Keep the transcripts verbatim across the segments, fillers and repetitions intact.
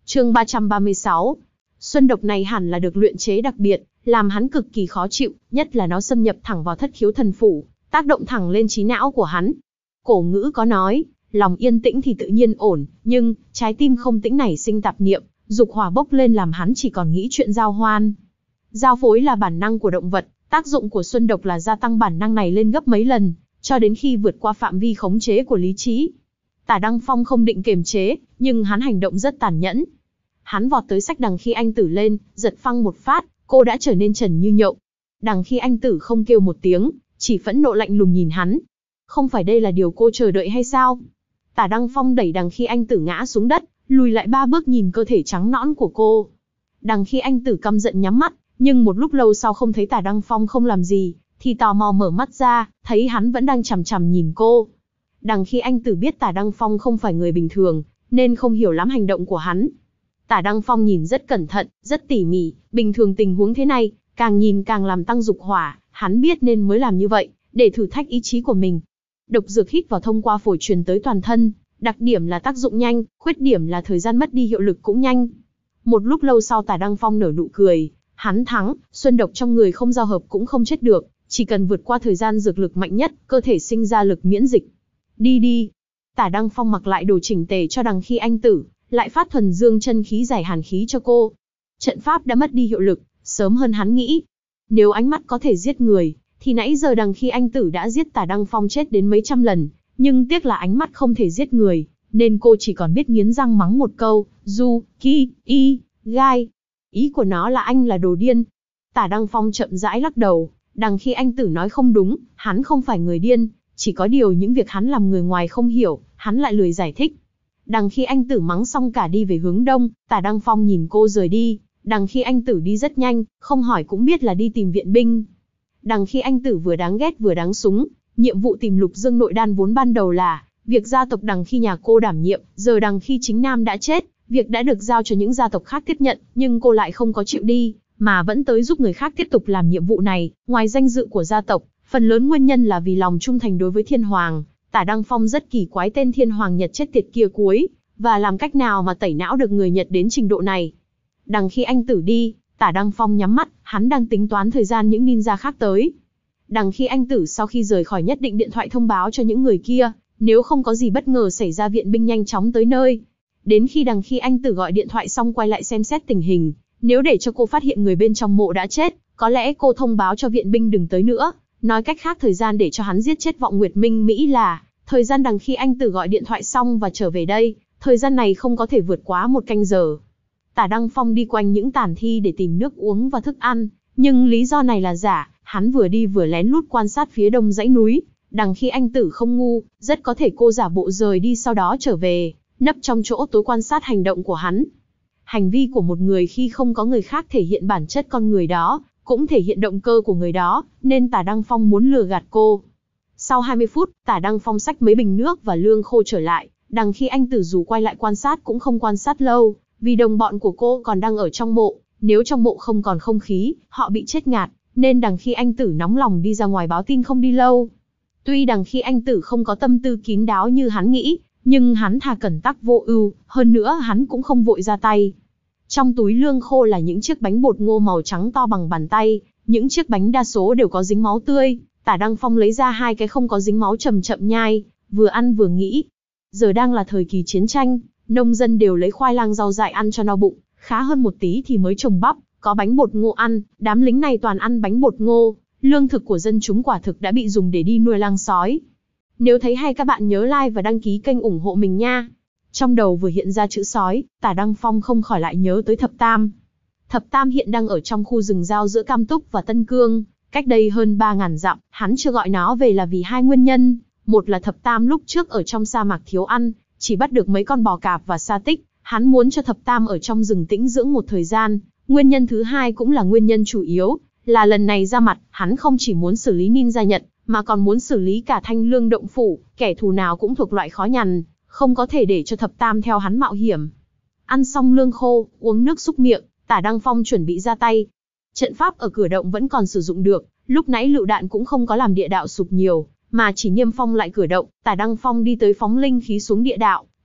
Chương ba trăm ba mươi sáu. Xuân độc này hẳn là được luyện chế đặc biệt, làm hắn cực kỳ khó chịu, nhất là nó xâm nhập thẳng vào thất khiếu thần phủ, tác động thẳng lên trí não của hắn. Cổ ngữ có nói, lòng yên tĩnh thì tự nhiên ổn, nhưng trái tim không tĩnh nảy sinh tạp niệm, dục hỏa bốc lên làm hắn chỉ còn nghĩ chuyện giao hoan. Giao phối là bản năng của động vật, tác dụng của xuân độc là gia tăng bản năng này lên gấp mấy lần, cho đến khi vượt qua phạm vi khống chế của lý trí. Tả Đăng Phong không định kiềm chế, nhưng hắn hành động rất tàn nhẫn. Hắn vọt tới xách Đằng Khi Anh Tử lên, giật phăng một phát, cô đã trở nên trần như nhộng. Đằng Khi Anh Tử không kêu một tiếng, chỉ phẫn nộ lạnh lùng nhìn hắn. Không phải đây là điều cô chờ đợi hay sao? Tả Đăng Phong đẩy Đằng Khi Anh Tử ngã xuống đất, lùi lại ba bước nhìn cơ thể trắng nõn của cô. Đằng Khi Anh Tử căm giận nhắm mắt, nhưng một lúc lâu sau không thấy Tả Đăng Phong không làm gì, thì tò mò mở mắt ra, thấy hắn vẫn đang chằm chằm nhìn cô. Đằng Khi Anh Tử biết Tả Đăng Phong không phải người bình thường, nên không hiểu lắm hành động của hắn. Tả Đăng Phong nhìn rất cẩn thận, rất tỉ mỉ, bình thường tình huống thế này, càng nhìn càng làm tăng dục hỏa, hắn biết nên mới làm như vậy, để thử thách ý chí của mình. Độc dược hít vào thông qua phổi truyền tới toàn thân, đặc điểm là tác dụng nhanh, khuyết điểm là thời gian mất đi hiệu lực cũng nhanh. Một lúc lâu sau Tả Đăng Phong nở nụ cười, hắn thắng, xuân độc trong người không giao hợp cũng không chết được, chỉ cần vượt qua thời gian dược lực mạnh nhất, cơ thể sinh ra lực miễn dịch. Đi đi. Tả Đăng Phong mặc lại đồ chỉnh tề cho Đằng Khi Anh Tử, lại phát thuần dương chân khí giải hàn khí cho cô. Trận pháp đã mất đi hiệu lực, sớm hơn hắn nghĩ. Nếu ánh mắt có thể giết người, thì nãy giờ Đằng Khi Anh Tử đã giết Tả Đăng Phong chết đến mấy trăm lần, nhưng tiếc là ánh mắt không thể giết người, nên cô chỉ còn biết nghiến răng mắng một câu, du, ki, y, gai. Ý của nó là anh là đồ điên. Tả Đăng Phong chậm rãi lắc đầu, Đằng Khi Anh Tử nói không đúng, hắn không phải người điên, chỉ có điều những việc hắn làm người ngoài không hiểu, hắn lại lười giải thích. Đằng Khi Anh Tử mắng xong cả đi về hướng đông, Tả Đăng Phong nhìn cô rời đi. Đằng Khi Anh Tử đi rất nhanh, không hỏi cũng biết là đi tìm viện binh. Đằng Khi Anh Tử vừa đáng ghét vừa đáng súng. Nhiệm vụ tìm Lục Dương nội đan vốn ban đầu là việc gia tộc Đằng Khi nhà cô đảm nhiệm, giờ Đằng Khi chính nam đã chết, việc đã được giao cho những gia tộc khác tiếp nhận, nhưng cô lại không có chịu đi, mà vẫn tới giúp người khác tiếp tục làm nhiệm vụ này. Ngoài danh dự của gia tộc, phần lớn nguyên nhân là vì lòng trung thành đối với Thiên Hoàng. Tả Đăng Phong rất kỳ quái tên Thiên Hoàng Nhật chết tiệt kia cuối, và làm cách nào mà tẩy não được người Nhật đến trình độ này. Đằng Khi Anh Tử đi, Tả Đăng Phong nhắm mắt, hắn đang tính toán thời gian những ninja khác tới. Đằng Khi Anh Tử sau khi rời khỏi nhất định điện thoại thông báo cho những người kia, nếu không có gì bất ngờ xảy ra viện binh nhanh chóng tới nơi. Đến khi Đằng Khi Anh Tử gọi điện thoại xong quay lại xem xét tình hình, nếu để cho cô phát hiện người bên trong mộ đã chết, có lẽ cô thông báo cho viện binh đừng tới nữa. Nói cách khác thời gian để cho hắn giết chết Vọng Nguyệt Minh Mỹ là thời gian Đằng Khi Anh Tử gọi điện thoại xong và trở về đây, thời gian này không có thể vượt quá một canh giờ. Tả Đăng Phong đi quanh những tàn thi để tìm nước uống và thức ăn, nhưng lý do này là giả, hắn vừa đi vừa lén lút quan sát phía đông dãy núi. Đằng Khi Anh Tử không ngu, rất có thể cô giả bộ rời đi sau đó trở về, nấp trong chỗ tối quan sát hành động của hắn. Hành vi của một người khi không có người khác thể hiện bản chất con người đó, cũng thể hiện động cơ của người đó, nên Tả Đăng Phong muốn lừa gạt cô. Sau hai mươi phút, Tả Đăng Phong xách mấy bình nước và lương khô trở lại. Đằng Khi Anh Tử dù quay lại quan sát cũng không quan sát lâu, vì đồng bọn của cô còn đang ở trong mộ. Nếu trong mộ không còn không khí, họ bị chết ngạt, nên Đằng Khi Anh Tử nóng lòng đi ra ngoài báo tin không đi lâu. Tuy Đằng Khi Anh Tử không có tâm tư kín đáo như hắn nghĩ, nhưng hắn thà cẩn tắc vô ưu, hơn nữa hắn cũng không vội ra tay. Trong túi lương khô là những chiếc bánh bột ngô màu trắng to bằng bàn tay, những chiếc bánh đa số đều có dính máu tươi. Tả Đăng Phong lấy ra hai cái không có dính máu chậm chậm nhai, vừa ăn vừa nghĩ. Giờ đang là thời kỳ chiến tranh, nông dân đều lấy khoai lang rau dại ăn cho no bụng, khá hơn một tí thì mới trồng bắp, có bánh bột ngô ăn, đám lính này toàn ăn bánh bột ngô, lương thực của dân chúng quả thực đã bị dùng để đi nuôi lang sói. Nếu thấy hay các bạn nhớ like và đăng ký kênh ủng hộ mình nha. Trong đầu vừa hiện ra chữ sói, Tả Đăng Phong không khỏi lại nhớ tới Thập Tam. Thập Tam hiện đang ở trong khu rừng giao giữa Cam Túc và Tân Cương, cách đây hơn ba ngàn dặm, hắn chưa gọi nó về là vì hai nguyên nhân. Một là Thập Tam lúc trước ở trong sa mạc thiếu ăn, chỉ bắt được mấy con bò cạp và sa tích, hắn muốn cho Thập Tam ở trong rừng tĩnh dưỡng một thời gian. Nguyên nhân thứ hai cũng là nguyên nhân chủ yếu, là lần này ra mặt, hắn không chỉ muốn xử lý ninja Nhật, mà còn muốn xử lý cả Thanh Lương động phủ, kẻ thù nào cũng thuộc loại khó nhằn, không có thể để cho Thập Tam theo hắn mạo hiểm. Ăn xong lương khô, uống nước súc miệng, Tả Đăng Phong chuẩn bị ra tay. Trận pháp ở cửa động vẫn còn sử dụng được, lúc nãy lựu đạn cũng không có làm địa đạo sụp nhiều, mà chỉ niêm phong lại cửa động. Tả Đăng Phong đi tới phóng linh khí xuống địa đạo,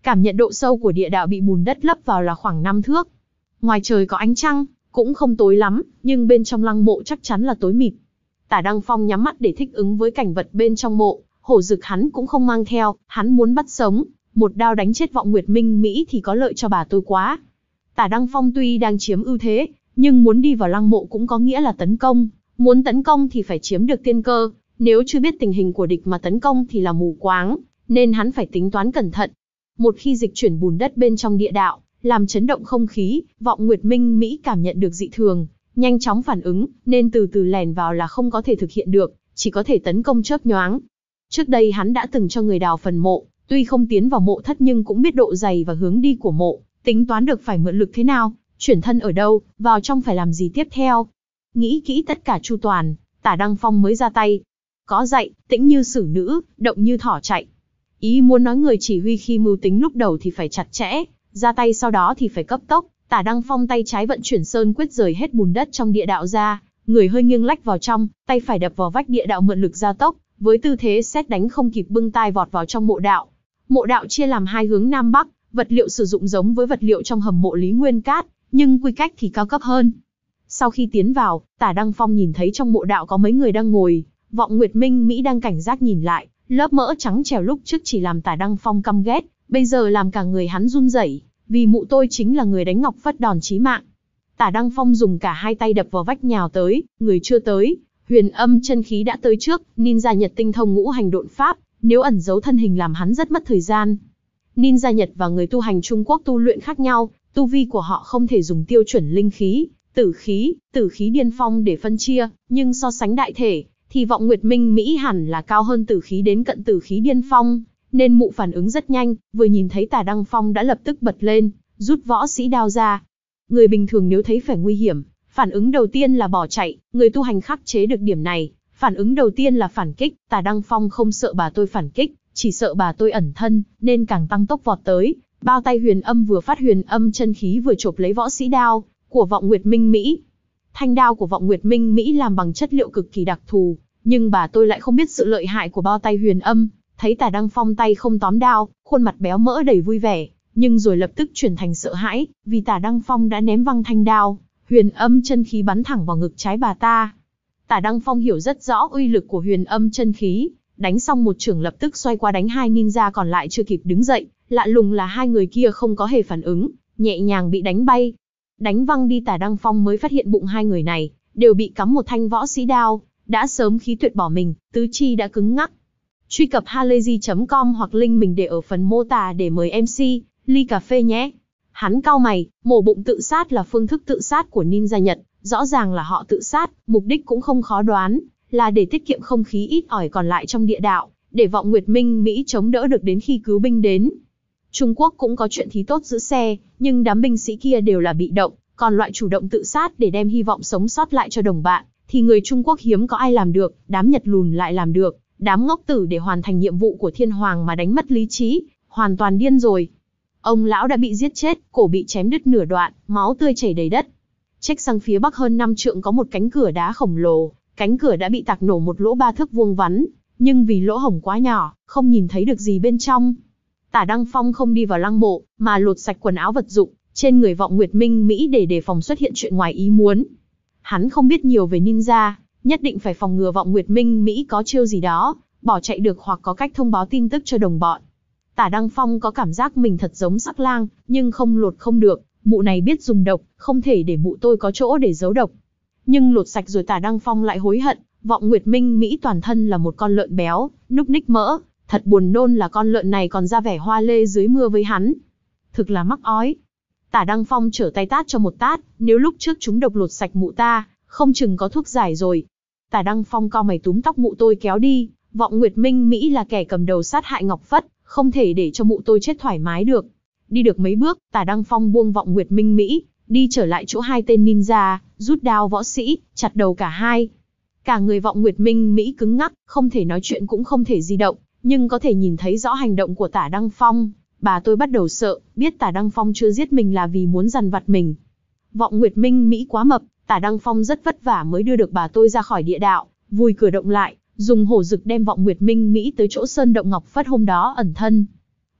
cảm nhận độ sâu của địa đạo bị bùn đất lấp vào là khoảng năm thước. Ngoài trời có ánh trăng, cũng không tối lắm, nhưng bên trong lăng mộ chắc chắn là tối mịt. Tả Đăng Phong nhắm mắt để thích ứng với cảnh vật bên trong mộ, hổ dực hắn cũng không mang theo, hắn muốn bắt sống, một đao đánh chết Vọng Nguyệt Minh Mỹ thì có lợi cho bà tôi quá. Tả Đăng Phong tuy đang chiếm ưu thế, nhưng muốn đi vào lăng mộ cũng có nghĩa là tấn công, muốn tấn công thì phải chiếm được tiên cơ, nếu chưa biết tình hình của địch mà tấn công thì là mù quáng, nên hắn phải tính toán cẩn thận. Một khi dịch chuyển bùn đất bên trong địa đạo, làm chấn động không khí, Vọng Nguyệt Minh Mỹ cảm nhận được dị thường, nhanh chóng phản ứng, nên từ từ lèn vào là không có thể thực hiện được, chỉ có thể tấn công chớp nhoáng. Trước đây hắn đã từng cho người đào phần mộ, tuy không tiến vào mộ thất nhưng cũng biết độ dày và hướng đi của mộ, tính toán được phải mượn lực thế nào, chuyển thân ở đâu, vào trong phải làm gì tiếp theo. Nghĩ kỹ tất cả chu toàn, Tả Đăng Phong mới ra tay. Có dạy, tĩnh như xử nữ, động như thỏ chạy. Ý muốn nói người chỉ huy khi mưu tính lúc đầu thì phải chặt chẽ, ra tay sau đó thì phải cấp tốc. Tả Đăng Phong tay trái vận chuyển sơn quyết rời hết bùn đất trong địa đạo ra, người hơi nghiêng lách vào trong, tay phải đập vào vách địa đạo mượn lực gia tốc, với tư thế sét đánh không kịp bưng tai vọt vào trong mộ đạo. Mộ đạo chia làm hai hướng nam bắc, vật liệu sử dụng giống với vật liệu trong hầm mộ Lý Nguyên Cát, nhưng quy cách thì cao cấp hơn. Sau khi tiến vào, Tả Đăng Phong nhìn thấy trong mộ đạo có mấy người đang ngồi, Vọng Nguyệt Minh Mỹ đang cảnh giác nhìn lại, lớp mỡ trắng trẻo lúc trước chỉ làm Tả Đăng Phong căm ghét, bây giờ làm cả người hắn run rẩy, vì mụ tôi chính là người đánh Ngọc Phất đòn chí mạng. Tả Đăng Phong dùng cả hai tay đập vào vách nhào tới, người chưa tới, huyền âm chân khí đã tới trước, ninja Nhật tinh thông ngũ hành độn pháp, nếu ẩn giấu thân hình làm hắn rất mất thời gian. Ninja Nhật và người tu hành Trung Quốc tu luyện khác nhau, tu vi của họ không thể dùng tiêu chuẩn linh khí, tử khí, tử khí điên phong để phân chia, nhưng so sánh đại thể, thì Vọng Nguyệt Minh Mỹ hẳn là cao hơn tử khí đến cận tử khí điên phong, nên mụ phản ứng rất nhanh, vừa nhìn thấy Tả Đăng Phong đã lập tức bật lên, rút võ sĩ đao ra. Người bình thường nếu thấy phải nguy hiểm, phản ứng đầu tiên là bỏ chạy, người tu hành khắc chế được điểm này, phản ứng đầu tiên là phản kích. Tả Đăng Phong không sợ bà tôi phản kích, chỉ sợ bà tôi ẩn thân, nên càng tăng tốc vọt tới, bao tay huyền âm vừa phát huyền âm chân khí vừa chộp lấy võ sĩ đao của Vọng Nguyệt Minh Mỹ. Thanh đao của Vọng Nguyệt Minh Mỹ làm bằng chất liệu cực kỳ đặc thù, nhưng bà tôi lại không biết sự lợi hại của bao tay huyền âm, thấy Tả Đăng Phong tay không tóm đao, khuôn mặt béo mỡ đầy vui vẻ, nhưng rồi lập tức chuyển thành sợ hãi, vì Tả Đăng Phong đã ném văng thanh đao, huyền âm chân khí bắn thẳng vào ngực trái bà ta. Tả Đăng Phong hiểu rất rõ uy lực của huyền âm chân khí, đánh xong một chưởng lập tức xoay qua đánh hai ninja còn lại chưa kịp đứng dậy, lạ lùng là hai người kia không có hề phản ứng, nhẹ nhàng bị đánh bay. Đánh văng đi Tả Đăng Phong mới phát hiện bụng hai người này đều bị cắm một thanh võ sĩ đao, đã sớm khí tuyệt bỏ mình, tứ chi đã cứng ngắc. Truy cập halayzi chấm com hoặc link mình để ở phần mô tả để mời em xê ly cà phê nhé. Hắn cau mày, mổ bụng tự sát là phương thức tự sát của ninja Nhật, rõ ràng là họ tự sát, mục đích cũng không khó đoán, là để tiết kiệm không khí ít ỏi còn lại trong địa đạo, để Vọng Nguyệt Minh Mỹ chống đỡ được đến khi cứu binh đến. Trung Quốc cũng có chuyện thí tốt giữ xe, nhưng đám binh sĩ kia đều là bị động, còn loại chủ động tự sát để đem hy vọng sống sót lại cho đồng bạn, thì người Trung Quốc hiếm có ai làm được, đám Nhật lùn lại làm được, đám ngốc tử để hoàn thành nhiệm vụ của thiên hoàng mà đánh mất lý trí, hoàn toàn điên rồi. Ông lão đã bị giết chết, cổ bị chém đứt nửa đoạn, máu tươi chảy đầy đất. Trách sang phía bắc hơn năm trượng có một cánh cửa đá khổng lồ, cánh cửa đã bị tạc nổ một lỗ ba thước vuông vắn, nhưng vì lỗ hổng quá nhỏ, không nhìn thấy được gì bên trong. Tả Đăng Phong không đi vào lăng mộ, mà lột sạch quần áo vật dụng trên người Vọng Nguyệt Minh Mỹ để đề phòng xuất hiện chuyện ngoài ý muốn. Hắn không biết nhiều về ninja, nhất định phải phòng ngừa Vọng Nguyệt Minh Mỹ có chiêu gì đó, bỏ chạy được hoặc có cách thông báo tin tức cho đồng bọn. Tả Đăng Phong có cảm giác mình thật giống Sắc Lang, nhưng không lột không được, mụ này biết dùng độc, không thể để mụ tôi có chỗ để giấu độc. Nhưng lột sạch rồi Tả Đăng Phong lại hối hận, Vọng Nguyệt Minh Mỹ toàn thân là một con lợn béo, núc ních mỡ, thật buồn nôn là con lợn này còn ra vẻ hoa lê dưới mưa với hắn. Thực là mắc ói. Tả Đăng Phong trở tay tát cho một tát, nếu lúc trước chúng độc lột sạch mụ ta, không chừng có thuốc giải rồi. Tả Đăng Phong cau mày túm tóc mụ tôi kéo đi, Vọng Nguyệt Minh Mỹ là kẻ cầm đầu sát hại Ngọc Phất, không thể để cho mụ tôi chết thoải mái được. Đi được mấy bước, Tả Đăng Phong buông Vọng Nguyệt Minh Mỹ, đi trở lại chỗ hai tên ninja, rút đao võ sĩ, chặt đầu cả hai. Cả người Vọng Nguyệt Minh Mỹ cứng ngắc, không thể nói chuyện cũng không thể di động, nhưng có thể nhìn thấy rõ hành động của Tả Đăng Phong. Bà tôi bắt đầu sợ, biết Tả Đăng Phong chưa giết mình là vì muốn dằn vặt mình. Vọng Nguyệt Minh Mỹ quá mập, Tả Đăng Phong rất vất vả mới đưa được bà tôi ra khỏi địa đạo, vùi cửa động lại, dùng hổ dực đem Vọng Nguyệt Minh Mỹ tới chỗ sơn động Ngọc Phất hôm đó ẩn thân.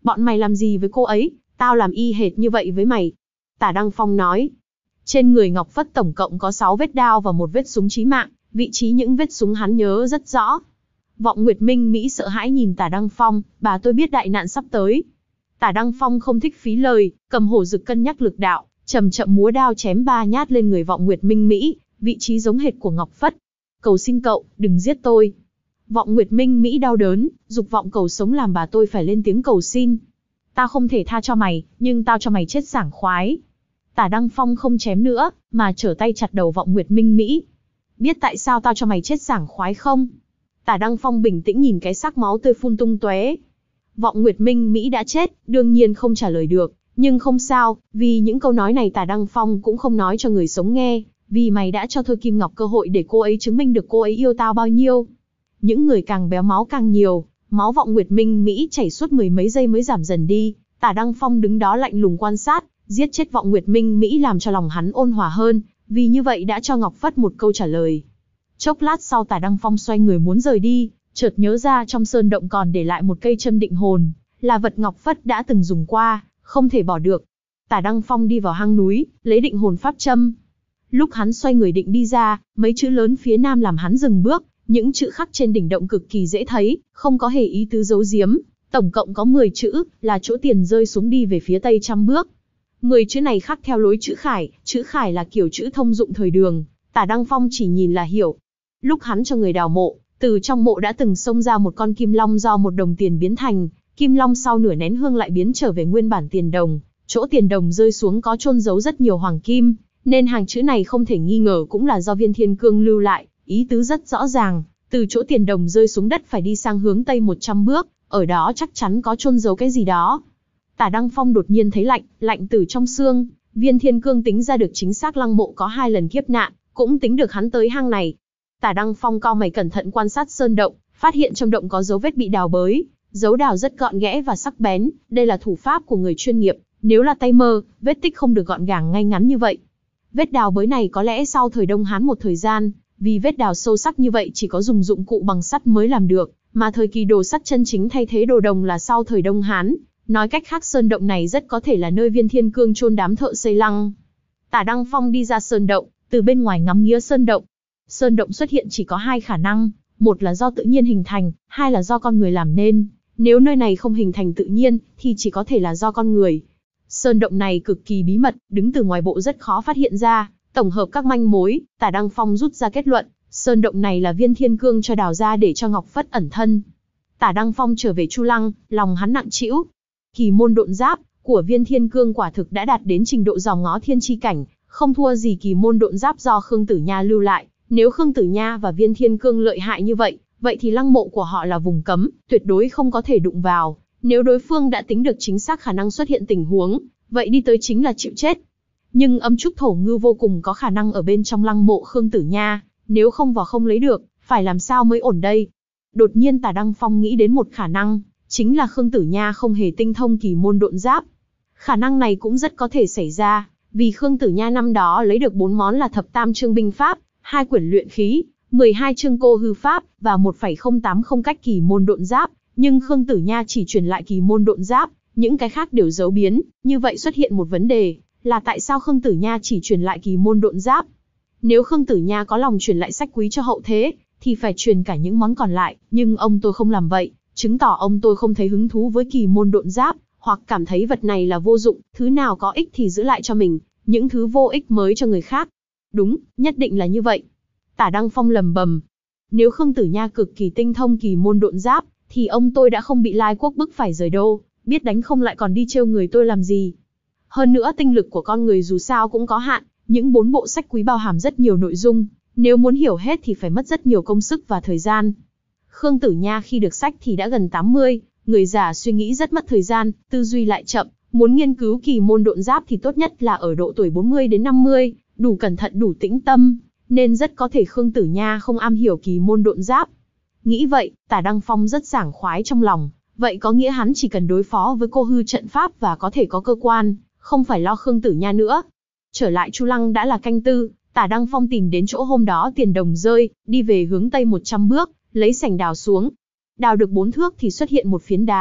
Bọn mày làm gì với cô ấy, tao làm y hệt như vậy với mày. Tả Đăng Phong nói. Trên người Ngọc Phất tổng cộng có sáu vết đao và một vết súng chí mạng, vị trí những vết súng hắn nhớ rất rõ. Vọng Nguyệt Minh Mỹ sợ hãi nhìn Tả Đăng Phong, bà tôi biết đại nạn sắp tới. Tả Đăng Phong không thích phí lời, cầm hổ dực cân nhắc lực đạo, chậm chậm múa đao chém ba nhát lên người Vọng Nguyệt Minh Mỹ, vị trí giống hệt của Ngọc Phất. Cầu xin cậu, đừng giết tôi. Vọng Nguyệt Minh Mỹ đau đớn, dục vọng cầu sống làm bà tôi phải lên tiếng cầu xin. Tao không thể tha cho mày, nhưng tao cho mày chết sảng khoái. Tả Đăng Phong không chém nữa, mà trở tay chặt đầu Vọng Nguyệt Minh Mỹ. Biết tại sao tao cho mày chết sảng khoái không? Tả Đăng Phong bình tĩnh nhìn cái xác máu tươi phun tung tóe. Vọng Nguyệt Minh Mỹ đã chết, đương nhiên không trả lời được, nhưng không sao, vì những câu nói này Tả Đăng Phong cũng không nói cho người sống nghe, vì mày đã cho Thôi Kim Ngọc cơ hội để cô ấy chứng minh được cô ấy yêu tao bao nhiêu. Những người càng béo máu càng nhiều, máu Vọng Nguyệt Minh Mỹ chảy suốt mười mấy giây mới giảm dần đi, Tả Đăng Phong đứng đó lạnh lùng quan sát, giết chết Vọng Nguyệt Minh Mỹ làm cho lòng hắn ôn hòa hơn, vì như vậy đã cho Ngọc Phất một câu trả lời. Chốc lát sau Tả Đăng Phong xoay người muốn rời đi, chợt nhớ ra trong sơn động còn để lại một cây châm định hồn, là vật Ngọc Phất đã từng dùng qua, không thể bỏ được. Tả Đăng Phong đi vào hang núi, lấy định hồn pháp châm. Lúc hắn xoay người định đi ra, mấy chữ lớn phía nam làm hắn dừng bước, những chữ khắc trên đỉnh động cực kỳ dễ thấy, không có hề ý tứ giấu giếm, tổng cộng có mười chữ, là chỗ tiền rơi xuống đi về phía tây trăm bước. mười chữ này khắc theo lối chữ khải, chữ khải là kiểu chữ thông dụng thời Đường, Tả Đăng Phong chỉ nhìn là hiểu. Lúc hắn cho người đào mộ, từ trong mộ đã từng xông ra một con kim long do một đồng tiền biến thành, kim long sau nửa nén hương lại biến trở về nguyên bản tiền đồng, chỗ tiền đồng rơi xuống có chôn giấu rất nhiều hoàng kim, nên hàng chữ này không thể nghi ngờ cũng là do Viên Thiên Cương lưu lại, ý tứ rất rõ ràng, từ chỗ tiền đồng rơi xuống đất phải đi sang hướng tây một trăm bước, ở đó chắc chắn có chôn giấu cái gì đó. Tả Đăng Phong đột nhiên thấy lạnh, lạnh từ trong xương, Viên Thiên Cương tính ra được chính xác lăng mộ có hai lần kiếp nạn, cũng tính được hắn tới hang này. Tả Đăng Phong cau mày cẩn thận quan sát sơn động, phát hiện trong động có dấu vết bị đào bới, dấu đào rất gọn ghẽ và sắc bén, đây là thủ pháp của người chuyên nghiệp, nếu là tay mơ, vết tích không được gọn gàng ngay ngắn như vậy. Vết đào bới này có lẽ sau thời Đông Hán một thời gian, vì vết đào sâu sắc như vậy chỉ có dùng dụng cụ bằng sắt mới làm được, mà thời kỳ đồ sắt chân chính thay thế đồ đồng là sau thời Đông Hán. Nói cách khác sơn động này rất có thể là nơi Viên Thiên Cương chôn đám thợ xây lăng. Tả Đăng Phong đi ra sơn động, từ bên ngoài ngắm nghía sơn động. Sơn động xuất hiện chỉ có hai khả năng, một là do tự nhiên hình thành, hai là do con người làm nên. Nếu nơi này không hình thành tự nhiên, thì chỉ có thể là do con người. Sơn động này cực kỳ bí mật, đứng từ ngoài bộ rất khó phát hiện ra. Tổng hợp các manh mối, Tả Đăng Phong rút ra kết luận, sơn động này là Viên Thiên Cương cho đào ra để cho Ngọc Phất ẩn thân. Tả Đăng Phong trở về Chu Lăng, lòng hắn nặng trĩu. Kỳ môn độn giáp của Viên Thiên Cương quả thực đã đạt đến trình độ dòm ngó thiên chi cảnh, không thua gì kỳ môn độn giáp do Khương Tử Nha lưu lại. Nếu Khương Tử Nha và Viên Thiên Cương lợi hại như vậy, vậy thì lăng mộ của họ là vùng cấm, tuyệt đối không có thể đụng vào. Nếu đối phương đã tính được chính xác khả năng xuất hiện tình huống, vậy đi tới chính là chịu chết. Nhưng âm trúc thổ ngư vô cùng có khả năng ở bên trong lăng mộ Khương Tử Nha, nếu không vào không lấy được, phải làm sao mới ổn đây? Đột nhiên Tả Đăng Phong nghĩ đến một khả năng, chính là Khương Tử Nha không hề tinh thông kỳ môn độn giáp. Khả năng này cũng rất có thể xảy ra, vì Khương Tử Nha năm đó lấy được bốn món là thập tam chương binh pháp, hai quyển luyện khí, mười hai chương cô hư pháp, và một phẩy không tám không cách kỳ môn độn giáp, nhưng Khương Tử Nha chỉ truyền lại kỳ môn độn giáp, những cái khác đều giấu biến, như vậy xuất hiện một vấn đề, là tại sao Khương Tử Nha chỉ truyền lại kỳ môn độn giáp? Nếu Khương Tử Nha có lòng truyền lại sách quý cho hậu thế, thì phải truyền cả những món còn lại, nhưng ông tôi không làm vậy, chứng tỏ ông tôi không thấy hứng thú với kỳ môn độn giáp, hoặc cảm thấy vật này là vô dụng, thứ nào có ích thì giữ lại cho mình, những thứ vô ích mới cho người khác. Đúng, nhất định là như vậy. Tả Đăng Phong lầm bầm. Nếu Khương Tử Nha cực kỳ tinh thông kỳ môn độn giáp, thì ông tôi đã không bị Lai Quốc bức phải rời đô, biết đánh không lại còn đi trêu người tôi làm gì. Hơn nữa tinh lực của con người dù sao cũng có hạn, những bốn bộ sách quý bao hàm rất nhiều nội dung, nếu muốn hiểu hết thì phải mất rất nhiều công sức và thời gian. Khương Tử Nha khi được sách thì đã gần tám mươi, người già suy nghĩ rất mất thời gian, tư duy lại chậm, muốn nghiên cứu kỳ môn độn giáp thì tốt nhất là ở độ tuổi bốn mươi đến năm mươi, đủ cẩn thận đủ tĩnh tâm, nên rất có thể Khương Tử Nha không am hiểu kỳ môn độn giáp. Nghĩ vậy, Tả Đăng Phong rất sảng khoái trong lòng, vậy có nghĩa hắn chỉ cần đối phó với cô hư trận pháp và có thể có cơ quan, không phải lo Khương Tử Nha nữa. Trở lại Chu Lăng đã là canh tư, Tả Đăng Phong tìm đến chỗ hôm đó tiền đồng rơi, đi về hướng tây một trăm bước, lấy sành đào xuống. Đào được bốn thước thì xuất hiện một phiến đá,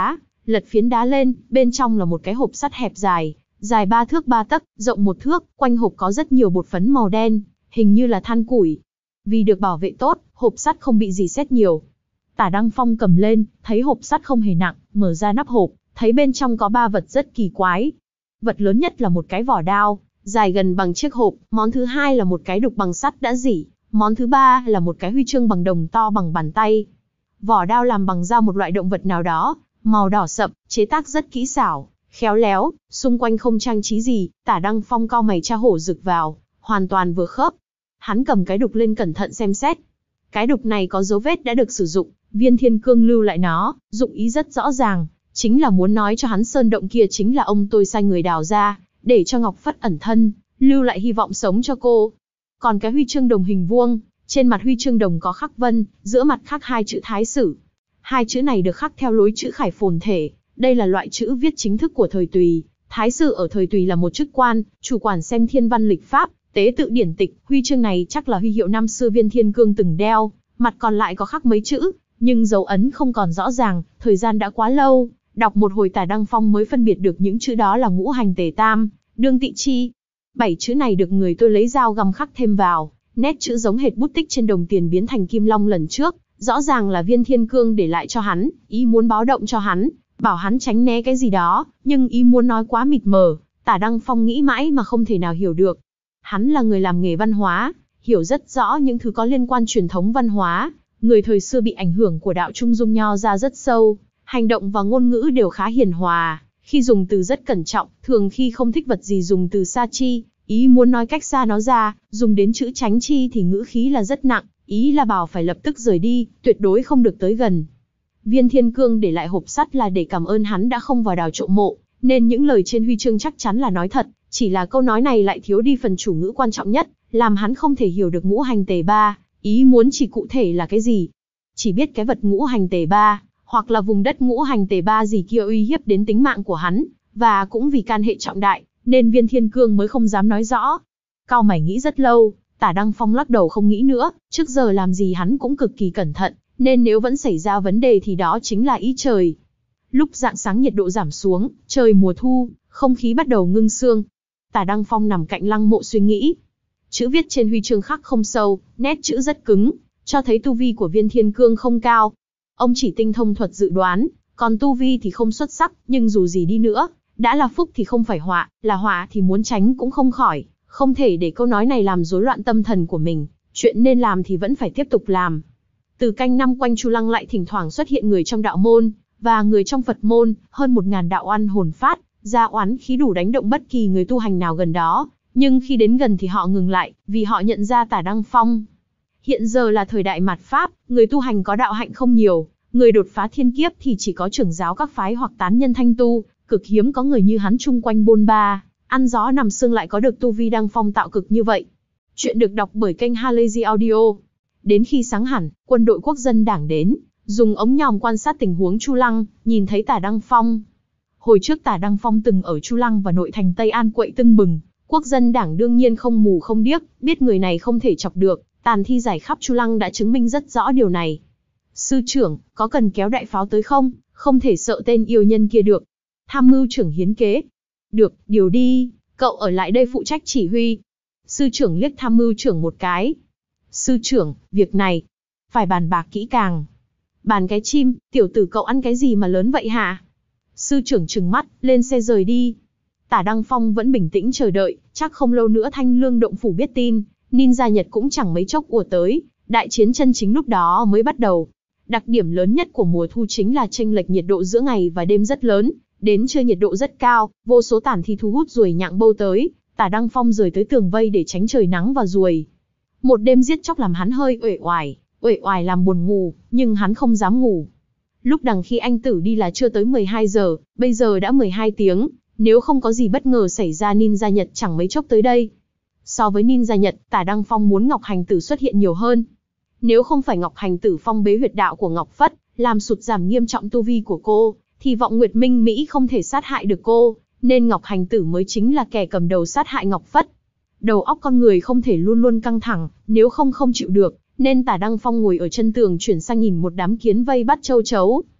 lật phiến đá lên, bên trong là một cái hộp sắt hẹp dài, dài ba thước ba tấc, rộng một thước, quanh hộp có rất nhiều bột phấn màu đen, hình như là than củi. Vì được bảo vệ tốt, hộp sắt không bị rỉ sét nhiều. Tả Đăng Phong cầm lên, thấy hộp sắt không hề nặng, mở ra nắp hộp, thấy bên trong có ba vật rất kỳ quái. Vật lớn nhất là một cái vỏ đao, dài gần bằng chiếc hộp, món thứ hai là một cái đục bằng sắt đã rỉ, món thứ ba là một cái huy chương bằng đồng to bằng bàn tay. Vỏ đao làm bằng da một loại động vật nào đó, màu đỏ sậm, chế tác rất kỹ xảo, khéo léo, xung quanh không trang trí gì. Tả Đăng Phong cau mày tra hổ rực vào, hoàn toàn vừa khớp. Hắn cầm cái đục lên cẩn thận xem xét. Cái đục này có dấu vết đã được sử dụng, Viên Thiên Cương lưu lại nó, dụng ý rất rõ ràng, chính là muốn nói cho hắn sơn động kia chính là ông tôi sai người đào ra, để cho Ngọc Phất ẩn thân, lưu lại hy vọng sống cho cô. Còn cái huy chương đồng hình vuông, trên mặt huy chương đồng có khắc vân, giữa mặt khắc hai chữ Thái Sử. Hai chữ này được khắc theo lối chữ khải phồn thể, đây là loại chữ viết chính thức của thời Tùy. Thái Sử ở thời Tùy là một chức quan, chủ quản xem thiên văn lịch pháp, tế tự điển tịch. Huy chương này chắc là huy hiệu năm xưa Viên Thiên Cương từng đeo, mặt còn lại có khắc mấy chữ, nhưng dấu ấn không còn rõ ràng, thời gian đã quá lâu, đọc một hồi Tả Đăng Phong mới phân biệt được những chữ đó là ngũ hành tề tam, đương tị chi. Bảy chữ này được người tôi lấy dao găm khắc thêm vào, nét chữ giống hệt bút tích trên đồng tiền biến thành kim long lần trước, rõ ràng là Viên Thiên Cương để lại cho hắn, ý muốn báo động cho hắn, bảo hắn tránh né cái gì đó, nhưng ý muốn nói quá mịt mờ, Tả Đăng Phong nghĩ mãi mà không thể nào hiểu được. Hắn là người làm nghề văn hóa, hiểu rất rõ những thứ có liên quan truyền thống văn hóa, người thời xưa bị ảnh hưởng của đạo Trung Dung Nho ra rất sâu, hành động và ngôn ngữ đều khá hiền hòa, khi dùng từ rất cẩn trọng, thường khi không thích vật gì dùng từ xa chi, ý muốn nói cách xa nó ra, dùng đến chữ tránh chi thì ngữ khí là rất nặng, ý là bảo phải lập tức rời đi, tuyệt đối không được tới gần. Viên Thiên Cương để lại hộp sắt là để cảm ơn hắn đã không vào đào trộm mộ, nên những lời trên huy chương chắc chắn là nói thật, chỉ là câu nói này lại thiếu đi phần chủ ngữ quan trọng nhất, làm hắn không thể hiểu được ngũ hành tề ba, ý muốn chỉ cụ thể là cái gì. Chỉ biết cái vật ngũ hành tề ba, hoặc là vùng đất ngũ hành tề ba gì kia uy hiếp đến tính mạng của hắn, và cũng vì can hệ trọng đại, nên Viên Thiên Cương mới không dám nói rõ. Cau mày nghĩ rất lâu, Tả Đăng Phong lắc đầu không nghĩ nữa, trước giờ làm gì hắn cũng cực kỳ cẩn thận, nên nếu vẫn xảy ra vấn đề thì đó chính là ý trời. Lúc rạng sáng nhiệt độ giảm xuống, trời mùa thu, không khí bắt đầu ngưng sương. Tả Đăng Phong nằm cạnh lăng mộ suy nghĩ. Chữ viết trên huy chương khắc không sâu, nét chữ rất cứng, cho thấy tu vi của Viên Thiên Cương không cao. Ông chỉ tinh thông thuật dự đoán, còn tu vi thì không xuất sắc, nhưng dù gì đi nữa, đã là phúc thì không phải họa, là họa thì muốn tránh cũng không khỏi, không thể để câu nói này làm rối loạn tâm thần của mình, chuyện nên làm thì vẫn phải tiếp tục làm. Từ canh năm quanh Chu Lăng lại thỉnh thoảng xuất hiện người trong đạo môn, và người trong Phật môn, hơn một ngàn đạo oan hồn phát, ra oán khí đủ đánh động bất kỳ người tu hành nào gần đó, nhưng khi đến gần thì họ ngừng lại, vì họ nhận ra Tả Đăng Phong. Hiện giờ là thời đại mạt Pháp, người tu hành có đạo hạnh không nhiều, người đột phá thiên kiếp thì chỉ có trưởng giáo các phái hoặc tán nhân thanh tu, cực hiếm có người như hắn chung quanh bôn ba, ăn gió nằm sương lại có được tu vi Đăng Phong tạo cực như vậy. Chuyện được đọc bởi kênh Halazy Audio. Đến khi sáng hẳn, quân đội quốc dân đảng đến, dùng ống nhòm quan sát tình huống Chu Lăng, nhìn thấy Tả Đăng Phong. Hồi trước Tả Đăng Phong từng ở Chu Lăng và nội thành Tây An quậy tưng bừng, quốc dân đảng đương nhiên không mù không điếc, biết người này không thể chọc được, tàn thi giải khắp Chu Lăng đã chứng minh rất rõ điều này. Sư trưởng, có cần kéo đại pháo tới không? Không thể sợ tên yêu nhân kia được. Tham mưu trưởng hiến kế. Được, điều đi, cậu ở lại đây phụ trách chỉ huy. Sư trưởng liếc tham mưu trưởng một cái. Sư trưởng, việc này, phải bàn bạc kỹ càng. Bàn cái chim, tiểu tử cậu ăn cái gì mà lớn vậy hả? Sư trưởng trừng mắt, lên xe rời đi. Tả Đăng Phong vẫn bình tĩnh chờ đợi, chắc không lâu nữa Thanh Lương động phủ biết tin, ninja Nhật cũng chẳng mấy chốc ùa tới, đại chiến chân chính lúc đó mới bắt đầu. Đặc điểm lớn nhất của mùa thu chính là chênh lệch nhiệt độ giữa ngày và đêm rất lớn, đến trưa nhiệt độ rất cao, vô số tản thi thu hút ruồi nhặng bâu tới, Tả Đăng Phong rời tới tường vây để tránh trời nắng và ruồi. Một đêm giết chóc làm hắn hơi uể oải, uể oải làm buồn ngủ, nhưng hắn không dám ngủ. Lúc đằng khi anh tử đi là chưa tới mười hai giờ, bây giờ đã mười hai tiếng, nếu không có gì bất ngờ xảy ra ninja Nhật chẳng mấy chốc tới đây. So với ninja Nhật, Tả Đăng Phong muốn Ngọc Hành Tử xuất hiện nhiều hơn. Nếu không phải Ngọc Hành Tử phong bế huyệt đạo của Ngọc Phất, làm sụt giảm nghiêm trọng tu vi của cô, thì Vọng Nguyệt Minh Mỹ không thể sát hại được cô, nên Ngọc Hành Tử mới chính là kẻ cầm đầu sát hại Ngọc Phất. Đầu óc con người không thể luôn luôn căng thẳng, nếu không không chịu được, nên Tả Đăng Phong ngồi ở chân tường chuyển sang nhìn một đám kiến vây bắt châu chấu.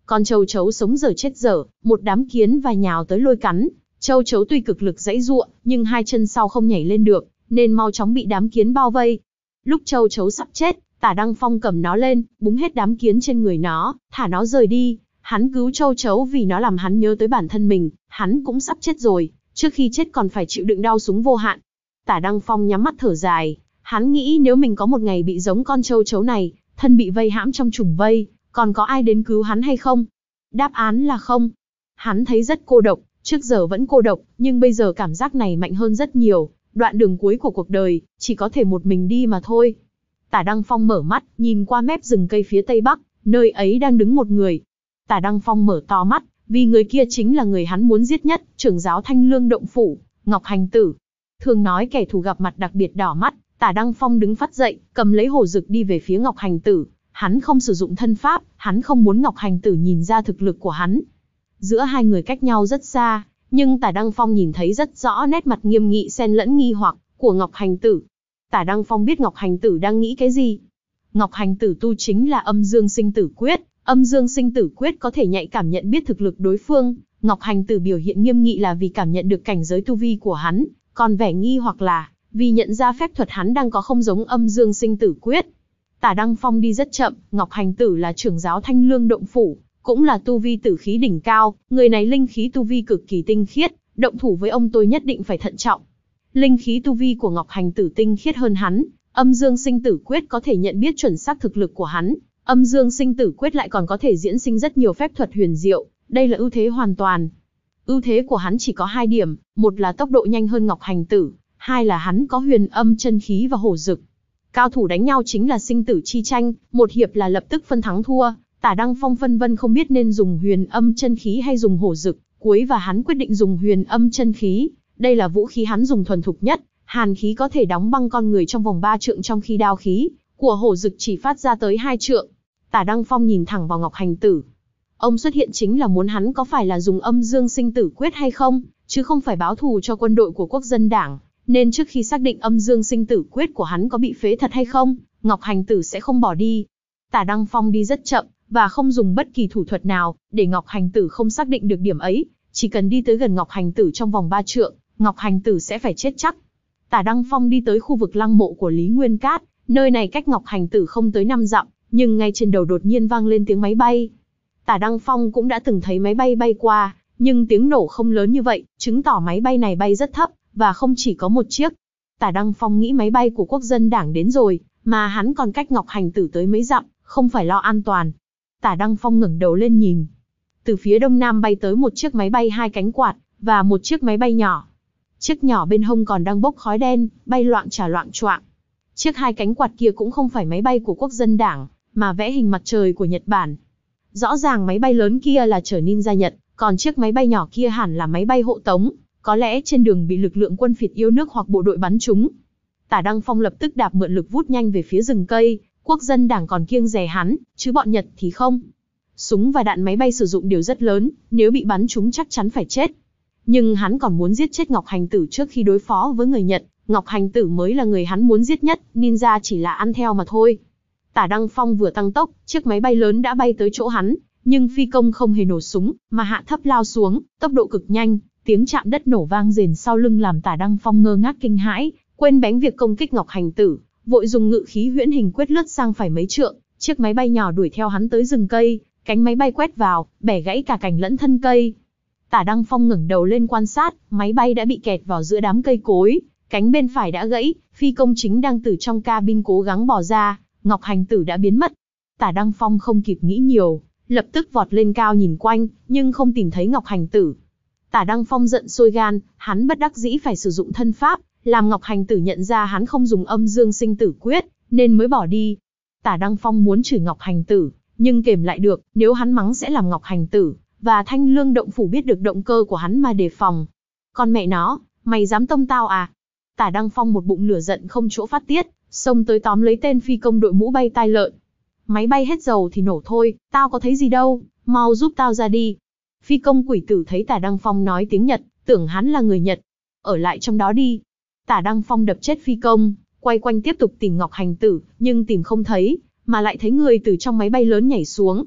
Con châu chấu sống dở chết dở, một đám kiến và nhào tới lôi cắn. Châu chấu tuy cực lực giãy giụa, nhưng hai chân sau không nhảy lên được, nên mau chóng bị đám kiến bao vây. Lúc châu chấu sắp chết, Tả Đăng Phong cầm nó lên, búng hết đám kiến trên người nó, thả nó rời đi. Hắn cứu châu chấu vì nó làm hắn nhớ tới bản thân mình, hắn cũng sắp chết rồi, trước khi chết còn phải chịu đựng đau súng vô hạn. Tả Đăng Phong nhắm mắt thở dài, hắn nghĩ nếu mình có một ngày bị giống con châu chấu này, thân bị vây hãm trong trùng vây, còn có ai đến cứu hắn hay không? Đáp án là không. Hắn thấy rất cô độc, trước giờ vẫn cô độc, nhưng bây giờ cảm giác này mạnh hơn rất nhiều, đoạn đường cuối của cuộc đời, chỉ có thể một mình đi mà thôi. Tả Đăng Phong mở mắt, nhìn qua mép rừng cây phía tây bắc, nơi ấy đang đứng một người. Tả Đăng Phong mở to mắt, vì người kia chính là người hắn muốn giết nhất, trưởng giáo Thanh Lương Động Phủ, Ngọc Hành Tử. Thường nói kẻ thù gặp mặt đặc biệt đỏ mắt, Tả Đăng Phong đứng phắt dậy, cầm lấy hổ dực đi về phía Ngọc Hành Tử. Hắn không sử dụng thân pháp, hắn không muốn Ngọc Hành Tử nhìn ra thực lực của hắn. Giữa hai người cách nhau rất xa, nhưng Tả Đăng Phong nhìn thấy rất rõ nét mặt nghiêm nghị xen lẫn nghi hoặc của Ngọc Hành Tử. Tả Đăng Phong biết Ngọc Hành Tử đang nghĩ cái gì. Ngọc Hành Tử tu chính là Âm Dương Sinh Tử Quyết, Âm Dương Sinh Tử Quyết có thể nhạy cảm nhận biết thực lực đối phương. Ngọc Hành Tử biểu hiện nghiêm nghị là vì cảm nhận được cảnh giới tu vi của hắn, còn vẻ nghi hoặc là vì nhận ra phép thuật hắn đang có không giống Âm Dương Sinh Tử Quyết. Tả Đăng Phong đi rất chậm, Ngọc Hành Tử là trưởng giáo Thanh Lương Động Phủ, cũng là tu vi tử khí đỉnh cao, người này linh khí tu vi cực kỳ tinh khiết, động thủ với ông tôi nhất định phải thận trọng. Linh khí tu vi của Ngọc Hành Tử tinh khiết hơn hắn, Âm Dương Sinh Tử Quyết có thể nhận biết chuẩn xác thực lực của hắn, Âm Dương Sinh Tử Quyết lại còn có thể diễn sinh rất nhiều phép thuật huyền diệu, đây là ưu thế hoàn toàn. Ưu thế của hắn chỉ có hai điểm, một là tốc độ nhanh hơn Ngọc Hành Tử, hai là hắn có huyền âm chân khí và hổ dực. Cao thủ đánh nhau chính là sinh tử chi tranh, một hiệp là lập tức phân thắng thua. Tả Đăng Phong phân vân không biết nên dùng huyền âm chân khí hay dùng hổ dực, cuối và hắn quyết định dùng huyền âm chân khí. Đây là vũ khí hắn dùng thuần thục nhất, hàn khí có thể đóng băng con người trong vòng ba trượng, trong khi đao khí của hổ dực chỉ phát ra tới hai trượng. Tả Đăng Phong nhìn thẳng vào Ngọc Hành Tử. Ông xuất hiện chính là muốn hắn có phải là dùng Âm Dương Sinh Tử Quyết hay không, chứ không phải báo thù cho quân đội của Quốc dân đảng. Nên trước khi xác định Âm Dương Sinh Tử Quyết của hắn có bị phế thật hay không, Ngọc Hành Tử sẽ không bỏ đi. Tả Đăng Phong đi rất chậm, và không dùng bất kỳ thủ thuật nào, để Ngọc Hành Tử không xác định được điểm ấy. Chỉ cần đi tới gần Ngọc Hành Tử trong vòng ba trượng, Ngọc Hành Tử sẽ phải chết chắc. Tả Đăng Phong đi tới khu vực lăng mộ của Lý Nguyên Cát, nơi này cách Ngọc Hành Tử không tới năm dặm, nhưng ngay trên đầu đột nhiên vang lên tiếng máy bay. Tả Đăng Phong cũng đã từng thấy máy bay bay qua, nhưng tiếng nổ không lớn như vậy, chứng tỏ máy bay này bay rất thấp, và không chỉ có một chiếc. Tả Đăng Phong nghĩ máy bay của Quốc dân đảng đến rồi, mà hắn còn cách Ngọc Hành Tử tới mấy dặm, không phải lo an toàn. Tả Đăng Phong ngẩng đầu lên nhìn. Từ phía đông nam bay tới một chiếc máy bay hai cánh quạt, và một chiếc máy bay nhỏ. Chiếc nhỏ bên hông còn đang bốc khói đen, bay loạng chả loạng choạng. Chiếc hai cánh quạt kia cũng không phải máy bay của Quốc dân đảng, mà vẽ hình mặt trời của Nhật Bản. Rõ ràng máy bay lớn kia là chở ninja Nhật, còn chiếc máy bay nhỏ kia hẳn là máy bay hộ tống, có lẽ trên đường bị lực lượng quân phiệt yêu nước hoặc bộ đội bắn trúng. Tả Đăng Phong lập tức đạp mượn lực vút nhanh về phía rừng cây. Quốc dân đảng còn kiêng dè hắn, chứ bọn Nhật thì không. Súng và đạn máy bay sử dụng đều rất lớn, nếu bị bắn trúng chắc chắn phải chết. Nhưng hắn còn muốn giết chết Ngọc Hành Tử trước khi đối phó với người Nhật. Ngọc Hành Tử mới là người hắn muốn giết nhất, ninja chỉ là ăn theo mà thôi. Tả Đăng Phong vừa tăng tốc, chiếc máy bay lớn đã bay tới chỗ hắn, nhưng phi công không hề nổ súng, mà hạ thấp lao xuống, tốc độ cực nhanh, tiếng chạm đất nổ vang rền sau lưng làm Tả Đăng Phong ngơ ngác kinh hãi, quên bén việc công kích Ngọc Hành Tử, vội dùng ngự khí huyễn hình quyết lướt sang phải mấy trượng, chiếc máy bay nhỏ đuổi theo hắn tới rừng cây, cánh máy bay quét vào, bẻ gãy cả cành lẫn thân cây. Tả Đăng Phong ngẩng đầu lên quan sát, máy bay đã bị kẹt vào giữa đám cây cối, cánh bên phải đã gãy, phi công chính đang từ trong cabin cố gắng bò ra, Ngọc Hành Tử đã biến mất. Tả Đăng Phong không kịp nghĩ nhiều, lập tức vọt lên cao nhìn quanh, nhưng không tìm thấy Ngọc Hành Tử. Tả Đăng Phong giận sôi gan, hắn bất đắc dĩ phải sử dụng thân pháp, làm Ngọc Hành Tử nhận ra hắn không dùng Âm Dương Sinh Tử Quyết, nên mới bỏ đi. Tả Đăng Phong muốn chửi Ngọc Hành Tử, nhưng kềm lại được, nếu hắn mắng sẽ làm Ngọc Hành Tử và Thanh Lương Động Phủ biết được động cơ của hắn mà đề phòng. Con mẹ nó, mày dám tông tao à? Tả Đăng Phong một bụng lửa giận không chỗ phát tiết, xông tới tóm lấy tên phi công đội mũ bay tai lợn. Máy bay hết dầu thì nổ thôi, tao có thấy gì đâu, mau giúp tao ra đi. Phi công quỷ tử thấy Tả Đăng Phong nói tiếng Nhật, tưởng hắn là người Nhật. Ở lại trong đó đi. Tả Đăng Phong đập chết phi công, quay quanh tiếp tục tìm Ngọc Hành Tử, nhưng tìm không thấy, mà lại thấy người từ trong máy bay lớn nhảy xuống.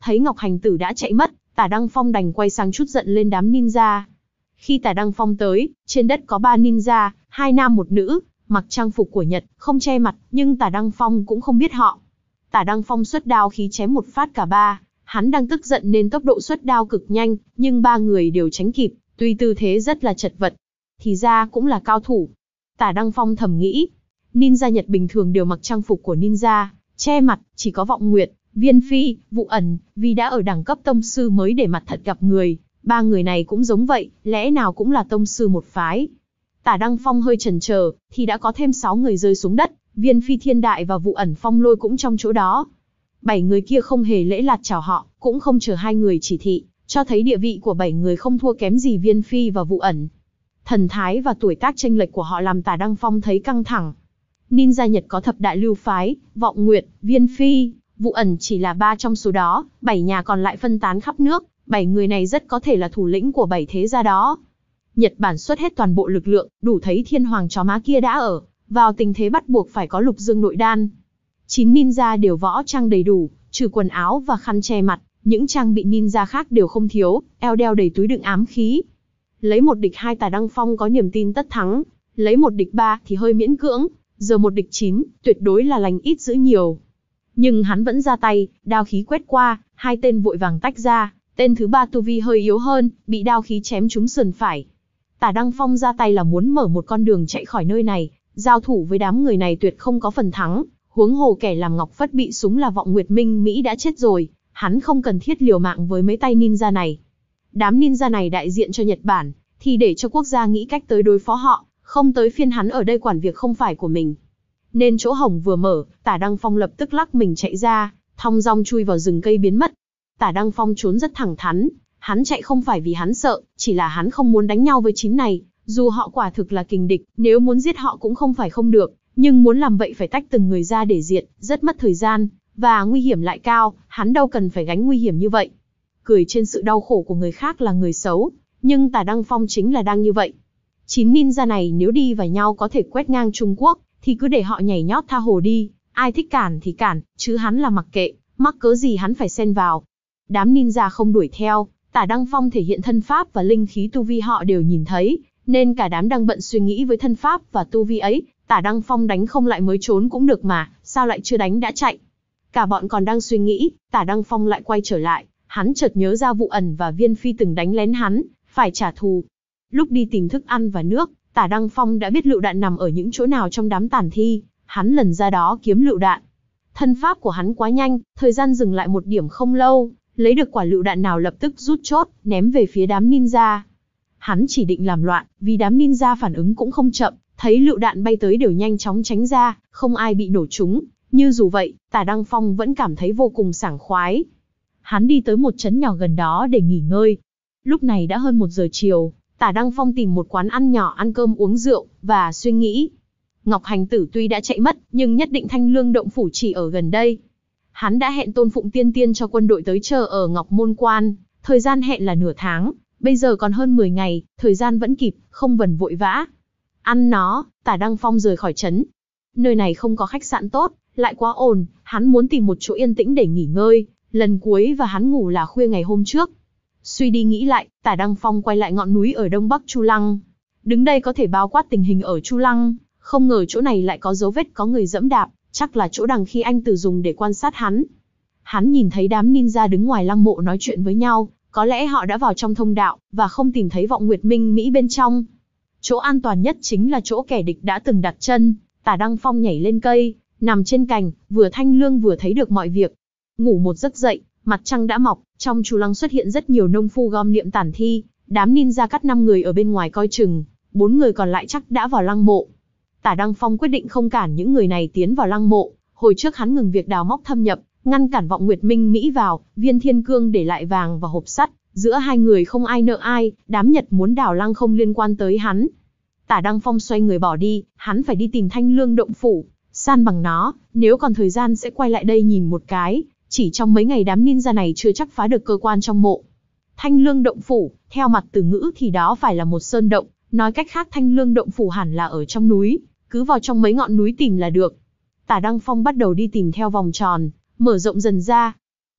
Thấy Ngọc Hành Tử đã chạy mất, Tả Đăng Phong đành quay sang trút giận lên đám ninja. Khi Tả Đăng Phong tới, trên đất có ba ninja, hai nam một nữ, mặc trang phục của Nhật, không che mặt, nhưng Tả Đăng Phong cũng không biết họ. Tả Đăng Phong xuất đao khí chém một phát cả ba, hắn đang tức giận nên tốc độ xuất đao cực nhanh, nhưng ba người đều tránh kịp, tuy tư thế rất là chật vật. Thì ra cũng là cao thủ. Tả Đăng Phong thầm nghĩ, ninja Nhật bình thường đều mặc trang phục của ninja, che mặt, chỉ có Vọng Nguyệt, Viên Phi, Vụ Ẩn, vì đã ở đẳng cấp tông sư mới để mặt thật gặp người, ba người này cũng giống vậy, lẽ nào cũng là tông sư một phái. Tả Đăng Phong hơi chần chờ, thì đã có thêm sáu người rơi xuống đất, Viên Phi Thiên Đại và Vụ Ẩn Phong Lôi cũng trong chỗ đó. Bảy người kia không hề lễ lạt chào họ, cũng không chờ hai người chỉ thị, cho thấy địa vị của bảy người không thua kém gì Viên Phi và Vụ Ẩn. Thần thái và tuổi tác chênh lệch của họ làm Tả Đăng Phong thấy căng thẳng. Ninja Nhật có thập đại lưu phái, Vọng Nguyệt, Viên Phi, Vụ Ẩn chỉ là ba trong số đó, bảy nhà còn lại phân tán khắp nước, bảy người này rất có thể là thủ lĩnh của bảy thế gia đó. Nhật Bản xuất hết toàn bộ lực lượng, đủ thấy thiên hoàng chó má kia đã ở vào tình thế bắt buộc phải có lục dương nội đan. Chín ninja đều võ trang đầy đủ, trừ quần áo và khăn che mặt, những trang bị ninja khác đều không thiếu, eo đeo đầy túi đựng ám khí. Lấy một địch hai Tả Đăng Phong có niềm tin tất thắng, lấy một địch ba thì hơi miễn cưỡng, giờ một địch chín, tuyệt đối là lành ít dữ nhiều. Nhưng hắn vẫn ra tay, đao khí quét qua, hai tên vội vàng tách ra, tên thứ ba tu vi hơi yếu hơn, bị đao khí chém trúng sườn phải. Tả Đăng Phong ra tay là muốn mở một con đường chạy khỏi nơi này, giao thủ với đám người này tuyệt không có phần thắng, huống hồ kẻ làm Ngọc Phất bị súng là Vọng Nguyệt Minh Mỹ đã chết rồi, hắn không cần thiết liều mạng với mấy tay ninja này. Đám ninja này đại diện cho Nhật Bản, thì để cho quốc gia nghĩ cách tới đối phó họ, không tới phiên hắn ở đây quản việc không phải của mình. Nên chỗ hổng vừa mở, Tả Đăng Phong lập tức lắc mình chạy ra, thong dong chui vào rừng cây biến mất. Tả Đăng Phong trốn rất thẳng thắn, hắn chạy không phải vì hắn sợ, chỉ là hắn không muốn đánh nhau với chín này, dù họ quả thực là kình địch, nếu muốn giết họ cũng không phải không được, nhưng muốn làm vậy phải tách từng người ra để diệt, rất mất thời gian, và nguy hiểm lại cao, hắn đâu cần phải gánh nguy hiểm như vậy. Cười trên sự đau khổ của người khác là người xấu, nhưng Tả Đăng Phong chính là đang như vậy. Chín ninja này nếu đi vào nhau có thể quét ngang Trung Quốc, thì cứ để họ nhảy nhót tha hồ đi, ai thích cản thì cản, chứ hắn là mặc kệ, mắc cớ gì hắn phải xen vào. Đám ninja không đuổi theo, Tả Đăng Phong thể hiện thân pháp và linh khí tu vi họ đều nhìn thấy, nên cả đám đang bận suy nghĩ với thân pháp và tu vi ấy, Tả Đăng Phong đánh không lại mới trốn cũng được mà, sao lại chưa đánh đã chạy. Cả bọn còn đang suy nghĩ, Tả Đăng Phong lại quay trở lại, hắn chợt nhớ ra Vụ Ẩn và Viên Phi từng đánh lén hắn, phải trả thù. Lúc đi tìm thức ăn và nước, Tả Đăng Phong đã biết lựu đạn nằm ở những chỗ nào trong đám tàn thi, hắn lần ra đó kiếm lựu đạn. Thân pháp của hắn quá nhanh, thời gian dừng lại một điểm không lâu, lấy được quả lựu đạn nào lập tức rút chốt, ném về phía đám ninja. Hắn chỉ định làm loạn, vì đám ninja phản ứng cũng không chậm, thấy lựu đạn bay tới đều nhanh chóng tránh ra, không ai bị nổ trúng. Như dù vậy, Tả Đăng Phong vẫn cảm thấy vô cùng sảng khoái. Hắn đi tới một trấn nhỏ gần đó để nghỉ ngơi. Lúc này đã hơn một giờ chiều, Tả Đăng Phong tìm một quán ăn nhỏ ăn cơm uống rượu, và suy nghĩ. Ngọc Hành Tử tuy đã chạy mất, nhưng nhất định Thanh Lương Động Phủ chỉ ở gần đây. Hắn đã hẹn Tôn Phụng Tiên Tiên cho quân đội tới chờ ở Ngọc Môn Quan, thời gian hẹn là nửa tháng, bây giờ còn hơn mười ngày, thời gian vẫn kịp, không cần vội vã. Ăn nó, Tả Đăng Phong rời khỏi trấn. Nơi này không có khách sạn tốt, lại quá ồn, hắn muốn tìm một chỗ yên tĩnh để nghỉ ngơi, lần cuối và hắn ngủ là khuya ngày hôm trước. Suy đi nghĩ lại, Tả Đăng Phong quay lại ngọn núi ở đông bắc Chu Lăng. Đứng đây có thể bao quát tình hình ở Chu Lăng, không ngờ chỗ này lại có dấu vết có người dẫm đạp, chắc là chỗ đằng khi anh Từ dùng để quan sát hắn. Hắn nhìn thấy đám ninja đứng ngoài lăng mộ nói chuyện với nhau, có lẽ họ đã vào trong thông đạo, và không tìm thấy Vọng Nguyệt Minh Mỹ bên trong. Chỗ an toàn nhất chính là chỗ kẻ địch đã từng đặt chân. Tả Đăng Phong nhảy lên cây, nằm trên cành, vừa thanh lương vừa thấy được mọi việc. Ngủ một giấc dậy, mặt trăng đã mọc, trong Chu Lăng xuất hiện rất nhiều nông phu gom liệm tàn thi, đám ninja cắt năm người ở bên ngoài coi chừng, bốn người còn lại chắc đã vào lăng mộ. Tả Đăng Phong quyết định không cản những người này tiến vào lăng mộ, hồi trước hắn ngừng việc đào móc thâm nhập, ngăn cản Vọng Nguyệt Minh Mỹ vào, Viên Thiên Cương để lại vàng và hộp sắt, giữa hai người không ai nợ ai, đám Nhật muốn đào lăng không liên quan tới hắn. Tả Đăng Phong xoay người bỏ đi, hắn phải đi tìm Thanh Lương Động Phủ, san bằng nó, nếu còn thời gian sẽ quay lại đây nhìn một cái, chỉ trong mấy ngày đám ninja này chưa chắc phá được cơ quan trong mộ. Thanh Lương Động Phủ, theo mặt từ ngữ thì đó phải là một sơn động, nói cách khác Thanh Lương Động Phủ hẳn là ở trong núi, cứ vào trong mấy ngọn núi tìm là được. Tả Đăng Phong bắt đầu đi tìm theo vòng tròn, mở rộng dần ra.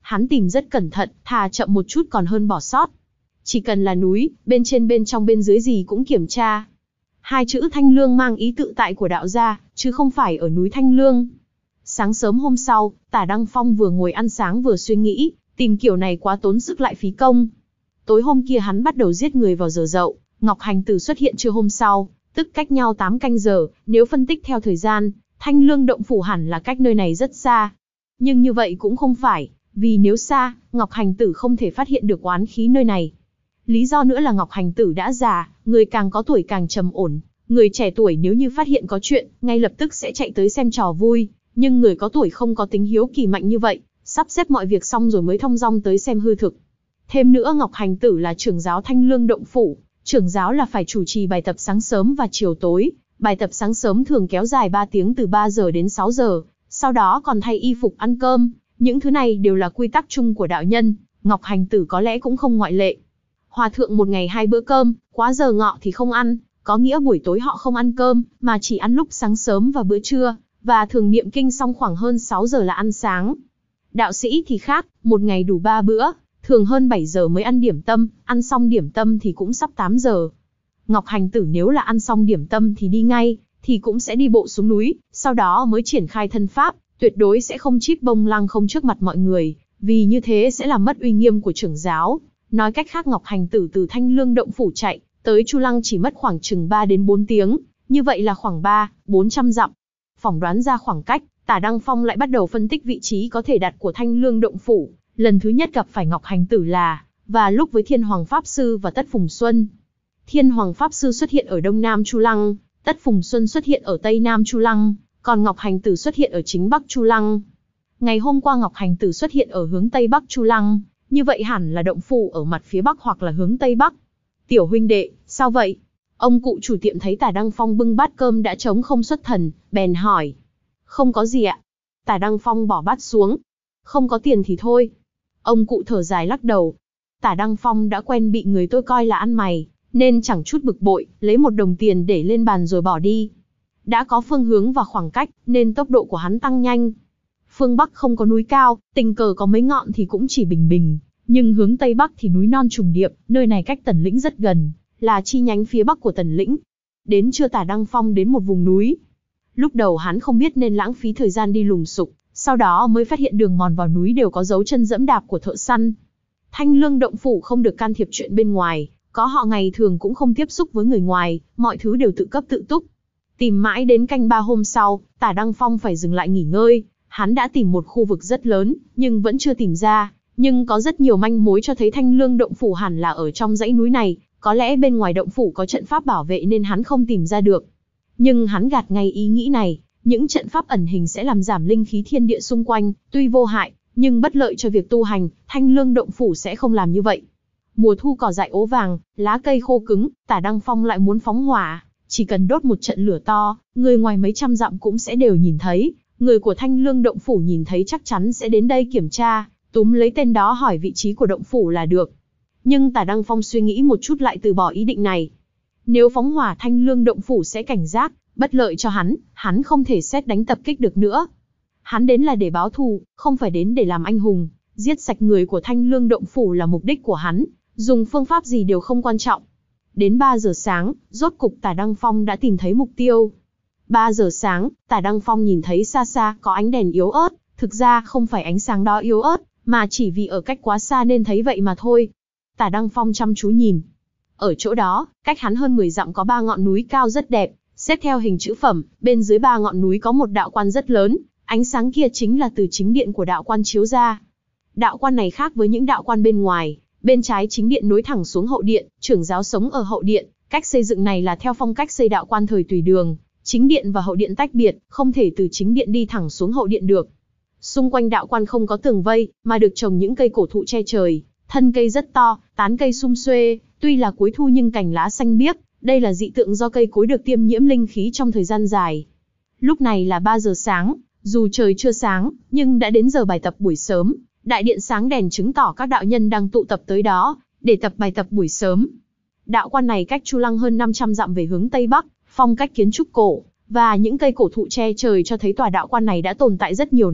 Hắn tìm rất cẩn thận, thà chậm một chút còn hơn bỏ sót. Chỉ cần là núi, bên trên bên trong bên dưới gì cũng kiểm tra. Hai chữ Thanh Lương mang ý tự tại của đạo gia, chứ không phải ở núi Thanh Lương. Sáng sớm hôm sau, Tả Đăng Phong vừa ngồi ăn sáng vừa suy nghĩ, tìm kiểu này quá tốn sức lại phí công. Tối hôm kia hắn bắt đầu giết người vào giờ dậu, Ngọc Hành Tử xuất hiện trưa hôm sau, tức cách nhau tám canh giờ, nếu phân tích theo thời gian, Thanh Lương động phủ hẳn là cách nơi này rất xa. Nhưng như vậy cũng không phải, vì nếu xa, Ngọc Hành Tử không thể phát hiện được oán khí nơi này. Lý do nữa là Ngọc Hành Tử đã già, người càng có tuổi càng trầm ổn, người trẻ tuổi nếu như phát hiện có chuyện, ngay lập tức sẽ chạy tới xem trò vui, nhưng người có tuổi không có tính hiếu kỳ mạnh như vậy, sắp xếp mọi việc xong rồi mới thong dong tới xem hư thực. Thêm nữa Ngọc Hành Tử là trưởng giáo Thanh Lương động phủ, trưởng giáo là phải chủ trì bài tập sáng sớm và chiều tối, bài tập sáng sớm thường kéo dài ba tiếng từ ba giờ đến sáu giờ, sau đó còn thay y phục ăn cơm, những thứ này đều là quy tắc chung của đạo nhân, Ngọc Hành Tử có lẽ cũng không ngoại lệ. Hòa thượng một ngày hai bữa cơm, quá giờ ngọ thì không ăn, có nghĩa buổi tối họ không ăn cơm, mà chỉ ăn lúc sáng sớm và bữa trưa, và thường niệm kinh xong khoảng hơn sáu giờ là ăn sáng. Đạo sĩ thì khác, một ngày đủ ba bữa, thường hơn bảy giờ mới ăn điểm tâm, ăn xong điểm tâm thì cũng sắp tám giờ. Ngọc Hành Tử nếu là ăn xong điểm tâm thì đi ngay, thì cũng sẽ đi bộ xuống núi, sau đó mới triển khai thân pháp, tuyệt đối sẽ không chít bông lăng không trước mặt mọi người, vì như thế sẽ làm mất uy nghiêm của trưởng giáo. Nói cách khác Ngọc Hành Tử từ Thanh Lương động phủ chạy tới Chu Lăng chỉ mất khoảng chừng ba đến bốn tiếng, như vậy là khoảng ba, bốn trăm dặm. Phỏng đoán ra khoảng cách, Tả Đăng Phong lại bắt đầu phân tích vị trí có thể đặt của Thanh Lương động phủ. Lần thứ nhất gặp phải Ngọc Hành Tử là, và lúc với Thiên Hoàng Pháp Sư và Tất Phùng Xuân. Thiên Hoàng Pháp Sư xuất hiện ở Đông Nam Chu Lăng, Tất Phùng Xuân xuất hiện ở Tây Nam Chu Lăng, còn Ngọc Hành Tử xuất hiện ở chính Bắc Chu Lăng. Ngày hôm qua Ngọc Hành Tử xuất hiện ở hướng Tây Bắc Chu Lăng, như vậy hẳn là động phủ ở mặt phía Bắc hoặc là hướng Tây Bắc. Tiểu huynh đệ, sao vậy? Ông cụ chủ tiệm thấy Tả Đăng Phong bưng bát cơm đã trống không xuất thần, bèn hỏi. Không có gì ạ. Tả Đăng Phong bỏ bát xuống. Không có tiền thì thôi. Ông cụ thở dài lắc đầu. Tả Đăng Phong đã quen bị người tôi coi là ăn mày, nên chẳng chút bực bội, lấy một đồng tiền để lên bàn rồi bỏ đi. Đã có phương hướng và khoảng cách, nên tốc độ của hắn tăng nhanh. Phương Bắc không có núi cao, tình cờ có mấy ngọn thì cũng chỉ bình bình, nhưng hướng Tây Bắc thì núi non trùng điệp, nơi này cách Tần Lĩnh rất gần, là chi nhánh phía Bắc của Tần Lĩnh. Đến trưa Tả Đăng Phong đến một vùng núi. Lúc đầu hắn không biết nên lãng phí thời gian đi lùng sục, sau đó mới phát hiện đường mòn vào núi đều có dấu chân dẫm đạp của thợ săn. Thanh Lương động phủ không được can thiệp chuyện bên ngoài, có họ ngày thường cũng không tiếp xúc với người ngoài, mọi thứ đều tự cấp tự túc. Tìm mãi đến canh ba hôm sau, Tả Đăng Phong phải dừng lại nghỉ ngơi. Hắn đã tìm một khu vực rất lớn, nhưng vẫn chưa tìm ra, nhưng có rất nhiều manh mối cho thấy Thanh Lương động phủ hẳn là ở trong dãy núi này, có lẽ bên ngoài động phủ có trận pháp bảo vệ nên hắn không tìm ra được. Nhưng hắn gạt ngay ý nghĩ này, những trận pháp ẩn hình sẽ làm giảm linh khí thiên địa xung quanh, tuy vô hại, nhưng bất lợi cho việc tu hành, Thanh Lương động phủ sẽ không làm như vậy. Mùa thu cỏ dại ố vàng, lá cây khô cứng, Tả Đăng Phong lại muốn phóng hỏa, chỉ cần đốt một trận lửa to, người ngoài mấy trăm dặm cũng sẽ đều nhìn thấy. Người của Thanh Lương động phủ nhìn thấy chắc chắn sẽ đến đây kiểm tra, túm lấy tên đó hỏi vị trí của động phủ là được. Nhưng Tả Đăng Phong suy nghĩ một chút lại từ bỏ ý định này. Nếu phóng hỏa Thanh Lương động phủ sẽ cảnh giác, bất lợi cho hắn, hắn không thể xét đánh tập kích được nữa. Hắn đến là để báo thù, không phải đến để làm anh hùng, giết sạch người của Thanh Lương động phủ là mục đích của hắn, dùng phương pháp gì đều không quan trọng. Đến ba giờ sáng, rốt cục Tả Đăng Phong đã tìm thấy mục tiêu. ba giờ sáng, Tả Đăng Phong nhìn thấy xa xa có ánh đèn yếu ớt, thực ra không phải ánh sáng đó yếu ớt, mà chỉ vì ở cách quá xa nên thấy vậy mà thôi. Tả Đăng Phong chăm chú nhìn. Ở chỗ đó, cách hắn hơn mười dặm có ba ngọn núi cao rất đẹp, xếp theo hình chữ phẩm, bên dưới ba ngọn núi có một đạo quan rất lớn, ánh sáng kia chính là từ chính điện của đạo quan chiếu ra. Đạo quan này khác với những đạo quan bên ngoài, bên trái chính điện nối thẳng xuống hậu điện, trưởng giáo sống ở hậu điện, cách xây dựng này là theo phong cách xây đạo quan thời Tùy Đường. Chính điện và hậu điện tách biệt, không thể từ chính điện đi thẳng xuống hậu điện được. Xung quanh đạo quan không có tường vây, mà được trồng những cây cổ thụ che trời, thân cây rất to, tán cây sum xuê, tuy là cuối thu nhưng cành lá xanh biếc, đây là dị tượng do cây cối được tiêm nhiễm linh khí trong thời gian dài. Lúc này là ba giờ sáng, dù trời chưa sáng, nhưng đã đến giờ bài tập buổi sớm, đại điện sáng đèn chứng tỏ các đạo nhân đang tụ tập tới đó, để tập bài tập buổi sớm. Đạo quan này cách Chu Lăng hơn năm trăm dặm về hướng Tây Bắc, phong cách kiến trúc cổ, và những cây cổ thụ che trời cho thấy tòa đạo quan này đã tồn tại rất nhiều năm,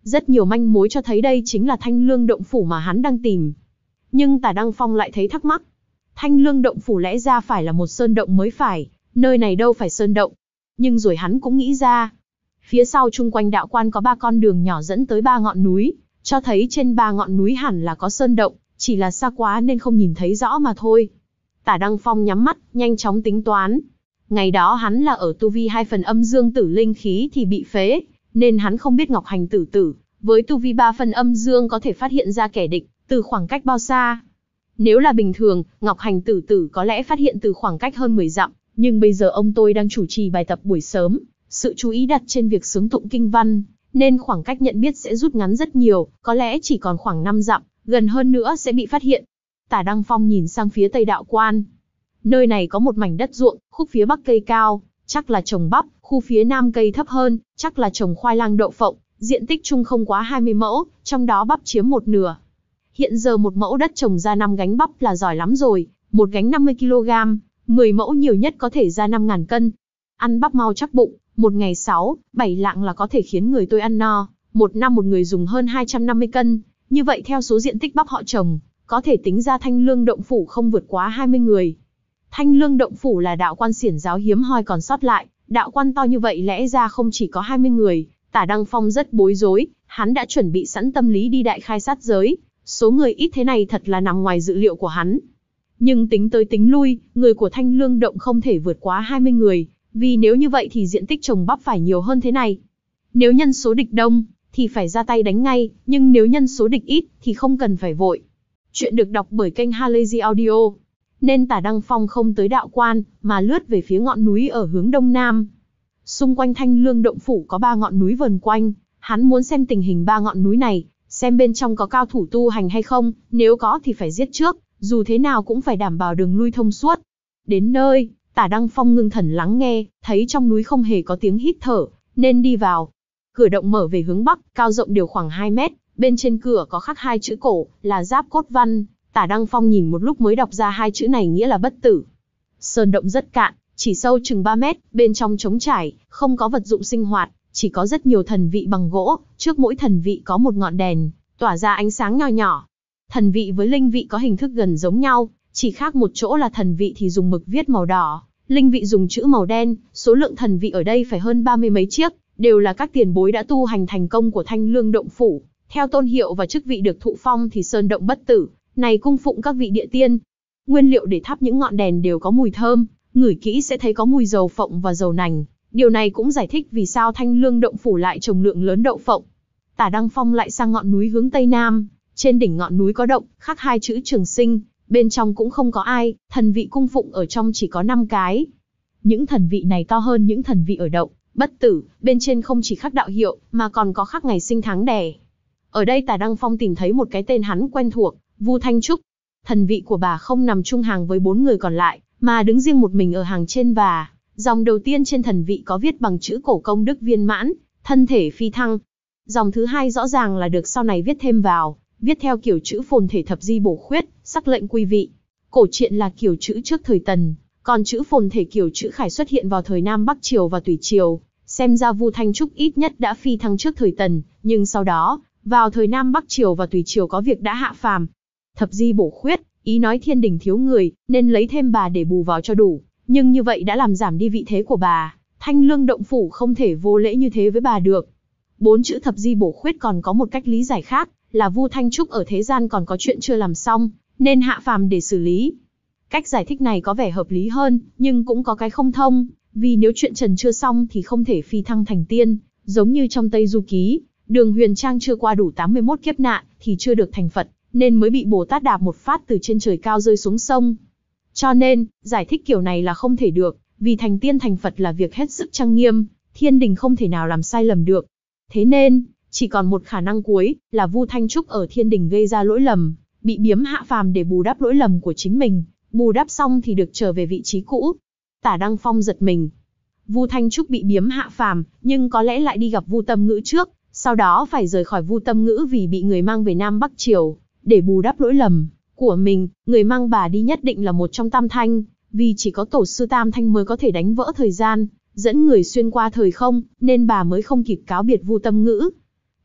Rất nhiều manh mối cho thấy đây chính là Thanh Lương động phủ mà hắn đang tìm. Nhưng Tả Đăng Phong lại thấy thắc mắc. Thanh Lương động phủ lẽ ra phải là một sơn động mới phải, nơi này đâu phải sơn động. Nhưng rồi hắn cũng nghĩ ra. Phía sau chung quanh đạo quan có ba con đường nhỏ dẫn tới ba ngọn núi, cho thấy trên ba ngọn núi hẳn là có sơn động, chỉ là xa quá nên không nhìn thấy rõ mà thôi. Tả Đăng Phong nhắm mắt, nhanh chóng tính toán. Ngày đó hắn là ở tu vi hai phần âm dương tử linh khí thì bị phế, nên hắn không biết Ngọc Hành Tử Tử, với tu vi ba phần âm dương có thể phát hiện ra kẻ địch, từ khoảng cách bao xa. Nếu là bình thường, Ngọc Hành Tử Tử có lẽ phát hiện từ khoảng cách hơn mười dặm, nhưng bây giờ ông tôi đang chủ trì bài tập buổi sớm, sự chú ý đặt trên việc xướng tụng kinh văn, nên khoảng cách nhận biết sẽ rút ngắn rất nhiều, có lẽ chỉ còn khoảng năm dặm, gần hơn nữa sẽ bị phát hiện. Tả Đăng Phong nhìn sang phía tây đạo quan. Nơi này có một mảnh đất ruộng, khúc phía bắc cây cao, chắc là trồng bắp, khu phía nam cây thấp hơn, chắc là trồng khoai lang đậu phộng, diện tích chung không quá hai mươi mẫu, trong đó bắp chiếm một nửa. Hiện giờ một mẫu đất trồng ra năm gánh bắp là giỏi lắm rồi, một gánh năm mươi ki lô gam, mười mẫu nhiều nhất có thể ra năm nghìn cân. Ăn bắp mau chắc bụng, một ngày sáu, bảy lạng là có thể khiến người tôi ăn no, một năm một người dùng hơn hai trăm năm mươi cân. Như vậy theo số diện tích bắp họ trồng, có thể tính ra Thanh Lương động phủ không vượt quá hai mươi người. Thanh Lương động phủ là đạo quan xiển giáo hiếm hoi còn sót lại, đạo quan to như vậy lẽ ra không chỉ có hai mươi người. Tả Đăng Phong rất bối rối, hắn đã chuẩn bị sẵn tâm lý đi đại khai sát giới, số người ít thế này thật là nằm ngoài dự liệu của hắn. Nhưng tính tới tính lui, người của Thanh Lương động không thể vượt quá hai mươi người, vì nếu như vậy thì diện tích trồng bắp phải nhiều hơn thế này. Nếu nhân số địch đông, thì phải ra tay đánh ngay, nhưng nếu nhân số địch ít, thì không cần phải vội. Chuyện được đọc bởi kênh Halazy Audio. Nên Tả Đăng Phong không tới đạo quan, mà lướt về phía ngọn núi ở hướng đông nam. Xung quanh Thanh Lương động phủ có ba ngọn núi vờn quanh, hắn muốn xem tình hình ba ngọn núi này, xem bên trong có cao thủ tu hành hay không, nếu có thì phải giết trước, dù thế nào cũng phải đảm bảo đường lui thông suốt. Đến nơi, Tả Đăng Phong ngưng thần lắng nghe, thấy trong núi không hề có tiếng hít thở, nên đi vào. Cửa động mở về hướng bắc, cao rộng đều khoảng hai mét, bên trên cửa có khắc hai chữ cổ, là Giáp Cốt Văn. Tả Đăng Phong nhìn một lúc mới đọc ra hai chữ này nghĩa là bất tử. Sơn động rất cạn, chỉ sâu chừng ba mét, bên trong trống trải, không có vật dụng sinh hoạt, chỉ có rất nhiều thần vị bằng gỗ, trước mỗi thần vị có một ngọn đèn, tỏa ra ánh sáng nho nhỏ. Thần vị với linh vị có hình thức gần giống nhau, chỉ khác một chỗ là thần vị thì dùng mực viết màu đỏ, linh vị dùng chữ màu đen, số lượng thần vị ở đây phải hơn ba mươi mấy chiếc, đều là các tiền bối đã tu hành thành công của Thanh Lương động phủ. Theo tôn hiệu và chức vị được thụ phong thì sơn động bất tử này cung phụng các vị địa tiên. Nguyên liệu để thắp những ngọn đèn đều có mùi thơm, ngửi kỹ sẽ thấy có mùi dầu phộng và dầu nành. Điều này cũng giải thích vì sao Thanh Lương động phủ lại trồng lượng lớn đậu phộng. Tả Đăng Phong lại sang ngọn núi hướng tây nam, trên đỉnh ngọn núi có động, khắc hai chữ Trường Sinh, bên trong cũng không có ai, thần vị cung phụng ở trong chỉ có năm cái. Những thần vị này to hơn những thần vị ở động, bất tử, bên trên không chỉ khắc đạo hiệu, mà còn có khắc ngày sinh tháng đẻ. Ở đây Tả Đăng Phong tìm thấy một cái tên hắn quen thuộc, Vu Thanh Trúc. Thần vị của bà không nằm chung hàng với bốn người còn lại, mà đứng riêng một mình ở hàng trên và. Dòng đầu tiên trên thần vị có viết bằng chữ cổ công đức viên mãn, thân thể phi thăng. Dòng thứ hai rõ ràng là được sau này viết thêm vào, viết theo kiểu chữ phồn thể thập di bổ khuyết, sắc lệnh quy vị. Cổ truyện là kiểu chữ trước thời Tần, còn chữ phồn thể kiểu chữ khải xuất hiện vào thời Nam Bắc Triều và Tùy Triều. Xem ra Vu Thanh Trúc ít nhất đã phi thăng trước thời Tần, nhưng sau đó, vào thời Nam Bắc Triều và Tùy Triều có việc đã hạ phàm. Thập di bổ khuyết, ý nói thiên đình thiếu người, nên lấy thêm bà để bù vào cho đủ. Nhưng như vậy đã làm giảm đi vị thế của bà, Thanh Lương động phủ không thể vô lễ như thế với bà được. Bốn chữ thập di bổ khuyết còn có một cách lý giải khác, là Vu Thanh Trúc ở thế gian còn có chuyện chưa làm xong, nên hạ phàm để xử lý. Cách giải thích này có vẻ hợp lý hơn, nhưng cũng có cái không thông, vì nếu chuyện trần chưa xong thì không thể phi thăng thành tiên, giống như trong Tây Du Ký, Đường Huyền Trang chưa qua đủ tám mươi mốt kiếp nạn thì chưa được thành Phật, nên mới bị Bồ Tát đạp một phát từ trên trời cao rơi xuống sông. Cho nên, giải thích kiểu này là không thể được, vì thành tiên thành Phật là việc hết sức trang nghiêm, thiên đình không thể nào làm sai lầm được. Thế nên, chỉ còn một khả năng cuối, là Vu Thanh Trúc ở thiên đình gây ra lỗi lầm, bị biếm hạ phàm để bù đắp lỗi lầm của chính mình, bù đắp xong thì được trở về vị trí cũ. Tả Đăng Phong giật mình. Vu Thanh Trúc bị biếm hạ phàm, nhưng có lẽ lại đi gặp Vu Tâm Ngữ trước, sau đó phải rời khỏi Vu Tâm Ngữ vì bị người mang về Nam Bắc Triều, để bù đắp lỗi lầm của mình. Người mang bà đi nhất định là một trong Tam Thanh, vì chỉ có tổ sư Tam Thanh mới có thể đánh vỡ thời gian, dẫn người xuyên qua thời không, nên bà mới không kịp cáo biệt Vu Tâm Ngữ.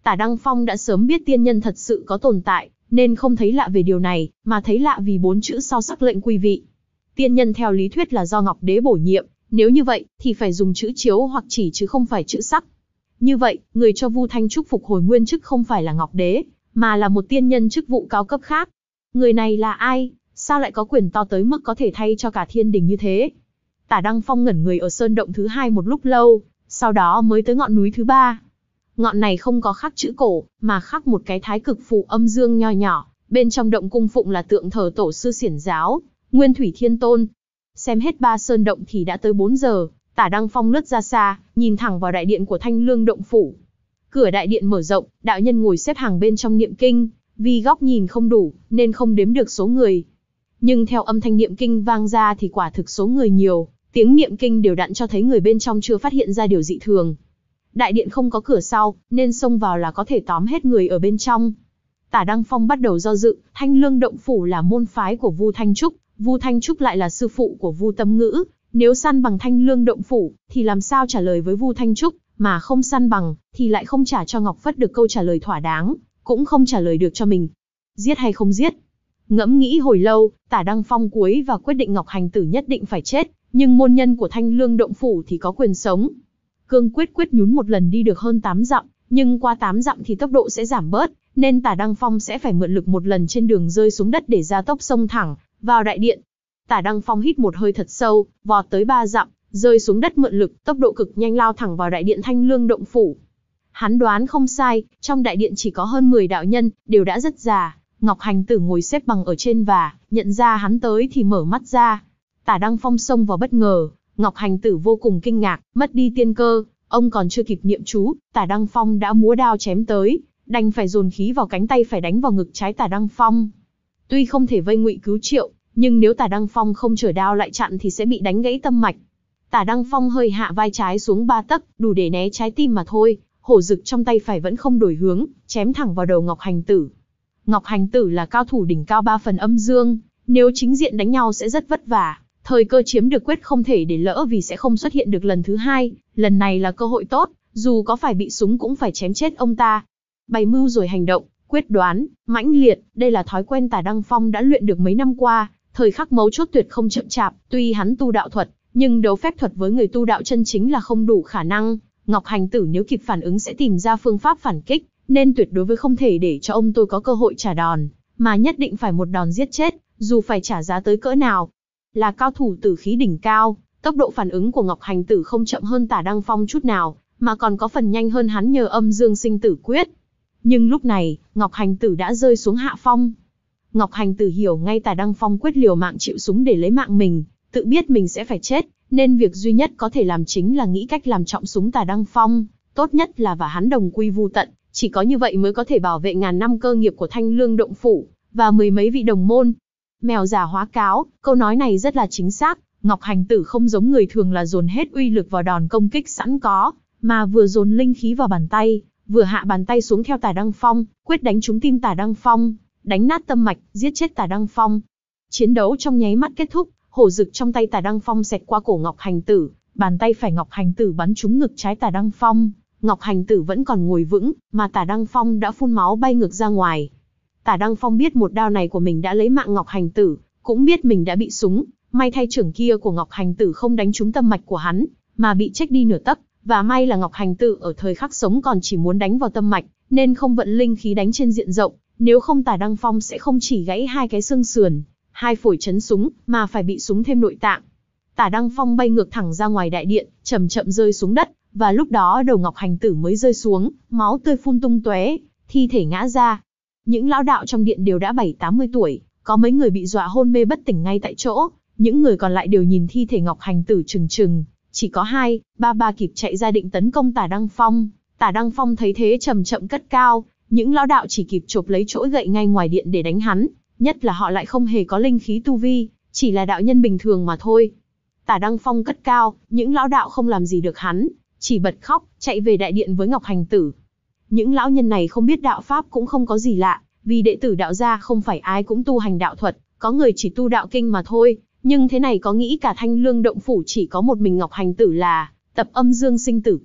Tả Đăng Phong đã sớm biết tiên nhân thật sự có tồn tại, nên không thấy lạ về điều này, mà thấy lạ vì bốn chữ sau sắc lệnh quý vị. Tiên nhân theo lý thuyết là do Ngọc Đế bổ nhiệm, nếu như vậy, thì phải dùng chữ chiếu hoặc chỉ chứ không phải chữ sắc. Như vậy, người cho Vu Thanh Trúc phục hồi nguyên chức không phải là Ngọc Đế, mà là một tiên nhân chức vụ cao cấp khác. Người này là ai? Sao lại có quyền to tới mức có thể thay cho cả thiên đình như thế? Tả Đăng Phong ngẩn người ở sơn động thứ hai một lúc lâu, sau đó mới tới ngọn núi thứ ba. Ngọn này không có khắc chữ cổ, mà khắc một cái thái cực phù âm dương nho nhỏ, bên trong động cung phụng là tượng thờ tổ sư xiển giáo, Nguyên Thủy Thiên Tôn. Xem hết ba sơn động thì đã tới bốn giờ, Tả Đăng Phong lướt ra xa, nhìn thẳng vào đại điện của Thanh Lương động phủ. Cửa đại điện mở rộng, đạo nhân ngồi xếp hàng bên trong niệm kinh, vì góc nhìn không đủ, nên không đếm được số người. Nhưng theo âm thanh niệm kinh vang ra thì quả thực số người nhiều, tiếng niệm kinh đều đặn cho thấy người bên trong chưa phát hiện ra điều dị thường. Đại điện không có cửa sau, nên xông vào là có thể tóm hết người ở bên trong. Tả Đăng Phong bắt đầu do dự, Thanh Lương động phủ là môn phái của Vu Thanh Trúc, Vu Thanh Trúc lại là sư phụ của Vu Tâm Ngữ, nếu săn bằng Thanh Lương động phủ, thì làm sao trả lời với Vu Thanh Trúc, mà không săn bằng, thì lại không trả cho Ngọc Phất được câu trả lời thỏa đáng, cũng không trả lời được cho mình. Giết hay không giết? Ngẫm nghĩ hồi lâu, Tả Đăng Phong cuối và quyết định Ngọc Hành Tử nhất định phải chết, nhưng môn nhân của Thanh Lương động phủ thì có quyền sống. Cương quyết quyết nhún một lần đi được hơn tám dặm, nhưng qua tám dặm thì tốc độ sẽ giảm bớt, nên Tả Đăng Phong sẽ phải mượn lực một lần trên đường rơi xuống đất để gia tốc xông thẳng vào đại điện. Tả Đăng Phong hít một hơi thật sâu, vọt tới ba dặm, rơi xuống đất mượn lực, tốc độ cực nhanh lao thẳng vào đại điện Thanh Lương động phủ. Hắn đoán không sai, trong đại điện chỉ có hơn mười đạo nhân, đều đã rất già. Ngọc Hành Tử ngồi xếp bằng ở trên và, nhận ra hắn tới thì mở mắt ra. Tả Đăng Phong xông vào bất ngờ, Ngọc Hành Tử vô cùng kinh ngạc, mất đi tiên cơ, ông còn chưa kịp niệm chú, Tả Đăng Phong đã múa đao chém tới, đành phải dồn khí vào cánh tay phải đánh vào ngực trái Tả Đăng Phong. Tuy không thể vây ngụy cứu triệu, nhưng nếu Tả Đăng Phong không chở đao lại chặn thì sẽ bị đánh gãy tâm mạch. Tả Đăng Phong hơi hạ vai trái xuống ba tấc, đủ để né trái tim mà thôi, hổ dực trong tay phải vẫn không đổi hướng, chém thẳng vào đầu Ngọc Hành Tử. Ngọc Hành Tử là cao thủ đỉnh cao ba phần âm dương, nếu chính diện đánh nhau sẽ rất vất vả, thời cơ chiếm được quyết không thể để lỡ vì sẽ không xuất hiện được lần thứ hai, lần này là cơ hội tốt, dù có phải bị súng cũng phải chém chết ông ta. Bày mưu rồi hành động, quyết đoán, mãnh liệt, đây là thói quen Tả Đăng Phong đã luyện được mấy năm qua, thời khắc mấu chốt tuyệt không chậm chạp, tuy hắn tu đạo thuật, nhưng đấu phép thuật với người tu đạo chân chính là không đủ khả năng. Ngọc Hành Tử nếu kịp phản ứng sẽ tìm ra phương pháp phản kích, nên tuyệt đối với không thể để cho ông tôi có cơ hội trả đòn, mà nhất định phải một đòn giết chết, dù phải trả giá tới cỡ nào. Là cao thủ tử khí đỉnh cao, tốc độ phản ứng của Ngọc Hành Tử không chậm hơn Tả Đăng Phong chút nào, mà còn có phần nhanh hơn hắn nhờ âm dương sinh tử quyết. Nhưng lúc này, Ngọc Hành Tử đã rơi xuống hạ phong. Ngọc Hành Tử hiểu ngay Tả Đăng Phong quyết liều mạng chịu súng để lấy mạng mình, tự biết mình sẽ phải chết, nên việc duy nhất có thể làm chính là nghĩ cách làm trọng súng Tả Đăng Phong, tốt nhất là và hắn đồng quy vu tận, chỉ có như vậy mới có thể bảo vệ ngàn năm cơ nghiệp của Thanh Lương động phủ, và mười mấy vị đồng môn. Mèo già hóa cáo, câu nói này rất là chính xác, Ngọc Hành Tử không giống người thường là dồn hết uy lực vào đòn công kích sẵn có, mà vừa dồn linh khí vào bàn tay, vừa hạ bàn tay xuống theo Tả Đăng Phong, quyết đánh trúng tim Tả Đăng Phong, đánh nát tâm mạch, giết chết Tả Đăng Phong. Chiến đấu trong nháy mắt kết thúc, hổ dực trong tay Tả Đăng Phong xẹt qua cổ Ngọc Hành Tử, bàn tay phải Ngọc Hành Tử bắn trúng ngực trái Tả Đăng Phong. Ngọc Hành Tử vẫn còn ngồi vững, mà Tả Đăng Phong đã phun máu bay ngược ra ngoài. Tả Đăng Phong biết một đao này của mình đã lấy mạng Ngọc Hành Tử, cũng biết mình đã bị súng, may thay chưởng kia của Ngọc Hành Tử không đánh trúng tâm mạch của hắn, mà bị chếch đi nửa tấc, và may là Ngọc Hành Tử ở thời khắc sống còn chỉ muốn đánh vào tâm mạch, nên không vận linh khí đánh trên diện rộng, nếu không Tả Đăng Phong sẽ không chỉ gãy hai cái xương sườn, hai phổi chấn súng, mà phải bị súng thêm nội tạng. Tả Đăng Phong bay ngược thẳng ra ngoài đại điện, chậm chậm rơi xuống đất, và lúc đó đầu Ngọc Hành Tử mới rơi xuống, máu tươi phun tung tóe, thi thể ngã ra. Những lão đạo trong điện đều đã bảy tám mươi tuổi, có mấy người bị dọa hôn mê bất tỉnh ngay tại chỗ, những người còn lại đều nhìn thi thể Ngọc Hành Tử trừng trừng, chỉ có hai, ba ba kịp chạy ra định tấn công Tả Đăng Phong. Tả Đăng Phong thấy thế chậm chậm cất cao, những lão đạo chỉ kịp chộp lấy chỗi gậy ngay ngoài điện để đánh hắn, nhất là họ lại không hề có linh khí tu vi, chỉ là đạo nhân bình thường mà thôi. Tả Đăng Phong cất cao, những lão đạo không làm gì được hắn, chỉ bật khóc, chạy về đại điện với Ngọc Hành Tử. Những lão nhân này không biết đạo pháp cũng không có gì lạ, vì đệ tử đạo gia không phải ai cũng tu hành đạo thuật, có người chỉ tu đạo kinh mà thôi, nhưng thế này có nghĩ cả Thanh Lương động phủ chỉ có một mình Ngọc Hành Tử là tập âm dương sinh tử quyết,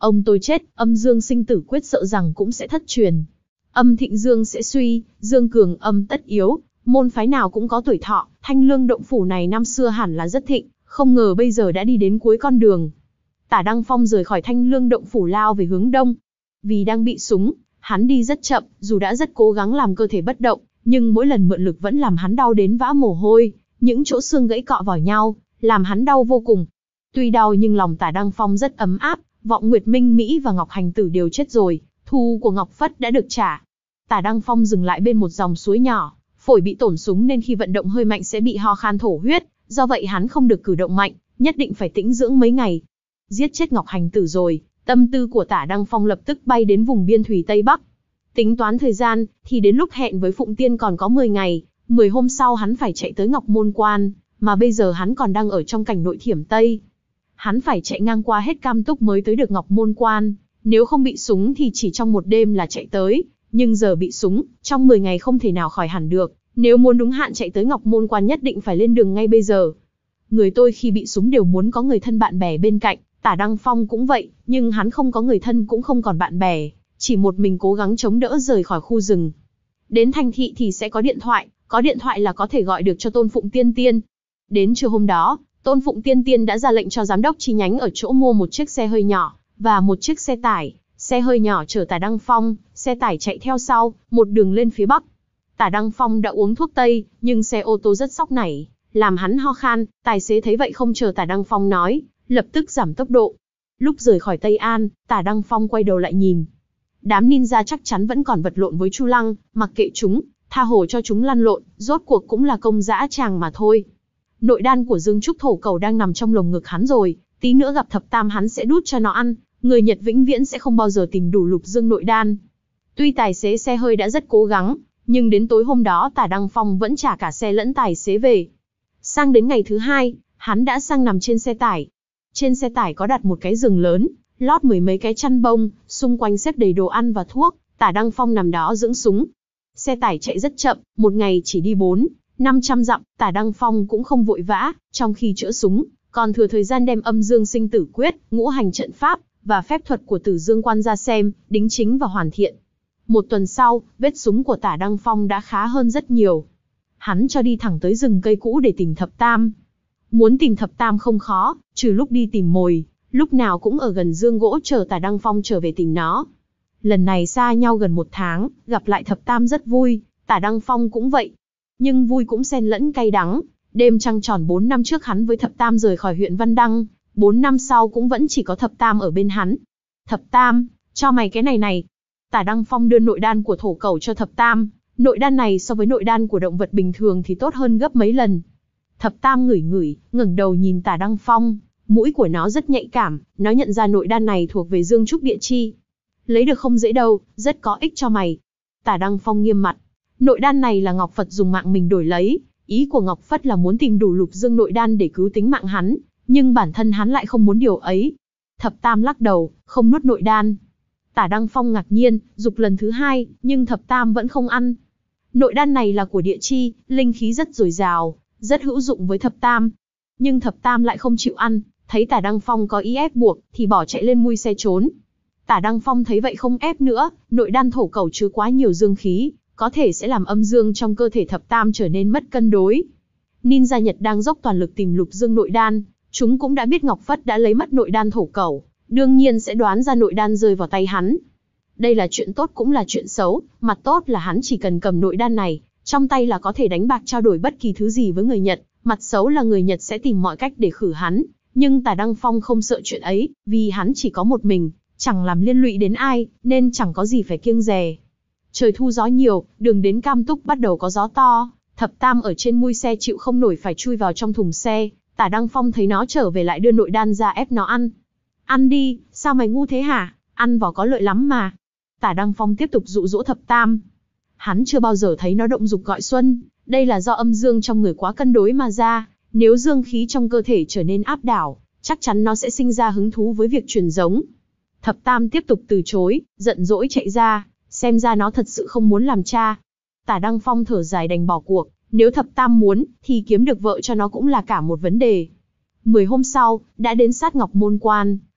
Ông tôi chết, âm dương sinh tử quyết sợ rằng cũng sẽ thất truyền. Âm thịnh dương sẽ suy, dương cường âm tất yếu, môn phái nào cũng có tuổi thọ, Thanh Lương động phủ này năm xưa hẳn là rất thịnh, không ngờ bây giờ đã đi đến cuối con đường. Tả Đăng Phong rời khỏi Thanh Lương động phủ lao về hướng đông. Vì đang bị súng, hắn đi rất chậm, dù đã rất cố gắng làm cơ thể bất động, nhưng mỗi lần mượn lực vẫn làm hắn đau đến vã mồ hôi, những chỗ xương gãy cọ vào nhau, làm hắn đau vô cùng. Tuy đau nhưng lòng Tả Đăng Phong rất ấm áp, Vọng Nguyệt Minh Mỹ và Ngọc Hành Tử đều chết rồi, thù của Ngọc Phất đã được trả. Tả Đăng Phong dừng lại bên một dòng suối nhỏ, phổi bị tổn súng nên khi vận động hơi mạnh sẽ bị ho khan thổ huyết, do vậy hắn không được cử động mạnh, nhất định phải tĩnh dưỡng mấy ngày. Giết chết Ngọc Hành Tử rồi, tâm tư của Tả Đăng Phong lập tức bay đến vùng biên thủy Tây Bắc. Tính toán thời gian, thì đến lúc hẹn với Phụng Tiên còn có mười ngày, mười hôm sau hắn phải chạy tới Ngọc Môn Quan, mà bây giờ hắn còn đang ở trong cảnh nội Thiểm Tây. Hắn phải chạy ngang qua hết Cam Túc mới tới được Ngọc Môn Quan, nếu không bị súng thì chỉ trong một đêm là chạy tới, nhưng giờ bị súng, trong mười ngày không thể nào khỏi hẳn được, nếu muốn đúng hạn chạy tới Ngọc Môn Quan nhất định phải lên đường ngay bây giờ. Người tôi khi bị súng đều muốn có người thân bạn bè bên cạnh, Tả Đăng Phong cũng vậy, nhưng hắn không có người thân cũng không còn bạn bè, chỉ một mình cố gắng chống đỡ rời khỏi khu rừng. Đến thành thị thì sẽ có điện thoại, có điện thoại là có thể gọi được cho Tôn Phụng Tiên Tiên. Đến trưa hôm đó, Tôn Phụng Tiên Tiên đã ra lệnh cho giám đốc chi nhánh ở chỗ mua một chiếc xe hơi nhỏ, và một chiếc xe tải. Xe hơi nhỏ chở Tả Đăng Phong, xe tải chạy theo sau, một đường lên phía Bắc. Tả Đăng Phong đã uống thuốc Tây, nhưng xe ô tô rất sóc nảy, làm hắn ho khan, tài xế thấy vậy không chờ Tả Đăng Phong nói, lập tức giảm tốc độ. Lúc rời khỏi Tây An, Tả Đăng Phong quay đầu lại nhìn. Đám ninja chắc chắn vẫn còn vật lộn với Chu Lăng, mặc kệ chúng, tha hồ cho chúng lăn lộn, rốt cuộc cũng là công dã tràng mà thôi. Nội đan của Dương Trúc Thổ Cầu đang nằm trong lồng ngực hắn rồi, tí nữa gặp thập tam hắn sẽ đút cho nó ăn, người Nhật vĩnh viễn sẽ không bao giờ tìm đủ lục dương nội đan. Tuy tài xế xe hơi đã rất cố gắng, nhưng đến tối hôm đó Tả Đăng Phong vẫn trả cả xe lẫn tài xế về. Sang đến ngày thứ hai, hắn đã sang nằm trên xe tải. Trên xe tải có đặt một cái giường lớn, lót mười mấy cái chăn bông, xung quanh xếp đầy đồ ăn và thuốc, Tả Đăng Phong nằm đó dưỡng súng. Xe tải chạy rất chậm, một ngày chỉ đi bốn, năm trăm dặm, Tả Đăng Phong cũng không vội vã, trong khi chữa súng, còn thừa thời gian đem âm dương sinh tử quyết, ngũ hành trận pháp, và phép thuật của Tử Dương Quan ra xem, đính chính và hoàn thiện. Một tuần sau, vết súng của Tả Đăng Phong đã khá hơn rất nhiều. Hắn cho đi thẳng tới rừng cây cũ để tìm thập tam. Muốn tìm thập tam không khó, trừ lúc đi tìm mồi, lúc nào cũng ở gần dương gỗ chờ Tả Đăng Phong trở về tìm nó. Lần này xa nhau gần một tháng, gặp lại thập tam rất vui, Tả Đăng Phong cũng vậy. Nhưng vui cũng xen lẫn cay đắng, đêm trăng tròn bốn năm trước hắn với thập tam rời khỏi huyện Văn Đăng, bốn năm sau cũng vẫn chỉ có thập tam ở bên hắn. Thập tam, cho mày cái này này. Tả Đăng Phong đưa nội đan của thổ cẩu cho thập tam, nội đan này so với nội đan của động vật bình thường thì tốt hơn gấp mấy lần. Thập tam ngửi ngửi, ngẩng đầu nhìn Tả Đăng Phong, mũi của nó rất nhạy cảm, nó nhận ra nội đan này thuộc về Dương Trúc Địa Chi. Lấy được không dễ đâu, rất có ích cho mày. Tả Đăng Phong nghiêm mặt. Nội đan này là Ngọc Phật dùng mạng mình đổi lấy, ý của Ngọc Phất là muốn tìm đủ lục dương nội đan để cứu tính mạng hắn, nhưng bản thân hắn lại không muốn điều ấy. Thập tam lắc đầu, không nuốt nội đan. Tả Đăng Phong ngạc nhiên, dục lần thứ hai, nhưng thập tam vẫn không ăn. Nội đan này là của địa chi, linh khí rất dồi dào, rất hữu dụng với thập tam. Nhưng thập tam lại không chịu ăn, thấy Tả Đăng Phong có ý ép buộc, thì bỏ chạy lên mui xe trốn. Tả Đăng Phong thấy vậy không ép nữa, nội đan thổ cẩu chứa quá nhiều dương khí, có thể sẽ làm âm dương trong cơ thể thập tam trở nên mất cân đối. Ninja Nhật đang dốc toàn lực tìm lục dương nội đan, chúng cũng đã biết Ngọc Phất đã lấy mất nội đan thổ cẩu, đương nhiên sẽ đoán ra nội đan rơi vào tay hắn. Đây là chuyện tốt cũng là chuyện xấu, mặt tốt là hắn chỉ cần cầm nội đan này, trong tay là có thể đánh bạc trao đổi bất kỳ thứ gì với người Nhật, mặt xấu là người Nhật sẽ tìm mọi cách để khử hắn, nhưng Tả Đăng Phong không sợ chuyện ấy, vì hắn chỉ có một mình, chẳng làm liên lụy đến ai, nên chẳng có gì phải kiêng dè. Trời thu gió nhiều, đường đến Cam Túc bắt đầu có gió to, thập tam ở trên mui xe chịu không nổi phải chui vào trong thùng xe, Tả Đăng Phong thấy nó trở về lại đưa nội đan ra ép nó ăn. Ăn đi, sao mày ngu thế hả, ăn vào có lợi lắm mà. Tả Đăng Phong tiếp tục dụ dỗ thập tam. Hắn chưa bao giờ thấy nó động dục gọi xuân, đây là do âm dương trong người quá cân đối mà ra, nếu dương khí trong cơ thể trở nên áp đảo, chắc chắn nó sẽ sinh ra hứng thú với việc truyền giống. Thập tam tiếp tục từ chối, giận dỗi chạy ra, xem ra nó thật sự không muốn làm cha. Tả Đăng Phong thở dài đành bỏ cuộc, nếu thập tam muốn, thì kiếm được vợ cho nó cũng là cả một vấn đề. Mười hôm sau, đã đến sát Ngọc Môn Quan,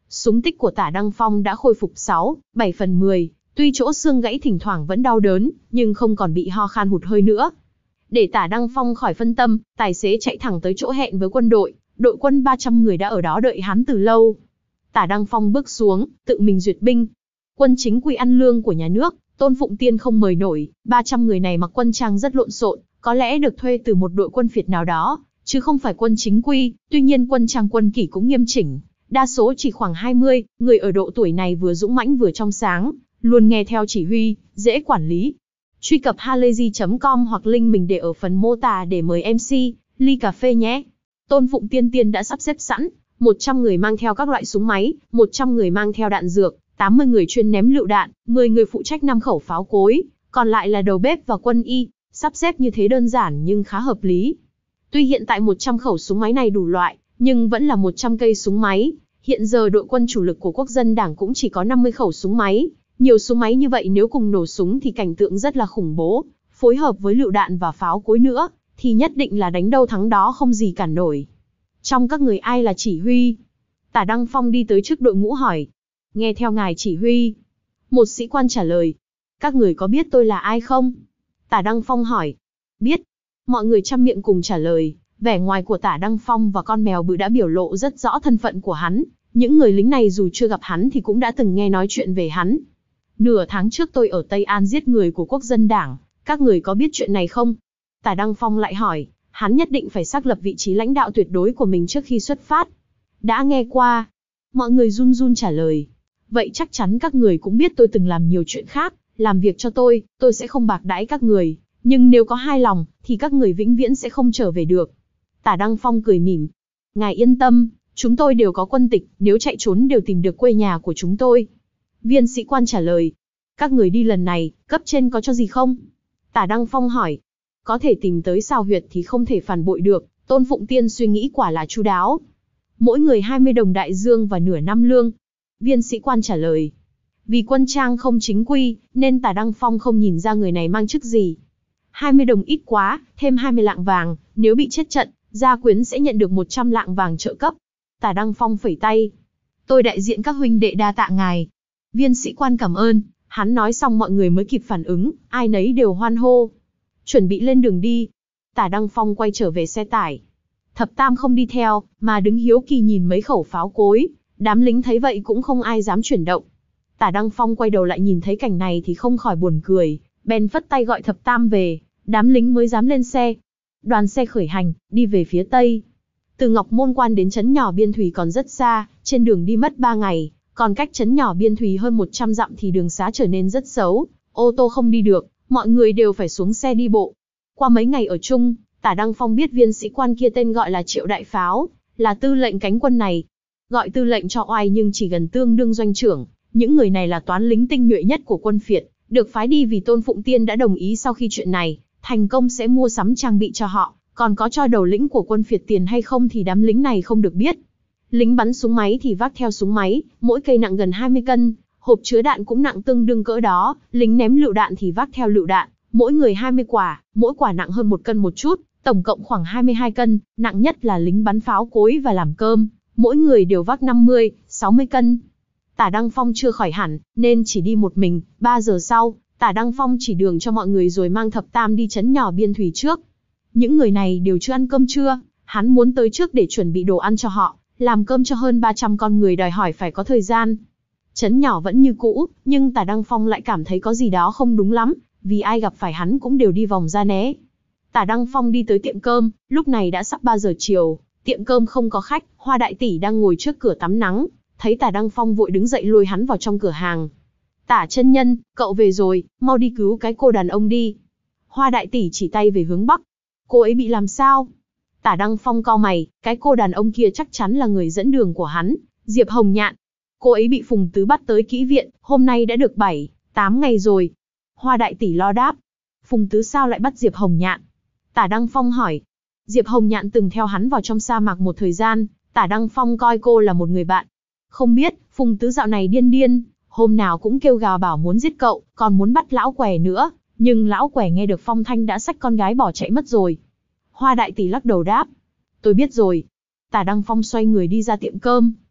Súng tích của Tả Đăng Phong đã khôi phục sáu, bảy phần mười, tuy chỗ xương gãy thỉnh thoảng vẫn đau đớn, nhưng không còn bị ho khan hụt hơi nữa. Để Tả Đăng Phong khỏi phân tâm, tài xế chạy thẳng tới chỗ hẹn với quân đội, đội quân ba trăm người đã ở đó đợi hắn từ lâu. Tả Đăng Phong bước xuống, tự mình duyệt binh. Quân chính quy ăn lương của nhà nước, Tôn Phụng Tiên không mời nổi, ba trăm người này mặc quân trang rất lộn xộn, có lẽ được thuê từ một đội quân phiệt nào đó, chứ không phải quân chính quy, tuy nhiên quân trang quân kỷ cũng nghiêm chỉnh. Đa số chỉ khoảng hai mươi, người ở độ tuổi này vừa dũng mãnh vừa trong sáng, luôn nghe theo chỉ huy, dễ quản lý. Truy cập halayzi chấm com hoặc link mình để ở phần mô tả để mời em xê, ly cà phê nhé. Tôn Phụng Tiên Tiên đã sắp xếp sẵn, một trăm người mang theo các loại súng máy, một trăm người mang theo đạn dược, tám mươi người chuyên ném lựu đạn, mười người phụ trách năm khẩu pháo cối, còn lại là đầu bếp và quân y, sắp xếp như thế đơn giản nhưng khá hợp lý. Tuy hiện tại một trăm khẩu súng máy này đủ loại, nhưng vẫn là một trăm cây súng máy. Hiện giờ đội quân chủ lực của Quốc dân Đảng cũng chỉ có năm mươi khẩu súng máy. Nhiều súng máy như vậy nếu cùng nổ súng thì cảnh tượng rất là khủng bố, phối hợp với lựu đạn và pháo cối nữa, thì nhất định là đánh đâu thắng đó không gì cản nổi. Trong các người ai là chỉ huy? Tả Đăng Phong đi tới trước đội ngũ hỏi. Nghe theo ngài chỉ huy. Một sĩ quan trả lời. Các người có biết tôi là ai không? Tả Đăng Phong hỏi. Biết. Mọi người chăm miệng cùng trả lời. Vẻ ngoài của Tả Đăng Phong và con mèo bự đã biểu lộ rất rõ thân phận của hắn. Những người lính này dù chưa gặp hắn thì cũng đã từng nghe nói chuyện về hắn. Nửa tháng trước tôi ở Tây An giết người của Quốc dân Đảng, các người có biết chuyện này không? Tả Đăng Phong lại hỏi, hắn nhất định phải xác lập vị trí lãnh đạo tuyệt đối của mình trước khi xuất phát. Đã nghe qua. Mọi người run run trả lời. Vậy chắc chắn các người cũng biết tôi từng làm nhiều chuyện khác, làm việc cho tôi, tôi sẽ không bạc đãi các người. Nhưng nếu có hai lòng, thì các người vĩnh viễn sẽ không trở về được. Tả Đăng Phong cười mỉm. Ngài yên tâm, chúng tôi đều có quân tịch, nếu chạy trốn đều tìm được quê nhà của chúng tôi. Viên sĩ quan trả lời. Các người đi lần này, cấp trên có cho gì không? Tả Đăng Phong hỏi. Có thể tìm tới sao huyệt thì không thể phản bội được, Tôn Phụng Tiên suy nghĩ quả là chu đáo. Mỗi người hai mươi đồng đại dương và nửa năm lương. Viên sĩ quan trả lời. Vì quân trang không chính quy, nên Tả Đăng Phong không nhìn ra người này mang chức gì. hai mươi đồng ít quá, thêm hai mươi lạng vàng, nếu bị chết trận, gia quyến sẽ nhận được một trăm lạng vàng trợ cấp. Tả Đăng Phong phẩy tay. Tôi đại diện các huynh đệ đa tạ ngài. Viên sĩ quan cảm ơn, hắn nói xong mọi người mới kịp phản ứng, ai nấy đều hoan hô. Chuẩn bị lên đường đi. Tả Đăng Phong quay trở về xe tải. Thập Tam không đi theo, mà đứng hiếu kỳ nhìn mấy khẩu pháo cối. Đám lính thấy vậy cũng không ai dám chuyển động. Tả Đăng Phong quay đầu lại nhìn thấy cảnh này thì không khỏi buồn cười, bèn phất tay gọi Thập Tam về, đám lính mới dám lên xe. Đoàn xe khởi hành, đi về phía tây. Từ Ngọc Môn Quan đến trấn nhỏ Biên Thùy còn rất xa, trên đường đi mất ba ngày, còn cách trấn nhỏ Biên Thùy hơn một trăm dặm thì đường xá trở nên rất xấu, ô tô không đi được, mọi người đều phải xuống xe đi bộ. Qua mấy ngày ở chung, Tả Đăng Phong biết viên sĩ quan kia tên gọi là Triệu Đại Pháo, là tư lệnh cánh quân này. Gọi tư lệnh cho oai nhưng chỉ gần tương đương doanh trưởng, những người này là toán lính tinh nhuệ nhất của quân phiệt, được phái đi vì Tôn Phụng Tiên đã đồng ý sau khi chuyện này thành công sẽ mua sắm trang bị cho họ, còn có cho đầu lĩnh của quân phiệt tiền hay không thì đám lính này không được biết. Lính bắn súng máy thì vác theo súng máy, mỗi cây nặng gần hai mươi cân, hộp chứa đạn cũng nặng tương đương cỡ đó, lính ném lựu đạn thì vác theo lựu đạn, mỗi người hai mươi quả, mỗi quả nặng hơn một cân một chút, tổng cộng khoảng hai mươi hai cân, nặng nhất là lính bắn pháo cối và làm cơm, mỗi người đều vác năm mươi, sáu mươi cân. Tả Đăng Phong chưa khỏi hẳn, nên chỉ đi một mình, ba giờ sau, Tả Đăng Phong chỉ đường cho mọi người rồi mang Thập Tam đi trấn nhỏ Biên Thùy trước. Những người này đều chưa ăn cơm trưa, hắn muốn tới trước để chuẩn bị đồ ăn cho họ, làm cơm cho hơn ba trăm con người đòi hỏi phải có thời gian. Trấn nhỏ vẫn như cũ, nhưng Tả Đăng Phong lại cảm thấy có gì đó không đúng lắm, vì ai gặp phải hắn cũng đều đi vòng ra né. Tả Đăng Phong đi tới tiệm cơm, lúc này đã sắp ba giờ chiều, tiệm cơm không có khách, Hoa Đại Tỷ đang ngồi trước cửa tắm nắng, thấy Tả Đăng Phong vội đứng dậy lôi hắn vào trong cửa hàng. Tả chân nhân, cậu về rồi, mau đi cứu cái cô đàn ông đi. Hoa Đại Tỷ chỉ tay về hướng bắc. Cô ấy bị làm sao? Tả Đăng Phong cau mày, cái cô đàn ông kia chắc chắn là người dẫn đường của hắn, Diệp Hồng Nhạn. Cô ấy bị Phùng Tứ bắt tới kỹ viện, hôm nay đã được bảy, tám ngày rồi. Hoa Đại Tỷ lo đáp. Phùng Tứ sao lại bắt Diệp Hồng Nhạn? Tả Đăng Phong hỏi. Diệp Hồng Nhạn từng theo hắn vào trong sa mạc một thời gian, Tả Đăng Phong coi cô là một người bạn. Không biết, Phùng Tứ dạo này điên điên, hôm nào cũng kêu gào bảo muốn giết cậu, còn muốn bắt lão què nữa, nhưng lão què nghe được phong thanh đã xách con gái bỏ chạy mất rồi. Hoa Đại Tỷ lắc đầu đáp. Tôi biết rồi. Tả Đăng Phong xoay người đi ra tiệm cơm.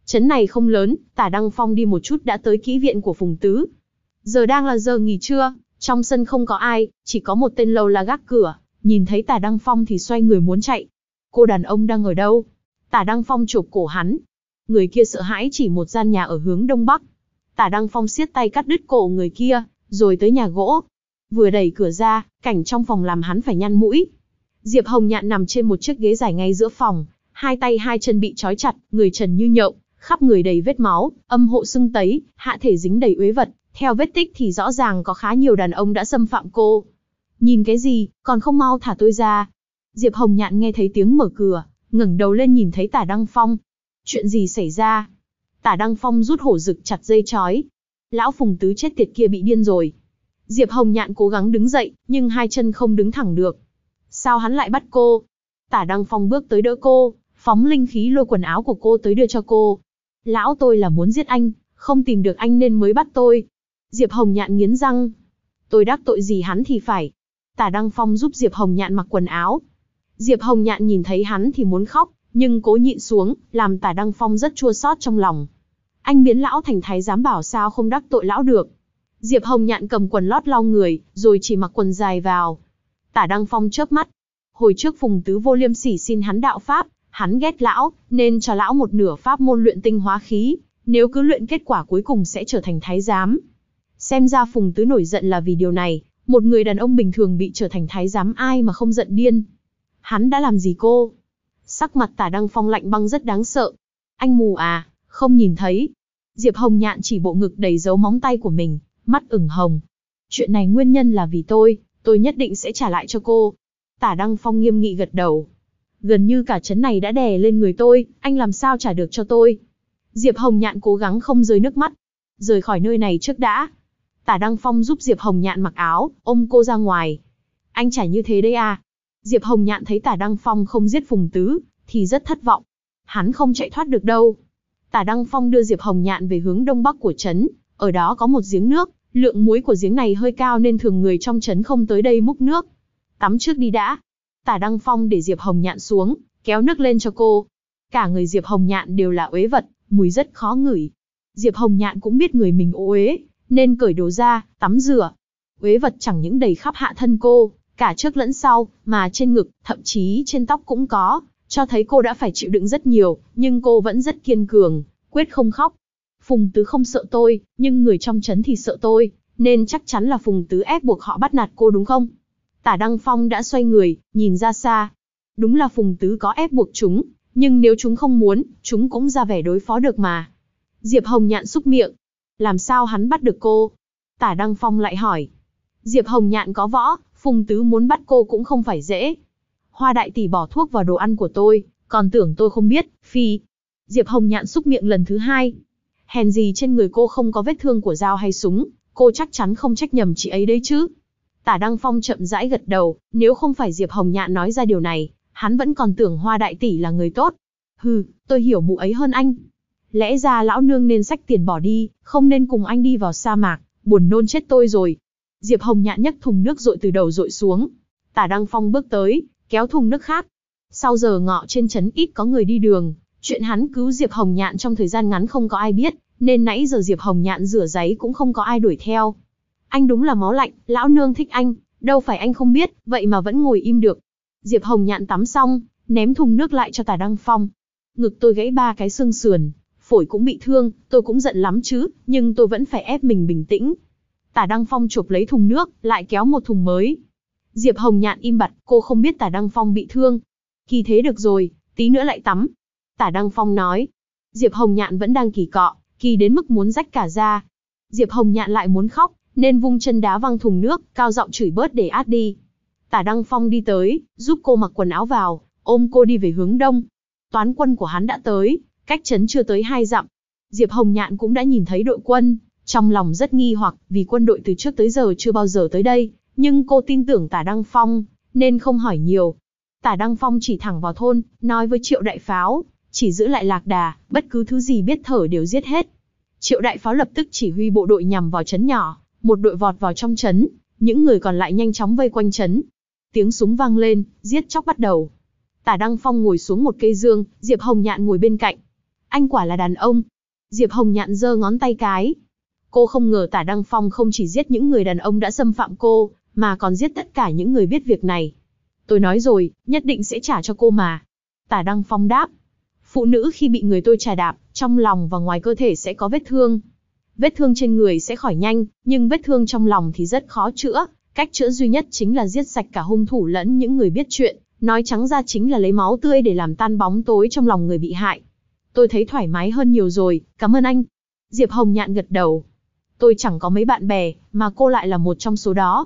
Trấn này không lớn, Tả Đăng Phong đi một chút đã tới kỹ viện của Phùng Tứ. Giờ đang là giờ nghỉ trưa, trong sân không có ai, chỉ có một tên lâu la gác cửa, nhìn thấy Tả Đăng Phong thì xoay người muốn chạy. Cô đàn ông đang ở đâu? Tả Đăng Phong chộp cổ hắn. Người kia sợ hãi chỉ một gian nhà ở hướng đông bắc. Tả Đăng Phong siết tay cắt đứt cổ người kia, rồi tới nhà gỗ. Vừa đẩy cửa ra, cảnh trong phòng làm hắn phải nhăn mũi. Diệp Hồng Nhạn nằm trên một chiếc ghế dài ngay giữa phòng, hai tay hai chân bị trói chặt, người trần như nhộng, khắp người đầy vết máu, âm hộ sưng tấy, hạ thể dính đầy uế vật. Theo vết tích thì rõ ràng có khá nhiều đàn ông đã xâm phạm cô. Nhìn cái gì, còn không mau thả tôi ra. Diệp Hồng Nhạn nghe thấy tiếng mở cửa, ngẩng đầu lên nhìn thấy Tả Đăng Phong. Chuyện gì xảy ra? Tả Đăng Phong rút hổ rực chặt dây trói. Lão Phùng Tứ chết tiệt kia bị điên rồi. Diệp Hồng Nhạn cố gắng đứng dậy, nhưng hai chân không đứng thẳng được. Sao hắn lại bắt cô? Tả Đăng Phong bước tới đỡ cô, phóng linh khí lôi quần áo của cô tới đưa cho cô. Lão tôi là muốn giết anh, không tìm được anh nên mới bắt tôi. Diệp Hồng Nhạn nghiến răng. Tôi đắc tội gì hắn thì phải. Tả Đăng Phong giúp Diệp Hồng Nhạn mặc quần áo. Diệp Hồng Nhạn nhìn thấy hắn thì muốn khóc, nhưng cố nhịn xuống, làm Tả Đăng Phong rất chua xót trong lòng. Anh biến lão thành thái giám bảo sao không đắc tội lão được. Diệp Hồng Nhạn cầm quần lót lau người, rồi chỉ mặc quần dài vào. Tả Đăng Phong chớp mắt. Hồi trước Phùng Tứ vô liêm sỉ xin hắn đạo pháp, hắn ghét lão, nên cho lão một nửa pháp môn luyện tinh hóa khí, nếu cứ luyện kết quả cuối cùng sẽ trở thành thái giám. Xem ra Phùng Tứ nổi giận là vì điều này, một người đàn ông bình thường bị trở thành thái giám ai mà không giận điên. Hắn đã làm gì cô? Sắc mặt Tả Đăng Phong lạnh băng rất đáng sợ. Anh mù à, không nhìn thấy. Diệp Hồng Nhạn chỉ bộ ngực đầy dấu móng tay của mình, mắt ửng hồng. Chuyện này nguyên nhân là vì tôi, tôi nhất định sẽ trả lại cho cô. Tả Đăng Phong nghiêm nghị gật đầu. Gần như cả trấn này đã đè lên người tôi, anh làm sao trả được cho tôi? Diệp Hồng Nhạn cố gắng không rơi nước mắt. Rời khỏi nơi này trước đã. Tả Đăng Phong giúp Diệp Hồng Nhạn mặc áo, ôm cô ra ngoài. Anh trả như thế đấy à? Diệp Hồng Nhạn thấy Tả Đăng Phong không giết Phùng Tứ, thì rất thất vọng. Hắn không chạy thoát được đâu. Tả Đăng Phong đưa Diệp Hồng Nhạn về hướng đông bắc của trấn, ở đó có một giếng nước, lượng muối của giếng này hơi cao nên thường người trong trấn không tới đây múc nước. Tắm trước đi đã. Tả Đăng Phong để Diệp Hồng Nhạn xuống, kéo nước lên cho cô. Cả người Diệp Hồng Nhạn đều là uế vật, mùi rất khó ngửi. Diệp Hồng Nhạn cũng biết người mình ô uế, nên cởi đồ ra, tắm rửa. Uế vật chẳng những đầy khắp hạ thân cô, cả trước lẫn sau, mà trên ngực, thậm chí trên tóc cũng có, cho thấy cô đã phải chịu đựng rất nhiều, nhưng cô vẫn rất kiên cường, quyết không khóc. Phùng Tứ không sợ tôi, nhưng người trong trấn thì sợ tôi, nên chắc chắn là Phùng Tứ ép buộc họ bắt nạt cô đúng không? Tả Đăng Phong đã xoay người, nhìn ra xa. Đúng là Phùng Tứ có ép buộc chúng, nhưng nếu chúng không muốn, chúng cũng ra vẻ đối phó được mà. Diệp Hồng Nhạn xúc miệng. Làm sao hắn bắt được cô? Tả Đăng Phong lại hỏi. Diệp Hồng Nhạn có võ, Phùng Tứ muốn bắt cô cũng không phải dễ. Hoa đại tỷ bỏ thuốc vào đồ ăn của tôi, còn tưởng tôi không biết, phi. Diệp Hồng Nhạn xúc miệng lần thứ hai. Hèn gì trên người cô không có vết thương của dao hay súng, cô chắc chắn không trách nhầm chị ấy đấy chứ. Tả Đăng Phong chậm rãi gật đầu, nếu không phải Diệp Hồng Nhạn nói ra điều này, hắn vẫn còn tưởng Hoa đại tỷ là người tốt. Hừ, tôi hiểu mụ ấy hơn anh. Lẽ ra lão nương nên xách tiền bỏ đi, không nên cùng anh đi vào sa mạc, buồn nôn chết tôi rồi. Diệp Hồng Nhạn nhấc thùng nước dội từ đầu dội xuống. Tả Đăng Phong bước tới, kéo thùng nước khác. Sau giờ ngọ trên trấn ít có người đi đường, chuyện hắn cứu Diệp Hồng Nhạn trong thời gian ngắn không có ai biết, nên nãy giờ Diệp Hồng Nhạn rửa giấy cũng không có ai đuổi theo. Anh đúng là máu lạnh, lão nương thích anh, đâu phải anh không biết, vậy mà vẫn ngồi im được. Diệp Hồng Nhạn tắm xong, ném thùng nước lại cho Tả Đăng Phong. Ngực tôi gãy ba cái xương sườn, phổi cũng bị thương, tôi cũng giận lắm chứ, nhưng tôi vẫn phải ép mình bình tĩnh. Tả Đăng Phong chộp lấy thùng nước, lại kéo một thùng mới. Diệp Hồng Nhạn im bặt, cô không biết Tả Đăng Phong bị thương. Kỳ thế được rồi, tí nữa lại tắm. Tả Đăng Phong nói. Diệp Hồng Nhạn vẫn đang kỳ cọ, kỳ đến mức muốn rách cả da. Diệp Hồng Nhạn lại muốn khóc, nên vung chân đá văng thùng nước, cao giọng chửi bớt để át đi. Tả Đăng Phong đi tới, giúp cô mặc quần áo vào, ôm cô đi về hướng đông. Toán quân của hắn đã tới, cách trấn chưa tới hai dặm. Diệp Hồng Nhạn cũng đã nhìn thấy đội quân, trong lòng rất nghi hoặc, vì quân đội từ trước tới giờ chưa bao giờ tới đây, nhưng cô tin tưởng Tả Đăng Phong, nên không hỏi nhiều. Tả Đăng Phong chỉ thẳng vào thôn, nói với Triệu Đại Pháo, chỉ giữ lại lạc đà, bất cứ thứ gì biết thở đều giết hết. Triệu Đại Pháo lập tức chỉ huy bộ đội nhằm vào trấn nhỏ, một đội vọt vào trong trấn, những người còn lại nhanh chóng vây quanh trấn. Tiếng súng vang lên, giết chóc bắt đầu. Tả Đăng Phong ngồi xuống một cây dương, Diệp Hồng Nhạn ngồi bên cạnh. Anh quả là đàn ông. Diệp Hồng Nhạn giơ ngón tay cái. Cô không ngờ Tả Đăng Phong không chỉ giết những người đàn ông đã xâm phạm cô, mà còn giết tất cả những người biết việc này. Tôi nói rồi, nhất định sẽ trả cho cô mà. Tả Đăng Phong đáp. Phụ nữ khi bị người tôi chà đạp, trong lòng và ngoài cơ thể sẽ có vết thương. Vết thương trên người sẽ khỏi nhanh, nhưng vết thương trong lòng thì rất khó chữa. Cách chữa duy nhất chính là giết sạch cả hung thủ lẫn những người biết chuyện. Nói trắng ra chính là lấy máu tươi để làm tan bóng tối trong lòng người bị hại. Tôi thấy thoải mái hơn nhiều rồi, cảm ơn anh. Diệp Hồng Nhạn gật đầu. Tôi chẳng có mấy bạn bè, mà cô lại là một trong số đó.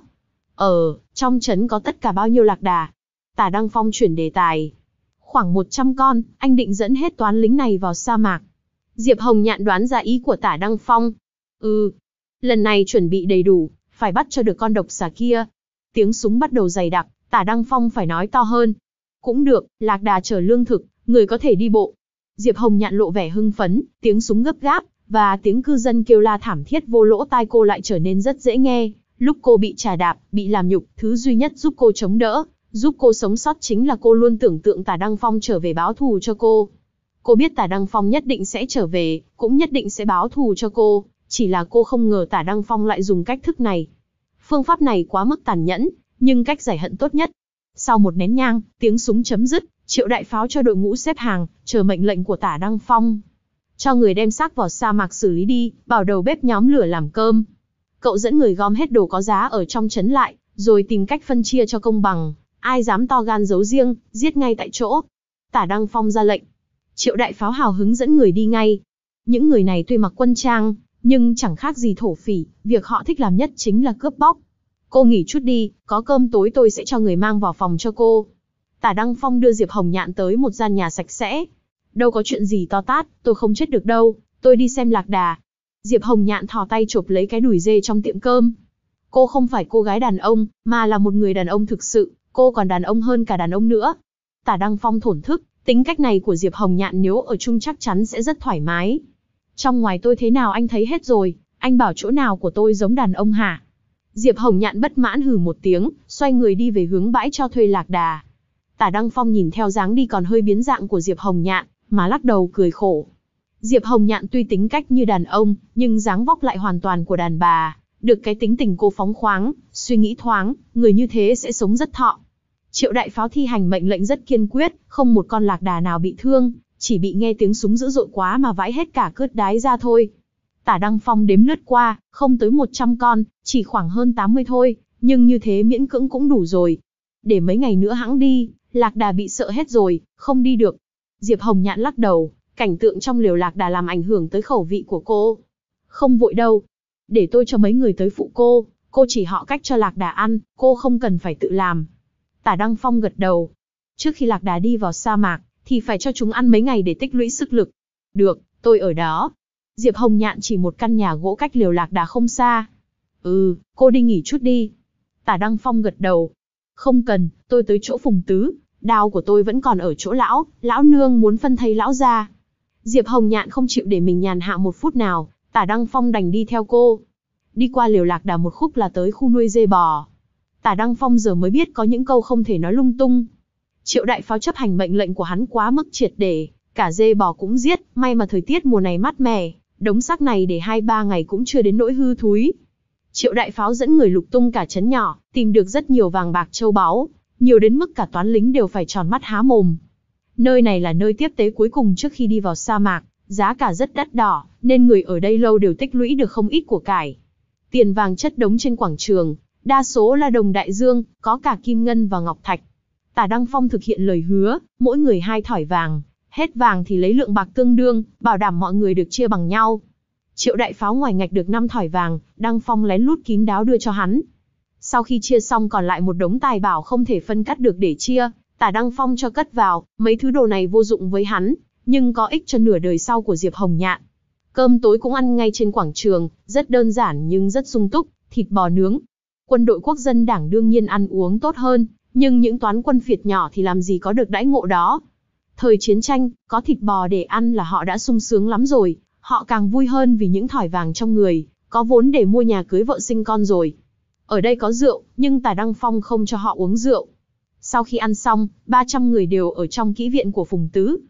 Ờ, trong trấn có tất cả bao nhiêu lạc đà? Tả Đăng Phong chuyển đề tài. Khoảng một trăm con, anh định dẫn hết toán lính này vào sa mạc. Diệp Hồng Nhạn đoán ra ý của Tả Đăng Phong. Ừ, lần này chuẩn bị đầy đủ, phải bắt cho được con độc xà kia. Tiếng súng bắt đầu dày đặc, Tả Đăng Phong phải nói to hơn. Cũng được, lạc đà chở lương thực, người có thể đi bộ. Diệp Hồng Nhạn lộ vẻ hưng phấn, tiếng súng gấp gáp, và tiếng cư dân kêu la thảm thiết vô lỗ tai cô lại trở nên rất dễ nghe. Lúc cô bị chà đạp, bị làm nhục, thứ duy nhất giúp cô chống đỡ, giúp cô sống sót chính là cô luôn tưởng tượng Tả Đăng Phong trở về báo thù cho cô. Cô biết Tả Đăng Phong nhất định sẽ trở về, cũng nhất định sẽ báo thù cho cô, chỉ là cô không ngờ Tả Đăng Phong lại dùng cách thức này. Phương pháp này quá mức tàn nhẫn, nhưng cách giải hận tốt nhất. Sau một nén nhang, tiếng súng chấm dứt, Triệu Đại Pháo cho đội ngũ xếp hàng, chờ mệnh lệnh của Tả Đăng Phong. Cho người đem xác vào sa mạc xử lý đi, bảo đầu bếp nhóm lửa làm cơm. Cậu dẫn người gom hết đồ có giá ở trong trấn lại, rồi tìm cách phân chia cho công bằng. Ai dám to gan giấu riêng, giết ngay tại chỗ. Tả Đăng Phong ra lệnh. Triệu Đại Pháo hào hứng dẫn người đi ngay. Những người này tuy mặc quân trang, nhưng chẳng khác gì thổ phỉ, việc họ thích làm nhất chính là cướp bóc. Cô nghỉ chút đi, có cơm tối tôi sẽ cho người mang vào phòng cho cô. Tả Đăng Phong đưa Diệp Hồng Nhạn tới một gian nhà sạch sẽ. Đâu có chuyện gì to tát, tôi không chết được đâu, tôi đi xem lạc đà. Diệp Hồng Nhạn thò tay chộp lấy cái đùi dê trong tiệm cơm. Cô không phải cô gái đàn ông, mà là một người đàn ông thực sự, cô còn đàn ông hơn cả đàn ông nữa. Tả Đăng Phong thổn thức, tính cách này của Diệp Hồng Nhạn nếu ở chung chắc chắn sẽ rất thoải mái. Trong ngoài tôi thế nào anh thấy hết rồi, anh bảo chỗ nào của tôi giống đàn ông hả? Diệp Hồng Nhạn bất mãn hừ một tiếng, xoay người đi về hướng bãi cho thuê lạc đà. Tả Đăng Phong nhìn theo dáng đi còn hơi biến dạng của Diệp Hồng Nhạn, mà lắc đầu cười khổ. Diệp Hồng Nhạn tuy tính cách như đàn ông, nhưng dáng vóc lại hoàn toàn của đàn bà. Được cái tính tình cô phóng khoáng, suy nghĩ thoáng, người như thế sẽ sống rất thọ. Triệu Đại Pháo thi hành mệnh lệnh rất kiên quyết, không một con lạc đà nào bị thương, chỉ bị nghe tiếng súng dữ dội quá mà vãi hết cả cớt đái ra thôi. Tả Đăng Phong đếm lướt qua, không tới một trăm con, chỉ khoảng hơn tám mươi thôi, nhưng như thế miễn cưỡng cũng đủ rồi. Để mấy ngày nữa hẵng đi, lạc đà bị sợ hết rồi, không đi được. Diệp Hồng Nhạn lắc đầu, cảnh tượng trong liều lạc đà làm ảnh hưởng tới khẩu vị của cô. Không vội đâu, để tôi cho mấy người tới phụ cô, cô chỉ họ cách cho lạc đà ăn, cô không cần phải tự làm. Tả Đăng Phong gật đầu. Trước khi lạc đà đi vào sa mạc, thì phải cho chúng ăn mấy ngày để tích lũy sức lực. Được, tôi ở đó. Diệp Hồng Nhạn chỉ một căn nhà gỗ cách liều lạc đà không xa. Ừ, cô đi nghỉ chút đi. Tả Đăng Phong gật đầu. Không cần, tôi tới chỗ Phùng Tứ, đao của tôi vẫn còn ở chỗ lão, lão nương muốn phân thây lão ra. Diệp Hồng Nhạn không chịu để mình nhàn hạ một phút nào, Tả Đăng Phong đành đi theo cô. Đi qua liều lạc đà một khúc là tới khu nuôi dê bò. Tả Đăng Phong giờ mới biết có những câu không thể nói lung tung. Triệu Đại Pháo chấp hành mệnh lệnh của hắn quá mức triệt để, cả dê bò cũng giết, may mà thời tiết mùa này mát mẻ, đống xác này để hai ba ngày cũng chưa đến nỗi hư thúi. Triệu Đại Pháo dẫn người lục tung cả trấn nhỏ, tìm được rất nhiều vàng bạc châu báu, nhiều đến mức cả toán lính đều phải tròn mắt há mồm. Nơi này là nơi tiếp tế cuối cùng trước khi đi vào sa mạc, giá cả rất đắt đỏ, nên người ở đây lâu đều tích lũy được không ít của cải. Tiền vàng chất đống trên quảng trường, đa số là đồng đại dương, có cả kim ngân và ngọc thạch. Tả Đăng Phong thực hiện lời hứa, mỗi người hai thỏi vàng, hết vàng thì lấy lượng bạc tương đương, bảo đảm mọi người được chia bằng nhau. Triệu Đại Pháo ngoài ngạch được năm thỏi vàng, Đăng Phong lén lút kín đáo đưa cho hắn. Sau khi chia xong còn lại một đống tài bảo không thể phân cắt được để chia, Tả Đăng Phong cho cất vào, mấy thứ đồ này vô dụng với hắn, nhưng có ích cho nửa đời sau của Diệp Hồng Nhạn. Cơm tối cũng ăn ngay trên quảng trường, rất đơn giản nhưng rất sung túc, thịt bò nướng. Quân đội quốc dân đảng đương nhiên ăn uống tốt hơn, nhưng những toán quân phiệt nhỏ thì làm gì có được đãi ngộ đó. Thời chiến tranh, có thịt bò để ăn là họ đã sung sướng lắm rồi, họ càng vui hơn vì những thỏi vàng trong người, có vốn để mua nhà cưới vợ sinh con rồi. Ở đây có rượu, nhưng Tả Đăng Phong không cho họ uống rượu. Sau khi ăn xong, ba trăm người đều ở trong kỹ viện của Phùng Tứ.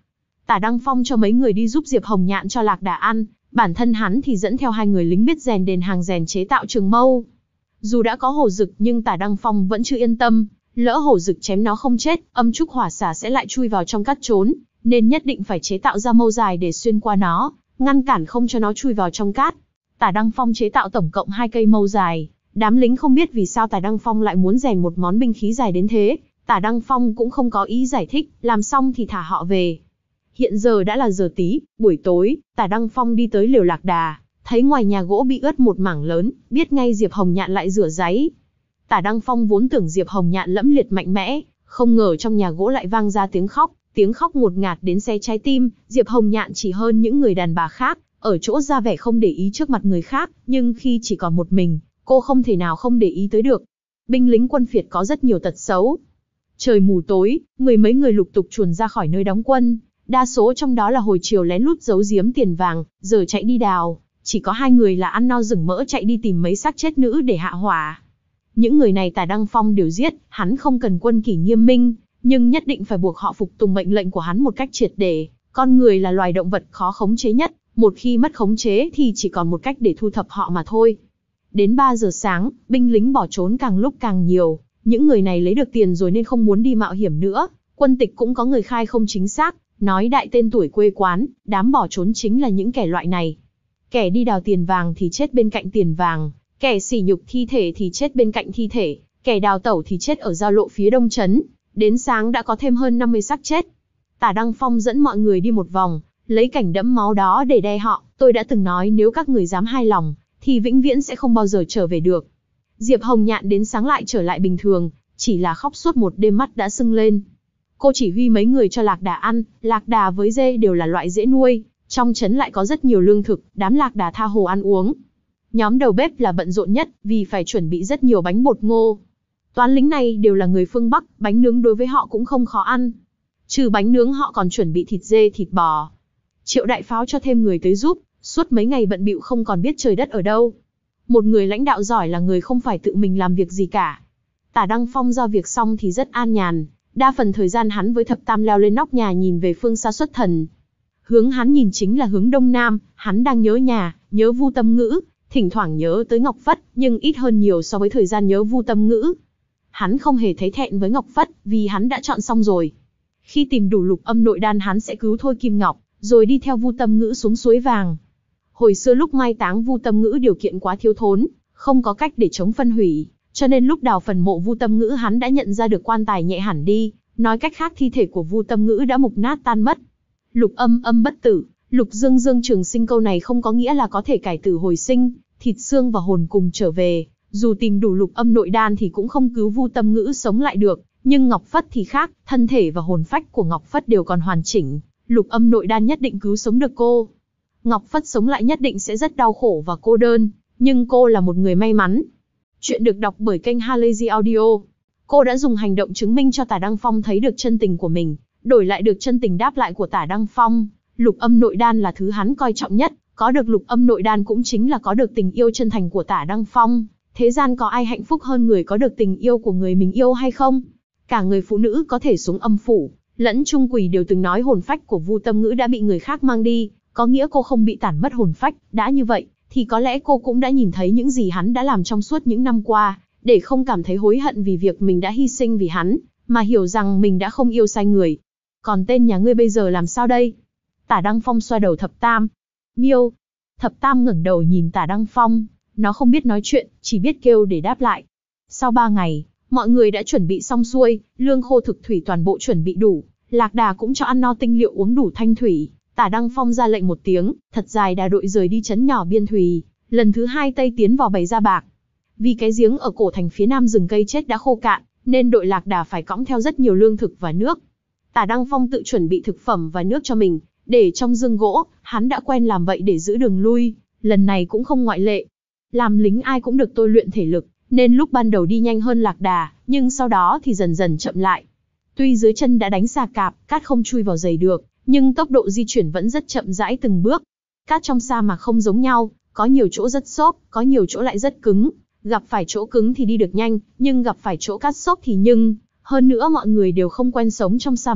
Tả Đăng Phong cho mấy người đi giúp Diệp Hồng Nhạn cho Lạc Đà ăn, bản thân hắn thì dẫn theo hai người lính biết rèn đền hàng rèn chế tạo trường mâu. Dù đã có hổ dực nhưng Tả Đăng Phong vẫn chưa yên tâm, lỡ hổ dực chém nó không chết, âm trúc hỏa xà sẽ lại chui vào trong cát trốn, nên nhất định phải chế tạo ra mâu dài để xuyên qua nó, ngăn cản không cho nó chui vào trong cát. Tả Đăng Phong chế tạo tổng cộng hai cây mâu dài, đám lính không biết vì sao Tả Đăng Phong lại muốn rèn một món binh khí dài đến thế, Tả Đăng Phong cũng không có ý giải thích, làm xong thì thả họ về. Hiện giờ đã là giờ tí, buổi tối, Tả Đăng Phong đi tới lều Lạc Đà, thấy ngoài nhà gỗ bị ướt một mảng lớn, biết ngay Diệp Hồng Nhạn lại rửa ráy. Tả Đăng Phong vốn tưởng Diệp Hồng Nhạn lẫm liệt mạnh mẽ, không ngờ trong nhà gỗ lại vang ra tiếng khóc, tiếng khóc ngột ngạt đến xé trái tim. Diệp Hồng Nhạn chỉ hơn những người đàn bà khác, ở chỗ ra vẻ không để ý trước mặt người khác, nhưng khi chỉ còn một mình, cô không thể nào không để ý tới được. Binh lính quân phiệt có rất nhiều tật xấu. Trời mù tối, mười mấy người lục tục chuồn ra khỏi nơi đóng quân, đa số trong đó là hồi chiều lén lút giấu giếm tiền vàng, giờ chạy đi đào. Chỉ có hai người là ăn no rừng mỡ chạy đi tìm mấy xác chết nữ để hạ hỏa. Những người này Tả Đăng Phong đều giết, hắn không cần quân kỷ nghiêm minh, nhưng nhất định phải buộc họ phục tùng mệnh lệnh của hắn một cách triệt để. Con người là loài động vật khó khống chế nhất, một khi mất khống chế thì chỉ còn một cách để thu thập họ mà thôi. Đến ba giờ sáng, binh lính bỏ trốn càng lúc càng nhiều, những người này lấy được tiền rồi nên không muốn đi mạo hiểm nữa. Quân tịch cũng có người khai không chính xác, nói đại tên tuổi quê quán, đám bỏ trốn chính là những kẻ loại này. Kẻ đi đào tiền vàng thì chết bên cạnh tiền vàng, kẻ sỉ nhục thi thể thì chết bên cạnh thi thể, kẻ đào tẩu thì chết ở giao lộ phía đông trấn. Đến sáng đã có thêm hơn năm mươi xác chết. Tả Đăng Phong dẫn mọi người đi một vòng, lấy cảnh đẫm máu đó để đe họ. Tôi đã từng nói nếu các người dám hai lòng, thì vĩnh viễn sẽ không bao giờ trở về được. Diệp Hồng Nhạn đến sáng lại trở lại bình thường, chỉ là khóc suốt một đêm mắt đã sưng lên. Cô chỉ huy mấy người cho Lạc Đà ăn, Lạc Đà với dê đều là loại dễ nuôi, trong trấn lại có rất nhiều lương thực, đám Lạc Đà tha hồ ăn uống. Nhóm đầu bếp là bận rộn nhất, vì phải chuẩn bị rất nhiều bánh bột ngô. Toán lính này đều là người phương Bắc, bánh nướng đối với họ cũng không khó ăn. Trừ bánh nướng họ còn chuẩn bị thịt dê, thịt bò. Triệu Đại Pháo cho thêm người tới giúp, suốt mấy ngày bận bịu không còn biết trời đất ở đâu. Một người lãnh đạo giỏi là người không phải tự mình làm việc gì cả. Tả Đăng Phong giao việc xong thì rất an nhàn, đa phần thời gian hắn với Thập Tam leo lên nóc nhà nhìn về phương xa xuất thần. Hướng hắn nhìn chính là hướng đông nam, hắn đang nhớ nhà, nhớ Vu Tâm Ngữ, thỉnh thoảng nhớ tới Ngọc Phất, nhưng ít hơn nhiều so với thời gian nhớ Vu Tâm Ngữ. Hắn không hề thấy thẹn với Ngọc Phất, vì hắn đã chọn xong rồi. Khi tìm đủ lục âm nội đan hắn sẽ cứu Thôi Kim Ngọc, rồi đi theo Vu Tâm Ngữ xuống suối vàng. Hồi xưa lúc mai táng Vu Tâm Ngữ điều kiện quá thiếu thốn, không có cách để chống phân hủy, cho nên lúc đào phần mộ Vu Tâm Ngữ hắn đã nhận ra được quan tài nhẹ hẳn đi, nói cách khác thi thể của Vu Tâm Ngữ đã mục nát tan mất. Lục âm âm bất tử, lục dương dương trường sinh, câu này không có nghĩa là có thể cải tử hồi sinh, thịt xương và hồn cùng trở về. Dù tìm đủ lục âm nội đan thì cũng không cứu Vu Tâm Ngữ sống lại được, nhưng Ngọc Phất thì khác, thân thể và hồn phách của Ngọc Phất đều còn hoàn chỉnh, lục âm nội đan nhất định cứu sống được cô. Ngọc Phất sống lại nhất định sẽ rất đau khổ và cô đơn, nhưng cô là một người may mắn. Chuyện được đọc bởi kênh Halazy Audio. Cô đã dùng hành động chứng minh cho Tả Đăng Phong thấy được chân tình của mình, đổi lại được chân tình đáp lại của Tả Đăng Phong. Lục âm nội đan là thứ hắn coi trọng nhất, có được lục âm nội đan cũng chính là có được tình yêu chân thành của Tả Đăng Phong. Thế gian có ai hạnh phúc hơn người có được tình yêu của người mình yêu hay không? Cả người phụ nữ có thể xuống âm phủ, lẫn trung quỷ đều từng nói hồn phách của Vu Tâm Ngữ đã bị người khác mang đi, có nghĩa cô không bị tản mất hồn phách. Đã như vậy, thì có lẽ cô cũng đã nhìn thấy những gì hắn đã làm trong suốt những năm qua, để không cảm thấy hối hận vì việc mình đã hy sinh vì hắn, mà hiểu rằng mình đã không yêu sai người. Còn tên nhà ngươi bây giờ làm sao đây? Tả Đăng Phong xoa đầu Thập Tam. Miêu. Thập Tam ngẩng đầu nhìn Tả Đăng Phong, nó không biết nói chuyện, chỉ biết kêu để đáp lại. Sau ba ngày, mọi người đã chuẩn bị xong xuôi, lương khô thực thủy toàn bộ chuẩn bị đủ, Lạc Đà cũng cho ăn no tinh liệu uống đủ thanh thủy. Tả Đăng Phong ra lệnh một tiếng, thật dài đà đội rời đi trấn nhỏ Biên Thùy, lần thứ hai Tây tiến vào bày ra bạc. Vì cái giếng ở cổ thành phía nam rừng cây chết đã khô cạn, nên đội Lạc Đà phải cõng theo rất nhiều lương thực và nước. Tả Đăng Phong tự chuẩn bị thực phẩm và nước cho mình, để trong dương gỗ, hắn đã quen làm vậy để giữ đường lui, lần này cũng không ngoại lệ. Làm lính ai cũng được tôi luyện thể lực, nên lúc ban đầu đi nhanh hơn Lạc Đà, nhưng sau đó thì dần dần chậm lại. Tuy dưới chân đã đánh xà cạp, cát không chui vào giày được, nhưng tốc độ di chuyển vẫn rất chậm rãi từng bước. Cát trong sa mạc không giống nhau, có nhiều chỗ rất xốp, có nhiều chỗ lại rất cứng. Gặp phải chỗ cứng thì đi được nhanh, nhưng gặp phải chỗ cát xốp thì nhưng. Hơn nữa mọi người đều không quen sống trong sa mạc,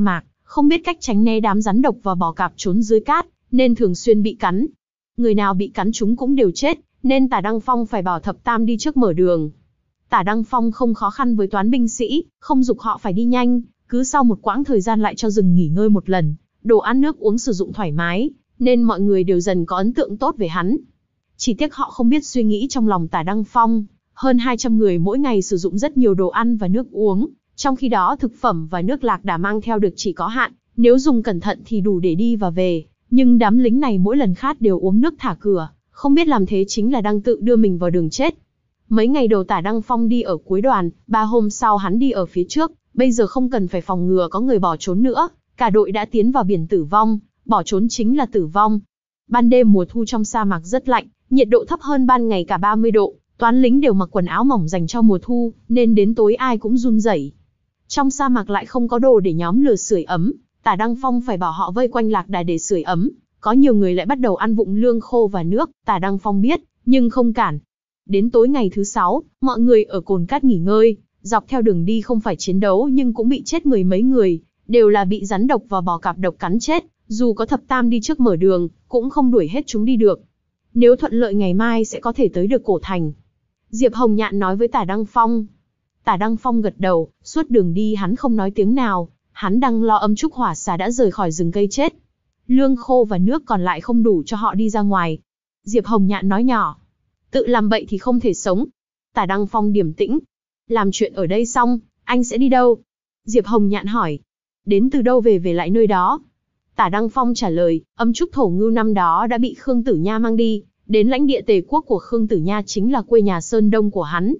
không biết cách tránh né đám rắn độc và bò cạp trốn dưới cát, nên thường xuyên bị cắn. Người nào bị cắn chúng cũng đều chết, nên Tả Đăng Phong phải bảo Thập Tam đi trước mở đường. Tả Đăng Phong không khó khăn với toán binh sĩ, không giục họ phải đi nhanh, cứ sau một quãng thời gian lại cho dừng nghỉ ngơi một lần, đồ ăn nước uống sử dụng thoải mái, nên mọi người đều dần có ấn tượng tốt về hắn. Chỉ tiếc họ không biết suy nghĩ trong lòng Tả Đăng Phong, hơn hai trăm người mỗi ngày sử dụng rất nhiều đồ ăn và nước uống, trong khi đó thực phẩm và nước lạc đà mang theo được chỉ có hạn, nếu dùng cẩn thận thì đủ để đi và về, nhưng đám lính này mỗi lần khát đều uống nước thả cửa, không biết làm thế chính là đang tự đưa mình vào đường chết. Mấy ngày đầu Tả Đăng Phong đi ở cuối đoàn, ba hôm sau hắn đi ở phía trước, bây giờ không cần phải phòng ngừa có người bỏ trốn nữa, cả đội đã tiến vào biển tử vong, bỏ trốn chính là tử vong. Ban đêm mùa thu trong sa mạc rất lạnh, nhiệt độ thấp hơn ban ngày cả ba mươi độ, toán lính đều mặc quần áo mỏng dành cho mùa thu, nên đến tối ai cũng run rẩy. Trong sa mạc lại không có đồ để nhóm lửa sưởi ấm, Tả Đăng Phong phải bảo họ vây quanh lạc đà để sưởi ấm, có nhiều người lại bắt đầu ăn vụng lương khô và nước, Tả Đăng Phong biết, nhưng không cản. Đến tối ngày thứ sáu, mọi người ở cồn cát nghỉ ngơi, dọc theo đường đi không phải chiến đấu nhưng cũng bị chết mười mấy người, đều là bị rắn độc và bò cạp độc cắn chết, dù có Thập Tam đi trước mở đường, cũng không đuổi hết chúng đi được. Nếu thuận lợi ngày mai sẽ có thể tới được cổ thành. Diệp Hồng Nhạn nói với Tả Đăng Phong. Tả Đăng Phong gật đầu, suốt đường đi hắn không nói tiếng nào, hắn đang lo âm trúc hỏa xà đã rời khỏi rừng cây chết. Lương khô và nước còn lại không đủ cho họ đi ra ngoài. Diệp Hồng Nhạn nói nhỏ. Tự làm bậy thì không thể sống. Tả Đăng Phong điềm tĩnh. Làm chuyện ở đây xong, anh sẽ đi đâu? Diệp Hồng Nhạn hỏi. Đến từ đâu về về lại nơi đó? Tả Đăng Phong trả lời, âm trúc thổ ngưu năm đó đã bị Khương Tử Nha mang đi, đến lãnh địa Tề quốc của Khương Tử Nha chính là quê nhà Sơn Đông của hắn.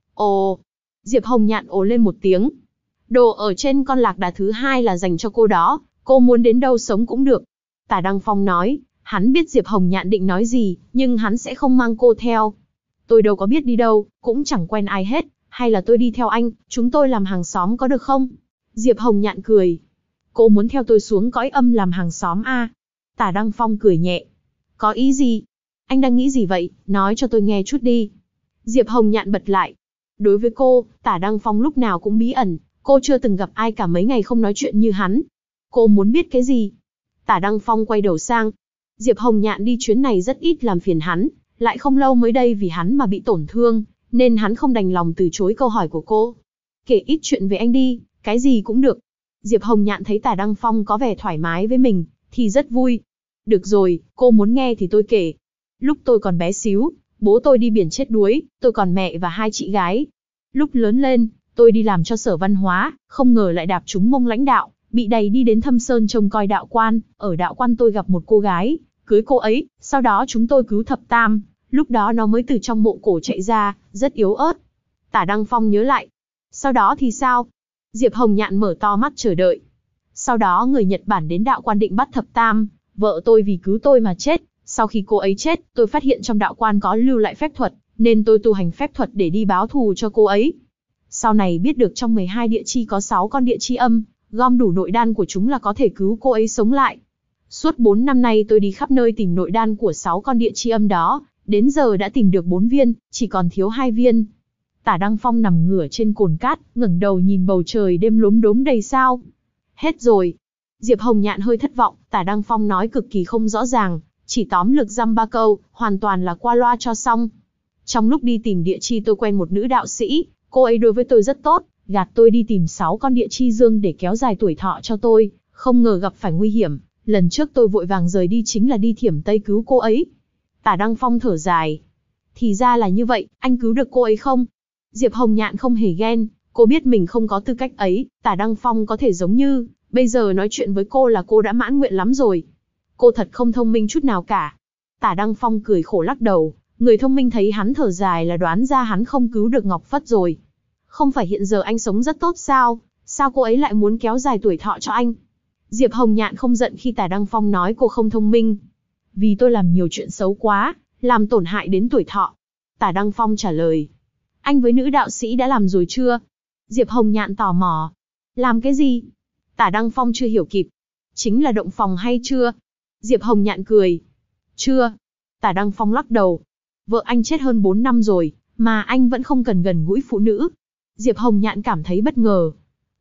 Ồ! Diệp Hồng Nhạn ồ lên một tiếng. Đồ ở trên con lạc đà thứ hai là dành cho cô đó, cô muốn đến đâu sống cũng được. Tả Đăng Phong nói, hắn biết Diệp Hồng Nhạn định nói gì, nhưng hắn sẽ không mang cô theo. Tôi đâu có biết đi đâu, cũng chẳng quen ai hết, hay là tôi đi theo anh, chúng tôi làm hàng xóm có được không? Diệp Hồng Nhạn cười. Cô muốn theo tôi xuống cõi âm làm hàng xóm à? Tả Đăng Phong cười nhẹ. Có ý gì? Anh đang nghĩ gì vậy, nói cho tôi nghe chút đi. Diệp Hồng Nhạn bật lại. Đối với cô, Tả Đăng Phong lúc nào cũng bí ẩn, cô chưa từng gặp ai cả mấy ngày không nói chuyện như hắn. Cô muốn biết cái gì? Tả Đăng Phong quay đầu sang. Diệp Hồng Nhạn đi chuyến này rất ít làm phiền hắn, lại không lâu mới đây vì hắn mà bị tổn thương, nên hắn không đành lòng từ chối câu hỏi của cô. Kể ít chuyện về anh đi, cái gì cũng được. Diệp Hồng Nhạn thấy Tả Đăng Phong có vẻ thoải mái với mình, thì rất vui. Được rồi, cô muốn nghe thì tôi kể. Lúc tôi còn bé xíu, bố tôi đi biển chết đuối, tôi còn mẹ và hai chị gái. Lúc lớn lên, tôi đi làm cho sở văn hóa, không ngờ lại đạp trúng mông lãnh đạo, bị đày đi đến Thâm Sơn trông coi đạo quan. Ở đạo quan tôi gặp một cô gái, cưới cô ấy, sau đó chúng tôi cứu Thập Tam, lúc đó nó mới từ trong mộ cổ chạy ra, rất yếu ớt. Tả Đăng Phong nhớ lại. Sau đó thì sao? Diệp Hồng Nhạn mở to mắt chờ đợi. Sau đó người Nhật Bản đến đạo quan định bắt Thập Tam, vợ tôi vì cứu tôi mà chết. Sau khi cô ấy chết, tôi phát hiện trong đạo quan có lưu lại phép thuật, nên tôi tu hành phép thuật để đi báo thù cho cô ấy. Sau này biết được trong mười hai địa chi có sáu con địa chi âm, gom đủ nội đan của chúng là có thể cứu cô ấy sống lại. Suốt bốn năm nay tôi đi khắp nơi tìm nội đan của sáu con địa chi âm đó, đến giờ đã tìm được bốn viên, chỉ còn thiếu hai viên. Tả Đăng Phong nằm ngửa trên cồn cát, ngẩng đầu nhìn bầu trời đêm lốm đốm đầy sao. Hết rồi. Diệp Hồng Nhạn hơi thất vọng, Tả Đăng Phong nói cực kỳ không rõ ràng, chỉ tóm lược dăm ba câu, hoàn toàn là qua loa cho xong. Trong lúc đi tìm địa chi tôi quen một nữ đạo sĩ, cô ấy đối với tôi rất tốt, gạt tôi đi tìm sáu con địa chi dương để kéo dài tuổi thọ cho tôi, không ngờ gặp phải nguy hiểm. Lần trước tôi vội vàng rời đi chính là đi Thiểm Tây cứu cô ấy. Tả Đăng Phong thở dài. Thì ra là như vậy, anh cứu được cô ấy không? Diệp Hồng Nhạn không hề ghen, cô biết mình không có tư cách ấy, Tả Đăng Phong có thể giống như, bây giờ nói chuyện với cô là cô đã mãn nguyện lắm rồi. Cô thật không thông minh chút nào cả. Tả Đăng Phong cười khổ lắc đầu, người thông minh thấy hắn thở dài là đoán ra hắn không cứu được Ngọc Phất rồi. Không phải hiện giờ anh sống rất tốt sao, sao cô ấy lại muốn kéo dài tuổi thọ cho anh? Diệp Hồng Nhạn không giận khi Tả Đăng Phong nói cô không thông minh. Vì tôi làm nhiều chuyện xấu quá, làm tổn hại đến tuổi thọ. Tả Đăng Phong trả lời. Anh với nữ đạo sĩ đã làm rồi chưa? Diệp Hồng Nhạn tò mò. Làm cái gì? Tả Đăng Phong chưa hiểu kịp. Chính là động phòng hay chưa? Diệp Hồng Nhạn cười. Chưa. Tả Đăng Phong lắc đầu. Vợ anh chết hơn bốn năm rồi, mà anh vẫn không cần gần gũi phụ nữ. Diệp Hồng Nhạn cảm thấy bất ngờ.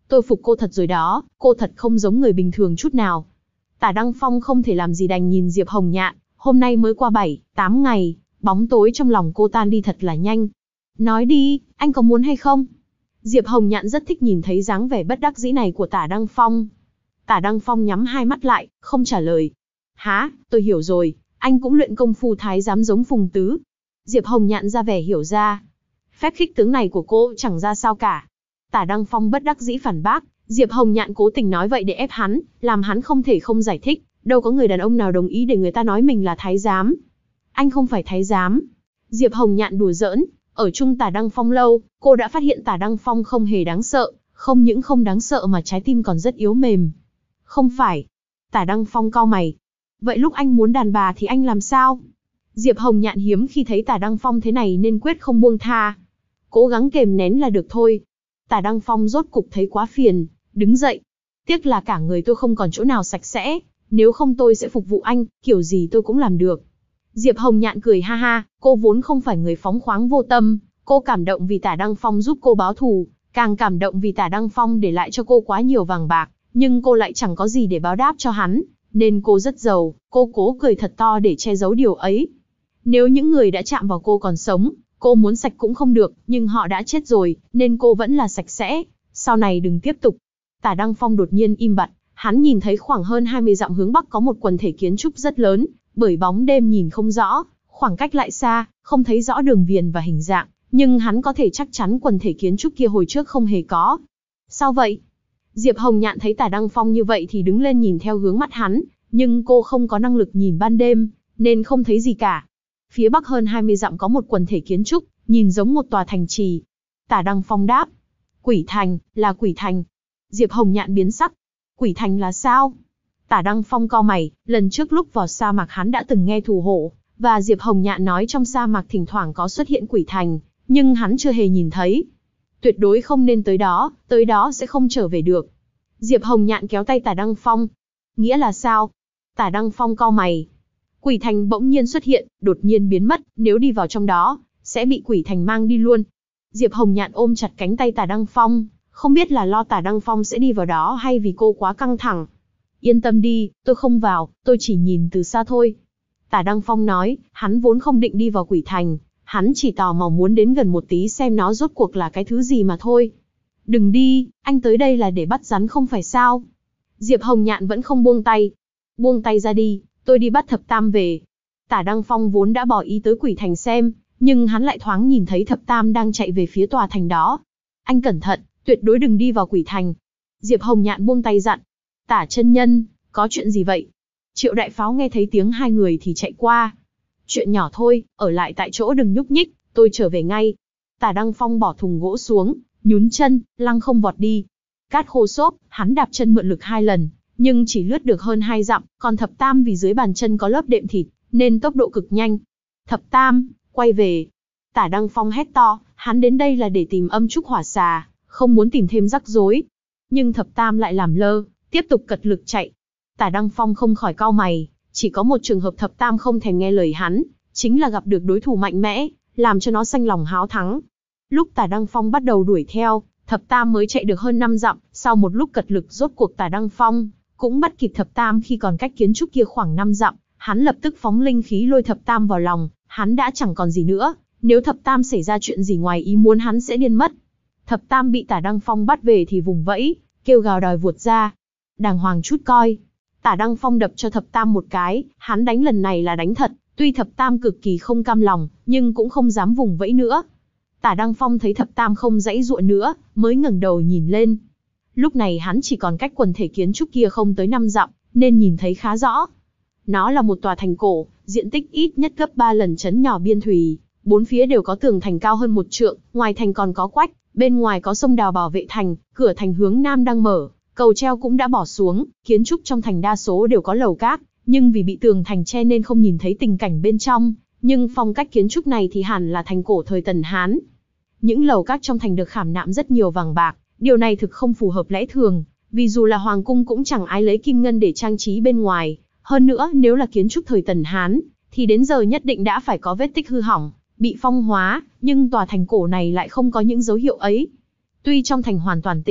Tôi phục cô thật rồi đó, cô thật không giống người bình thường chút nào. Tả Đăng Phong không thể làm gì đành nhìn Diệp Hồng Nhạn, hôm nay mới qua bảy, tám ngày, bóng tối trong lòng cô tan đi thật là nhanh. Nói đi, anh có muốn hay không? Diệp Hồng Nhạn rất thích nhìn thấy dáng vẻ bất đắc dĩ này của Tả Đăng Phong. Tả Đăng Phong nhắm hai mắt lại, không trả lời. Hả, tôi hiểu rồi, anh cũng luyện công phu thái giám giống Phùng Tứ. Diệp Hồng Nhạn ra vẻ hiểu ra. Phép khích tướng này của cô chẳng ra sao cả. Tả Đăng Phong bất đắc dĩ phản bác, Diệp Hồng Nhạn cố tình nói vậy để ép hắn, làm hắn không thể không giải thích, đâu có người đàn ông nào đồng ý để người ta nói mình là thái giám. Anh không phải thái giám. Diệp Hồng Nhạn đùa giỡn, ở chung Tả Đăng Phong lâu, cô đã phát hiện Tả Đăng Phong không hề đáng sợ, không những không đáng sợ mà trái tim còn rất yếu mềm. Không phải. Tả Đăng Phong cau mày. Vậy lúc anh muốn đàn bà thì anh làm sao? Diệp Hồng Nhạn hiếm khi thấy Tả Đăng Phong thế này nên quyết không buông tha. Cố gắng kềm nén là được thôi. Tả Đăng Phong rốt cục thấy quá phiền, đứng dậy. Tiếc là cả người tôi không còn chỗ nào sạch sẽ, nếu không tôi sẽ phục vụ anh, kiểu gì tôi cũng làm được. Diệp Hồng Nhạn cười ha ha, cô vốn không phải người phóng khoáng vô tâm, cô cảm động vì Tả Đăng Phong giúp cô báo thù, càng cảm động vì Tả Đăng Phong để lại cho cô quá nhiều vàng bạc, nhưng cô lại chẳng có gì để báo đáp cho hắn, nên cô rất giàu, cô cố cười thật to để che giấu điều ấy. Nếu những người đã chạm vào cô còn sống, cô muốn sạch cũng không được, nhưng họ đã chết rồi, nên cô vẫn là sạch sẽ, sau này đừng tiếp tục. Tả Đăng Phong đột nhiên im bặt, hắn nhìn thấy khoảng hơn hai mươi dặm hướng bắc có một quần thể kiến trúc rất lớn, bởi bóng đêm nhìn không rõ, khoảng cách lại xa, không thấy rõ đường viền và hình dạng, nhưng hắn có thể chắc chắn quần thể kiến trúc kia hồi trước không hề có. Sao vậy? Diệp Hồng Nhạn thấy Tả Đăng Phong như vậy thì đứng lên nhìn theo hướng mắt hắn, nhưng cô không có năng lực nhìn ban đêm, nên không thấy gì cả. Phía bắc hơn hai mươi dặm có một quần thể kiến trúc, nhìn giống một tòa thành trì. Tả Đăng Phong đáp. Quỷ thành, là quỷ thành. Diệp Hồng Nhạn biến sắc. Quỷ thành là sao? Tả Đăng Phong cau mày, lần trước lúc vào sa mạc hắn đã từng nghe Thù Hổ và Diệp Hồng Nhạn nói trong sa mạc thỉnh thoảng có xuất hiện quỷ thành, nhưng hắn chưa hề nhìn thấy. Tuyệt đối không nên tới đó, tới đó sẽ không trở về được. Diệp Hồng Nhạn kéo tay Tả Đăng Phong. Nghĩa là sao? Tả Đăng Phong cau mày. Quỷ thành bỗng nhiên xuất hiện, đột nhiên biến mất, nếu đi vào trong đó, sẽ bị quỷ thành mang đi luôn. Diệp Hồng Nhạn ôm chặt cánh tay Tả Đăng Phong, không biết là lo Tả Đăng Phong sẽ đi vào đó hay vì cô quá căng thẳng. Yên tâm đi, tôi không vào, tôi chỉ nhìn từ xa thôi. Tả Đăng Phong nói, hắn vốn không định đi vào quỷ thành, hắn chỉ tò mò muốn đến gần một tí xem nó rốt cuộc là cái thứ gì mà thôi. Đừng đi, anh tới đây là để bắt rắn không phải sao? Diệp Hồng Nhạn vẫn không buông tay. Buông tay ra đi, tôi đi bắt Thập Tam về. Tả Đăng Phong vốn đã bỏ ý tới quỷ thành xem, nhưng hắn lại thoáng nhìn thấy Thập Tam đang chạy về phía tòa thành đó. Anh cẩn thận, tuyệt đối đừng đi vào quỷ thành. Diệp Hồng Nhạn buông tay dặn. Tả chân nhân, có chuyện gì vậy? Triệu Đại Pháo nghe thấy tiếng hai người thì chạy qua. Chuyện nhỏ thôi, ở lại tại chỗ đừng nhúc nhích, tôi trở về ngay. Tả Đăng Phong bỏ thùng gỗ xuống, nhún chân, lăng không vọt đi. Cát khô xốp, hắn đạp chân mượn lực hai lần, nhưng chỉ lướt được hơn hai dặm, còn Thập Tam vì dưới bàn chân có lớp đệm thịt, nên tốc độ cực nhanh. Thập Tam, quay về. Tả Đăng Phong hét to, hắn đến đây là để tìm âm trúc hỏa xà, không muốn tìm thêm rắc rối. Nhưng Thập Tam lại làm lơ, tiếp tục cật lực chạy. Tả Đăng Phong không khỏi cau mày, chỉ có một trường hợp Thập Tam không thèm nghe lời hắn, chính là gặp được đối thủ mạnh mẽ, làm cho nó xanh lòng háo thắng. Lúc Tả Đăng Phong bắt đầu đuổi theo, Thập Tam mới chạy được hơn năm dặm, sau một lúc cật lực rốt cuộc Tả Đăng Phong cũng bắt kịp Thập Tam khi còn cách kiến trúc kia khoảng năm dặm, hắn lập tức phóng linh khí lôi Thập Tam vào lòng, hắn đã chẳng còn gì nữa, nếu Thập Tam xảy ra chuyện gì ngoài ý muốn hắn sẽ điên mất. Thập Tam bị Tả Đăng Phong bắt về thì vùng vẫy, kêu gào đòi vuột ra. Đàng hoàng chút coi. Tả Đăng Phong đập cho Thập Tam một cái, hắn đánh lần này là đánh thật, tuy Thập Tam cực kỳ không cam lòng, nhưng cũng không dám vùng vẫy nữa. Tả Đăng Phong thấy Thập Tam không dãy dụa nữa, mới ngẩng đầu nhìn lên. Lúc này hắn chỉ còn cách quần thể kiến trúc kia không tới năm dặm, nên nhìn thấy khá rõ. Nó là một tòa thành cổ, diện tích ít nhất gấp ba lần trấn nhỏ Biên Thùy, bốn phía đều có tường thành cao hơn một trượng, ngoài thành còn có quách, bên ngoài có sông đào bảo vệ thành, cửa thành hướng nam đang mở, cầu treo cũng đã bỏ xuống, kiến trúc trong thành đa số đều có lầu các, nhưng vì bị tường thành che nên không nhìn thấy tình cảnh bên trong, nhưng phong cách kiến trúc này thì hẳn là thành cổ thời Tần Hán. Những lầu các trong thành được khảm nạm rất nhiều vàng bạc, điều này thực không phù hợp lẽ thường, vì dù là hoàng cung cũng chẳng ai lấy kim ngân để trang trí bên ngoài, hơn nữa nếu là kiến trúc thời Tần Hán, thì đến giờ nhất định đã phải có vết tích hư hỏng, bị phong hóa, nhưng tòa thành cổ này lại không có những dấu hiệu ấy. Tuy trong thành hoàn toàn tĩnh mịch,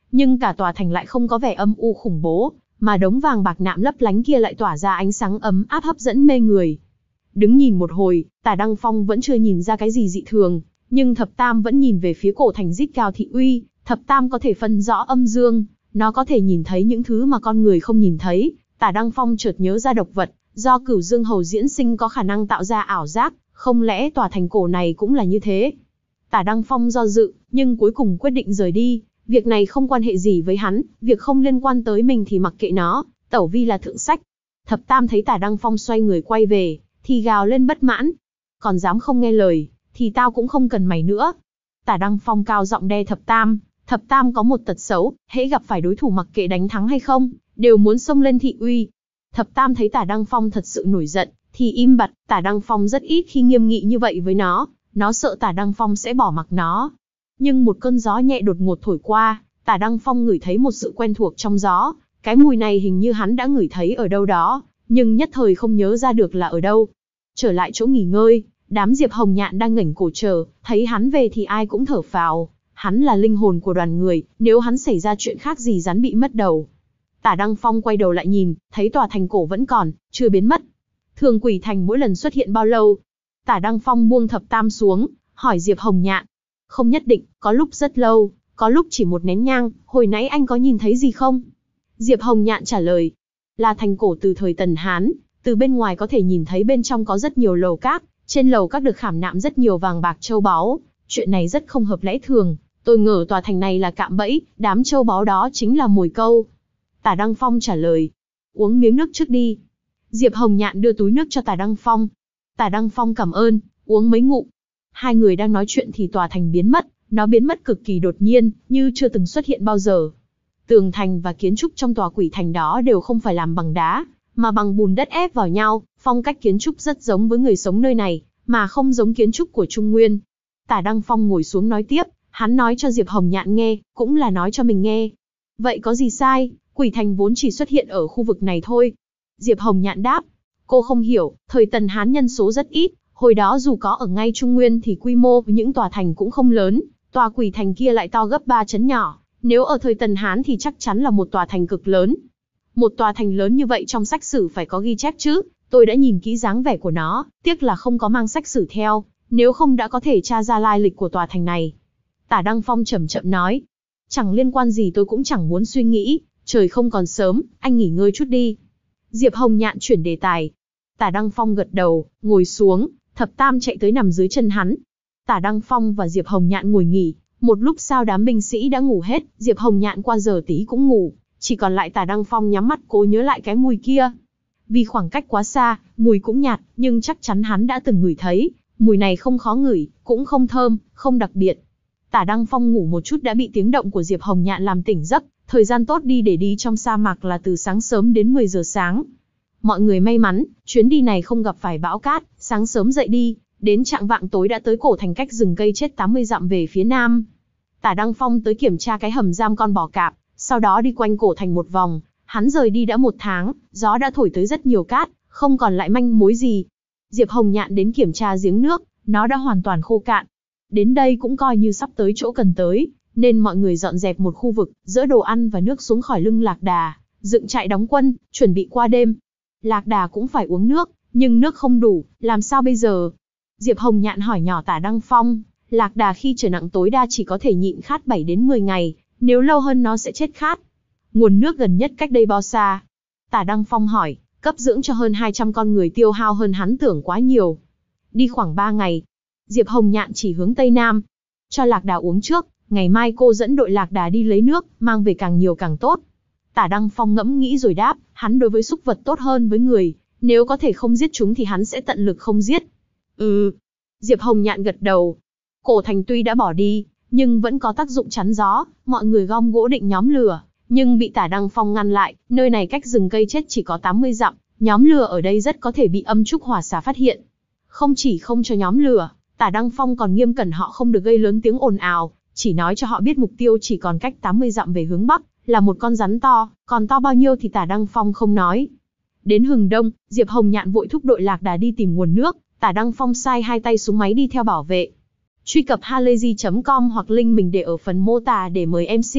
nhưng cả tòa thành lại không có vẻ âm u khủng bố, mà đống vàng bạc nạm lấp lánh kia lại tỏa ra ánh sáng ấm áp hấp dẫn mê người. Đứng nhìn một hồi, Tả Đăng Phong vẫn chưa nhìn ra cái gì dị thường, nhưng Thập Tam vẫn nhìn về phía cổ thành rít cao thị uy. Thập Tam có thể phân rõ âm dương, nó có thể nhìn thấy những thứ mà con người không nhìn thấy. Tả Đăng Phong chợt nhớ ra độc vật, do Cửu Dương Hầu diễn sinh có khả năng tạo ra ảo giác, không lẽ tòa thành cổ này cũng là như thế? Tả Đăng Phong do dự, nhưng cuối cùng quyết định rời đi. Việc này không quan hệ gì với hắn, việc không liên quan tới mình thì mặc kệ nó, tẩu vi là thượng sách. Thập Tam thấy Tả Đăng Phong xoay người quay về, thì gào lên bất mãn. Còn dám không nghe lời, thì tao cũng không cần mày nữa. Tả Đăng Phong cao giọng đe Thập Tam. Thập Tam có một tật xấu, hễ gặp phải đối thủ mặc kệ đánh thắng hay không, đều muốn xông lên thị uy. Thập Tam thấy Tả Đăng Phong thật sự nổi giận, thì im bặt. Tả Đăng Phong rất ít khi nghiêm nghị như vậy với nó, nó sợ Tả Đăng Phong sẽ bỏ mặc nó. Nhưng một cơn gió nhẹ đột ngột thổi qua, Tả Đăng Phong ngửi thấy một sự quen thuộc trong gió. Cái mùi này hình như hắn đã ngửi thấy ở đâu đó, nhưng nhất thời không nhớ ra được là ở đâu. Trở lại chỗ nghỉ ngơi, đám Diệp Hồng Nhạn đang ngẩng cổ chờ, thấy hắn về thì ai cũng thở phào. Hắn là linh hồn của đoàn người, nếu hắn xảy ra chuyện khác gì rắn bị mất đầu. Tả Đăng Phong quay đầu lại nhìn, thấy tòa thành cổ vẫn còn, chưa biến mất. Thường Quỷ Thành mỗi lần xuất hiện bao lâu? Tả Đăng Phong buông Thập Tam xuống, hỏi Diệp Hồng Nhạn. Không nhất định, có lúc rất lâu, có lúc chỉ một nén nhang. Hồi nãy anh có nhìn thấy gì không? Diệp Hồng Nhạn trả lời. Là thành cổ từ thời Tần Hán, từ bên ngoài có thể nhìn thấy bên trong có rất nhiều lầu các, trên lầu các được khảm nạm rất nhiều vàng bạc châu báu. Chuyện này rất không hợp lẽ thường, tôi ngờ tòa thành này là cạm bẫy, đám châu báu đó chính là mồi câu. Tả Đăng Phong trả lời. Uống miếng nước trước đi. Diệp Hồng Nhạn đưa túi nước cho Tả Đăng Phong. Tả Đăng Phong cảm ơn, uống mấy ngụm. Hai người đang nói chuyện thì tòa thành biến mất, nó biến mất cực kỳ đột nhiên, như chưa từng xuất hiện bao giờ. Tường thành và kiến trúc trong tòa quỷ thành đó đều không phải làm bằng đá, mà bằng bùn đất ép vào nhau, phong cách kiến trúc rất giống với người sống nơi này, mà không giống kiến trúc của Trung Nguyên. Tả Đăng Phong ngồi xuống nói tiếp, hắn nói cho Diệp Hồng Nhạn nghe, cũng là nói cho mình nghe. Vậy có gì sai, quỷ thành vốn chỉ xuất hiện ở khu vực này thôi. Diệp Hồng Nhạn đáp, cô không hiểu, thời Tần Hán nhân số rất ít, hồi đó dù có ở ngay Trung Nguyên thì quy mô với những tòa thành cũng không lớn, tòa quỷ thành kia lại to gấp ba chấn nhỏ, nếu ở thời Tần Hán thì chắc chắn là một tòa thành cực lớn. Một tòa thành lớn như vậy trong sách sử phải có ghi chép chứ, tôi đã nhìn kỹ dáng vẻ của nó, tiếc là không có mang sách sử theo, nếu không đã có thể tra ra lai lịch của tòa thành này. Tả Đăng Phong chậm chậm nói, chẳng liên quan gì tôi cũng chẳng muốn suy nghĩ, trời không còn sớm, anh nghỉ ngơi chút đi. Diệp Hồng Nhạn chuyển đề tài. Tả Đăng Phong gật đầu, ngồi xuống, Thập Tam chạy tới nằm dưới chân hắn. Tả Đăng Phong và Diệp Hồng Nhạn ngồi nghỉ, một lúc sau đám binh sĩ đã ngủ hết, Diệp Hồng Nhạn qua giờ tí cũng ngủ, chỉ còn lại Tả Đăng Phong nhắm mắt cố nhớ lại cái mùi kia. Vì khoảng cách quá xa, mùi cũng nhạt, nhưng chắc chắn hắn đã từng ngửi thấy, mùi này không khó ngửi, cũng không thơm, không đặc biệt. Tả Đăng Phong ngủ một chút đã bị tiếng động của Diệp Hồng Nhạn làm tỉnh giấc, thời gian tốt đi để đi trong sa mạc là từ sáng sớm đến mười giờ sáng. Mọi người may mắn, chuyến đi này không gặp phải bão cát, sáng sớm dậy đi, đến chạng vạng tối đã tới cổ thành cách rừng cây chết tám mươi dặm về phía nam. Tả Đăng Phong tới kiểm tra cái hầm giam con bò cạp, sau đó đi quanh cổ thành một vòng, hắn rời đi đã một tháng, gió đã thổi tới rất nhiều cát, không còn lại manh mối gì. Diệp Hồng Nhạn đến kiểm tra giếng nước, nó đã hoàn toàn khô cạn. Đến đây cũng coi như sắp tới chỗ cần tới, nên mọi người dọn dẹp một khu vực, dỡ đồ ăn và nước xuống khỏi lưng Lạc Đà, dựng trại đóng quân, chuẩn bị qua đêm. Lạc Đà cũng phải uống nước, nhưng nước không đủ, làm sao bây giờ? Diệp Hồng Nhạn hỏi nhỏ Tả Đăng Phong, Lạc Đà khi trở nặng tối đa chỉ có thể nhịn khát bảy đến mười ngày, nếu lâu hơn nó sẽ chết khát. Nguồn nước gần nhất cách đây bao xa? Tả Đăng Phong hỏi, cấp dưỡng cho hơn hai trăm con người tiêu hao hơn hắn tưởng quá nhiều. Đi khoảng ba ngày. Diệp Hồng Nhạn chỉ hướng Tây Nam. Cho Lạc Đà uống trước, ngày mai cô dẫn đội Lạc Đà đi lấy nước, mang về càng nhiều càng tốt. Tả Đăng Phong ngẫm nghĩ rồi đáp, hắn đối với súc vật tốt hơn với người, nếu có thể không giết chúng thì hắn sẽ tận lực không giết. Ừ. Diệp Hồng Nhạn gật đầu. Cổ thành tuy đã bỏ đi, nhưng vẫn có tác dụng chắn gió, mọi người gom gỗ định nhóm lửa, nhưng bị Tả Đăng Phong ngăn lại, nơi này cách rừng cây chết chỉ có tám mươi dặm, nhóm lửa ở đây rất có thể bị âm trúc hỏa xà phát hiện. Không chỉ không cho nhóm lửa, Tả Đăng Phong còn nghiêm cẩn họ không được gây lớn tiếng ồn ào, chỉ nói cho họ biết mục tiêu chỉ còn cách tám mươi dặm về hướng bắc, là một con rắn to, còn to bao nhiêu thì Tả Đăng Phong không nói. Đến hừng đông, Diệp Hồng Nhạn vội thúc đội Lạc Đà đi tìm nguồn nước, Tả Đăng Phong sai hai tay súng máy đi theo bảo vệ. Truy cập halayzi chấm com hoặc link mình để ở phần mô tả để mời em xê,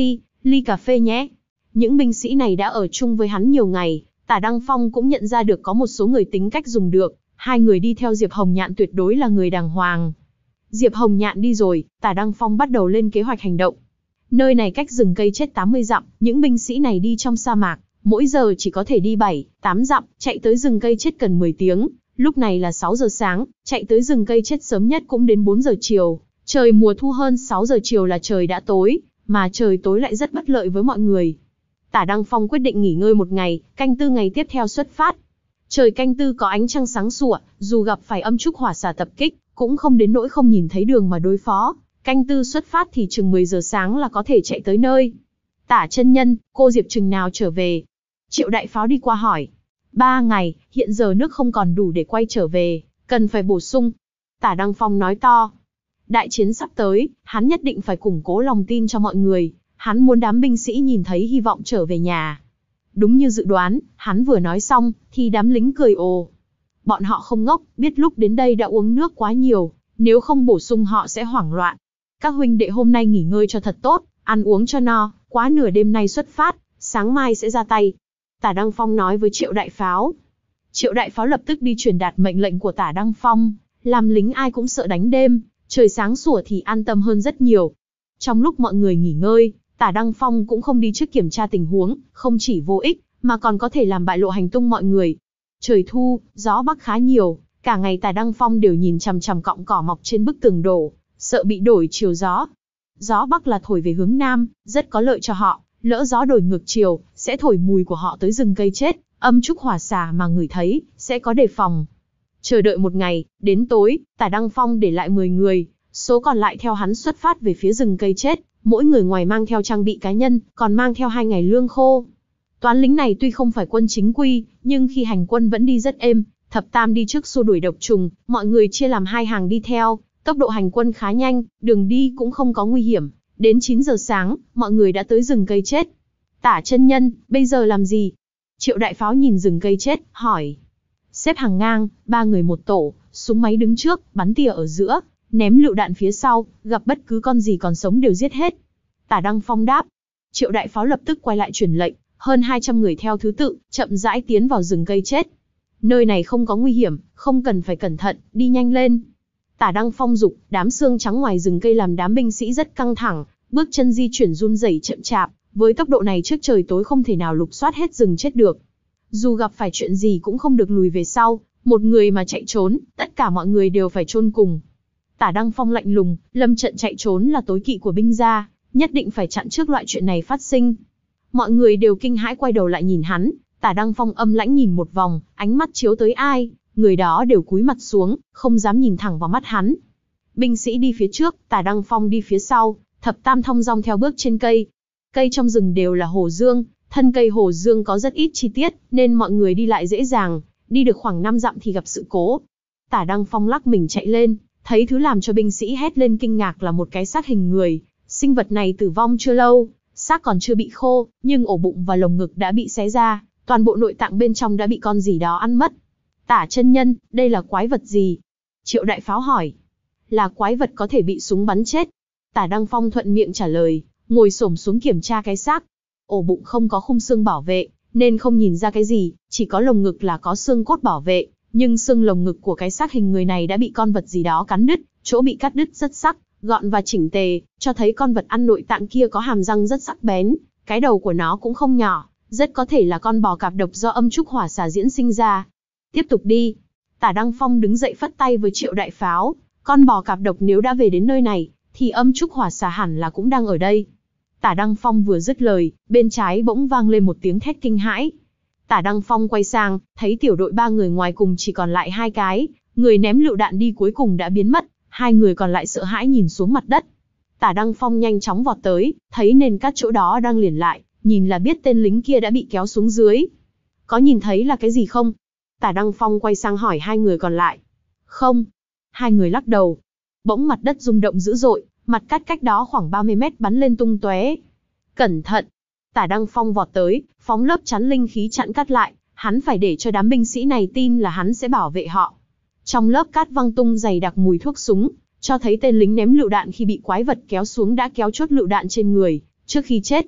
ly cà phê nhé. Những binh sĩ này đã ở chung với hắn nhiều ngày, Tả Đăng Phong cũng nhận ra được có một số người tính cách dùng được, hai người đi theo Diệp Hồng Nhạn tuyệt đối là người đàng hoàng. Diệp Hồng Nhạn đi rồi, Tả Đăng Phong bắt đầu lên kế hoạch hành động. Nơi này cách rừng cây chết tám mươi dặm, những binh sĩ này đi trong sa mạc, mỗi giờ chỉ có thể đi bảy, tám dặm, chạy tới rừng cây chết cần mười tiếng. Lúc này là sáu giờ sáng, chạy tới rừng cây chết sớm nhất cũng đến bốn giờ chiều. Trời mùa thu hơn sáu giờ chiều là trời đã tối, mà trời tối lại rất bất lợi với mọi người. Tả Đăng Phong quyết định nghỉ ngơi một ngày, canh tư ngày tiếp theo xuất phát. Trời canh tư có ánh trăng sáng sủa, dù gặp phải âm trúc hỏa xà tập kích, cũng không đến nỗi không nhìn thấy đường mà đối phó. Canh tư xuất phát thì chừng mười giờ sáng là có thể chạy tới nơi. Tả chân nhân, cô Diệp chừng nào trở về? Triệu Đại Pháo đi qua hỏi. Ba ngày, hiện giờ nước không còn đủ để quay trở về, cần phải bổ sung. Tả Đăng Phong nói to. Đại chiến sắp tới, hắn nhất định phải củng cố lòng tin cho mọi người. Hắn muốn đám binh sĩ nhìn thấy hy vọng trở về nhà. Đúng như dự đoán, hắn vừa nói xong, thì đám lính cười ồ. Bọn họ không ngốc, biết lúc đến đây đã uống nước quá nhiều, nếu không bổ sung họ sẽ hoảng loạn. Các huynh đệ hôm nay nghỉ ngơi cho thật tốt, ăn uống cho no, quá nửa đêm nay xuất phát, sáng mai sẽ ra tay. Tả Đăng Phong nói với Triệu Đại Pháo. Triệu Đại Pháo lập tức đi truyền đạt mệnh lệnh của Tả Đăng Phong, làm lính ai cũng sợ đánh đêm, trời sáng sủa thì an tâm hơn rất nhiều. Trong lúc mọi người nghỉ ngơi, Tả Đăng Phong cũng không đi trước kiểm tra tình huống, không chỉ vô ích, mà còn có thể làm bại lộ hành tung mọi người. Trời thu, gió bắc khá nhiều, cả ngày Tả Đăng Phong đều nhìn chằm chằm cọng cỏ mọc trên bức tường đổ, sợ bị đổi chiều gió. Gió bắc là thổi về hướng nam, rất có lợi cho họ, lỡ gió đổi ngược chiều, sẽ thổi mùi của họ tới rừng cây chết, âm trúc hỏa xà mà người thấy, sẽ có đề phòng. Chờ đợi một ngày, đến tối, Tả Đăng Phong để lại mười người, số còn lại theo hắn xuất phát về phía rừng cây chết, mỗi người ngoài mang theo trang bị cá nhân, còn mang theo hai ngày lương khô. Toán lính này tuy không phải quân chính quy, nhưng khi hành quân vẫn đi rất êm, thập tam đi trước xua đuổi độc trùng, mọi người chia làm hai hàng đi theo, tốc độ hành quân khá nhanh, đường đi cũng không có nguy hiểm. Đến chín giờ sáng, mọi người đã tới rừng cây chết. Tả chân nhân, bây giờ làm gì? Triệu Đại Pháo nhìn rừng cây chết, hỏi. Xếp hàng ngang, ba người một tổ, súng máy đứng trước, bắn tỉa ở giữa, ném lựu đạn phía sau, gặp bất cứ con gì còn sống đều giết hết. Tả Đăng Phong đáp. Triệu Đại Pháo lập tức quay lại truyền lệnh, hơn hai trăm người theo thứ tự, chậm rãi tiến vào rừng cây chết. Nơi này không có nguy hiểm, không cần phải cẩn thận, đi nhanh lên. Tả Đăng Phong dục, đám xương trắng ngoài rừng cây làm đám binh sĩ rất căng thẳng, bước chân di chuyển run rẩy chậm chạp, với tốc độ này trước trời tối không thể nào lục soát hết rừng chết được. Dù gặp phải chuyện gì cũng không được lùi về sau, một người mà chạy trốn, tất cả mọi người đều phải chôn cùng. Tả Đăng Phong lạnh lùng, lâm trận chạy trốn là tối kỵ của binh gia, nhất định phải chặn trước loại chuyện này phát sinh. Mọi người đều kinh hãi quay đầu lại nhìn hắn, Tả Đăng Phong âm lãnh nhìn một vòng, ánh mắt chiếu tới ai, người đó đều cúi mặt xuống, không dám nhìn thẳng vào mắt hắn. Binh sĩ đi phía trước, Tả Đăng Phong đi phía sau, thập tam thong dong theo bước trên cây. Cây trong rừng đều là hồ dương, thân cây hồ dương có rất ít chi tiết, nên mọi người đi lại dễ dàng, đi được khoảng năm dặm thì gặp sự cố. Tả Đăng Phong lắc mình chạy lên, thấy thứ làm cho binh sĩ hét lên kinh ngạc là một cái xác hình người. Sinh vật này tử vong chưa lâu, xác còn chưa bị khô, nhưng ổ bụng và lồng ngực đã bị xé ra, toàn bộ nội tạng bên trong đã bị con gì đó ăn mất. Tả chân nhân, đây là quái vật gì? Triệu Đại Pháo hỏi. Là quái vật có thể bị súng bắn chết. Tả Đăng Phong thuận miệng trả lời, ngồi xổm xuống kiểm tra cái xác. Ổ bụng không có khung xương bảo vệ, nên không nhìn ra cái gì, chỉ có lồng ngực là có xương cốt bảo vệ, nhưng xương lồng ngực của cái xác hình người này đã bị con vật gì đó cắn đứt, chỗ bị cắt đứt rất sắc, gọn và chỉnh tề, cho thấy con vật ăn nội tạng kia có hàm răng rất sắc bén, cái đầu của nó cũng không nhỏ, rất có thể là con bò cạp độc do âm trúc hỏa xà diễn sinh ra. Tiếp tục đi. Tả Đăng Phong đứng dậy phất tay với Triệu Đại Pháo, con bò cạp độc nếu đã về đến nơi này, thì âm trúc hỏa xà hẳn là cũng đang ở đây. Tả Đăng Phong vừa dứt lời, bên trái bỗng vang lên một tiếng thét kinh hãi. Tả Đăng Phong quay sang, thấy tiểu đội ba người ngoài cùng chỉ còn lại hai cái, người ném lựu đạn đi cuối cùng đã biến mất, hai người còn lại sợ hãi nhìn xuống mặt đất. Tả Đăng Phong nhanh chóng vọt tới, thấy nền cát chỗ đó đang liền lại, nhìn là biết tên lính kia đã bị kéo xuống dưới. Có nhìn thấy là cái gì không? Tả Đăng Phong quay sang hỏi hai người còn lại. Không. Hai người lắc đầu. Bỗng mặt đất rung động dữ dội, mặt cát cách đó khoảng ba mươi mét bắn lên tung tóe. Cẩn thận! Tả Đăng Phong vọt tới, phóng lớp chắn linh khí chặn cát lại, hắn phải để cho đám binh sĩ này tin là hắn sẽ bảo vệ họ. Trong lớp cát văng tung dày đặc mùi thuốc súng, cho thấy tên lính ném lựu đạn khi bị quái vật kéo xuống đã kéo chốt lựu đạn trên người, trước khi chết.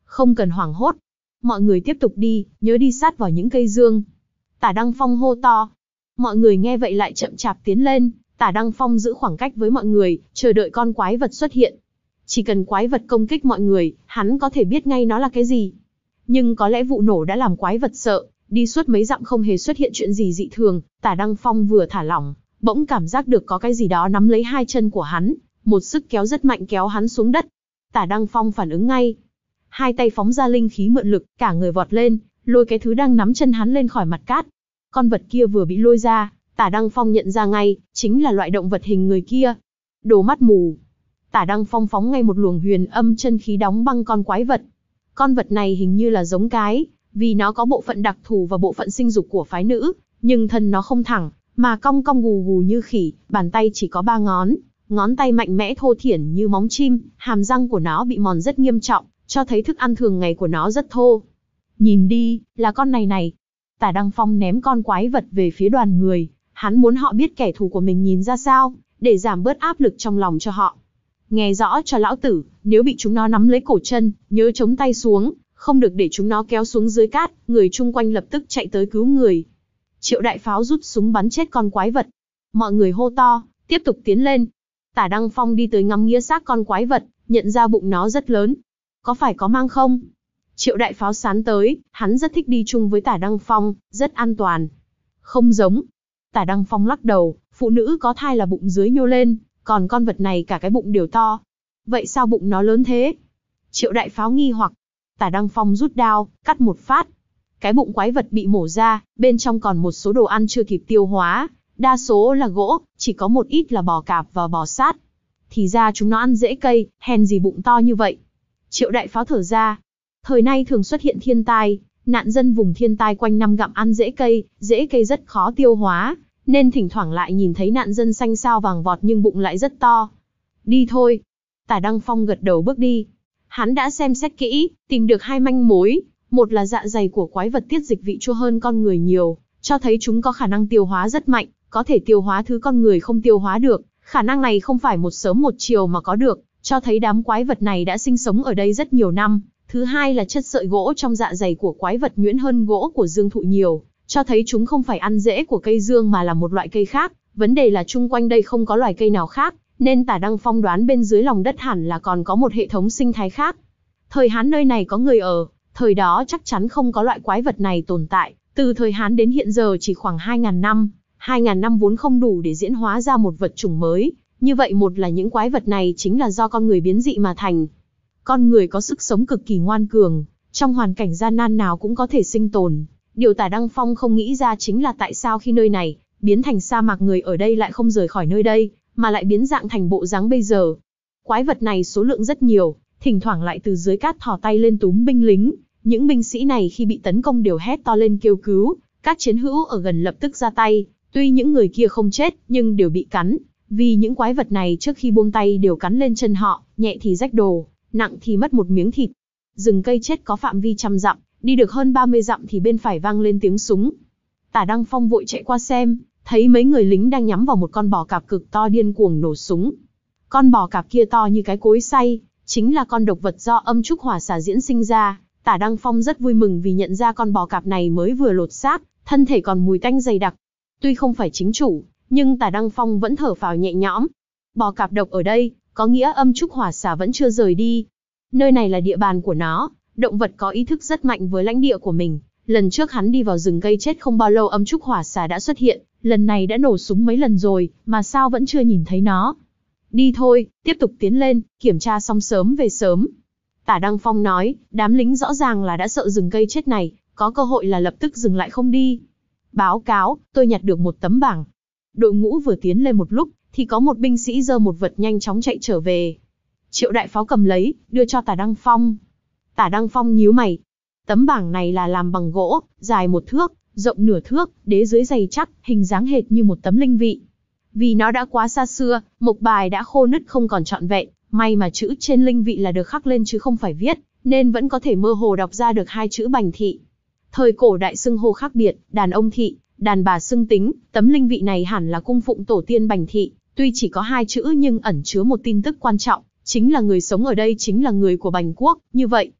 Không cần hoảng hốt. Mọi người tiếp tục đi, nhớ đi sát vào những cây dương. Tả Đăng Phong hô to. Mọi người nghe vậy lại chậm chạp tiến lên, Tả Đăng Phong giữ khoảng cách với mọi người, chờ đợi con quái vật xuất hiện. Chỉ cần quái vật công kích mọi người, hắn có thể biết ngay nó là cái gì. Nhưng có lẽ vụ nổ đã làm quái vật sợ, đi suốt mấy dặm không hề xuất hiện chuyện gì dị thường, Tả Đăng Phong vừa thả lỏng, bỗng cảm giác được có cái gì đó nắm lấy hai chân của hắn, một sức kéo rất mạnh kéo hắn xuống đất. Tả Đăng Phong phản ứng ngay, hai tay phóng ra linh khí mượn lực, cả người vọt lên, lôi cái thứ đang nắm chân hắn lên khỏi mặt cát. Con vật kia vừa bị lôi ra, Tả Đăng Phong nhận ra ngay, chính là loại động vật hình người kia. Đồ mắt mù. Tả Đăng Phong phóng ngay một luồng huyền âm chân khí đóng băng con quái vật. Con vật này hình như là giống cái, vì nó có bộ phận đặc thù và bộ phận sinh dục của phái nữ, nhưng thân nó không thẳng, mà cong cong gù gù như khỉ, bàn tay chỉ có ba ngón, ngón tay mạnh mẽ thô thiển như móng chim, hàm răng của nó bị mòn rất nghiêm trọng, cho thấy thức ăn thường ngày của nó rất thô. Nhìn đi, là con này này. Tả Đăng Phong ném con quái vật về phía đoàn người, hắn muốn họ biết kẻ thù của mình nhìn ra sao, để giảm bớt áp lực trong lòng cho họ. Nghe rõ cho lão tử, nếu bị chúng nó nắm lấy cổ chân, nhớ chống tay xuống, không được để chúng nó kéo xuống dưới cát, người chung quanh lập tức chạy tới cứu người. Triệu Đại Pháo rút súng bắn chết con quái vật. Mọi người hô to, tiếp tục tiến lên. Tả Đăng Phong đi tới ngắm nghía xác con quái vật, nhận ra bụng nó rất lớn. Có phải có mang không? Triệu Đại Pháo sán tới, hắn rất thích đi chung với Tả Đăng Phong, rất an toàn. Không giống. Tả Đăng Phong lắc đầu, phụ nữ có thai là bụng dưới nhô lên, còn con vật này cả cái bụng đều to. Vậy sao bụng nó lớn thế? Triệu Đại Pháo nghi hoặc. Tả Đăng Phong rút đao, cắt một phát. Cái bụng quái vật bị mổ ra, bên trong còn một số đồ ăn chưa kịp tiêu hóa, đa số là gỗ, chỉ có một ít là bò cạp và bò sát. Thì ra chúng nó ăn rễ cây, hèn gì bụng to như vậy. Triệu Đại Pháo thở ra. Thời nay thường xuất hiện thiên tai, nạn dân vùng thiên tai quanh năm gặm ăn rễ cây, rễ cây rất khó tiêu hóa, nên thỉnh thoảng lại nhìn thấy nạn dân xanh xao vàng vọt nhưng bụng lại rất to. Đi thôi. Tả Đăng Phong gật đầu bước đi. Hắn đã xem xét kỹ, tìm được hai manh mối. Một là dạ dày của quái vật tiết dịch vị chua hơn con người nhiều, cho thấy chúng có khả năng tiêu hóa rất mạnh, có thể tiêu hóa thứ con người không tiêu hóa được. Khả năng này không phải một sớm một chiều mà có được, cho thấy đám quái vật này đã sinh sống ở đây rất nhiều năm. Thứ hai là chất sợi gỗ trong dạ dày của quái vật nhuyễn hơn gỗ của dương thụ nhiều, cho thấy chúng không phải ăn rễ của cây dương mà là một loại cây khác. Vấn đề là chung quanh đây không có loài cây nào khác, nên Tả Đăng Phong đoán bên dưới lòng đất hẳn là còn có một hệ thống sinh thái khác. Thời Hán nơi này có người ở, thời đó chắc chắn không có loại quái vật này tồn tại. Từ thời Hán đến hiện giờ chỉ khoảng hai nghìn năm, hai nghìn năm vốn không đủ để diễn hóa ra một vật chủng mới. Như vậy một là những quái vật này chính là do con người biến dị mà thành. Con người có sức sống cực kỳ ngoan cường, trong hoàn cảnh gian nan nào cũng có thể sinh tồn. Điều Tả Đăng Phong không nghĩ ra chính là tại sao khi nơi này biến thành sa mạc người ở đây lại không rời khỏi nơi đây, mà lại biến dạng thành bộ dáng bây giờ. Quái vật này số lượng rất nhiều, thỉnh thoảng lại từ dưới cát thò tay lên túm binh lính. Những binh sĩ này khi bị tấn công đều hét to lên kêu cứu, các chiến hữu ở gần lập tức ra tay. Tuy những người kia không chết, nhưng đều bị cắn, vì những quái vật này trước khi buông tay đều cắn lên chân họ, nhẹ thì rách đồ, nặng thì mất một miếng thịt. Rừng cây chết có phạm vi trăm dặm, đi được hơn ba mươi dặm thì bên phải vang lên tiếng súng. Tả Đăng Phong vội chạy qua xem, thấy mấy người lính đang nhắm vào một con bò cạp cực to điên cuồng nổ súng. Con bò cạp kia to như cái cối xay, chính là con độc vật do âm trúc hỏa xà diễn sinh ra. Tả Đăng Phong rất vui mừng vì nhận ra con bò cạp này mới vừa lột xác, thân thể còn mùi tanh dày đặc. Tuy không phải chính chủ, nhưng Tả Đăng Phong vẫn thở phào nhẹ nhõm. Bò cạp độc ở đây, có nghĩa âm trúc hỏa xà vẫn chưa rời đi. Nơi này là địa bàn của nó, động vật có ý thức rất mạnh với lãnh địa của mình. Lần trước hắn đi vào rừng cây chết không bao lâu âm trúc hỏa xà đã xuất hiện, lần này đã nổ súng mấy lần rồi, mà sao vẫn chưa nhìn thấy nó. Đi thôi, tiếp tục tiến lên, kiểm tra xong sớm về sớm. Tả Đăng Phong nói, đám lính rõ ràng là đã sợ rừng cây chết này, có cơ hội là lập tức dừng lại không đi. Báo cáo, tôi nhặt được một tấm bảng. Đội ngũ vừa tiến lên một lúc, thì có một binh sĩ giơ một vật nhanh chóng chạy trở về. Triệu Đại Pháo cầm lấy, đưa cho Tả Đăng Phong. Tả Đăng Phong nhíu mày. Tấm bảng này là làm bằng gỗ, dài một thước, rộng nửa thước, đế dưới dày chắc, hình dáng hệt như một tấm linh vị. Vì nó đã quá xa xưa, mộc bài đã khô nứt không còn trọn vẹn, may mà chữ trên linh vị là được khắc lên chứ không phải viết, nên vẫn có thể mơ hồ đọc ra được hai chữ Bành thị. Thời cổ đại xưng hô khác biệt, đàn ông thị, đàn bà xưng tính, tấm linh vị này hẳn là cung phụng tổ tiên Bành thị, tuy chỉ có hai chữ nhưng ẩn chứa một tin tức quan trọng, chính là người sống ở đây chính là người của Bành quốc, như vậy,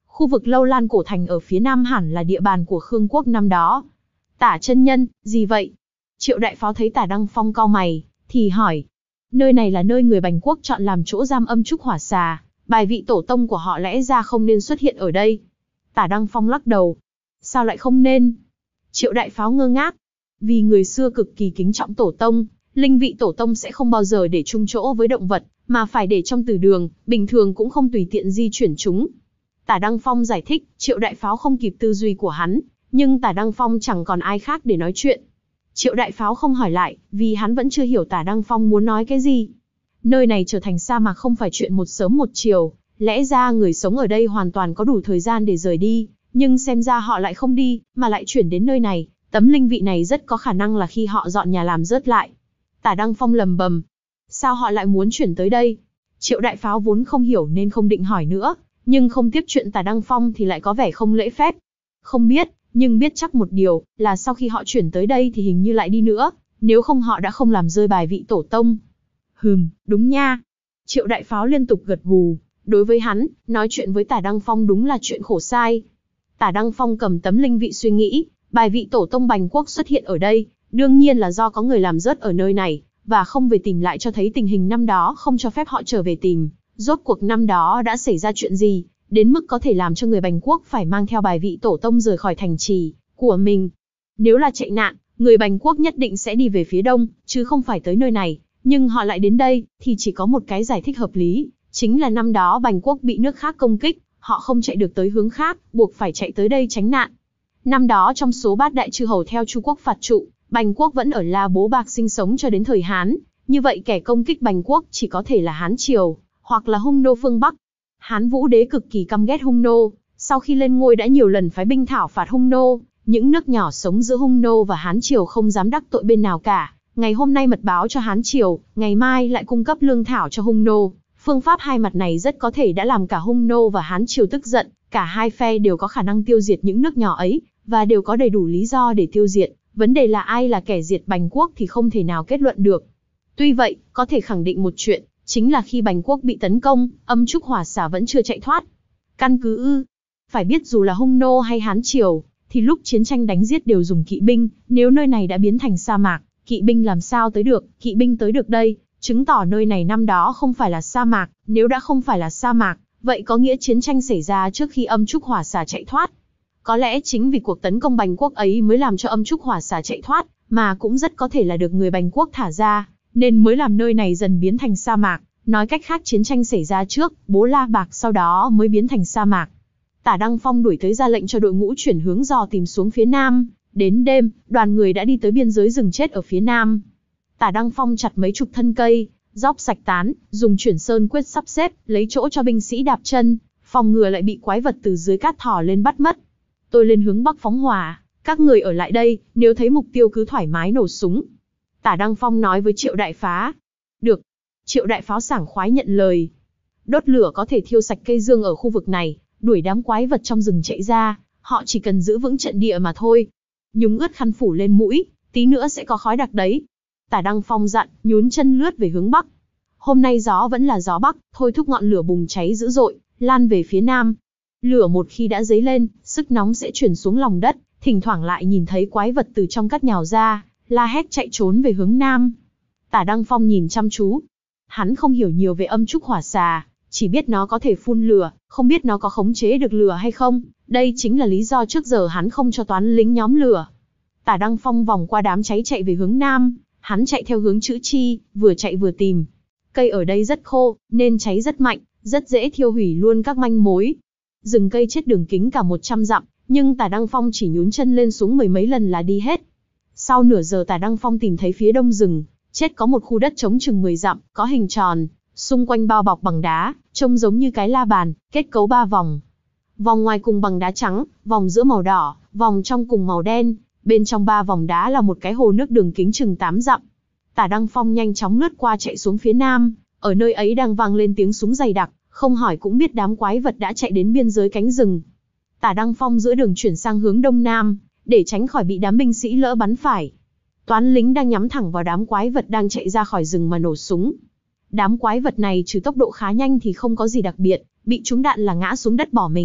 Khu vực Lâu Lan cổ thành ở phía nam hẳn là địa bàn của Khương quốc năm đó. Tả chân nhân, gì vậy? Triệu Đại Pháo thấy Tả Đăng Phong cau mày, thì hỏi. Nơi này là nơi người Bành quốc chọn làm chỗ giam âm trúc hỏa xà, bài vị tổ tông của họ lẽ ra không nên xuất hiện ở đây. Tả Đăng Phong lắc đầu. Sao lại không nên? Triệu Đại Pháo ngơ ngác. Vì người xưa cực kỳ kính trọng tổ tông, linh vị tổ tông sẽ không bao giờ để chung chỗ với động vật, mà phải để trong từ đường, bình thường cũng không tùy tiện di chuyển chúng. Tả Đăng Phong giải thích, Triệu Đại Pháo không kịp tư duy của hắn, nhưng Tả Đăng Phong chẳng còn ai khác để nói chuyện. Triệu Đại Pháo không hỏi lại, vì hắn vẫn chưa hiểu Tả Đăng Phong muốn nói cái gì. Nơi này trở thành sa mạc không phải chuyện một sớm một chiều, lẽ ra người sống ở đây hoàn toàn có đủ thời gian để rời đi, nhưng xem ra họ lại không đi, mà lại chuyển đến nơi này. Tấm linh vị này rất có khả năng là khi họ dọn nhà làm rớt lại. Tả Đăng Phong lầm bầm. Sao họ lại muốn chuyển tới đây? Triệu Đại Pháo vốn không hiểu nên không định hỏi nữa, nhưng không tiếp chuyện Tả Đăng Phong thì lại có vẻ không lễ phép. Không biết, nhưng biết chắc một điều, là sau khi họ chuyển tới đây thì hình như lại đi nữa, nếu không họ đã không làm rơi bài vị tổ tông. Hừm, đúng nha. Triệu Đại Pháo liên tục gật gù, đối với hắn, nói chuyện với Tả Đăng Phong đúng là chuyện khổ sai. Tả Đăng Phong cầm tấm linh vị suy nghĩ, bài vị tổ tông Bành quốc xuất hiện ở đây, đương nhiên là do có người làm rớt ở nơi này, và không về tìm lại cho thấy tình hình năm đó không cho phép họ trở về tìm. Rốt cuộc năm đó đã xảy ra chuyện gì, đến mức có thể làm cho người Bành quốc phải mang theo bài vị tổ tông rời khỏi thành trì của mình. Nếu là chạy nạn, người Bành quốc nhất định sẽ đi về phía đông, chứ không phải tới nơi này. Nhưng họ lại đến đây, thì chỉ có một cái giải thích hợp lý, chính là năm đó Bành quốc bị nước khác công kích, họ không chạy được tới hướng khác, buộc phải chạy tới đây tránh nạn. Năm đó trong số bát đại chư hầu theo Chu quốc phạt trụ, Bành quốc vẫn ở La Bố Bạc sinh sống cho đến thời Hán, như vậy kẻ công kích Bành quốc chỉ có thể là Hán Triều, hoặc là Hung nô phương Bắc. Hán Vũ đế cực kỳ căm ghét Hung nô, sau khi lên ngôi đã nhiều lần phái binh thảo phạt Hung nô, những nước nhỏ sống giữa Hung nô và Hán Triều không dám đắc tội bên nào cả. Ngày hôm nay mật báo cho Hán Triều, ngày mai lại cung cấp lương thảo cho Hung nô. Phương pháp hai mặt này rất có thể đã làm cả Hung nô và Hán Triều tức giận, cả hai phe đều có khả năng tiêu diệt những nước nhỏ ấy, và đều có đầy đủ lý do để tiêu diệt. Vấn đề là ai là kẻ diệt Bành quốc thì không thể nào kết luận được. Tuy vậy, có thể khẳng định một chuyện, chính là khi Bành quốc bị tấn công, âm trúc hỏa xà vẫn chưa chạy thoát. Căn cứ ư? Phải biết dù là Hung nô hay Hán Triều, thì lúc chiến tranh đánh giết đều dùng kỵ binh, nếu nơi này đã biến thành sa mạc, kỵ binh làm sao tới được, kỵ binh tới được đây, chứng tỏ nơi này năm đó không phải là sa mạc, nếu đã không phải là sa mạc, vậy có nghĩa chiến tranh xảy ra trước khi âm trúc hỏa xà chạy thoát. Có lẽ chính vì cuộc tấn công Bành quốc ấy mới làm cho âm trúc hỏa xà chạy thoát, mà cũng rất có thể là được người Bành quốc thả ra, nên mới làm nơi này dần biến thành sa mạc. Nói cách khác chiến tranh xảy ra trước, Bố La Bạc sau đó mới biến thành sa mạc. Tả Đăng Phong đuổi tới ra lệnh cho đội ngũ chuyển hướng dò tìm xuống phía nam. Đến đêm, đoàn người đã đi tới biên giới rừng chết ở phía nam. Tả Đăng Phong chặt mấy chục thân cây, róc sạch tán, dùng chuyển sơn quyết sắp xếp, lấy chỗ cho binh sĩ đạp chân, phòng ngừa lại bị quái vật từ dưới cát thò lên bắt mất. Tôi lên hướng bắc phóng hỏa, các người ở lại đây, nếu thấy mục tiêu cứ thoải mái nổ súng. Tả Đăng Phong nói với Triệu Đại Phá. Được. Triệu Đại Pháo sảng khoái nhận lời. Đốt lửa có thể thiêu sạch cây dương ở khu vực này, đuổi đám quái vật trong rừng chạy ra, họ chỉ cần giữ vững trận địa mà thôi. Nhúng ướt khăn phủ lên mũi, tí nữa sẽ có khói đặc đấy. Tả Đăng Phong dặn, nhún chân lướt về hướng bắc. Hôm nay gió vẫn là gió bắc, thôi thúc ngọn lửa bùng cháy dữ dội, lan về phía nam. Lửa một khi đã dấy lên, sức nóng sẽ chuyển xuống lòng đất, thỉnh thoảng lại nhìn thấy quái vật từ trong cát nhào ra, la hét chạy trốn về hướng nam. Tả Đăng Phong nhìn chăm chú. Hắn không hiểu nhiều về âm trúc hỏa xà, chỉ biết nó có thể phun lửa, không biết nó có khống chế được lửa hay không. Đây chính là lý do trước giờ hắn không cho toán lính nhóm lửa. Tả Đăng Phong vòng qua đám cháy chạy về hướng nam, hắn chạy theo hướng chữ chi, vừa chạy vừa tìm. Cây ở đây rất khô, nên cháy rất mạnh, rất dễ thiêu hủy luôn các manh mối. Rừng cây chết đường kính cả một trăm dặm, nhưng Tả Đăng Phong chỉ nhún chân lên xuống mười mấy lần là đi hết. Sau nửa giờ Tả Đăng Phong tìm thấy phía đông rừng chết có một khu đất trống chừng mười dặm, có hình tròn, xung quanh bao bọc bằng đá, trông giống như cái la bàn, kết cấu ba vòng. Vòng ngoài cùng bằng đá trắng, vòng giữa màu đỏ, vòng trong cùng màu đen, bên trong ba vòng đá là một cái hồ nước đường kính chừng tám dặm. Tả Đăng Phong nhanh chóng lướt qua chạy xuống phía nam, ở nơi ấy đang vang lên tiếng súng dày đặc, không hỏi cũng biết đám quái vật đã chạy đến biên giới cánh rừng. Tả Đăng Phong giữa đường chuyển sang hướng đông nam, để tránh khỏi bị đám binh sĩ lỡ bắn phải. Toán lính đang nhắm thẳng vào đám quái vật đang chạy ra khỏi rừng mà nổ súng. Đám quái vật này trừ tốc độ khá nhanh thì không có gì đặc biệt, bị trúng đạn là ngã xuống đất bỏ mình,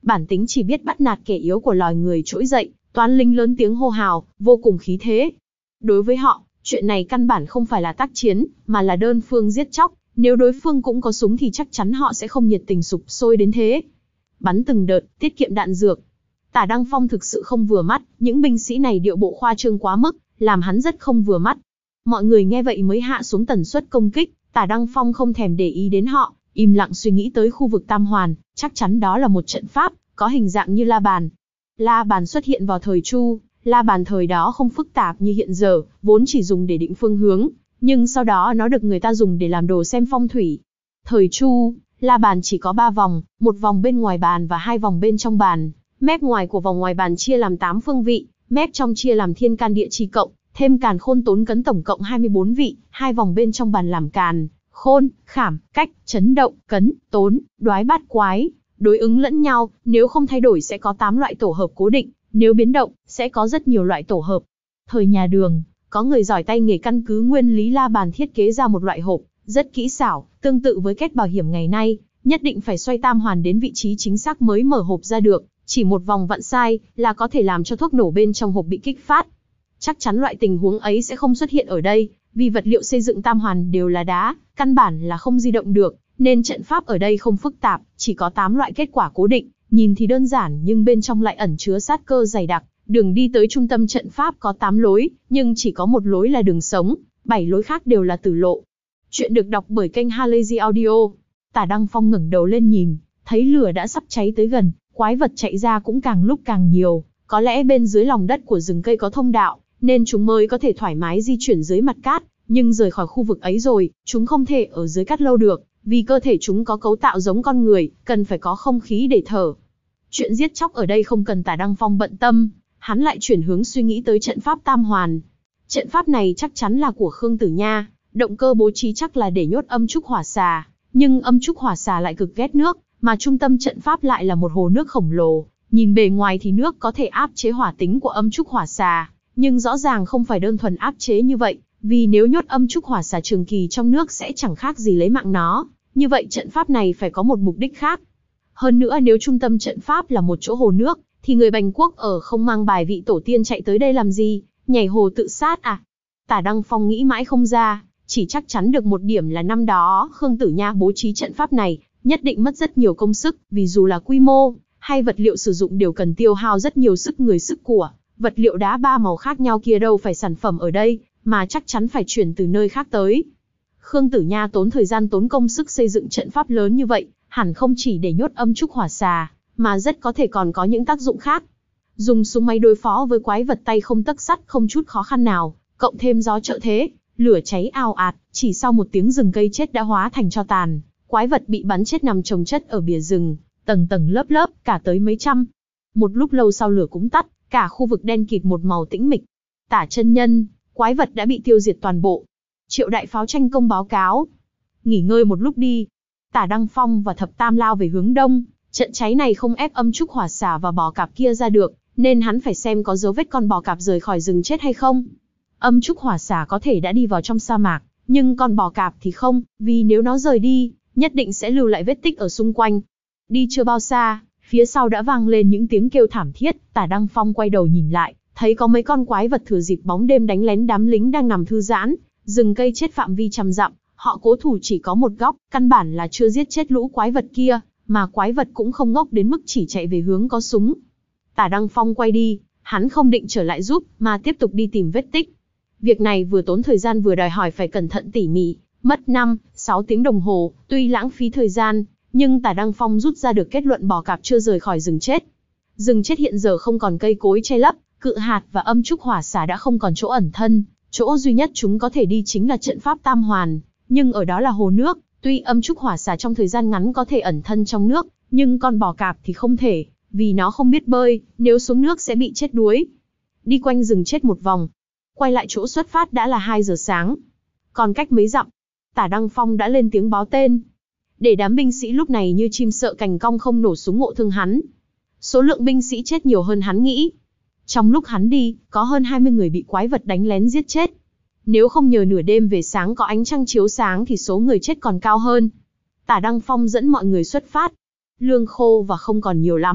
Bản tính chỉ biết bắt nạt kẻ yếu của loài người trỗi dậy, toán lính lớn tiếng hô hào, vô cùng khí thế. Đối với họ, chuyện này căn bản không phải là tác chiến, mà là đơn phương giết chóc. Nếu đối phương cũng có súng thì chắc chắn họ sẽ không nhiệt tình sục sôi đến thế. Bắn từng đợt, tiết kiệm đạn dược. Tả Đăng Phong thực sự không vừa mắt, những binh sĩ này điệu bộ khoa trương quá mức, làm hắn rất không vừa mắt. Mọi người nghe vậy mới hạ xuống tần suất công kích, Tả Đăng Phong không thèm để ý đến họ, im lặng suy nghĩ tới khu vực Tam Hoàn, chắc chắn đó là một trận pháp, có hình dạng như la bàn. La bàn xuất hiện vào thời Chu, la bàn thời đó không phức tạp như hiện giờ, vốn chỉ dùng để định phương hướng, nhưng sau đó nó được người ta dùng để làm đồ xem phong thủy. Thời Chu, la bàn chỉ có ba vòng, một vòng bên ngoài bàn và hai vòng bên trong bàn. Mép ngoài của vòng ngoài bàn chia làm tám phương vị, mép trong chia làm thiên can địa chi cộng, thêm càn khôn tốn cấn tổng cộng hai mươi bốn vị, hai vòng bên trong bàn làm càn, khôn, khảm, cách, chấn động, cấn, tốn, đoái bát quái, đối ứng lẫn nhau, nếu không thay đổi sẽ có tám loại tổ hợp cố định, nếu biến động, sẽ có rất nhiều loại tổ hợp. Thời nhà Đường, có người giỏi tay nghề căn cứ nguyên lý la bàn thiết kế ra một loại hộp, rất kỹ xảo, tương tự với kết bảo hiểm ngày nay, nhất định phải xoay tam hoàn đến vị trí chính xác mới mở hộp ra được, chỉ một vòng vặn sai là có thể làm cho thuốc nổ bên trong hộp bị kích phát. Chắc chắn loại tình huống ấy sẽ không xuất hiện ở đây, vì vật liệu xây dựng tam hoàn đều là đá, căn bản là không di động được, nên trận pháp ở đây không phức tạp, chỉ có tám loại kết quả cố định, nhìn thì đơn giản nhưng bên trong lại ẩn chứa sát cơ dày đặc. Đường đi tới trung tâm trận pháp có tám lối, nhưng chỉ có một lối là đường sống, bảy lối khác đều là tử lộ. Chuyện được đọc bởi kênh Halazy Audio. Tả Đăng Phong ngẩng đầu lên nhìn, thấy lửa đã sắp cháy tới gần, quái vật chạy ra cũng càng lúc càng nhiều, có lẽ bên dưới lòng đất của rừng cây có thông đạo, nên chúng mới có thể thoải mái di chuyển dưới mặt cát, nhưng rời khỏi khu vực ấy rồi, chúng không thể ở dưới cát lâu được, vì cơ thể chúng có cấu tạo giống con người, cần phải có không khí để thở. Chuyện giết chóc ở đây không cần Tả Đăng Phong bận tâm, hắn lại chuyển hướng suy nghĩ tới trận pháp Tam Hoàn. Trận pháp này chắc chắn là của Khương Tử Nha, động cơ bố trí chắc là để nhốt âm trúc hỏa xà, nhưng âm trúc hỏa xà lại cực ghét nước, mà trung tâm trận pháp lại là một hồ nước khổng lồ, nhìn bề ngoài thì nước có thể áp chế hỏa tính của âm trúc hỏa xà, nhưng rõ ràng không phải đơn thuần áp chế như vậy, vì nếu nhốt âm trúc hỏa xà trường kỳ trong nước sẽ chẳng khác gì lấy mạng nó, như vậy trận pháp này phải có một mục đích khác. Hơn nữa nếu trung tâm trận pháp là một chỗ hồ nước, thì người Bành Quốc ở không mang bài vị tổ tiên chạy tới đây làm gì, nhảy hồ tự sát à? Tả Đăng Phong nghĩ mãi không ra, chỉ chắc chắn được một điểm là năm đó Khương Tử Nha bố trí trận pháp này, nhất định mất rất nhiều công sức, vì dù là quy mô, hay vật liệu sử dụng đều cần tiêu hao rất nhiều sức người sức của, vật liệu đá ba màu khác nhau kia đâu phải sản phẩm ở đây, mà chắc chắn phải chuyển từ nơi khác tới. Khương Tử Nha tốn thời gian tốn công sức xây dựng trận pháp lớn như vậy, hẳn không chỉ để nhốt âm trúc hỏa xà, mà rất có thể còn có những tác dụng khác. Dùng súng máy đối phó với quái vật tay không tấc sắt không chút khó khăn nào, cộng thêm gió trợ thế, lửa cháy ào ạt, chỉ sau một tiếng rừng cây chết đã hóa thành tro tàn, quái vật bị bắn chết nằm chồng chất ở bìa rừng, tầng tầng lớp lớp, cả tới mấy trăm. Một lúc lâu sau lửa cũng tắt, cả khu vực đen kịt một màu tĩnh mịch. Tả chân nhân, quái vật đã bị tiêu diệt toàn bộ. Triệu đại pháo tranh công báo cáo. Nghỉ ngơi một lúc đi. Tả Đăng Phong và Thập Tam lao về hướng đông. Trận cháy này không ép âm trúc hỏa xà và bò cạp kia ra được, nên hắn phải xem có dấu vết con bò cạp rời khỏi rừng chết hay không. Âm trúc hỏa xà có thể đã đi vào trong sa mạc, nhưng con bò cạp thì không, vì nếu nó rời đi, nhất định sẽ lưu lại vết tích ở xung quanh. Đi chưa bao xa, phía sau đã vang lên những tiếng kêu thảm thiết. Tả Đăng Phong quay đầu nhìn lại, thấy có mấy con quái vật thừa dịp bóng đêm đánh lén đám lính đang nằm thư giãn. Rừng cây chết phạm vi trăm dặm, họ cố thủ chỉ có một góc, căn bản là chưa giết chết lũ quái vật kia, mà quái vật cũng không ngốc đến mức chỉ chạy về hướng có súng. Tả Đăng Phong quay đi, hắn không định trở lại giúp, mà tiếp tục đi tìm vết tích. Việc này vừa tốn thời gian vừa đòi hỏi phải cẩn thận tỉ mỉ, mất năm, sáu tiếng đồng hồ, tuy lãng phí thời gian, nhưng Tả Đăng Phong rút ra được kết luận bò cạp chưa rời khỏi rừng chết. Rừng chết hiện giờ không còn cây cối che lấp, cự hạt và âm trúc hỏa xà đã không còn chỗ ẩn thân, chỗ duy nhất chúng có thể đi chính là trận pháp Tam Hoàn, nhưng ở đó là hồ nước, tuy âm trúc hỏa xà trong thời gian ngắn có thể ẩn thân trong nước, nhưng con bò cạp thì không thể, vì nó không biết bơi, nếu xuống nước sẽ bị chết đuối. Đi quanh rừng chết một vòng, quay lại chỗ xuất phát đã là hai giờ sáng. Còn cách mấy dặm, Tả Đăng Phong đã lên tiếng báo tên, để đám binh sĩ lúc này như chim sợ cành cong không nổ súng ngộ thương hắn. Số lượng binh sĩ chết nhiều hơn hắn nghĩ. Trong lúc hắn đi, có hơn hai mươi người bị quái vật đánh lén giết chết. Nếu không nhờ nửa đêm về sáng có ánh trăng chiếu sáng thì số người chết còn cao hơn. Tả Đăng Phong dẫn mọi người xuất phát. Lương khô và không còn nhiều lắm,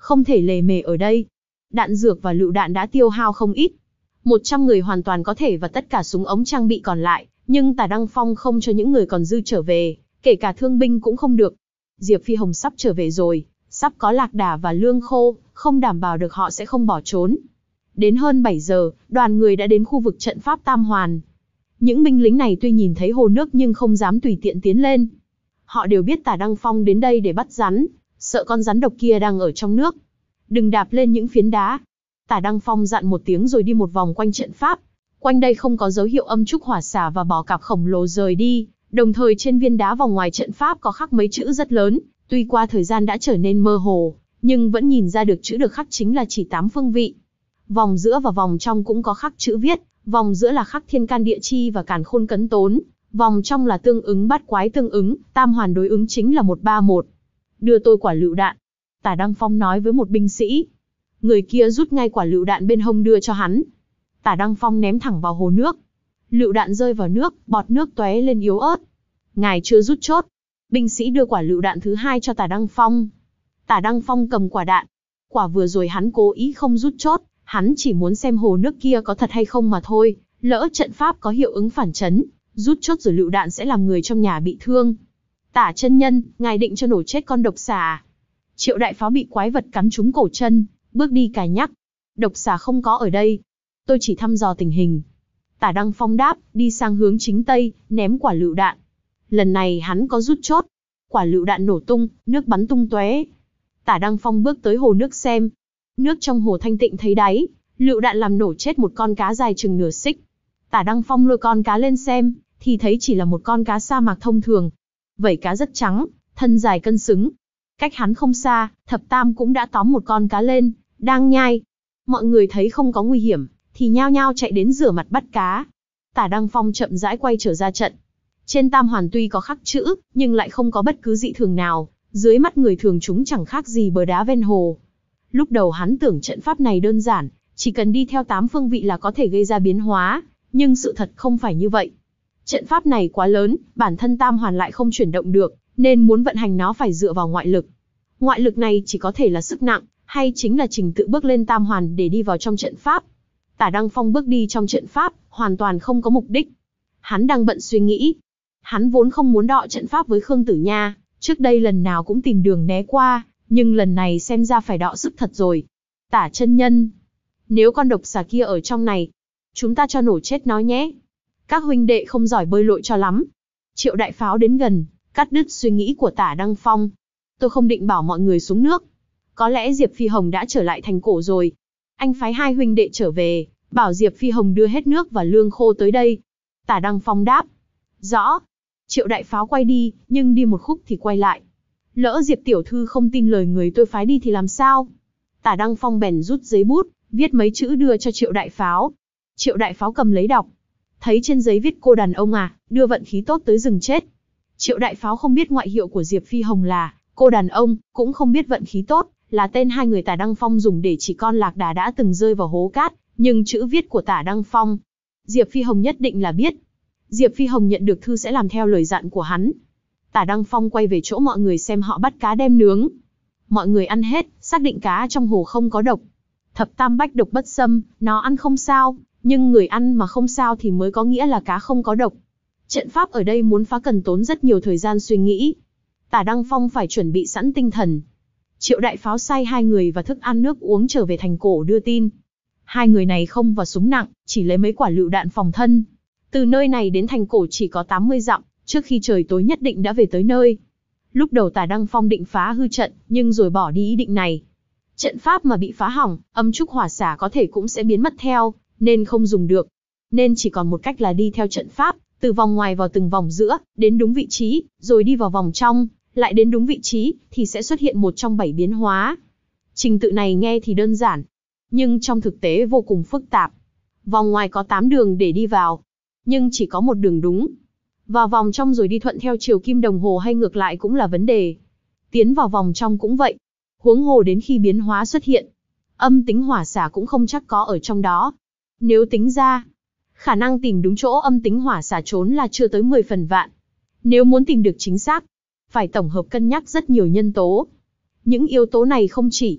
không thể lề mề ở đây. Đạn dược và lựu đạn đã tiêu hao không ít. một trăm người hoàn toàn có thể và tất cả súng ống trang bị còn lại, nhưng Tả Đăng Phong không cho những người còn dư trở về, kể cả thương binh cũng không được. Diệp Phi Hồng sắp trở về rồi, sắp có lạc đà và lương khô, không đảm bảo được họ sẽ không bỏ trốn. Đến hơn bảy giờ, đoàn người đã đến khu vực trận pháp Tam Hoàn. Những binh lính này tuy nhìn thấy hồ nước nhưng không dám tùy tiện tiến lên. Họ đều biết Tả Đăng Phong đến đây để bắt rắn, sợ con rắn độc kia đang ở trong nước. Đừng đạp lên những phiến đá. Tả Đăng Phong dặn một tiếng rồi đi một vòng quanh trận pháp. Quanh đây không có dấu hiệu âm trúc hỏa xà và bò cạp khổng lồ rời đi, đồng thời trên viên đá vòng ngoài trận pháp có khắc mấy chữ rất lớn, tuy qua thời gian đã trở nên mơ hồ, nhưng vẫn nhìn ra được chữ được khắc chính là chỉ tám phương vị. Vòng giữa và vòng trong cũng có khắc chữ viết, vòng giữa là khắc thiên can địa chi và càn khôn cấn tốn, vòng trong là tương ứng bát quái tương ứng, tam hoàn đối ứng chính là một ba một. Đưa tôi quả lựu đạn. Tả Đăng Phong nói với một binh sĩ. Người kia rút ngay quả lựu đạn bên hông đưa cho hắn. Tả Đăng Phong ném thẳng vào hồ nước. Lựu đạn rơi vào nước, bọt nước tóe lên yếu ớt. Ngài chưa rút chốt. Binh sĩ đưa quả lựu đạn thứ hai cho Tả Đăng Phong. Tả Đăng Phong cầm quả đạn. Quả vừa rồi hắn cố ý không rút chốt, hắn chỉ muốn xem hồ nước kia có thật hay không mà thôi. Lỡ trận pháp có hiệu ứng phản chấn, rút chốt rồi lựu đạn sẽ làm người trong nhà bị thương. Tả chân nhân, ngài định cho nổ chết con độc xà. Triệu Đại Pháo bị quái vật cắn trúng cổ chân, bước đi cài nhắc. Độc xà không có ở đây. Tôi chỉ thăm dò tình hình. Tả Đăng Phong đáp, đi sang hướng chính tây, ném quả lựu đạn. Lần này hắn có rút chốt. Quả lựu đạn nổ tung, nước bắn tung tóe. Tả Đăng Phong bước tới hồ nước xem. Nước trong hồ thanh tịnh thấy đáy, lựu đạn làm nổ chết một con cá dài chừng nửa xích. Tả Đăng Phong lôi con cá lên xem, thì thấy chỉ là một con cá sa mạc thông thường. Vảy cá rất trắng, thân dài cân xứng. Cách hắn không xa, Thập Tam cũng đã tóm một con cá lên, đang nhai. Mọi người thấy không có nguy hiểm, thì nhao nhao chạy đến rửa mặt bắt cá. Tả Đăng Phong chậm rãi quay trở ra trận. Trên Tam Hoàn tuy có khắc chữ, nhưng lại không có bất cứ dị thường nào. Dưới mắt người thường chúng chẳng khác gì bờ đá ven hồ. Lúc đầu hắn tưởng trận pháp này đơn giản, chỉ cần đi theo tám phương vị là có thể gây ra biến hóa, nhưng sự thật không phải như vậy. Trận pháp này quá lớn, bản thân Tam Hoàn lại không chuyển động được, nên muốn vận hành nó phải dựa vào ngoại lực. Ngoại lực này chỉ có thể là sức nặng, hay chính là trình tự bước lên Tam Hoàn để đi vào trong trận pháp. Tả Đăng Phong bước đi trong trận pháp, hoàn toàn không có mục đích. Hắn đang bận suy nghĩ. Hắn vốn không muốn đọ trận pháp với Khương Tử Nha, trước đây lần nào cũng tìm đường né qua, nhưng lần này xem ra phải đọ sức thật rồi. Tả chân nhân, nếu con độc xà kia ở trong này, chúng ta cho nổ chết nó nhé. Các huynh đệ không giỏi bơi lội cho lắm. Triệu Đại Pháo đến gần, cắt đứt suy nghĩ của Tả Đăng Phong. Tôi không định bảo mọi người xuống nước. Có lẽ Diệp Phi Hồng đã trở lại thành cổ rồi. Anh phái hai huynh đệ trở về, bảo Diệp Phi Hồng đưa hết nước và lương khô tới đây. Tả Đăng Phong đáp. Rõ. Triệu Đại Pháo quay đi, nhưng đi một khúc thì quay lại. Lỡ Diệp tiểu thư không tin lời người tôi phái đi thì làm sao? Tả Đăng Phong bèn rút giấy bút, viết mấy chữ đưa cho Triệu Đại Pháo. Triệu Đại Pháo cầm lấy đọc. Thấy trên giấy viết cô đàn ông à, đưa vận khí tốt tới rừng chết. Triệu Đại Pháo không biết ngoại hiệu của Diệp Phi Hồng là cô đàn ông, cũng không biết vận khí tốt là tên hai người Tả Đăng Phong dùng để chỉ con lạc đà đã từng rơi vào hố cát, nhưng chữ viết của Tả Đăng Phong, Diệp Phi Hồng nhất định là biết. Diệp Phi Hồng nhận được thư sẽ làm theo lời dặn của hắn. Tả Đăng Phong quay về chỗ mọi người xem họ bắt cá đem nướng. Mọi người ăn hết, xác định cá trong hồ không có độc. Thập Tam bách độc bất xâm, nó ăn không sao, nhưng người ăn mà không sao thì mới có nghĩa là cá không có độc. Trận pháp ở đây muốn phá cần tốn rất nhiều thời gian suy nghĩ. Tả Đăng Phong phải chuẩn bị sẵn tinh thần. Triệu Đại Pháo sai hai người và thức ăn nước uống trở về thành cổ đưa tin. Hai người này không và súng nặng, chỉ lấy mấy quả lựu đạn phòng thân. Từ nơi này đến thành cổ chỉ có tám mươi dặm, trước khi trời tối nhất định đã về tới nơi. Lúc đầu Tả Đăng Phong định phá hư trận, nhưng rồi bỏ đi ý định này. Trận pháp mà bị phá hỏng, âm trúc hỏa xả có thể cũng sẽ biến mất theo, nên không dùng được. Nên chỉ còn một cách là đi theo trận pháp, từ vòng ngoài vào từng vòng giữa, đến đúng vị trí, rồi đi vào vòng trong, lại đến đúng vị trí, thì sẽ xuất hiện một trong bảy biến hóa. Trình tự này nghe thì đơn giản, nhưng trong thực tế vô cùng phức tạp. Vòng ngoài có tám đường để đi vào, nhưng chỉ có một đường đúng. Vào vòng trong rồi đi thuận theo chiều kim đồng hồ hay ngược lại cũng là vấn đề. Tiến vào vòng trong cũng vậy. Huống hồ đến khi biến hóa xuất hiện, âm tính hỏa xả cũng không chắc có ở trong đó. Nếu tính ra, khả năng tìm đúng chỗ âm tính hỏa xả trốn là chưa tới mười phần vạn. Nếu muốn tìm được chính xác, phải tổng hợp cân nhắc rất nhiều nhân tố. Những yếu tố này không chỉ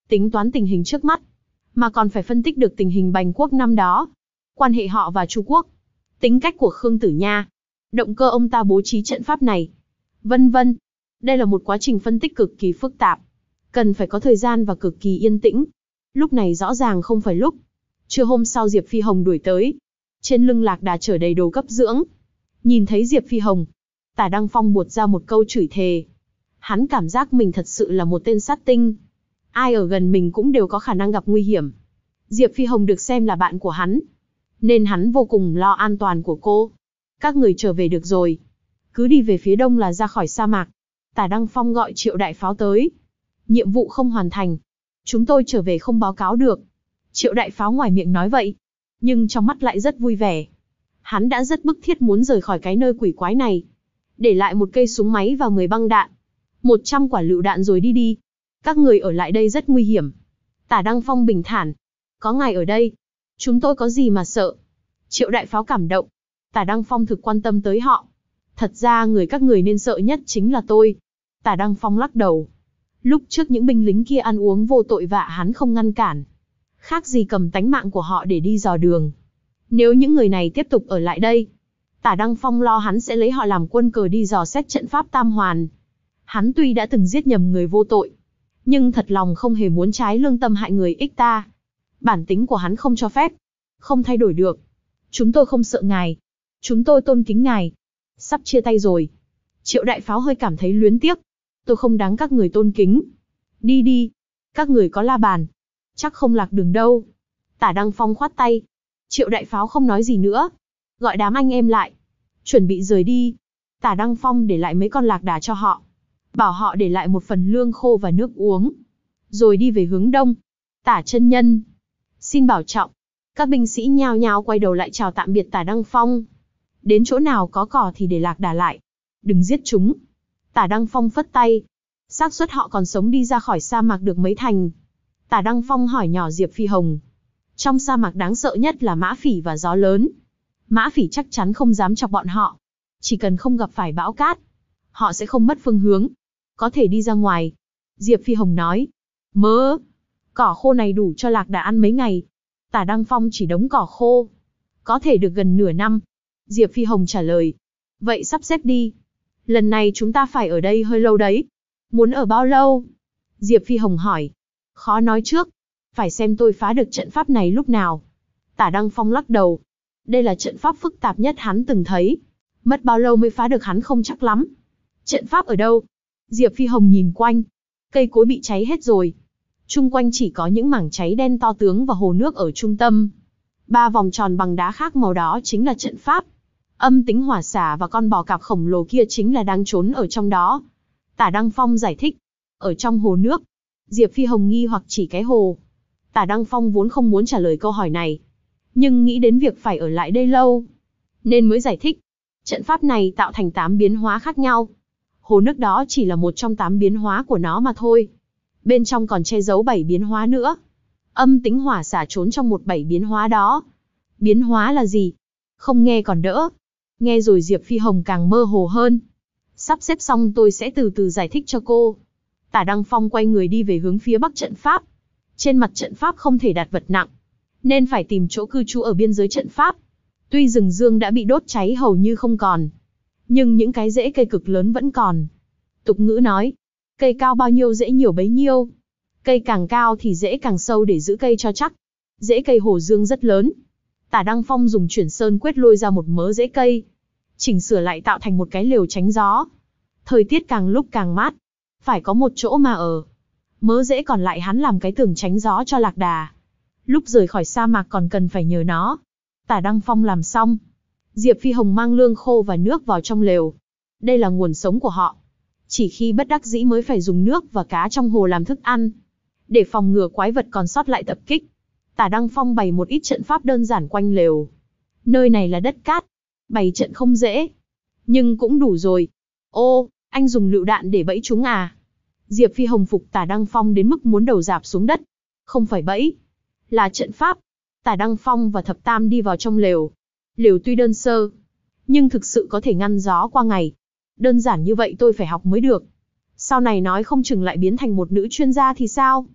tính toán tình hình trước mắt, mà còn phải phân tích được tình hình Bành quốc năm đó, quan hệ họ và Chu quốc, tính cách của Khương Tử Nha, động cơ ông ta bố trí trận pháp này, vân vân. Đây là một quá trình phân tích cực kỳ phức tạp, cần phải có thời gian và cực kỳ yên tĩnh. Lúc này rõ ràng không phải lúc. Trưa hôm sau Diệp Phi Hồng đuổi tới, trên lưng Lạc Đà chở đầy đồ cấp dưỡng. Nhìn thấy Diệp Phi Hồng, Tả Đăng Phong buột ra một câu chửi thề. Hắn cảm giác mình thật sự là một tên sát tinh. Ai ở gần mình cũng đều có khả năng gặp nguy hiểm. Diệp Phi Hồng được xem là bạn của hắn, nên hắn vô cùng lo an toàn của cô. Các người trở về được rồi. Cứ đi về phía đông là ra khỏi sa mạc. Tả Đăng Phong gọi Triệu Đại Pháo tới. Nhiệm vụ không hoàn thành. Chúng tôi trở về không báo cáo được. Triệu Đại Pháo ngoài miệng nói vậy, nhưng trong mắt lại rất vui vẻ. Hắn đã rất bức thiết muốn rời khỏi cái nơi quỷ quái này. Để lại một cây súng máy và mười băng đạn, một trăm quả lựu đạn rồi đi đi. Các người ở lại đây rất nguy hiểm. Tả Đăng Phong bình thản. Có ngài ở đây, chúng tôi có gì mà sợ. Triệu Đại Pháo cảm động. Tả Đăng Phong thực quan tâm tới họ. Thật ra người các người nên sợ nhất chính là tôi. Tả Đăng Phong lắc đầu. Lúc trước những binh lính kia ăn uống vô tội vạ hắn không ngăn cản, khác gì cầm tánh mạng của họ để đi dò đường. Nếu những người này tiếp tục ở lại đây, Tả Đăng Phong lo hắn sẽ lấy họ làm quân cờ đi dò xét trận pháp Tam Hoàn. Hắn tuy đã từng giết nhầm người vô tội, nhưng thật lòng không hề muốn trái lương tâm hại người ích ta. Bản tính của hắn không cho phép, không thay đổi được. Chúng tôi không sợ ngài, chúng tôi tôn kính ngài. Sắp chia tay rồi. Triệu Đại Pháo hơi cảm thấy luyến tiếc. Tôi không đáng các người tôn kính. Đi đi, các người có la bàn, chắc không lạc đường đâu. Tả Đăng Phong khoát tay. Triệu Đại Pháo không nói gì nữa, gọi đám anh em lại, chuẩn bị rời đi. Tả Đăng Phong để lại mấy con lạc đà cho họ, bảo họ để lại một phần lương khô và nước uống, rồi đi về hướng đông. Tả chân nhân, xin bảo trọng. Các binh sĩ nhao nhao quay đầu lại chào tạm biệt Tả Đăng Phong. Đến chỗ nào có cỏ thì để lạc đà lại, đừng giết chúng. Tả Đăng Phong phất tay. Xác suất họ còn sống đi ra khỏi sa mạc được mấy thành. Tả Đăng Phong hỏi nhỏ Diệp Phi Hồng. Trong sa mạc đáng sợ nhất là mã phỉ và gió lớn. Mã phỉ chắc chắn không dám chọc bọn họ. Chỉ cần không gặp phải bão cát, họ sẽ không mất phương hướng, có thể đi ra ngoài. Diệp Phi Hồng nói. Mơ, cỏ khô này đủ cho lạc đà ăn mấy ngày. Tả Đăng Phong chỉ đống cỏ khô, có thể được gần nửa năm. Diệp Phi Hồng trả lời. Vậy sắp xếp đi. Lần này chúng ta phải ở đây hơi lâu đấy. Muốn ở bao lâu? Diệp Phi Hồng hỏi. Khó nói trước, phải xem tôi phá được trận pháp này lúc nào. Tả Đăng Phong lắc đầu. Đây là trận pháp phức tạp nhất hắn từng thấy. Mất bao lâu mới phá được hắn không chắc lắm. Trận pháp ở đâu? Diệp Phi Hồng nhìn quanh. Cây cối bị cháy hết rồi. Chung quanh chỉ có những mảng cháy đen to tướng và hồ nước ở trung tâm. Ba vòng tròn bằng đá khác màu đó chính là trận pháp. Âm tính hỏa xả và con bò cạp khổng lồ kia chính là đang trốn ở trong đó. Tả Đăng Phong giải thích. Ở trong hồ nước. Diệp Phi Hồng nghi hoặc chỉ cái hồ. Tả Đăng Phong vốn không muốn trả lời câu hỏi này, nhưng nghĩ đến việc phải ở lại đây lâu, nên mới giải thích. Trận pháp này tạo thành tám biến hóa khác nhau. Hồ nước đó chỉ là một trong tám biến hóa của nó mà thôi. Bên trong còn che giấu bảy biến hóa nữa. Âm tính hỏa xả trốn trong một bảy biến hóa đó. Biến hóa là gì? Không nghe còn đỡ. Nghe rồi Diệp Phi Hồng càng mơ hồ hơn. Sắp xếp xong tôi sẽ từ từ giải thích cho cô. Tả Đăng Phong quay người đi về hướng phía bắc trận pháp. Trên mặt trận pháp không thể đặt vật nặng, nên phải tìm chỗ cư trú ở biên giới trận pháp. Tuy rừng dương đã bị đốt cháy hầu như không còn, nhưng những cái rễ cây cực lớn vẫn còn. Tục ngữ nói, cây cao bao nhiêu rễ nhiều bấy nhiêu. Cây càng cao thì rễ càng sâu để giữ cây cho chắc. Rễ cây hồ dương rất lớn. Tả Đăng Phong dùng chuyển sơn quyết lôi ra một mớ rễ cây, chỉnh sửa lại tạo thành một cái lều tránh gió. Thời tiết càng lúc càng mát, phải có một chỗ mà ở. Mớ rễ còn lại hắn làm cái tường tránh gió cho lạc đà. Lúc rời khỏi sa mạc còn cần phải nhờ nó. Tả Đăng Phong làm xong, Diệp Phi Hồng mang lương khô và nước vào trong lều. Đây là nguồn sống của họ. Chỉ khi bất đắc dĩ mới phải dùng nước và cá trong hồ làm thức ăn, để phòng ngừa quái vật còn sót lại tập kích. Tả Đăng Phong bày một ít trận pháp đơn giản quanh lều. Nơi này là đất cát, bày trận không dễ, nhưng cũng đủ rồi. Ô, anh dùng lựu đạn để bẫy chúng à? Diệp Phi Hồng phục Tả Đăng Phong đến mức muốn đầu rạp xuống đất. Không phải bẫy, là trận pháp. Tả Đăng Phong và Thập Tam đi vào trong lều. Lều tuy đơn sơ, nhưng thực sự có thể ngăn gió qua ngày. Đơn giản như vậy tôi phải học mới được. Sau này nói không chừng lại biến thành một nữ chuyên gia thì sao?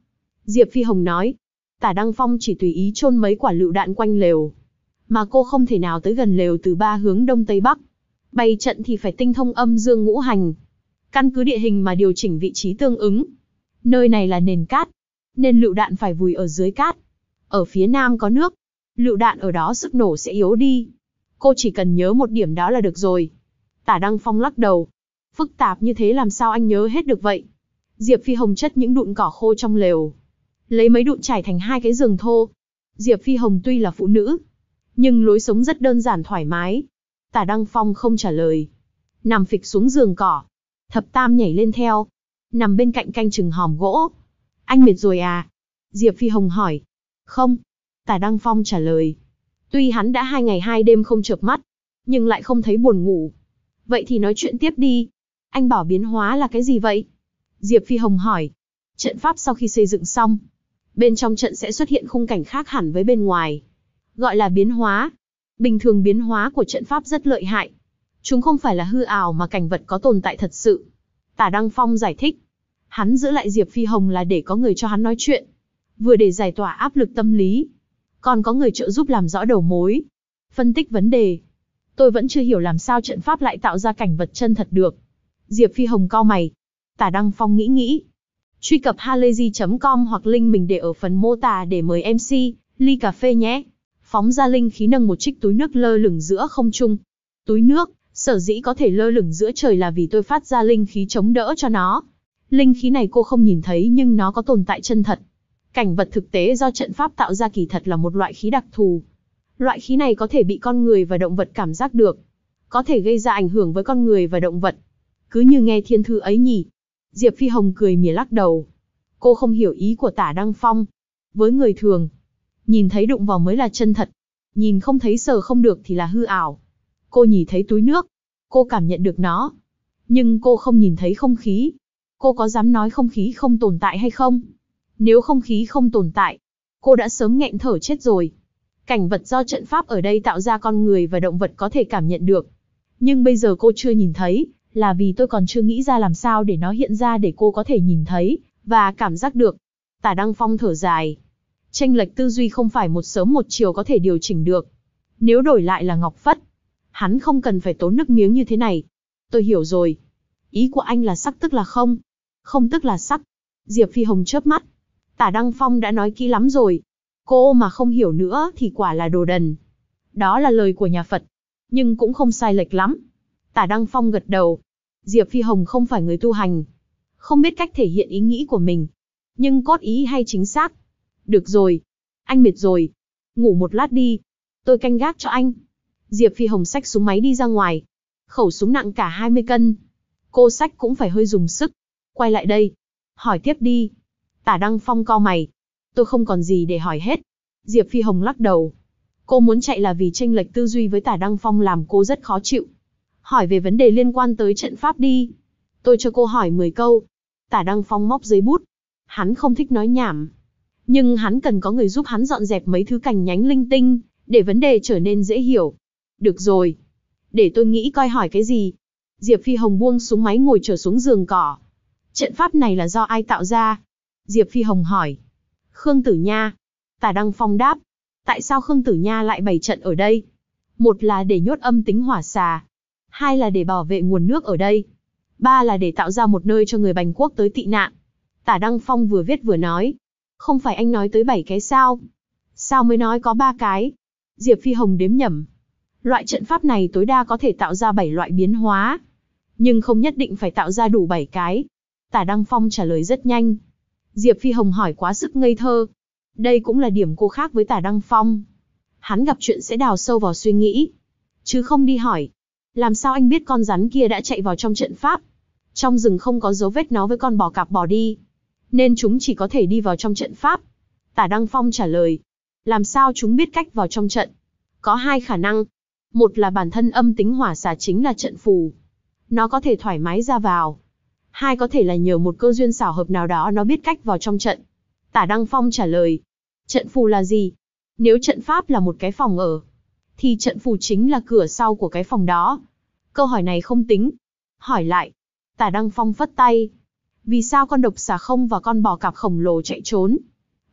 Diệp Phi Hồng nói. Tả Đăng Phong chỉ tùy ý chôn mấy quả lựu đạn quanh lều. Mà cô không thể nào tới gần lều từ ba hướng đông tây bắc. Bày trận thì phải tinh thông âm dương ngũ hành. Căn cứ địa hình mà điều chỉnh vị trí tương ứng. Nơi này là nền cát, nên lựu đạn phải vùi ở dưới cát. Ở phía nam có nước, lựu đạn ở đó sức nổ sẽ yếu đi. Cô chỉ cần nhớ một điểm đó là được rồi. Tả Đăng Phong lắc đầu. Phức tạp như thế làm sao anh nhớ hết được vậy? Diệp Phi Hồng chất những đụn cỏ khô trong lều. Lấy mấy đụn trải thành hai cái giường thô. Diệp Phi Hồng tuy là phụ nữ, nhưng lối sống rất đơn giản thoải mái. Tả Đăng Phong không trả lời. Nằm phịch xuống giường cỏ. Thập Tam nhảy lên theo. Nằm bên cạnh canh chừng hòm gỗ. Anh mệt rồi à? Diệp Phi Hồng hỏi. Không. Tả Đăng Phong trả lời. Tuy hắn đã hai ngày hai đêm không chợp mắt, nhưng lại không thấy buồn ngủ. Vậy thì nói chuyện tiếp đi. Anh bảo biến hóa là cái gì vậy? Diệp Phi Hồng hỏi. Trận pháp sau khi xây dựng xong, bên trong trận sẽ xuất hiện khung cảnh khác hẳn với bên ngoài. Gọi là biến hóa. Bình thường biến hóa của trận pháp rất lợi hại. Chúng không phải là hư ảo mà cảnh vật có tồn tại thật sự. Tả Đăng Phong giải thích. Hắn giữ lại Diệp Phi Hồng là để có người cho hắn nói chuyện. Vừa để giải tỏa áp lực tâm lý, còn có người trợ giúp làm rõ đầu mối, phân tích vấn đề. Tôi vẫn chưa hiểu làm sao trận pháp lại tạo ra cảnh vật chân thật được. Diệp Phi Hồng cau mày. Tả Đăng Phong nghĩ nghĩ. Truy cập halayzi chấm com hoặc link mình để ở phần mô tả để mời em xê, ly cà phê nhé. Phóng ra linh khí nâng một trích túi nước lơ lửng giữa không trung. Túi nước, sở dĩ có thể lơ lửng giữa trời là vì tôi phát ra linh khí chống đỡ cho nó. Linh khí này cô không nhìn thấy nhưng nó có tồn tại chân thật. Cảnh vật thực tế do trận pháp tạo ra kỳ thật là một loại khí đặc thù. Loại khí này có thể bị con người và động vật cảm giác được. Có thể gây ra ảnh hưởng với con người và động vật. Cứ như nghe thiên thư ấy nhỉ. Diệp Phi Hồng cười mỉa lắc đầu. Cô không hiểu ý của Tả Đăng Phong. Với người thường, nhìn thấy đụng vào mới là chân thật. Nhìn không thấy sờ không được thì là hư ảo. Cô nhìn thấy túi nước. Cô cảm nhận được nó. Nhưng cô không nhìn thấy không khí. Cô có dám nói không khí không tồn tại hay không? Nếu không khí không tồn tại, cô đã sớm nghẹn thở chết rồi. Cảnh vật do trận pháp ở đây tạo ra con người và động vật có thể cảm nhận được. Nhưng bây giờ cô chưa nhìn thấy, là vì tôi còn chưa nghĩ ra làm sao để nó hiện ra để cô có thể nhìn thấy, và cảm giác được. Tả Đăng Phong thở dài. Chênh lệch tư duy không phải một sớm một chiều có thể điều chỉnh được. Nếu đổi lại là Ngọc Phất, hắn không cần phải tốn nước miếng như thế này. Tôi hiểu rồi. Ý của anh là sắc tức là không. Không tức là sắc. Diệp Phi Hồng chớp mắt. Tả Đăng Phong đã nói kỹ lắm rồi. Cô mà không hiểu nữa thì quả là đồ đần. Đó là lời của nhà Phật. Nhưng cũng không sai lệch lắm. Tả Đăng Phong gật đầu. Diệp Phi Hồng không phải người tu hành. Không biết cách thể hiện ý nghĩ của mình. Nhưng cốt ý hay chính xác. Được rồi. Anh mệt rồi. Ngủ một lát đi. Tôi canh gác cho anh. Diệp Phi Hồng xách súng máy đi ra ngoài. Khẩu súng nặng cả hai mươi cân. Cô xách cũng phải hơi dùng sức. Quay lại đây. Hỏi tiếp đi. Tả Đăng Phong cau mày. Tôi không còn gì để hỏi hết. Diệp Phi Hồng lắc đầu. Cô muốn chạy là vì chênh lệch tư duy với Tả Đăng Phong làm cô rất khó chịu. Hỏi về vấn đề liên quan tới trận pháp đi. Tôi cho cô hỏi mười câu. Tả Đăng Phong móc giấy bút. Hắn không thích nói nhảm. Nhưng hắn cần có người giúp hắn dọn dẹp mấy thứ cành nhánh linh tinh, để vấn đề trở nên dễ hiểu. Được rồi. Để tôi nghĩ coi hỏi cái gì. Diệp Phi Hồng buông súng máy ngồi trở xuống giường cỏ. Trận pháp này là do ai tạo ra? Diệp Phi Hồng hỏi. Khương Tử Nha. Tả Đăng Phong đáp. Tại sao Khương Tử Nha lại bày trận ở đây? Một là để nhốt âm tính hỏa xà. Hai là để bảo vệ nguồn nước ở đây. Ba là để tạo ra một nơi cho người Bành Quốc tới tị nạn. Tả Đăng Phong vừa viết vừa nói. Không phải anh nói tới bảy cái sao? Sao mới nói có ba cái? Diệp Phi Hồng đếm nhẩm. Loại trận pháp này tối đa có thể tạo ra bảy loại biến hóa. Nhưng không nhất định phải tạo ra đủ bảy cái. Tả Đăng Phong trả lời rất nhanh. Diệp Phi Hồng hỏi quá sức ngây thơ. Đây cũng là điểm cô khác với Tả Đăng Phong. Hắn gặp chuyện sẽ đào sâu vào suy nghĩ, chứ không đi hỏi. Làm sao anh biết con rắn kia đã chạy vào trong trận pháp? Trong rừng không có dấu vết nó với con bò cạp bò đi, nên chúng chỉ có thể đi vào trong trận pháp. Tả Đăng Phong trả lời. Làm sao chúng biết cách vào trong trận? Có hai khả năng. Một là bản thân âm tính hỏa xà chính là trận phù. Nó có thể thoải mái ra vào. Hai có thể là nhờ một cơ duyên xảo hợp nào đó nó biết cách vào trong trận. Tả Đăng Phong trả lời. Trận phù là gì? Nếu trận pháp là một cái phòng ở, thì trận phù chính là cửa sau của cái phòng đó. Câu hỏi này không tính. Hỏi lại. Tả Đăng Phong phất tay. Vì sao con độc xà không và con bò cạp khổng lồ chạy trốn?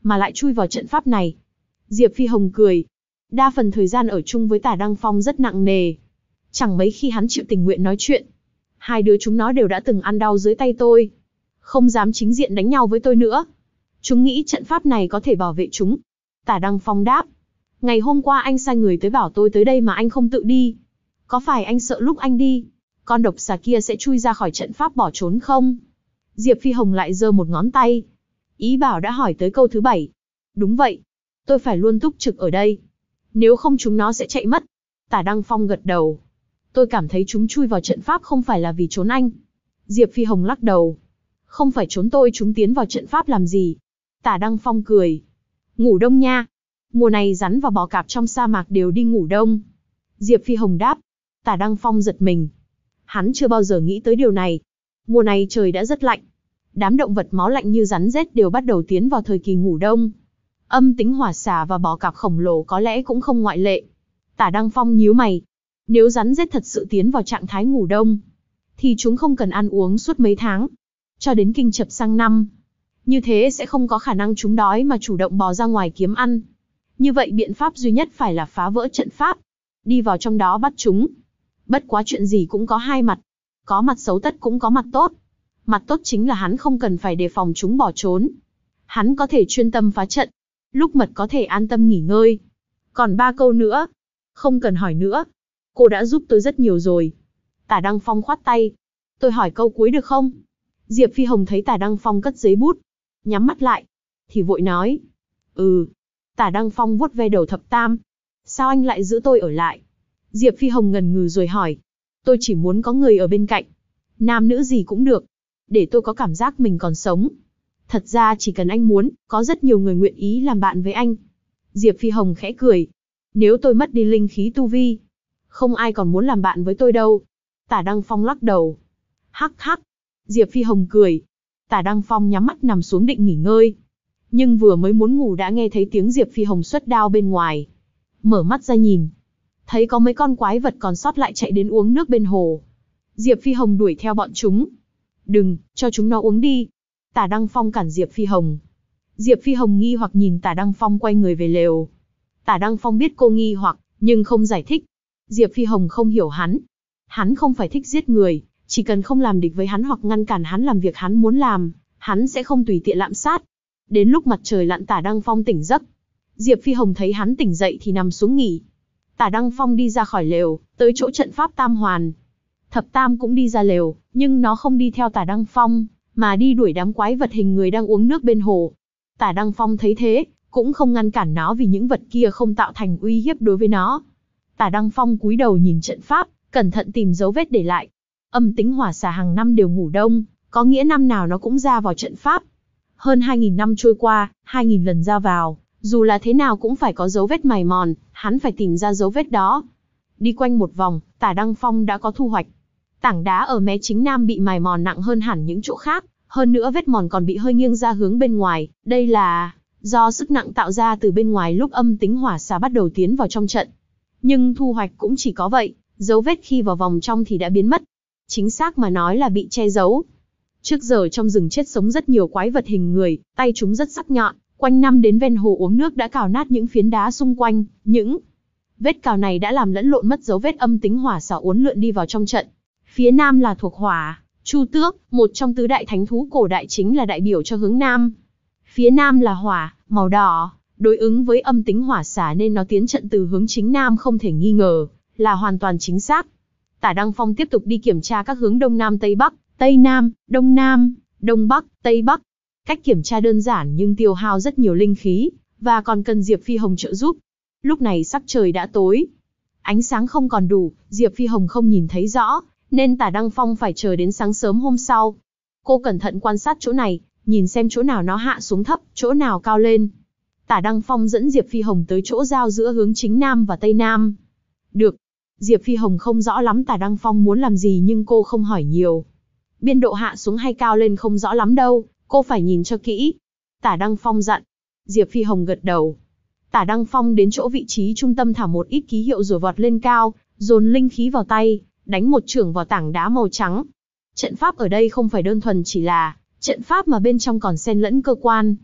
mà lại chui vào trận pháp này. Diệp Phi Hồng cười. Đa phần thời gian ở chung với Tả Đăng Phong rất nặng nề. Chẳng mấy khi hắn chịu tình nguyện nói chuyện. Hai đứa chúng nó đều đã từng ăn đau dưới tay tôi. Không dám chính diện đánh nhau với tôi nữa. Chúng nghĩ trận pháp này có thể bảo vệ chúng. Tả Đăng Phong đáp. Ngày hôm qua anh sai người tới bảo tôi tới đây mà anh không tự đi. Có phải anh sợ lúc anh đi, con độc xà kia sẽ chui ra khỏi trận pháp bỏ trốn không? Diệp Phi Hồng lại giơ một ngón tay. Ý bảo đã hỏi tới câu thứ bảy. Đúng vậy. Tôi phải luôn túc trực ở đây. Nếu không chúng nó sẽ chạy mất. Tả Đăng Phong gật đầu. Tôi cảm thấy chúng chui vào trận pháp không phải là vì trốn anh. Diệp Phi Hồng lắc đầu. Không phải trốn tôi, chúng tiến vào trận pháp làm gì? Tả Đăng Phong cười. Ngủ đông nha. Mùa này rắn và bò cạp trong sa mạc đều đi ngủ đông. Diệp Phi Hồng đáp. Tả Đăng Phong giật mình. Hắn chưa bao giờ nghĩ tới điều này. Mùa này trời đã rất lạnh. Đám động vật máu lạnh như rắn rết đều bắt đầu tiến vào thời kỳ ngủ đông. Âm tính hỏa xà và bò cạp khổng lồ có lẽ cũng không ngoại lệ. Tả Đăng Phong nhíu mày. Nếu rắn rết thật sự tiến vào trạng thái ngủ đông, thì chúng không cần ăn uống suốt mấy tháng, cho đến kinh chập sang năm. Như thế sẽ không có khả năng chúng đói mà chủ động bò ra ngoài kiếm ăn. Như vậy biện pháp duy nhất phải là phá vỡ trận pháp, đi vào trong đó bắt chúng. Bất quá chuyện gì cũng có hai mặt. Có mặt xấu tất cũng có mặt tốt. Mặt tốt chính là hắn không cần phải đề phòng chúng bỏ trốn. Hắn có thể chuyên tâm phá trận. Lúc mật có thể an tâm nghỉ ngơi. Còn ba câu nữa. Không cần hỏi nữa. Cô đã giúp tôi rất nhiều rồi. Tả Đăng Phong khoát tay. Tôi hỏi câu cuối được không? Diệp Phi Hồng thấy Tả Đăng Phong cất giấy bút, nhắm mắt lại, thì vội nói. Ừ. Tả Đăng Phong vuốt ve đầu thập tam. Sao anh lại giữ tôi ở lại? Diệp Phi Hồng ngần ngừ rồi hỏi. Tôi chỉ muốn có người ở bên cạnh. Nam nữ gì cũng được. Để tôi có cảm giác mình còn sống. Thật ra chỉ cần anh muốn, có rất nhiều người nguyện ý làm bạn với anh. Diệp Phi Hồng khẽ cười. Nếu tôi mất đi linh khí tu vi, không ai còn muốn làm bạn với tôi đâu. Tả Đăng Phong lắc đầu. Hắc hắc. Diệp Phi Hồng cười. Tả Đăng Phong nhắm mắt nằm xuống định nghỉ ngơi. Nhưng vừa mới muốn ngủ đã nghe thấy tiếng Diệp Phi Hồng xuất đao bên ngoài. Mở mắt ra nhìn, thấy có mấy con quái vật còn sót lại chạy đến uống nước bên hồ. Diệp Phi Hồng đuổi theo bọn chúng. Đừng, cho chúng nó uống đi. Tả Đăng Phong cản Diệp Phi Hồng. Diệp Phi Hồng nghi hoặc nhìn Tả Đăng Phong quay người về lều. Tả Đăng Phong biết cô nghi hoặc, nhưng không giải thích. Diệp Phi Hồng không hiểu hắn. Hắn không phải thích giết người, chỉ cần không làm địch với hắn hoặc ngăn cản hắn làm việc hắn muốn làm, hắn sẽ không tùy tiện lạm sát. Đến lúc mặt trời lặn Tả Đăng Phong tỉnh giấc. Diệp Phi Hồng thấy hắn tỉnh dậy thì nằm xuống nghỉ. Tả Đăng Phong đi ra khỏi lều, tới chỗ trận pháp tam hoàn. Thập tam cũng đi ra lều, nhưng nó không đi theo Tả Đăng Phong, mà đi đuổi đám quái vật hình người đang uống nước bên hồ. Tả Đăng Phong thấy thế, cũng không ngăn cản nó vì những vật kia không tạo thành uy hiếp đối với nó. Tả Đăng Phong cúi đầu nhìn trận pháp, cẩn thận tìm dấu vết để lại. Âm tính hỏa xà hàng năm đều ngủ đông, có nghĩa năm nào nó cũng ra vào trận pháp. Hơn hai nghìn năm trôi qua, hai nghìn lần ra vào, dù là thế nào cũng phải có dấu vết mài mòn, hắn phải tìm ra dấu vết đó. Đi quanh một vòng, Tả Đăng Phong đã có thu hoạch. Tảng đá ở mé chính nam bị mài mòn nặng hơn hẳn những chỗ khác, hơn nữa vết mòn còn bị hơi nghiêng ra hướng bên ngoài. Đây là do sức nặng tạo ra từ bên ngoài lúc âm tính hỏa xà bắt đầu tiến vào trong trận. Nhưng thu hoạch cũng chỉ có vậy, dấu vết khi vào vòng trong thì đã biến mất. Chính xác mà nói là bị che giấu. Trước giờ trong rừng chết sống rất nhiều quái vật hình người, tay chúng rất sắc nhọn, quanh năm đến ven hồ uống nước đã cào nát những phiến đá xung quanh, những vết cào này đã làm lẫn lộn mất dấu vết âm tính hỏa xà uốn lượn đi vào trong trận. Phía nam là thuộc hỏa, Chu Tước, một trong tứ đại thánh thú cổ đại chính là đại biểu cho hướng nam. Phía nam là hỏa, màu đỏ, đối ứng với âm tính hỏa xà nên nó tiến trận từ hướng chính nam không thể nghi ngờ, là hoàn toàn chính xác. Tả Đăng Phong tiếp tục đi kiểm tra các hướng đông nam tây bắc, tây nam, đông nam, đông bắc, tây bắc. Cách kiểm tra đơn giản nhưng tiêu hao rất nhiều linh khí, và còn cần Diệp Phi Hồng trợ giúp. Lúc này sắc trời đã tối, ánh sáng không còn đủ, Diệp Phi Hồng không nhìn thấy rõ, nên Tả Đăng Phong phải chờ đến sáng sớm hôm sau. Cô cẩn thận quan sát chỗ này, nhìn xem chỗ nào nó hạ xuống thấp, chỗ nào cao lên. Tả Đăng Phong dẫn Diệp Phi Hồng tới chỗ giao giữa hướng chính nam và tây nam. Được. Diệp Phi Hồng không rõ lắm Tả Đăng Phong muốn làm gì nhưng cô không hỏi nhiều. Biên độ hạ xuống hay cao lên không rõ lắm đâu, cô phải nhìn cho kỹ. Tả Đăng Phong dặn. Diệp Phi Hồng gật đầu. Tả Đăng Phong đến chỗ vị trí trung tâm thả một ít ký hiệu rồi vọt lên cao, dồn linh khí vào tay, đánh một chưởng vào tảng đá màu trắng. Trận pháp ở đây không phải đơn thuần chỉ là trận pháp mà bên trong còn xen lẫn cơ quan.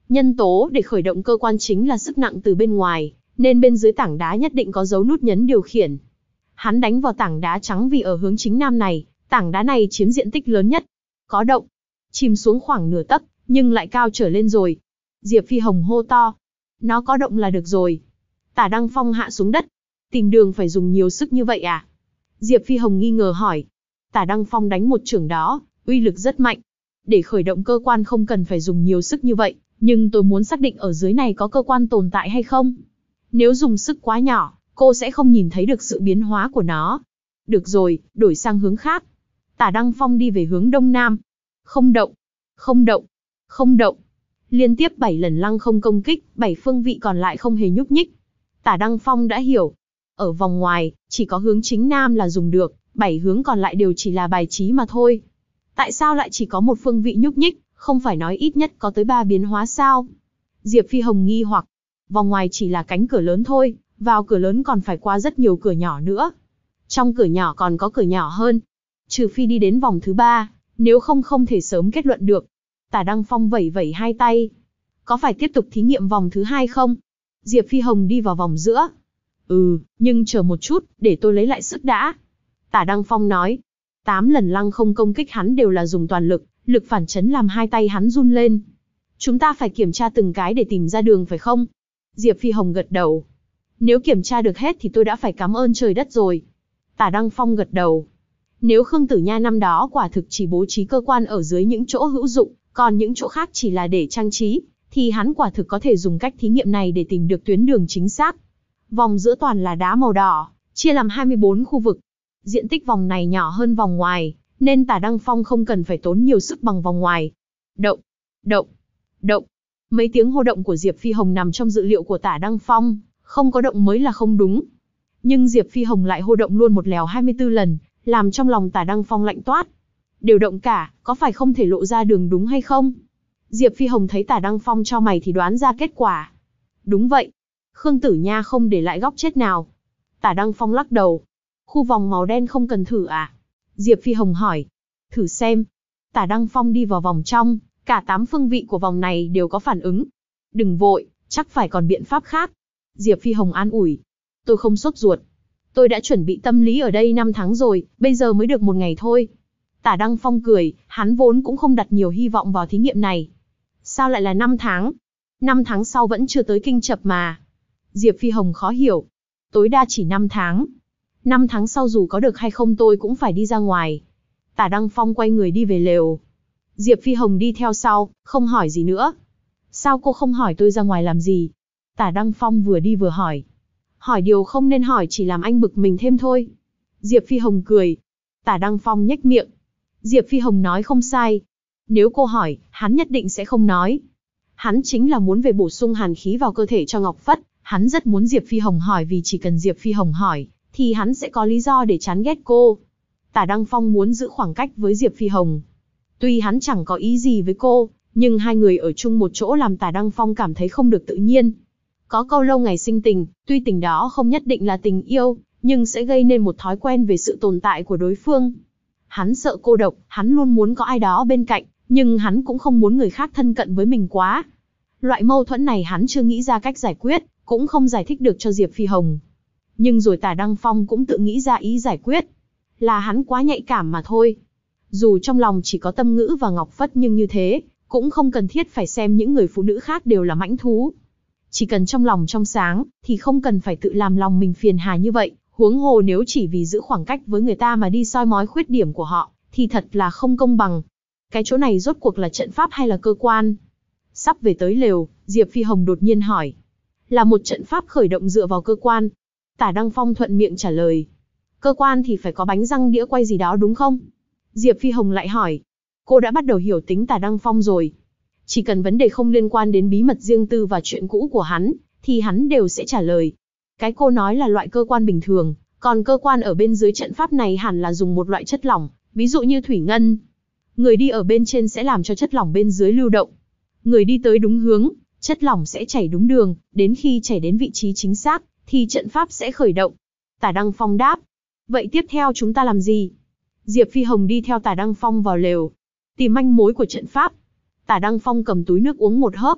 Nhân tố để khởi động cơ quan chính là sức nặng từ bên ngoài, nên bên dưới tảng đá nhất định có dấu nút nhấn điều khiển. Hắn đánh vào tảng đá trắng vì ở hướng chính nam này, tảng đá này chiếm diện tích lớn nhất. Có động, chìm xuống khoảng nửa tấc, nhưng lại cao trở lên rồi. Diệp Phi Hồng hô to, nó có động là được rồi. Tả Đăng Phong hạ xuống đất, tìm đường phải dùng nhiều sức như vậy à? Diệp Phi Hồng nghi ngờ hỏi. Tả Đăng Phong đánh một chưởng đó, uy lực rất mạnh. Để khởi động cơ quan không cần phải dùng nhiều sức như vậy, nhưng tôi muốn xác định ở dưới này có cơ quan tồn tại hay không. Nếu dùng sức quá nhỏ, cô sẽ không nhìn thấy được sự biến hóa của nó. Được rồi, đổi sang hướng khác. Tả Đăng Phong đi về hướng đông nam. Không động, không động, không động. Liên tiếp bảy lần lăng không công kích, bảy phương vị còn lại không hề nhúc nhích. Tả Đăng Phong đã hiểu. Ở vòng ngoài, chỉ có hướng chính nam là dùng được, bảy hướng còn lại đều chỉ là bài trí mà thôi. Tại sao lại chỉ có một phương vị nhúc nhích, không phải nói ít nhất có tới ba biến hóa sao? Diệp Phi Hồng nghi hoặc. Vòng ngoài chỉ là cánh cửa lớn thôi, vào cửa lớn còn phải qua rất nhiều cửa nhỏ nữa. Trong cửa nhỏ còn có cửa nhỏ hơn. Trừ phi đi đến vòng thứ ba, nếu không không thể sớm kết luận được. Tả Đăng Phong vẩy vẩy hai tay. Có phải tiếp tục thí nghiệm vòng thứ hai không? Diệp Phi Hồng đi vào vòng giữa. Ừ, nhưng chờ một chút, để tôi lấy lại sức đã. Tả Đăng Phong nói. Tám lần lăng không công kích hắn đều là dùng toàn lực, lực phản chấn làm hai tay hắn run lên. Chúng ta phải kiểm tra từng cái để tìm ra đường phải không? Diệp Phi Hồng gật đầu. Nếu kiểm tra được hết thì tôi đã phải cảm ơn trời đất rồi. Tả Đăng Phong gật đầu. Nếu Khương Tử Nha năm đó quả thực chỉ bố trí cơ quan ở dưới những chỗ hữu dụng, còn những chỗ khác chỉ là để trang trí, thì hắn quả thực có thể dùng cách thí nghiệm này để tìm được tuyến đường chính xác. Vòng giữa toàn là đá màu đỏ, chia làm hai mươi bốn khu vực. Diện tích vòng này nhỏ hơn vòng ngoài, nên Tả Đăng Phong không cần phải tốn nhiều sức bằng vòng ngoài. Động, động, động. Mấy tiếng hô động của Diệp Phi Hồng nằm trong dự liệu của Tả Đăng Phong, không có động mới là không đúng. Nhưng Diệp Phi Hồng lại hô động luôn một lèo hai mươi tư lần, làm trong lòng Tả Đăng Phong lạnh toát. Đều động cả, có phải không thể lộ ra đường đúng hay không? Diệp Phi Hồng thấy Tả Đăng Phong cho mày thì đoán ra kết quả. Đúng vậy. Khương Tử Nha không để lại góc chết nào. Tả Đăng Phong lắc đầu. Khu vòng màu đen không cần thử à? Diệp Phi Hồng hỏi. Thử xem. Tả Đăng Phong đi vào vòng trong, cả tám phương vị của vòng này đều có phản ứng. Đừng vội, chắc phải còn biện pháp khác. Diệp Phi Hồng an ủi. Tôi không sốt ruột. Tôi đã chuẩn bị tâm lý ở đây năm tháng rồi, bây giờ mới được một ngày thôi. Tả Đăng Phong cười, hắn vốn cũng không đặt nhiều hy vọng vào thí nghiệm này. Sao lại là năm tháng? Năm tháng sau vẫn chưa tới kinh chập mà. Diệp Phi Hồng khó hiểu. Tối đa chỉ năm tháng. Năm tháng sau dù có được hay không tôi cũng phải đi ra ngoài. Tả Đăng Phong quay người đi về lều. Diệp Phi Hồng đi theo sau, không hỏi gì nữa. Sao cô không hỏi tôi ra ngoài làm gì? Tả Đăng Phong vừa đi vừa hỏi. Hỏi điều không nên hỏi chỉ làm anh bực mình thêm thôi. Diệp Phi Hồng cười. Tả Đăng Phong nhếch miệng. Diệp Phi Hồng nói không sai. Nếu cô hỏi, hắn nhất định sẽ không nói. Hắn chính là muốn về bổ sung hàn khí vào cơ thể cho Ngọc Phất. Hắn rất muốn Diệp Phi Hồng hỏi vì chỉ cần Diệp Phi Hồng hỏi, thì hắn sẽ có lý do để chán ghét cô. Tả Đăng Phong muốn giữ khoảng cách với Diệp Phi Hồng. Tuy hắn chẳng có ý gì với cô, nhưng hai người ở chung một chỗ làm Tả Đăng Phong cảm thấy không được tự nhiên. Có câu lâu ngày sinh tình, tuy tình đó không nhất định là tình yêu, nhưng sẽ gây nên một thói quen về sự tồn tại của đối phương. Hắn sợ cô độc, hắn luôn muốn có ai đó bên cạnh, nhưng hắn cũng không muốn người khác thân cận với mình quá. Loại mâu thuẫn này hắn chưa nghĩ ra cách giải quyết, cũng không giải thích được cho Diệp Phi Hồng. Nhưng rồi Tả Đăng Phong cũng tự nghĩ ra ý giải quyết. Là hắn quá nhạy cảm mà thôi. Dù trong lòng chỉ có Tâm Ngữ và Ngọc Phất nhưng như thế, cũng không cần thiết phải xem những người phụ nữ khác đều là mãnh thú. Chỉ cần trong lòng trong sáng, thì không cần phải tự làm lòng mình phiền hà như vậy. Huống hồ nếu chỉ vì giữ khoảng cách với người ta mà đi soi mói khuyết điểm của họ, thì thật là không công bằng. Cái chỗ này rốt cuộc là trận pháp hay là cơ quan? Sắp về tới lều, Diệp Phi Hồng đột nhiên hỏi. Là một trận pháp khởi động dựa vào cơ quan. Tả Đăng Phong thuận miệng trả lời. Cơ quan thì phải có bánh răng đĩa quay gì đó đúng không? Diệp Phi Hồng lại hỏi. Cô đã bắt đầu hiểu tính Tả Đăng Phong rồi. Chỉ cần vấn đề không liên quan đến bí mật riêng tư và chuyện cũ của hắn, thì hắn đều sẽ trả lời. Cái cô nói là loại cơ quan bình thường, còn cơ quan ở bên dưới trận pháp này hẳn là dùng một loại chất lỏng, ví dụ như thủy ngân. Người đi ở bên trên sẽ làm cho chất lỏng bên dưới lưu động. Người đi tới đúng hướng, chất lỏng sẽ chảy đúng đường, đến khi chảy đến vị trí chính xác, thì trận pháp sẽ khởi động. Tả Đăng Phong đáp. Vậy tiếp theo chúng ta làm gì? Diệp Phi Hồng đi theo Tả Đăng Phong vào lều. Tìm manh mối của trận pháp. Tả Đăng Phong cầm túi nước uống một hớp.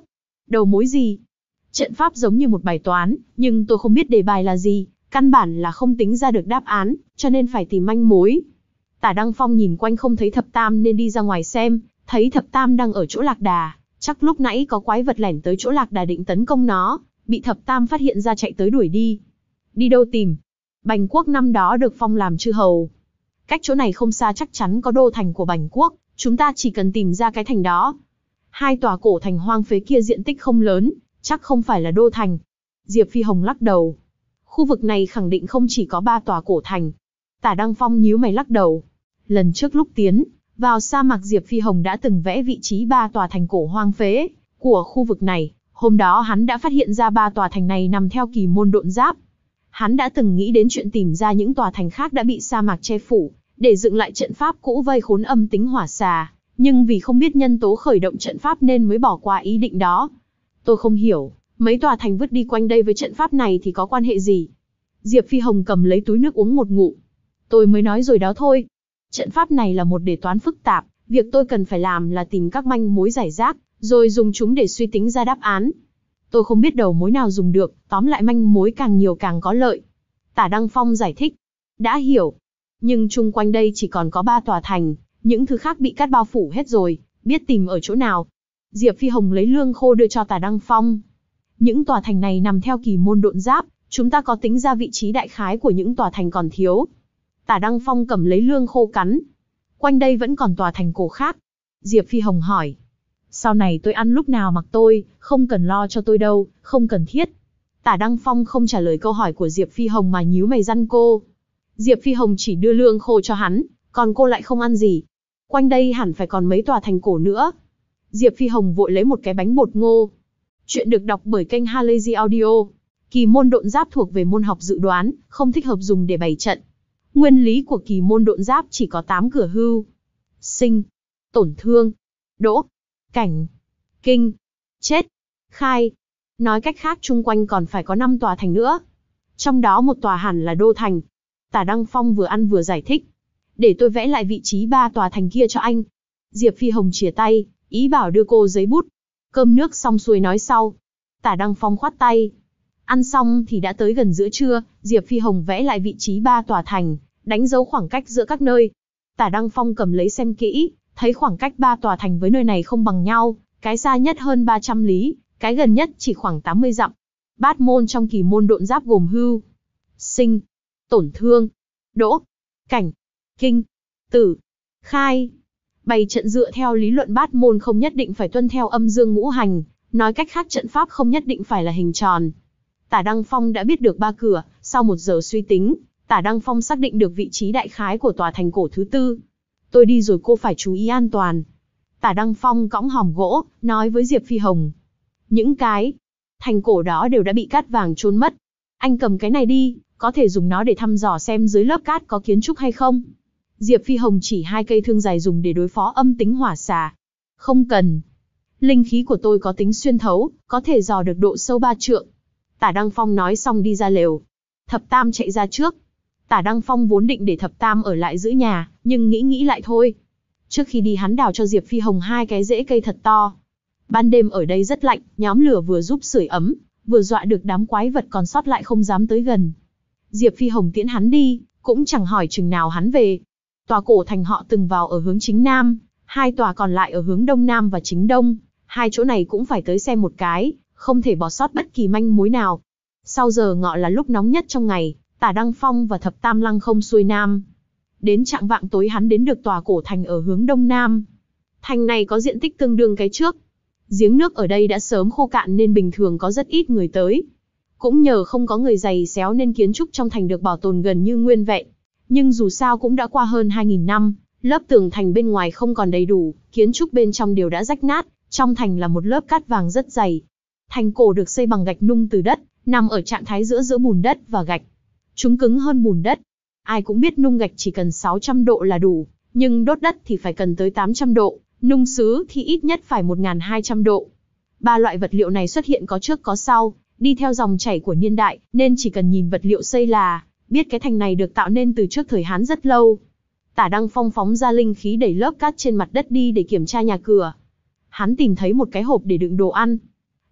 Đầu mối gì? Trận pháp giống như một bài toán, nhưng tôi không biết đề bài là gì, căn bản là không tính ra được đáp án, cho nên phải tìm manh mối. Tả Đăng Phong nhìn quanh không thấy thập tam nên đi ra ngoài xem, thấy thập tam đang ở chỗ lạc đà, chắc lúc nãy có quái vật lẻn tới chỗ lạc đà định tấn công nó, bị thập tam phát hiện ra chạy tới đuổi đi. Đi đâu tìm? Bành Quốc năm đó được phong làm chư hầu. Cách chỗ này không xa chắc chắn có đô thành của Bành Quốc, chúng ta chỉ cần tìm ra cái thành đó. Hai tòa cổ thành hoang phế kia diện tích không lớn, chắc không phải là đô thành. Diệp Phi Hồng lắc đầu. Khu vực này khẳng định không chỉ có ba tòa cổ thành. Tả Đăng Phong nhíu mày lắc đầu. Lần trước lúc tiến vào sa mạc, Diệp Phi Hồng đã từng vẽ vị trí ba tòa thành cổ hoang phế của khu vực này. Hôm đó hắn đã phát hiện ra ba tòa thành này nằm theo kỳ môn độn giáp. Hắn đã từng nghĩ đến chuyện tìm ra những tòa thành khác đã bị sa mạc che phủ, để dựng lại trận pháp cũ vây khốn âm tính hỏa xà, nhưng vì không biết nhân tố khởi động trận pháp nên mới bỏ qua ý định đó. Tôi không hiểu, mấy tòa thành vứt đi quanh đây với trận pháp này thì có quan hệ gì? Diệp Phi Hồng cầm lấy túi nước uống một ngụm. Tôi mới nói rồi đó thôi. Trận pháp này là một đề toán phức tạp, việc tôi cần phải làm là tìm các manh mối rải rác, rồi dùng chúng để suy tính ra đáp án. Tôi không biết đầu mối nào dùng được, tóm lại manh mối càng nhiều càng có lợi. Tả Đăng Phong giải thích. Đã hiểu. Nhưng chung quanh đây chỉ còn có ba tòa thành, những thứ khác bị cát bao phủ hết rồi, biết tìm ở chỗ nào. Diệp Phi Hồng lấy lương khô đưa cho Tả Đăng Phong. Những tòa thành này nằm theo kỳ môn độn giáp, chúng ta có tính ra vị trí đại khái của những tòa thành còn thiếu. Tả Đăng Phong cầm lấy lương khô cắn. Quanh đây vẫn còn tòa thành cổ khác. Diệp Phi Hồng hỏi. Sau này tôi ăn lúc nào mặc tôi, không cần lo cho tôi đâu, không cần thiết. Tả Đăng Phong không trả lời câu hỏi của Diệp Phi Hồng mà nhíu mày răn cô. Diệp Phi Hồng chỉ đưa lương khô cho hắn, còn cô lại không ăn gì. Quanh đây hẳn phải còn mấy tòa thành cổ nữa. Diệp Phi Hồng vội lấy một cái bánh bột ngô. Chuyện được đọc bởi kênh Halazy Audio. Kỳ môn độn giáp thuộc về môn học dự đoán, không thích hợp dùng để bày trận. Nguyên lý của kỳ môn độn giáp chỉ có tám cửa hưu, sinh, tổn thương, đỗ, cảnh, kinh, chết, khai. Nói cách khác chung quanh còn phải có năm tòa thành nữa. Trong đó một tòa hẳn là đô thành. Tả Đăng Phong vừa ăn vừa giải thích. Để tôi vẽ lại vị trí ba tòa thành kia cho anh. Diệp Phi Hồng chìa tay, ý bảo đưa cô giấy bút. Cơm nước xong xuôi nói sau. Tả Đăng Phong khoát tay. Ăn xong thì đã tới gần giữa trưa, Diệp Phi Hồng vẽ lại vị trí ba tòa thành, đánh dấu khoảng cách giữa các nơi. Tả Đăng Phong cầm lấy xem kỹ, thấy khoảng cách ba tòa thành với nơi này không bằng nhau, cái xa nhất hơn ba trăm lý, cái gần nhất chỉ khoảng tám mươi dặm. Bát môn trong kỳ môn độn giáp gồm hưu, sinh, tổn thương, đỗ, cảnh, kinh, tử, khai. Bày trận dựa theo lý luận bát môn không nhất định phải tuân theo âm dương ngũ hành, nói cách khác trận pháp không nhất định phải là hình tròn. Tả Đăng Phong đã biết được ba cửa, sau một giờ suy tính, Tả Đăng Phong xác định được vị trí đại khái của tòa thành cổ thứ tư. Tôi đi rồi cô phải chú ý an toàn. Tả Đăng Phong cõng hòm gỗ, nói với Diệp Phi Hồng. Những cái thành cổ đó đều đã bị cát vàng chôn mất. Anh cầm cái này đi, có thể dùng nó để thăm dò xem dưới lớp cát có kiến trúc hay không. Diệp Phi Hồng chỉ hai cây thương dài dùng để đối phó âm tính hỏa xà. Không cần. Linh khí của tôi có tính xuyên thấu, có thể dò được độ sâu ba trượng. Tả Đăng Phong nói xong đi ra lều. Thập Tam chạy ra trước. Tả Đăng Phong vốn định để Thập Tam ở lại giữ nhà, nhưng nghĩ nghĩ lại thôi. Trước khi đi hắn đào cho Diệp Phi Hồng hai cái rễ cây thật to. Ban đêm ở đây rất lạnh, nhóm lửa vừa giúp sưởi ấm, vừa dọa được đám quái vật còn sót lại không dám tới gần. Diệp Phi Hồng tiễn hắn đi, cũng chẳng hỏi chừng nào hắn về. Tòa cổ thành họ từng vào ở hướng chính nam, hai tòa còn lại ở hướng đông nam và chính đông. Hai chỗ này cũng phải tới xem một cái, không thể bỏ sót bất kỳ manh mối nào. Sau giờ ngọ là lúc nóng nhất trong ngày, Tả Đăng Phong và Thập Tam lăng không xuôi nam. Đến chạng vạng tối hắn đến được tòa cổ thành ở hướng đông nam. Thành này có diện tích tương đương cái trước. Giếng nước ở đây đã sớm khô cạn nên bình thường có rất ít người tới. Cũng nhờ không có người giày xéo nên kiến trúc trong thành được bảo tồn gần như nguyên vẹn. Nhưng dù sao cũng đã qua hơn hai nghìn năm, lớp tường thành bên ngoài không còn đầy đủ, kiến trúc bên trong đều đã rách nát, trong thành là một lớp cát vàng rất dày. Thành cổ được xây bằng gạch nung từ đất, nằm ở trạng thái giữa giữa bùn đất và gạch. Chúng cứng hơn bùn đất. Ai cũng biết nung gạch chỉ cần sáu trăm độ là đủ, nhưng đốt đất thì phải cần tới tám trăm độ, nung sứ thì ít nhất phải một nghìn hai trăm độ. Ba loại vật liệu này xuất hiện có trước có sau, đi theo dòng chảy của niên đại, nên chỉ cần nhìn vật liệu xây là biết cái thành này được tạo nên từ trước thời Hán rất lâu. Tả Đăng Phong phóng ra linh khí đẩy lớp cát trên mặt đất đi để kiểm tra nhà cửa. Hắn tìm thấy một cái hộp để đựng đồ ăn.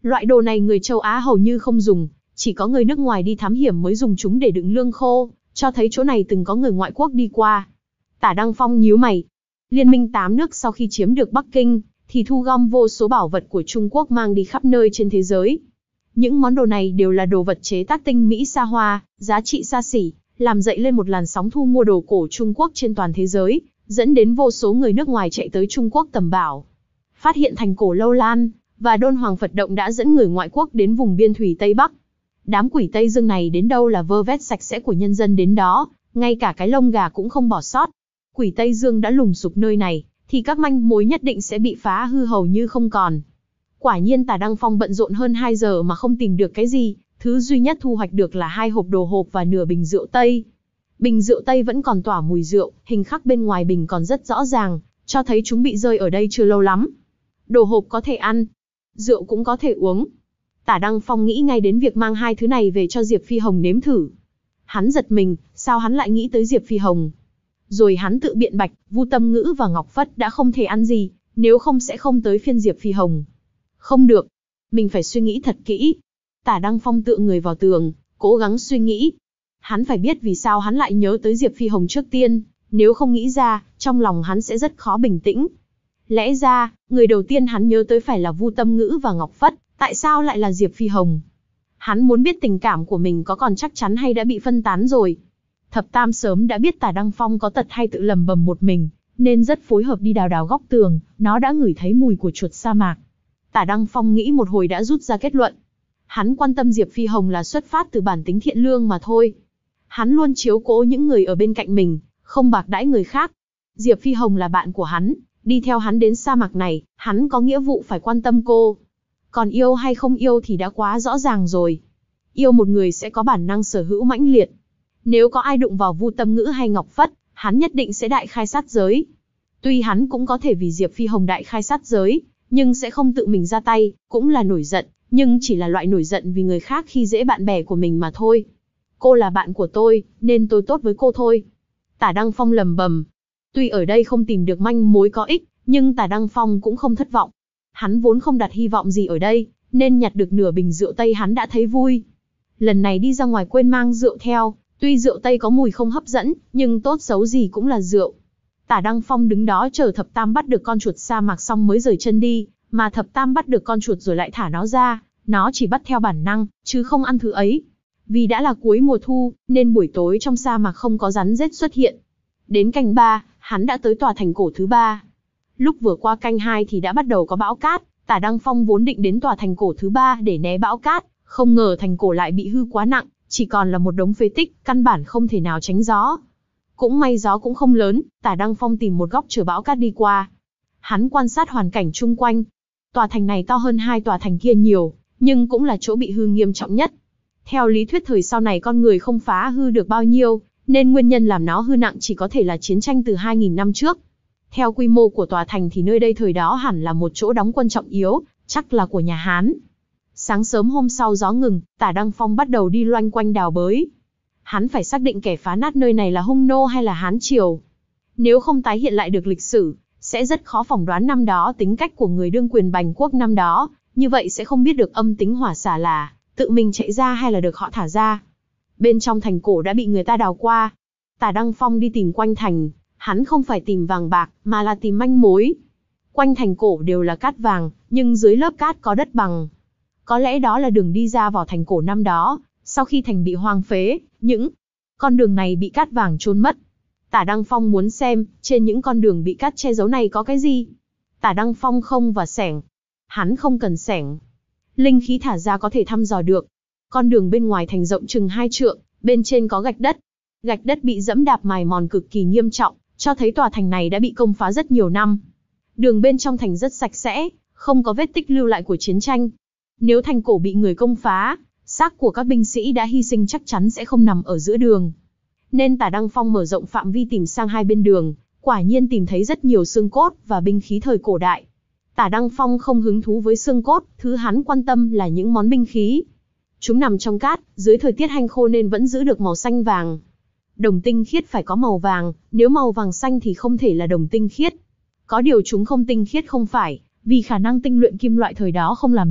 Loại đồ này người châu Á hầu như không dùng, chỉ có người nước ngoài đi thám hiểm mới dùng chúng để đựng lương khô, cho thấy chỗ này từng có người ngoại quốc đi qua. Tả Đăng Phong nhíu mày. Liên minh tám nước sau khi chiếm được Bắc Kinh, thì thu gom vô số bảo vật của Trung Quốc mang đi khắp nơi trên thế giới. Những món đồ này đều là đồ vật chế tác tinh mỹ xa hoa, giá trị xa xỉ, làm dậy lên một làn sóng thu mua đồ cổ Trung Quốc trên toàn thế giới, dẫn đến vô số người nước ngoài chạy tới Trung Quốc tầm bảo. Phát hiện thành cổ Lâu Lan và Đôn Hoàng Phật Động đã dẫn người ngoại quốc đến vùng biên thủy Tây Bắc. Đám quỷ Tây Dương này đến đâu là vơ vét sạch sẽ của nhân dân đến đó, ngay cả cái lông gà cũng không bỏ sót. Quỷ Tây Dương đã lùng sục nơi này, thì các manh mối nhất định sẽ bị phá hư hầu như không còn. Quả nhiên Tả Đăng Phong bận rộn hơn hai giờ mà không tìm được cái gì, thứ duy nhất thu hoạch được là hai hộp đồ hộp và nửa bình rượu Tây. Bình rượu Tây vẫn còn tỏa mùi rượu, hình khắc bên ngoài bình còn rất rõ ràng, cho thấy chúng bị rơi ở đây chưa lâu lắm. Đồ hộp có thể ăn, rượu cũng có thể uống. Tả Đăng Phong nghĩ ngay đến việc mang hai thứ này về cho Diệp Phi Hồng nếm thử. Hắn giật mình, sao hắn lại nghĩ tới Diệp Phi Hồng? Rồi hắn tự biện bạch, Vu Tâm Ngữ và Ngọc Phất đã không thể ăn gì, nếu không sẽ không tới phiên Diệp Phi Hồng. Không được, mình phải suy nghĩ thật kỹ. Tả Đăng Phong tựa người vào tường, cố gắng suy nghĩ. Hắn phải biết vì sao hắn lại nhớ tới Diệp Phi Hồng trước tiên, nếu không nghĩ ra, trong lòng hắn sẽ rất khó bình tĩnh. Lẽ ra, người đầu tiên hắn nhớ tới phải là Vu Tâm Ngữ và Ngọc Phất, tại sao lại là Diệp Phi Hồng? Hắn muốn biết tình cảm của mình có còn chắc chắn hay đã bị phân tán rồi. Thập Tam sớm đã biết Tả Đăng Phong có tật hay tự lầm bầm một mình, nên rất phối hợp đi đào đào góc tường, nó đã ngửi thấy mùi của chuột sa mạc. Tả Đăng Phong nghĩ một hồi đã rút ra kết luận. Hắn quan tâm Diệp Phi Hồng là xuất phát từ bản tính thiện lương mà thôi. Hắn luôn chiếu cố những người ở bên cạnh mình, không bạc đãi người khác. Diệp Phi Hồng là bạn của hắn, đi theo hắn đến sa mạc này, hắn có nghĩa vụ phải quan tâm cô. Còn yêu hay không yêu thì đã quá rõ ràng rồi. Yêu một người sẽ có bản năng sở hữu mãnh liệt. Nếu có ai đụng vào Vu Tâm Ngữ hay Ngọc Phất, hắn nhất định sẽ đại khai sát giới. Tuy hắn cũng có thể vì Diệp Phi Hồng đại khai sát giới, nhưng sẽ không tự mình ra tay, cũng là nổi giận, nhưng chỉ là loại nổi giận vì người khác khi dễ bạn bè của mình mà thôi. Cô là bạn của tôi, nên tôi tốt với cô thôi. Tả Đăng Phong lầm bầm. Tuy ở đây không tìm được manh mối có ích, nhưng Tả Đăng Phong cũng không thất vọng. Hắn vốn không đặt hy vọng gì ở đây, nên nhặt được nửa bình rượu Tây hắn đã thấy vui. Lần này đi ra ngoài quên mang rượu theo, tuy rượu Tây có mùi không hấp dẫn, nhưng tốt xấu gì cũng là rượu. Tả Đăng Phong đứng đó chờ Thập Tam bắt được con chuột sa mạc xong mới rời chân đi, mà Thập Tam bắt được con chuột rồi lại thả nó ra, nó chỉ bắt theo bản năng, chứ không ăn thứ ấy. Vì đã là cuối mùa thu, nên buổi tối trong sa mạc không có rắn rết xuất hiện. Đến canh ba, hắn đã tới tòa thành cổ thứ ba. Lúc vừa qua canh hai thì đã bắt đầu có bão cát, Tả Đăng Phong vốn định đến tòa thành cổ thứ ba để né bão cát, không ngờ thành cổ lại bị hư quá nặng, chỉ còn là một đống phế tích, căn bản không thể nào tránh gió. Cũng may gió cũng không lớn, Tả Đăng Phong tìm một góc chờ bão cát đi qua. Hắn quan sát hoàn cảnh chung quanh. Tòa thành này to hơn hai tòa thành kia nhiều, nhưng cũng là chỗ bị hư nghiêm trọng nhất. Theo lý thuyết thời sau này con người không phá hư được bao nhiêu, nên nguyên nhân làm nó hư nặng chỉ có thể là chiến tranh từ hai nghìn năm trước. Theo quy mô của tòa thành thì nơi đây thời đó hẳn là một chỗ đóng quân trọng yếu, chắc là của nhà Hán. Sáng sớm hôm sau gió ngừng, Tả Đăng Phong bắt đầu đi loanh quanh đào bới. Hắn phải xác định kẻ phá nát nơi này là Hung nô hay là Hán triều. Nếu không tái hiện lại được lịch sử, sẽ rất khó phỏng đoán năm đó tính cách của người đương quyền Bành Quốc năm đó, như vậy sẽ không biết được âm tính hỏa xả là tự mình chạy ra hay là được họ thả ra. Bên trong thành cổ đã bị người ta đào qua. Tả Đăng Phong đi tìm quanh thành, hắn không phải tìm vàng bạc, mà là tìm manh mối. Quanh thành cổ đều là cát vàng, nhưng dưới lớp cát có đất bằng. Có lẽ đó là đường đi ra vào thành cổ năm đó, sau khi thành bị hoang phế, những con đường này bị cát vàng chôn mất. Tả Đăng Phong muốn xem, trên những con đường bị cát che giấu này có cái gì. Tả Đăng Phong không và xẻng. Hắn không cần xẻng. Linh khí thả ra có thể thăm dò được. Con đường bên ngoài thành rộng chừng hai trượng, bên trên có gạch đất. Gạch đất bị dẫm đạp mài mòn cực kỳ nghiêm trọng, cho thấy tòa thành này đã bị công phá rất nhiều năm. Đường bên trong thành rất sạch sẽ, không có vết tích lưu lại của chiến tranh. Nếu thành cổ bị người công phá, xác của các binh sĩ đã hy sinh chắc chắn sẽ không nằm ở giữa đường. Nên Tả Đăng Phong mở rộng phạm vi tìm sang hai bên đường, quả nhiên tìm thấy rất nhiều xương cốt và binh khí thời cổ đại. Tả Đăng Phong không hứng thú với xương cốt, thứ hắn quan tâm là những món binh khí. Chúng nằm trong cát, dưới thời tiết hanh khô nên vẫn giữ được màu xanh vàng. Đồng tinh khiết phải có màu vàng, nếu màu vàng xanh thì không thể là đồng tinh khiết. Có điều chúng không tinh khiết không phải, vì khả năng tinh luyện kim loại thời đó không làm được,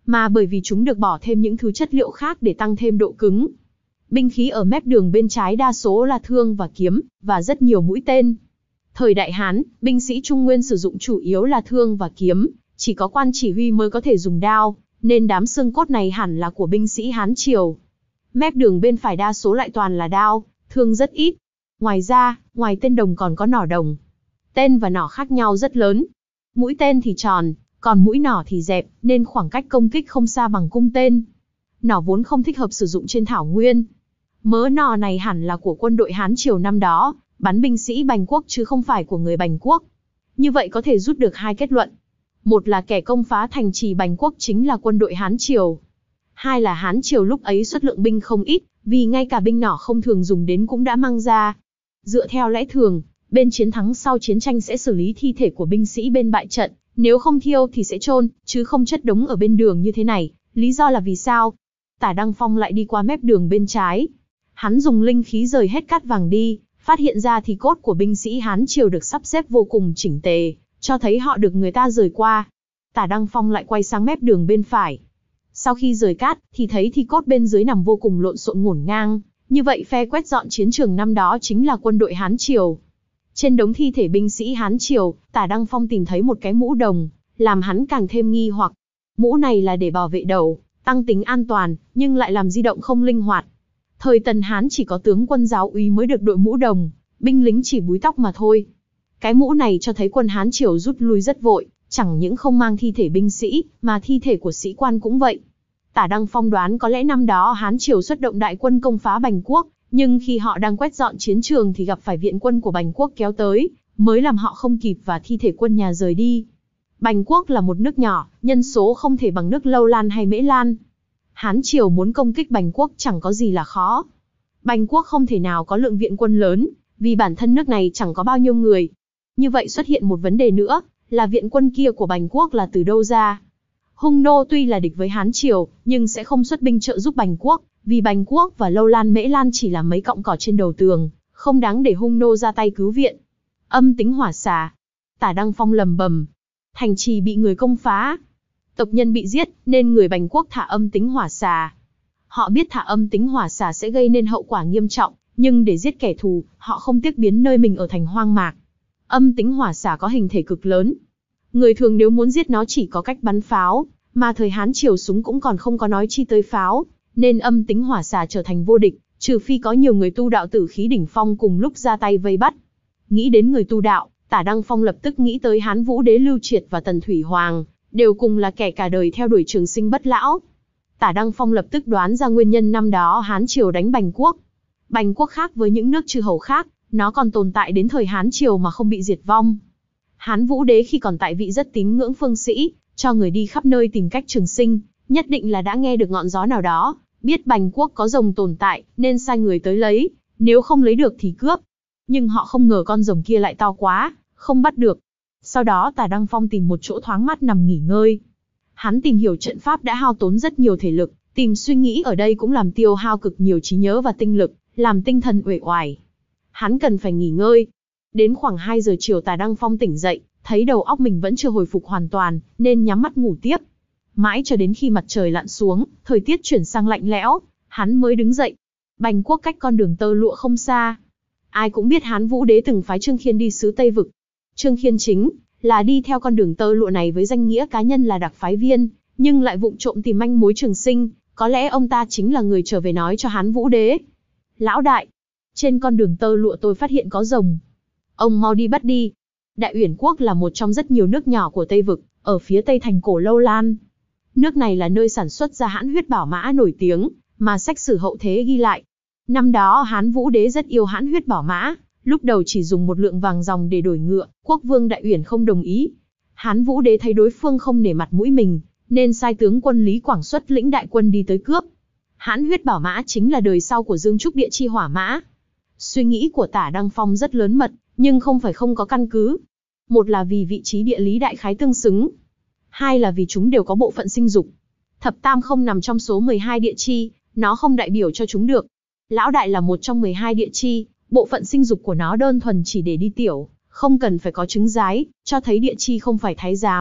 mà bởi vì chúng được bỏ thêm những thứ chất liệu khác để tăng thêm độ cứng. Binh khí ở mép đường bên trái đa số là thương và kiếm, và rất nhiều mũi tên. Thời Đại Hán, binh sĩ Trung Nguyên sử dụng chủ yếu là thương và kiếm, chỉ có quan chỉ huy mới có thể dùng đao, nên đám xương cốt này hẳn là của binh sĩ Hán Triều. Mép đường bên phải đa số lại toàn là đao, thương rất ít. Ngoài ra, ngoài tên đồng còn có nỏ đồng. Tên và nỏ khác nhau rất lớn. Mũi tên thì tròn, còn mũi nỏ thì dẹp, nên khoảng cách công kích không xa bằng cung tên. Nỏ vốn không thích hợp sử dụng trên thảo nguyên. Mớ nỏ này hẳn là của quân đội Hán Triều năm đó, bắn binh sĩ Bành Quốc chứ không phải của người Bành Quốc. Như vậy có thể rút được hai kết luận. Một là kẻ công phá thành trì Bành Quốc chính là quân đội Hán Triều. Hai là Hán Triều lúc ấy xuất lượng binh không ít, vì ngay cả binh nỏ không thường dùng đến cũng đã mang ra. Dựa theo lẽ thường, bên chiến thắng sau chiến tranh sẽ xử lý thi thể của binh sĩ bên bại trận, nếu không thiêu thì sẽ chôn, chứ không chất đống ở bên đường như thế này. Lý do là vì sao? Tả Đăng Phong lại đi qua mép đường bên trái. Hắn dùng linh khí rời hết cát vàng đi, phát hiện ra thì cốt của binh sĩ Hán Triều được sắp xếp vô cùng chỉnh tề, cho thấy họ được người ta rời qua. Tả Đăng Phong lại quay sang mép đường bên phải. Sau khi rời cát, thì thấy thi cốt bên dưới nằm vô cùng lộn xộn ngổn ngang. Như vậy phe quét dọn chiến trường năm đó chính là quân đội Hán Triều. Trên đống thi thể binh sĩ Hán Triều, Tả Đăng Phong tìm thấy một cái mũ đồng, làm hắn càng thêm nghi hoặc. Mũ này là để bảo vệ đầu, tăng tính an toàn, nhưng lại làm di động không linh hoạt. Thời Tần Hán chỉ có tướng quân giáo úy mới được đội mũ đồng, binh lính chỉ búi tóc mà thôi. Cái mũ này cho thấy quân Hán Triều rút lui rất vội, chẳng những không mang thi thể binh sĩ, mà thi thể của sĩ quan cũng vậy. Tả Đăng Phong đoán có lẽ năm đó Hán Triều xuất động đại quân công phá Bành Quốc, nhưng khi họ đang quét dọn chiến trường thì gặp phải viện quân của Bành Quốc kéo tới, mới làm họ không kịp và thi thể quân nhà rời đi. Bành Quốc là một nước nhỏ, nhân số không thể bằng nước Lâu Lan hay Mễ Lan. Hán Triều muốn công kích Bành Quốc chẳng có gì là khó. Bành Quốc không thể nào có lượng viện quân lớn, vì bản thân nước này chẳng có bao nhiêu người. Như vậy xuất hiện một vấn đề nữa, là viện quân kia của Bành Quốc là từ đâu ra? Hung nô tuy là địch với Hán Triều, nhưng sẽ không xuất binh trợ giúp Bành Quốc, vì Bành Quốc và Lâu Lan Mễ Lan chỉ là mấy cọng cỏ trên đầu tường, không đáng để hung nô ra tay cứu viện. Âm tính hỏa xà. Tả Đăng Phong lầm bầm. Thành trì bị người công phá, tộc nhân bị giết, nên người Bành Quốc thả âm tính hỏa xà. Họ biết thả âm tính hỏa xà sẽ gây nên hậu quả nghiêm trọng, nhưng để giết kẻ thù, họ không tiếc biến nơi mình ở thành hoang mạc. Âm tính hỏa xà có hình thể cực lớn. Người thường nếu muốn giết nó chỉ có cách bắn pháo, mà thời Hán Triều súng cũng còn không có nói chi tới pháo, nên âm tính hỏa xà trở thành vô địch, trừ phi có nhiều người tu đạo tử khí đỉnh phong cùng lúc ra tay vây bắt. Nghĩ đến người tu đạo, Tả Đăng Phong lập tức nghĩ tới Hán Vũ Đế Lưu Triệt và Tần Thủy Hoàng, đều cùng là kẻ cả đời theo đuổi trường sinh bất lão. Tả Đăng Phong lập tức đoán ra nguyên nhân năm đó Hán Triều đánh Bành Quốc. Bành Quốc khác với những nước chư hầu khác, nó còn tồn tại đến thời Hán Triều mà không bị diệt vong. Hán Vũ Đế khi còn tại vị rất tín ngưỡng phương sĩ, cho người đi khắp nơi tìm cách trường sinh, nhất định là đã nghe được ngọn gió nào đó, biết Bành Quốc có rồng tồn tại, nên sai người tới lấy, nếu không lấy được thì cướp. Nhưng họ không ngờ con rồng kia lại to quá, không bắt được. Sau đó Tả Đăng Phong tìm một chỗ thoáng mát nằm nghỉ ngơi. Hắn tìm hiểu trận pháp đã hao tốn rất nhiều thể lực, tìm suy nghĩ ở đây cũng làm tiêu hao cực nhiều trí nhớ và tinh lực, làm tinh thần uể oải. Hắn cần phải nghỉ ngơi. Đến khoảng hai giờ chiều Tả Đăng Phong tỉnh dậy, thấy đầu óc mình vẫn chưa hồi phục hoàn toàn, nên nhắm mắt ngủ tiếp. Mãi cho đến khi mặt trời lặn xuống, thời tiết chuyển sang lạnh lẽo, hắn mới đứng dậy. Bành Quốc cách con đường tơ lụa không xa. Ai cũng biết Hán Vũ Đế từng phái Trương Khiên đi xứ Tây Vực. Trương Khiên chính là đi theo con đường tơ lụa này với danh nghĩa cá nhân là đặc phái viên, nhưng lại vụng trộm tìm manh mối trường sinh, có lẽ ông ta chính là người trở về nói cho Hán Vũ Đế. Lão đại, trên con đường tơ lụa tôi phát hiện có rồng. Ông mau đi bắt đi. Đại Uyển Quốc là một trong rất nhiều nước nhỏ của Tây Vực, ở phía tây thành cổ Lâu Lan. Nước này là nơi sản xuất ra hãn huyết bảo mã nổi tiếng, mà sách sử hậu thế ghi lại. Năm đó Hán Vũ Đế rất yêu hãn huyết bảo mã, lúc đầu chỉ dùng một lượng vàng ròng để đổi ngựa, quốc vương Đại Uyển không đồng ý. Hán Vũ Đế thấy đối phương không nể mặt mũi mình, nên sai tướng quân Lý Quảng xuất lĩnh đại quân đi tới cướp. Hãn huyết bảo mã chính là đời sau của Dương Trúc Địa Chi hỏa mã. Suy nghĩ của Tả Đăng Phong rất lớn mật, nhưng không phải không có căn cứ. Một là vì vị trí địa lý đại khái tương xứng. Hai là vì chúng đều có bộ phận sinh dục. Thập tam không nằm trong số mười hai địa chi, nó không đại biểu cho chúng được. Lão đại là một trong mười hai địa chi, bộ phận sinh dục của nó đơn thuần chỉ để đi tiểu, không cần phải có trứng giái, cho thấy địa chi không phải thái giám,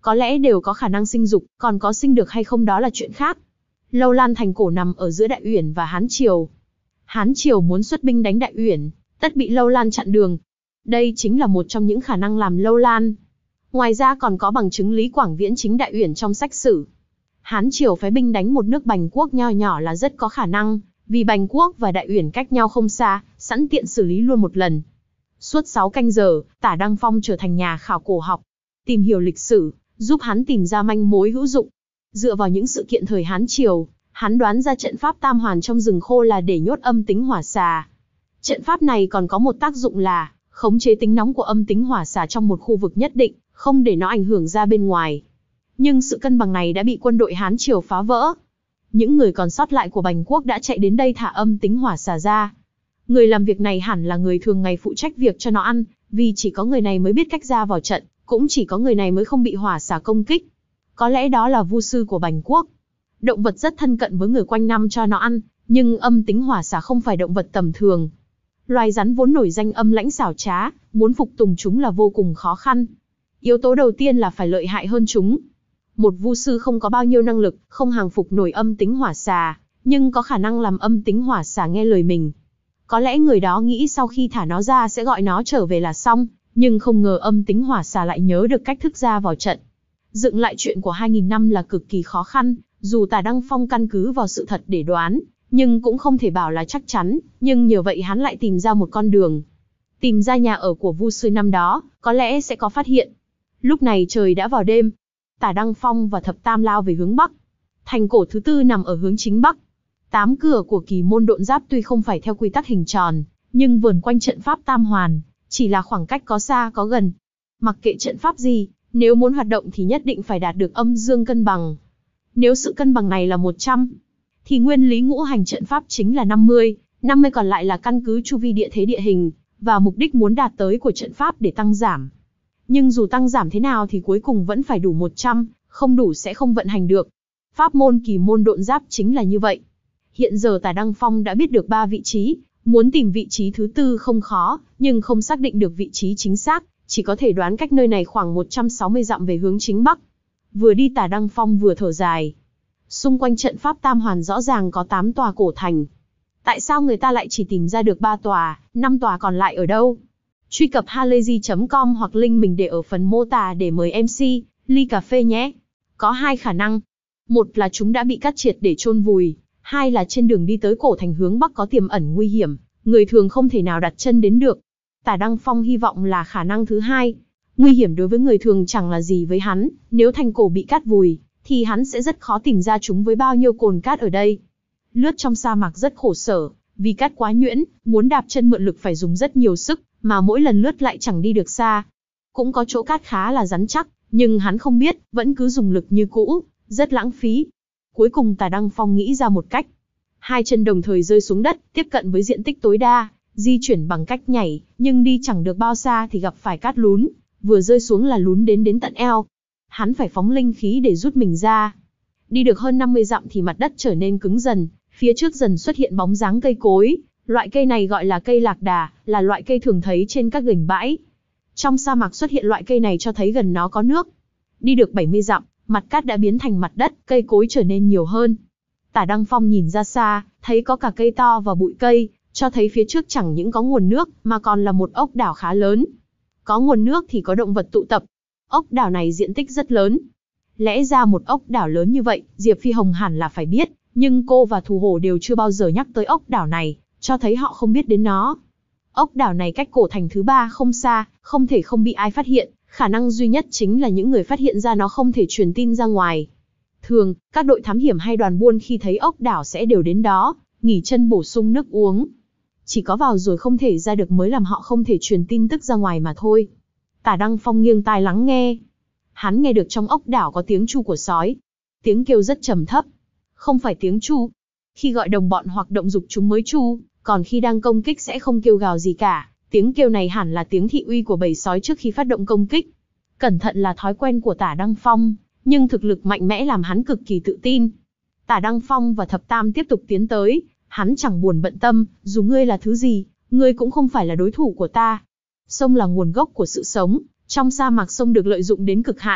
có lẽ đều có khả năng sinh dục, còn có sinh được hay không đó là chuyện khác. Lâu Lan thành cổ nằm ở giữa Đại Uyển và Hán Triều. Hán Triều muốn xuất binh đánh Đại Uyển, tất bị Lâu Lan chặn đường. Đây chính là một trong những khả năng làm Lâu Lan. Ngoài ra còn có bằng chứng Lý Quảng Viễn chính Đại Uyển trong sách sử. Hán Triều phái binh đánh một nước Bành Quốc nho nhỏ là rất có khả năng, vì Bành Quốc và Đại Uyển cách nhau không xa, sẵn tiện xử lý luôn một lần. Suốt sáu canh giờ, Tả Đăng Phong trở thành nhà khảo cổ học, tìm hiểu lịch sử, giúp hắn tìm ra manh mối hữu dụng. Dựa vào những sự kiện thời Hán Triều, hắn đoán ra trận pháp tam hoàn trong rừng khô là để nhốt âm tính hỏa xà. Trận pháp này còn có một tác dụng là khống chế tính nóng của âm tính hỏa xà trong một khu vực nhất định, không để nó ảnh hưởng ra bên ngoài. Nhưng sự cân bằng này đã bị quân đội Hán Triều phá vỡ. Những người còn sót lại của Bành Quốc đã chạy đến đây thả âm tính hỏa xà ra. Người làm việc này hẳn là người thường ngày phụ trách việc cho nó ăn, vì chỉ có người này mới biết cách ra vào trận, cũng chỉ có người này mới không bị hỏa xà công kích. Có lẽ đó là vu sư của Bành Quốc. Động vật rất thân cận với người quanh năm cho nó ăn, nhưng âm tính hỏa xà không phải động vật tầm thường. Loài rắn vốn nổi danh âm lãnh xảo trá, muốn phục tùng chúng là vô cùng khó khăn. Yếu tố đầu tiên là phải lợi hại hơn chúng. Một vu sư không có bao nhiêu năng lực, không hàng phục nổi âm tính hỏa xà, nhưng có khả năng làm âm tính hỏa xà nghe lời mình. Có lẽ người đó nghĩ sau khi thả nó ra sẽ gọi nó trở về là xong, nhưng không ngờ âm tính hỏa xà lại nhớ được cách thức ra vào trận. Dựng lại chuyện của hai nghìn năm là cực kỳ khó khăn, dù Tả Đăng Phong căn cứ vào sự thật để đoán, nhưng cũng không thể bảo là chắc chắn, nhưng nhờ vậy hắn lại tìm ra một con đường. Tìm ra nhà ở của vu sư năm đó, có lẽ sẽ có phát hiện. Lúc này trời đã vào đêm, Tả Đăng Phong và Thập Tam lao về hướng Bắc. Thành cổ thứ tư nằm ở hướng chính Bắc. Tám cửa của kỳ môn độn giáp tuy không phải theo quy tắc hình tròn, nhưng vườn quanh trận pháp tam hoàn, chỉ là khoảng cách có xa có gần. Mặc kệ trận pháp gì, nếu muốn hoạt động thì nhất định phải đạt được âm dương cân bằng. Nếu sự cân bằng này là một trăm, thì nguyên lý ngũ hành trận pháp chính là năm mươi, năm mươi còn lại là căn cứ chu vi địa thế địa hình, và mục đích muốn đạt tới của trận pháp để tăng giảm. Nhưng dù tăng giảm thế nào thì cuối cùng vẫn phải đủ một trăm, không đủ sẽ không vận hành được. Pháp môn kỳ môn độn giáp chính là như vậy. Hiện giờ Tả Đăng Phong đã biết được ba vị trí, muốn tìm vị trí thứ tư không khó, nhưng không xác định được vị trí chính xác, chỉ có thể đoán cách nơi này khoảng một trăm sáu mươi dặm về hướng chính Bắc. Vừa đi Tả Đăng Phong vừa thở dài. Xung quanh trận pháp tam hoàn rõ ràng có tám tòa cổ thành. Tại sao người ta lại chỉ tìm ra được ba tòa, năm tòa còn lại ở đâu? Truy cập halayzi chấm com hoặc link mình để ở phần mô tả để mời em xê, ly cà phê nhé. Có hai khả năng. Một là chúng đã bị cắt triệt để chôn vùi. Hai là trên đường đi tới cổ thành hướng Bắc có tiềm ẩn nguy hiểm, người thường không thể nào đặt chân đến được. Tả Đăng Phong hy vọng là khả năng thứ hai. Nguy hiểm đối với người thường chẳng là gì với hắn, nếu thành cổ bị cắt vùi, thì hắn sẽ rất khó tìm ra chúng với bao nhiêu cồn cát ở đây. Lướt trong sa mạc rất khổ sở, vì cát quá nhuyễn, muốn đạp chân mượn lực phải dùng rất nhiều sức, mà mỗi lần lướt lại chẳng đi được xa. Cũng có chỗ cát khá là rắn chắc, nhưng hắn không biết, vẫn cứ dùng lực như cũ, rất lãng phí. Cuối cùng Tả Đăng Phong nghĩ ra một cách. Hai chân đồng thời rơi xuống đất, tiếp cận với diện tích tối đa, di chuyển bằng cách nhảy, nhưng đi chẳng được bao xa thì gặp phải cát lún, vừa rơi xuống là lún đến đến tận eo. Hắn phải phóng linh khí để rút mình ra. Đi được hơn năm mươi dặm thì mặt đất trở nên cứng dần, phía trước dần xuất hiện bóng dáng cây cối. Loại cây này gọi là cây lạc đà, là loại cây thường thấy trên các gành bãi. Trong sa mạc xuất hiện loại cây này cho thấy gần nó có nước. Đi được bảy mươi dặm, mặt cát đã biến thành mặt đất, cây cối trở nên nhiều hơn. Tả Đăng Phong nhìn ra xa, thấy có cả cây to và bụi cây, cho thấy phía trước chẳng những có nguồn nước, mà còn là một ốc đảo khá lớn. Có nguồn nước thì có động vật tụ tập. Ốc đảo này diện tích rất lớn. Lẽ ra một ốc đảo lớn như vậy, Diệp Phi Hồng hẳn là phải biết, nhưng cô và Thù Hổ đều chưa bao giờ nhắc tới ốc đảo này, cho thấy họ không biết đến nó. Ốc đảo này cách cổ thành thứ ba không xa, không thể không bị ai phát hiện, khả năng duy nhất chính là những người phát hiện ra nó không thể truyền tin ra ngoài. Thường, các đội thám hiểm hay đoàn buôn khi thấy ốc đảo sẽ đều đến đó, nghỉ chân bổ sung nước uống. Chỉ có vào rồi không thể ra được mới làm họ không thể truyền tin tức ra ngoài mà thôi. Tả Đăng Phong nghiêng tai lắng nghe. Hắn nghe được trong ốc đảo có tiếng tru của sói. Tiếng kêu rất trầm thấp. Không phải tiếng tru. Khi gọi đồng bọn hoặc động dục chúng mới tru, còn khi đang công kích sẽ không kêu gào gì cả. Tiếng kêu này hẳn là tiếng thị uy của bầy sói trước khi phát động công kích. Cẩn thận là thói quen của Tả Đăng Phong, nhưng thực lực mạnh mẽ làm hắn cực kỳ tự tin. Tả Đăng Phong và Thập Tam tiếp tục tiến tới, hắn chẳng buồn bận tâm, dù ngươi là thứ gì, ngươi cũng không phải là đối thủ của ta. Sông là nguồn gốc của sự sống, trong sa mạc sông được lợi dụng đến cực hạn.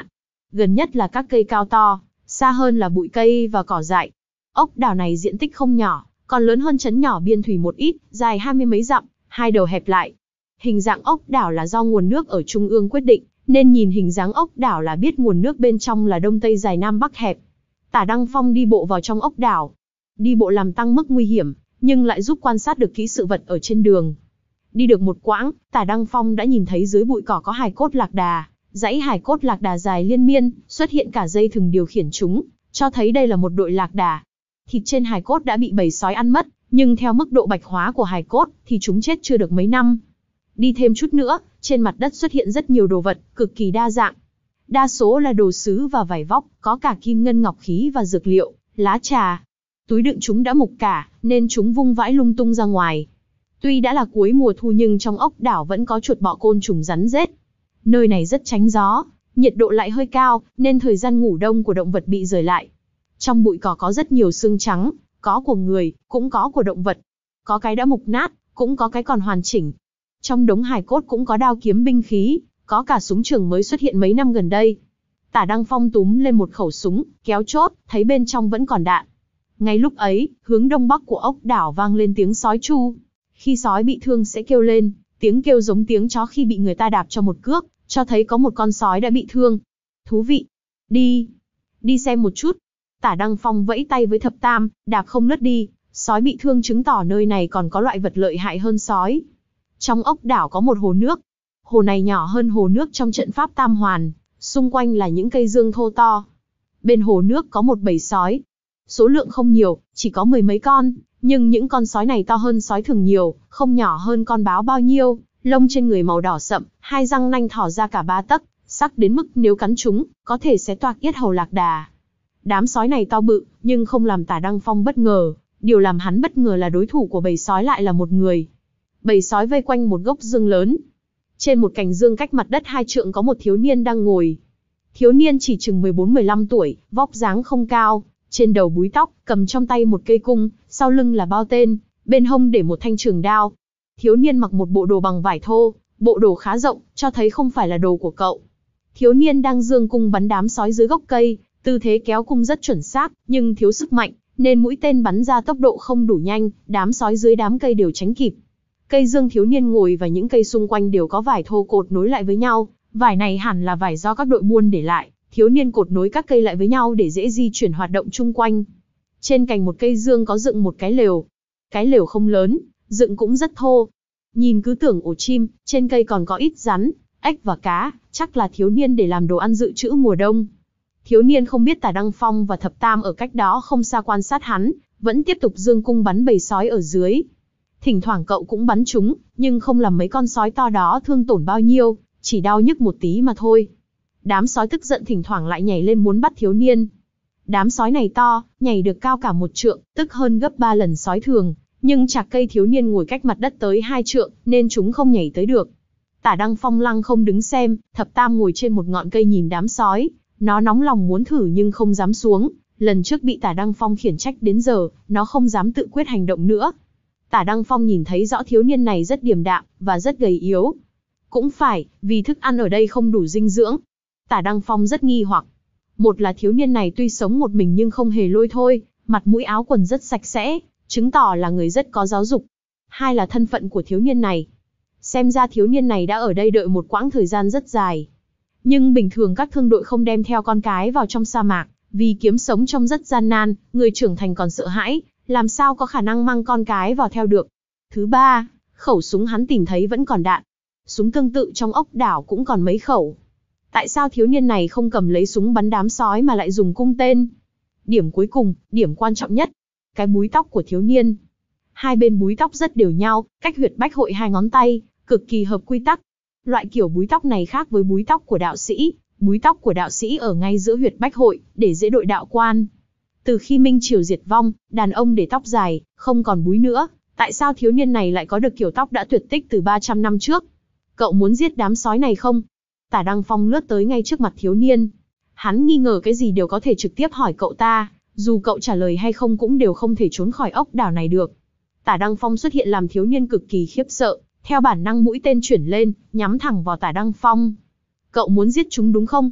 gần nhất là các cây cao to, xa hơn là bụi cây và cỏ dại. Ốc đảo này diện tích không nhỏ, còn lớn hơn trấn nhỏ Biên Thủy một ít, dài hai mươi mấy dặm, hai đầu hẹp lại. Hình dạng ốc đảo là do nguồn nước ở trung ương quyết định, nên nhìn hình dáng ốc đảo là biết nguồn nước bên trong là đông tây dài nam bắc hẹp. Tả Đăng Phong đi bộ vào trong ốc đảo. Đi bộ làm tăng mức nguy hiểm, nhưng lại giúp quan sát được kỹ sự vật ở trên đường. Đi được một quãng, Tả Đăng Phong đã nhìn thấy dưới bụi cỏ có hài cốt lạc đà, dãy hài cốt lạc đà dài liên miên, xuất hiện cả dây thừng điều khiển chúng, cho thấy đây là một đội lạc đà. Thịt trên hài cốt đã bị bầy sói ăn mất, nhưng theo mức độ bạch hóa của hài cốt thì chúng chết chưa được mấy năm. Đi thêm chút nữa, trên mặt đất xuất hiện rất nhiều đồ vật, cực kỳ đa dạng. Đa số là đồ sứ và vải vóc, có cả kim ngân ngọc khí và dược liệu, lá trà. Túi đựng chúng đã mục cả, nên chúng vung vãi lung tung ra ngoài. Tuy đã là cuối mùa thu nhưng trong ốc đảo vẫn có chuột bọ côn trùng rắn rết. Nơi này rất tránh gió, nhiệt độ lại hơi cao, nên thời gian ngủ đông của động vật bị rời lại. Trong bụi cỏ có rất nhiều xương trắng, có của người, cũng có của động vật. Có cái đã mục nát, cũng có cái còn hoàn chỉnh. Trong đống hài cốt cũng có đao kiếm binh khí, có cả súng trường mới xuất hiện mấy năm gần đây. Tả Đăng Phong túm lên một khẩu súng, kéo chốt, thấy bên trong vẫn còn đạn. Ngay lúc ấy, hướng đông bắc của ốc đảo vang lên tiếng sói tru. Khi sói bị thương sẽ kêu lên, tiếng kêu giống tiếng chó khi bị người ta đạp cho một cước, cho thấy có một con sói đã bị thương. Thú vị. Đi. Đi xem một chút. Tả Đăng Phong vẫy tay với Thập Tam, đạp không lướt đi. Sói bị thương chứng tỏ nơi này còn có loại vật lợi hại hơn sói. Trong ốc đảo có một hồ nước. Hồ này nhỏ hơn hồ nước trong trận pháp Tam Hoàn, xung quanh là những cây dương thô to. Bên hồ nước có một bầy sói. Số lượng không nhiều, chỉ có mười mấy con, nhưng những con sói này to hơn sói thường nhiều, không nhỏ hơn con báo bao nhiêu, lông trên người màu đỏ sậm, hai răng nanh thỏ ra cả ba tấc, sắc đến mức nếu cắn chúng, có thể xé toạc yết hầu lạc đà. Đám sói này to bự, nhưng không làm Tả Đăng Phong bất ngờ, điều làm hắn bất ngờ là đối thủ của bầy sói lại là một người. Bầy sói vây quanh một gốc dương lớn. Trên một cành dương cách mặt đất hai trượng có một thiếu niên đang ngồi. Thiếu niên chỉ chừng mười bốn mười lăm tuổi, vóc dáng không cao, trên đầu búi tóc, cầm trong tay một cây cung, sau lưng là bao tên, bên hông để một thanh trường đao. Thiếu niên mặc một bộ đồ bằng vải thô, bộ đồ khá rộng, cho thấy không phải là đồ của cậu. Thiếu niên đang giương cung bắn đám sói dưới gốc cây, tư thế kéo cung rất chuẩn xác, nhưng thiếu sức mạnh, nên mũi tên bắn ra tốc độ không đủ nhanh, đám sói dưới đám cây đều tránh kịp. Cây dương thiếu niên ngồi và những cây xung quanh đều có vải thô cột nối lại với nhau, vải này hẳn là vải do các đội buôn để lại, thiếu niên cột nối các cây lại với nhau để dễ di chuyển hoạt động chung quanh. Trên cành một cây dương có dựng một cái lều. Cái lều không lớn, dựng cũng rất thô. Nhìn cứ tưởng ổ chim, trên cây còn có ít rắn, ếch và cá, chắc là thiếu niên để làm đồ ăn dự trữ mùa đông. Thiếu niên không biết Tả Đăng Phong và Thập Tam ở cách đó không xa quan sát hắn, vẫn tiếp tục giương cung bắn bầy sói ở dưới. Thỉnh thoảng cậu cũng bắn chúng, nhưng không làm mấy con sói to đó thương tổn bao nhiêu, chỉ đau nhức một tí mà thôi. Đám sói tức giận thỉnh thoảng lại nhảy lên muốn bắt thiếu niên. Đám sói này to, nhảy được cao cả một trượng, tức hơn gấp ba lần sói thường, nhưng chạc cây thiếu niên ngồi cách mặt đất tới hai trượng, nên chúng không nhảy tới được. Tả Đăng Phong lăng không đứng xem, Thập Tam ngồi trên một ngọn cây nhìn đám sói, nó nóng lòng muốn thử nhưng không dám xuống. Lần trước bị Tả Đăng Phong khiển trách đến giờ, nó không dám tự quyết hành động nữa. Tả Đăng Phong nhìn thấy rõ thiếu niên này rất điềm đạm, và rất gầy yếu. Cũng phải, vì thức ăn ở đây không đủ dinh dưỡng. Tả Đăng Phong rất nghi hoặc. Một là thiếu niên này tuy sống một mình nhưng không hề lôi thôi, mặt mũi áo quần rất sạch sẽ, chứng tỏ là người rất có giáo dục. Hai là thân phận của thiếu niên này. Xem ra thiếu niên này đã ở đây đợi một quãng thời gian rất dài. Nhưng bình thường các thương đội không đem theo con cái vào trong sa mạc, vì kiếm sống trông rất gian nan, người trưởng thành còn sợ hãi, làm sao có khả năng mang con cái vào theo được. Thứ ba, khẩu súng hắn tìm thấy vẫn còn đạn. Súng tương tự trong ốc đảo cũng còn mấy khẩu. Tại sao thiếu niên này không cầm lấy súng bắn đám sói mà lại dùng cung tên? Điểm cuối cùng, điểm quan trọng nhất, cái búi tóc của thiếu niên. Hai bên búi tóc rất đều nhau, cách huyệt bách hội hai ngón tay, cực kỳ hợp quy tắc. Loại kiểu búi tóc này khác với búi tóc của đạo sĩ, búi tóc của đạo sĩ ở ngay giữa huyệt bách hội, để dễ đội đạo quan. Từ khi Minh Triều diệt vong, đàn ông để tóc dài, không còn búi nữa, tại sao thiếu niên này lại có được kiểu tóc đã tuyệt tích từ ba trăm năm trước? Cậu muốn giết đám sói này không? Tả Đăng Phong lướt tới ngay trước mặt thiếu niên. Hắn nghi ngờ cái gì đều có thể trực tiếp hỏi cậu ta, dù cậu trả lời hay không cũng đều không thể trốn khỏi ốc đảo này được. Tả Đăng Phong xuất hiện làm thiếu niên cực kỳ khiếp sợ, theo bản năng mũi tên chuyển lên, nhắm thẳng vào Tả Đăng Phong. Cậu muốn giết chúng đúng không?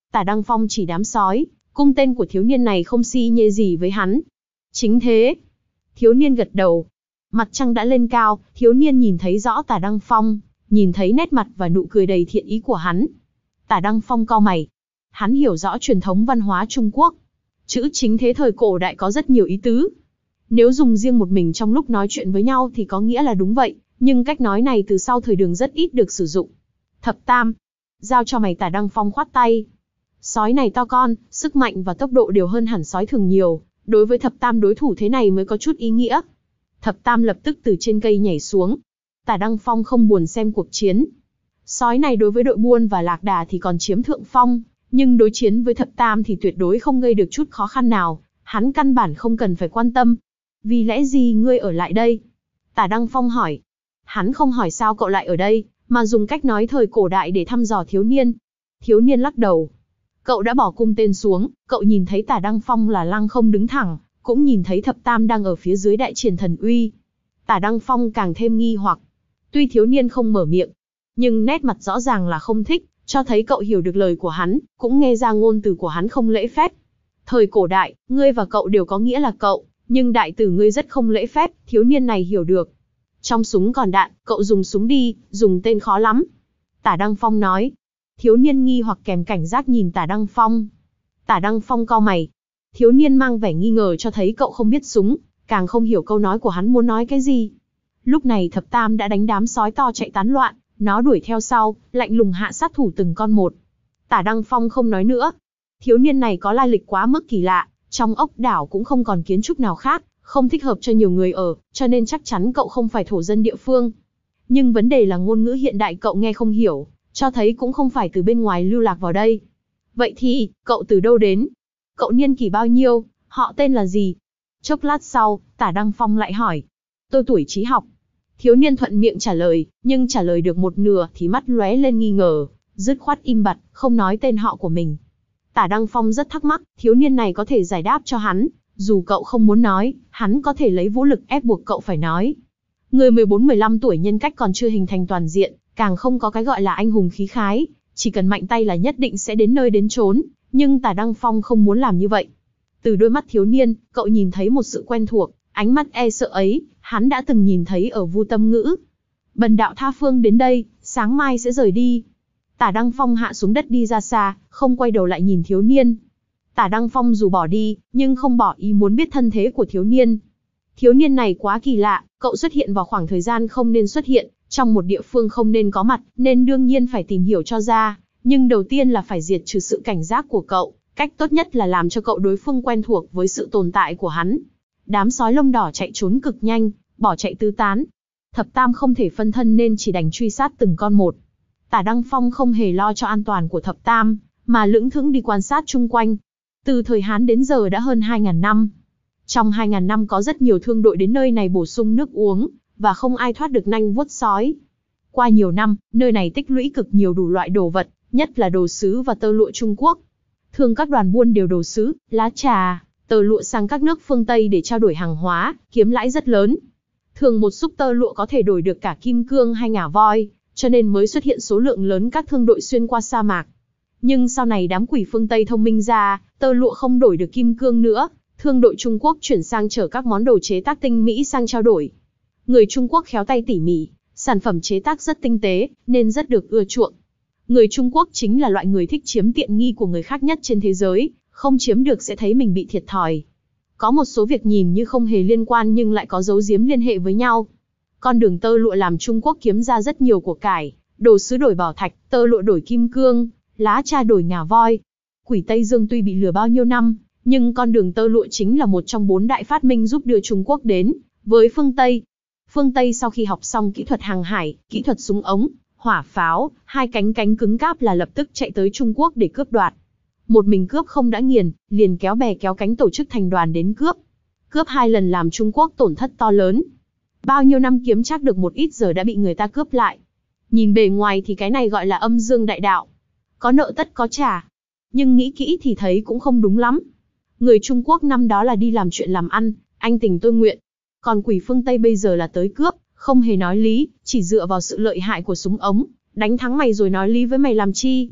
Tả Đăng Phong chỉ đám sói, cung tên của thiếu niên này không si nhê gì với hắn. Chính thế. Thiếu niên gật đầu. Mặt trăng đã lên cao, thiếu niên nhìn thấy rõ Tả Đăng Phong, nhìn thấy nét mặt và nụ cười đầy thiện ý của hắn. Tả Đăng Phong cau mày. Hắn hiểu rõ truyền thống văn hóa Trung Quốc. Chữ chính thế thời cổ đại có rất nhiều ý tứ. Nếu dùng riêng một mình trong lúc nói chuyện với nhau thì có nghĩa là đúng vậy, nhưng cách nói này từ sau thời Đường rất ít được sử dụng. Thập Tam. Giao cho mày. Tả Đăng Phong khoát tay. Sói này to con, sức mạnh và tốc độ đều hơn hẳn sói thường nhiều. Đối với Thập Tam đối thủ thế này mới có chút ý nghĩa. Thập Tam lập tức từ trên cây nhảy xuống. Tả Đăng Phong không buồn xem cuộc chiến. Sói này đối với đội buôn và lạc đà thì còn chiếm thượng phong, nhưng đối chiến với Thập Tam thì tuyệt đối không gây được chút khó khăn nào. Hắn căn bản không cần phải quan tâm. Vì lẽ gì ngươi ở lại đây? Tả Đăng Phong hỏi. Hắn không hỏi sao cậu lại ở đây, mà dùng cách nói thời cổ đại để thăm dò thiếu niên. Thiếu niên lắc đầu. Cậu đã bỏ cung tên xuống, cậu nhìn thấy Tả Đăng Phong là lăng không đứng thẳng, cũng nhìn thấy Thập Tam đang ở phía dưới đại triển thần uy. Tả Đăng Phong càng thêm nghi hoặc. Tuy thiếu niên không mở miệng, nhưng nét mặt rõ ràng là không thích, cho thấy cậu hiểu được lời của hắn, cũng nghe ra ngôn từ của hắn không lễ phép. Thời cổ đại, ngươi và cậu đều có nghĩa là cậu, nhưng đại tử ngươi rất không lễ phép, thiếu niên này hiểu được. Trong súng còn đạn, cậu dùng súng đi, dùng tên khó lắm. Tả Đăng Phong nói. Thiếu niên nghi hoặc kèm cảnh giác nhìn Tả Đăng Phong. Tả Đăng Phong cau mày. Thiếu niên mang vẻ nghi ngờ cho thấy cậu không biết súng, càng không hiểu câu nói của hắn muốn nói cái gì. Lúc này Thập Tam đã đánh đám sói to chạy tán loạn, nó đuổi theo sau, lạnh lùng hạ sát thủ từng con một. Tả Đăng Phong không nói nữa. Thiếu niên này có lai lịch quá mức kỳ lạ, trong ốc đảo cũng không còn kiến trúc nào khác, không thích hợp cho nhiều người ở, cho nên chắc chắn cậu không phải thổ dân địa phương. Nhưng vấn đề là ngôn ngữ hiện đại cậu nghe không hiểu, cho thấy cũng không phải từ bên ngoài lưu lạc vào đây. Vậy thì, cậu từ đâu đến? Cậu niên kỷ bao nhiêu, họ tên là gì? Chốc lát sau, Tả Đăng Phong lại hỏi. Tôi tuổi trí học. Thiếu niên thuận miệng trả lời, nhưng trả lời được một nửa thì mắt lóe lên nghi ngờ, dứt khoát im bặt, không nói tên họ của mình. Tả Đăng Phong rất thắc mắc, thiếu niên này có thể giải đáp cho hắn, dù cậu không muốn nói, hắn có thể lấy vũ lực ép buộc cậu phải nói. Người mười bốn mười lăm tuổi nhân cách còn chưa hình thành toàn diện, càng không có cái gọi là anh hùng khí khái, chỉ cần mạnh tay là nhất định sẽ đến nơi đến chốn, nhưng Tả Đăng Phong không muốn làm như vậy. Từ đôi mắt thiếu niên, cậu nhìn thấy một sự quen thuộc, ánh mắt e sợ ấy, hắn đã từng nhìn thấy ở Vu Tâm Ngữ. Bần đạo tha phương đến đây, sáng mai sẽ rời đi. Tả Đăng Phong hạ xuống đất đi ra xa, không quay đầu lại nhìn thiếu niên. Tả Đăng Phong dù bỏ đi, nhưng không bỏ ý muốn biết thân thế của thiếu niên. Thiếu niên này quá kỳ lạ, cậu xuất hiện vào khoảng thời gian không nên xuất hiện, trong một địa phương không nên có mặt, nên đương nhiên phải tìm hiểu cho ra. Nhưng đầu tiên là phải diệt trừ sự cảnh giác của cậu, cách tốt nhất là làm cho cậu đối phương quen thuộc với sự tồn tại của hắn. Đám sói lông đỏ chạy trốn cực nhanh, bỏ chạy tứ tán. Thập Tam không thể phân thân nên chỉ đành truy sát từng con một. Tả Đăng Phong không hề lo cho an toàn của Thập Tam, mà lững thững đi quan sát chung quanh. Từ thời Hán đến giờ đã hơn hai nghìn năm. Trong hai nghìn năm có rất nhiều thương đội đến nơi này bổ sung nước uống, và không ai thoát được nanh vuốt sói. Qua nhiều năm, nơi này tích lũy cực nhiều đủ loại đồ vật, nhất là đồ sứ và tơ lụa Trung Quốc. Thường các đoàn buôn đều đồ sứ, lá trà, tơ lụa sang các nước phương Tây để trao đổi hàng hóa, kiếm lãi rất lớn. Thường một xúc tơ lụa có thể đổi được cả kim cương hay ngà voi, cho nên mới xuất hiện số lượng lớn các thương đội xuyên qua sa mạc. Nhưng sau này đám quỷ phương Tây thông minh ra, tơ lụa không đổi được kim cương nữa, thương đội Trung Quốc chuyển sang chở các món đồ chế tác tinh mỹ sang trao đổi. Người Trung Quốc khéo tay tỉ mỉ, sản phẩm chế tác rất tinh tế, nên rất được ưa chuộng. Người Trung Quốc chính là loại người thích chiếm tiện nghi của người khác nhất trên thế giới, không chiếm được sẽ thấy mình bị thiệt thòi. Có một số việc nhìn như không hề liên quan nhưng lại có dấu giếm liên hệ với nhau. Con đường tơ lụa làm Trung Quốc kiếm ra rất nhiều của cải, đồ sứ đổi bảo thạch, tơ lụa đổi kim cương, lá trà đổi ngà voi. Quỷ Tây Dương tuy bị lừa bao nhiêu năm, nhưng con đường tơ lụa chính là một trong bốn đại phát minh giúp đưa Trung Quốc đến với phương Tây. Phương Tây sau khi học xong kỹ thuật hàng hải, kỹ thuật súng ống, hỏa pháo, hai cánh cánh cứng cáp là lập tức chạy tới Trung Quốc để cướp đoạt. Một mình cướp không đã nghiền, liền kéo bè kéo cánh tổ chức thành đoàn đến cướp. Cướp hai lần làm Trung Quốc tổn thất to lớn. Bao nhiêu năm kiếm chắc được một ít giờ đã bị người ta cướp lại. Nhìn bề ngoài thì cái này gọi là âm dương đại đạo. Có nợ tất có trả. Nhưng nghĩ kỹ thì thấy cũng không đúng lắm. Người Trung Quốc năm đó là đi làm chuyện làm ăn, anh tình tôi nguyện. Còn quỷ phương Tây bây giờ là tới cướp, không hề nói lý, chỉ dựa vào sự lợi hại của súng ống, đánh thắng mày rồi nói lý với mày làm chi.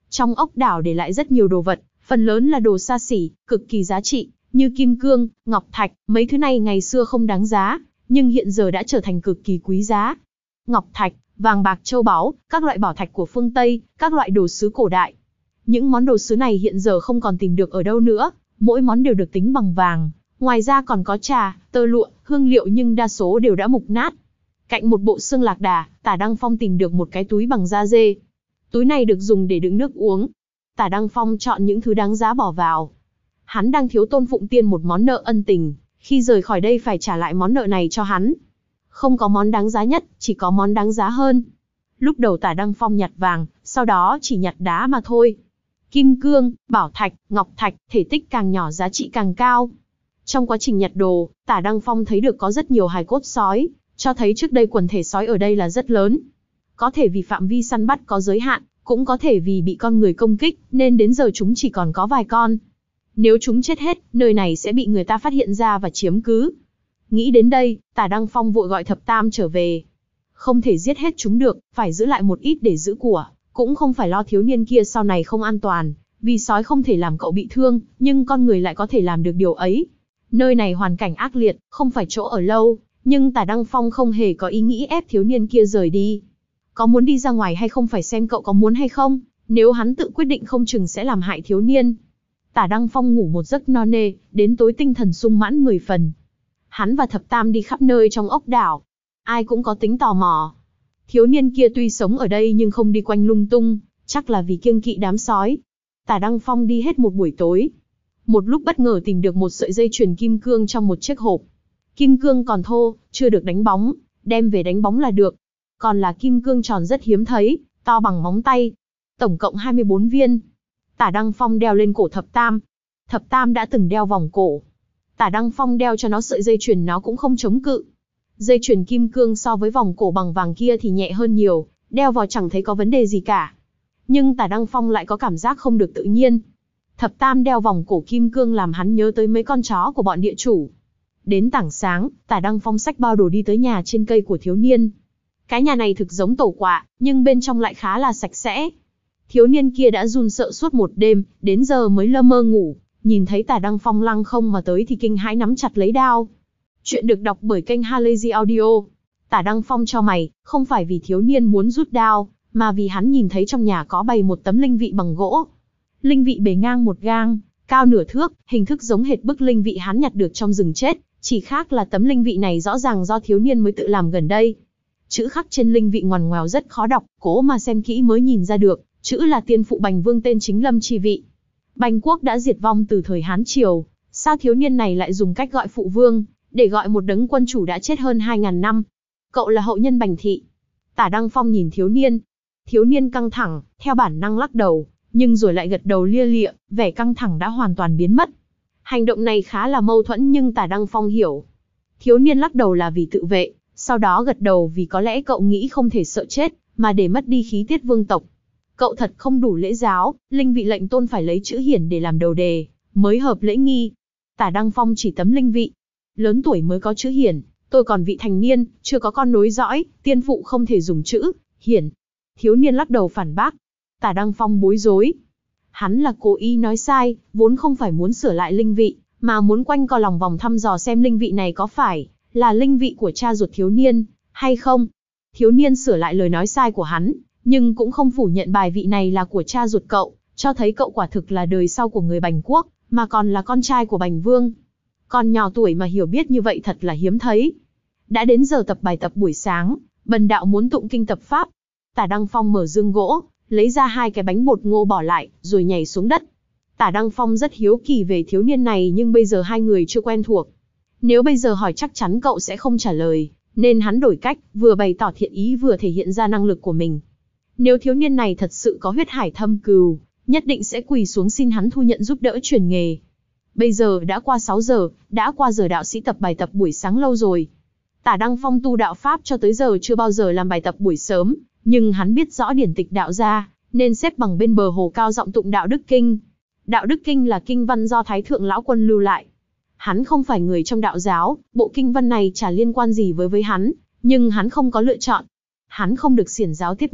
Trong ốc đảo để lại rất nhiều đồ vật, phần lớn là đồ xa xỉ, cực kỳ giá trị, như kim cương, ngọc thạch, mấy thứ này ngày xưa không đáng giá, nhưng hiện giờ đã trở thành cực kỳ quý giá. Ngọc thạch, vàng bạc châu báu, các loại bảo thạch của phương Tây, các loại đồ sứ cổ đại. Những món đồ sứ này hiện giờ không còn tìm được ở đâu nữa, mỗi món đều được tính bằng vàng. Ngoài ra còn có trà, tơ lụa, hương liệu nhưng đa số đều đã mục nát. Cạnh một bộ xương lạc đà, Tả Đăng Phong tìm được một cái túi bằng da dê. Túi này được dùng để đựng nước uống. Tả Đăng Phong chọn những thứ đáng giá bỏ vào. Hắn đang thiếu Tôn Phụng Tiên một món nợ ân tình, khi rời khỏi đây phải trả lại món nợ này cho hắn. Không có món đáng giá nhất, chỉ có món đáng giá hơn. Lúc đầu Tả Đăng Phong nhặt vàng, sau đó chỉ nhặt đá mà thôi. Kim cương, bảo thạch, ngọc thạch, thể tích càng nhỏ giá trị càng cao. Trong quá trình nhặt đồ, Tả Đăng Phong thấy được có rất nhiều hài cốt sói, cho thấy trước đây quần thể sói ở đây là rất lớn. Có thể vì phạm vi săn bắt có giới hạn, cũng có thể vì bị con người công kích, nên đến giờ chúng chỉ còn có vài con. Nếu chúng chết hết, nơi này sẽ bị người ta phát hiện ra và chiếm cứ. Nghĩ đến đây, Tả Đăng Phong vội gọi Thập Tam trở về. Không thể giết hết chúng được, phải giữ lại một ít để giữ của, cũng không phải lo thiếu niên kia sau này không an toàn, vì sói không thể làm cậu bị thương, nhưng con người lại có thể làm được điều ấy. Nơi này hoàn cảnh ác liệt, không phải chỗ ở lâu, nhưng Tả Đăng Phong không hề có ý nghĩ ép thiếu niên kia rời đi. Có muốn đi ra ngoài hay không phải xem cậu có muốn hay không, nếu hắn tự quyết định không chừng sẽ làm hại thiếu niên. Tả Đăng Phong ngủ một giấc no nê, đến tối tinh thần sung mãn mười phần. Hắn và Thập Tam đi khắp nơi trong ốc đảo. Ai cũng có tính tò mò. Thiếu niên kia tuy sống ở đây nhưng không đi quanh lung tung, chắc là vì kiêng kỵ đám sói. Tả Đăng Phong đi hết một buổi tối. Một lúc bất ngờ tìm được một sợi dây chuyền kim cương trong một chiếc hộp. Kim cương còn thô, chưa được đánh bóng, đem về đánh bóng là được. Còn là kim cương tròn rất hiếm thấy, to bằng móng tay. Tổng cộng hai mươi bốn viên. Tả Đăng Phong đeo lên cổ Thập Tam. Thập Tam đã từng đeo vòng cổ. Tả Đăng Phong đeo cho nó sợi dây chuyền nó cũng không chống cự. Dây chuyền kim cương so với vòng cổ bằng vàng kia thì nhẹ hơn nhiều, đeo vào chẳng thấy có vấn đề gì cả. Nhưng Tả Đăng Phong lại có cảm giác không được tự nhiên. Thập Tam đeo vòng cổ kim cương làm hắn nhớ tới mấy con chó của bọn địa chủ. Đến tảng sáng, Tả Đăng Phong xách bao đồ đi tới nhà trên cây của thiếu niên. Cái nhà này thực giống tổ quạ, nhưng bên trong lại khá là sạch sẽ. Thiếu niên kia đã run sợ suốt một đêm, đến giờ mới lơ mơ ngủ, nhìn thấy Tả Đăng Phong lăng không mà tới thì kinh hãi nắm chặt lấy đao. Chuyện được đọc bởi kênh Halazy Audio. Tả Đăng Phong cho mày, không phải vì thiếu niên muốn rút đao, mà vì hắn nhìn thấy trong nhà có bày một tấm linh vị bằng gỗ. Linh vị bề ngang một gang, cao nửa thước, hình thức giống hệt bức linh vị hắn nhặt được trong rừng chết, chỉ khác là tấm linh vị này rõ ràng do thiếu niên mới tự làm gần đây. Chữ khắc trên linh vị ngoằn ngoèo rất khó đọc, cố mà xem kỹ mới nhìn ra được, chữ là tiên phụ Bành Vương tên chính Lâm chi vị. Bành quốc đã diệt vong từ thời Hán Triều, sao thiếu niên này lại dùng cách gọi phụ vương, để gọi một đấng quân chủ đã chết hơn hai ngàn năm. Cậu là hậu nhân Bành thị. Tả Đăng Phong nhìn thiếu niên. Thiếu niên căng thẳng, theo bản năng lắc đầu, nhưng rồi lại gật đầu lia lịa, vẻ căng thẳng đã hoàn toàn biến mất. Hành động này khá là mâu thuẫn nhưng Tả Đăng Phong hiểu. Thiếu niên lắc đầu là vì tự vệ, sau đó gật đầu vì có lẽ cậu nghĩ không thể sợ chết, mà để mất đi khí tiết vương tộc. Cậu thật không đủ lễ giáo, linh vị lệnh tôn phải lấy chữ hiển để làm đầu đề, mới hợp lễ nghi. Tả Đăng Phong chỉ tấm linh vị. Lớn tuổi mới có chữ hiển, tôi còn vị thành niên, chưa có con nối dõi, tiên phụ không thể dùng chữ hiển. Thiếu niên lắc đầu phản bác. Tả Đăng Phong bối rối. Hắn là cố ý nói sai, vốn không phải muốn sửa lại linh vị, mà muốn quanh co lòng vòng thăm dò xem linh vị này có phải là linh vị của cha ruột thiếu niên, hay không. Thiếu niên sửa lại lời nói sai của hắn, nhưng cũng không phủ nhận bài vị này là của cha ruột cậu, cho thấy cậu quả thực là đời sau của người Bành quốc, mà còn là con trai của Bành Vương. Còn nhỏ tuổi mà hiểu biết như vậy thật là hiếm thấy. Đã đến giờ tập bài tập buổi sáng, bần đạo muốn tụng kinh tập pháp. Tả Đăng Phong mở dương gỗ, lấy ra hai cái bánh bột ngô bỏ lại, rồi nhảy xuống đất. Tả Đăng Phong rất hiếu kỳ về thiếu niên này nhưng bây giờ hai người chưa quen thuộc. Nếu bây giờ hỏi chắc chắn cậu sẽ không trả lời, nên hắn đổi cách, vừa bày tỏ thiện ý vừa thể hiện ra năng lực của mình. Nếu thiếu niên này thật sự có huyết hải thâm cừu, nhất định sẽ quỳ xuống xin hắn thu nhận giúp đỡ truyền nghề. Bây giờ đã qua sáu giờ, đã qua giờ đạo sĩ tập bài tập buổi sáng lâu rồi. Tả Đăng Phong tu đạo Pháp cho tới giờ chưa bao giờ làm bài tập buổi sớm, nhưng hắn biết rõ điển tịch đạo gia, nên xếp bằng bên bờ hồ cao giọng tụng Đạo Đức Kinh. Đạo Đức Kinh là kinh văn do Thái Thượng Lão Quân lưu lại. Hắn không phải người trong đạo giáo, bộ kinh văn này chả liên quan gì với với hắn, nhưng hắn không có lựa chọn. Hắn không được xiển giáo tiếp nhận,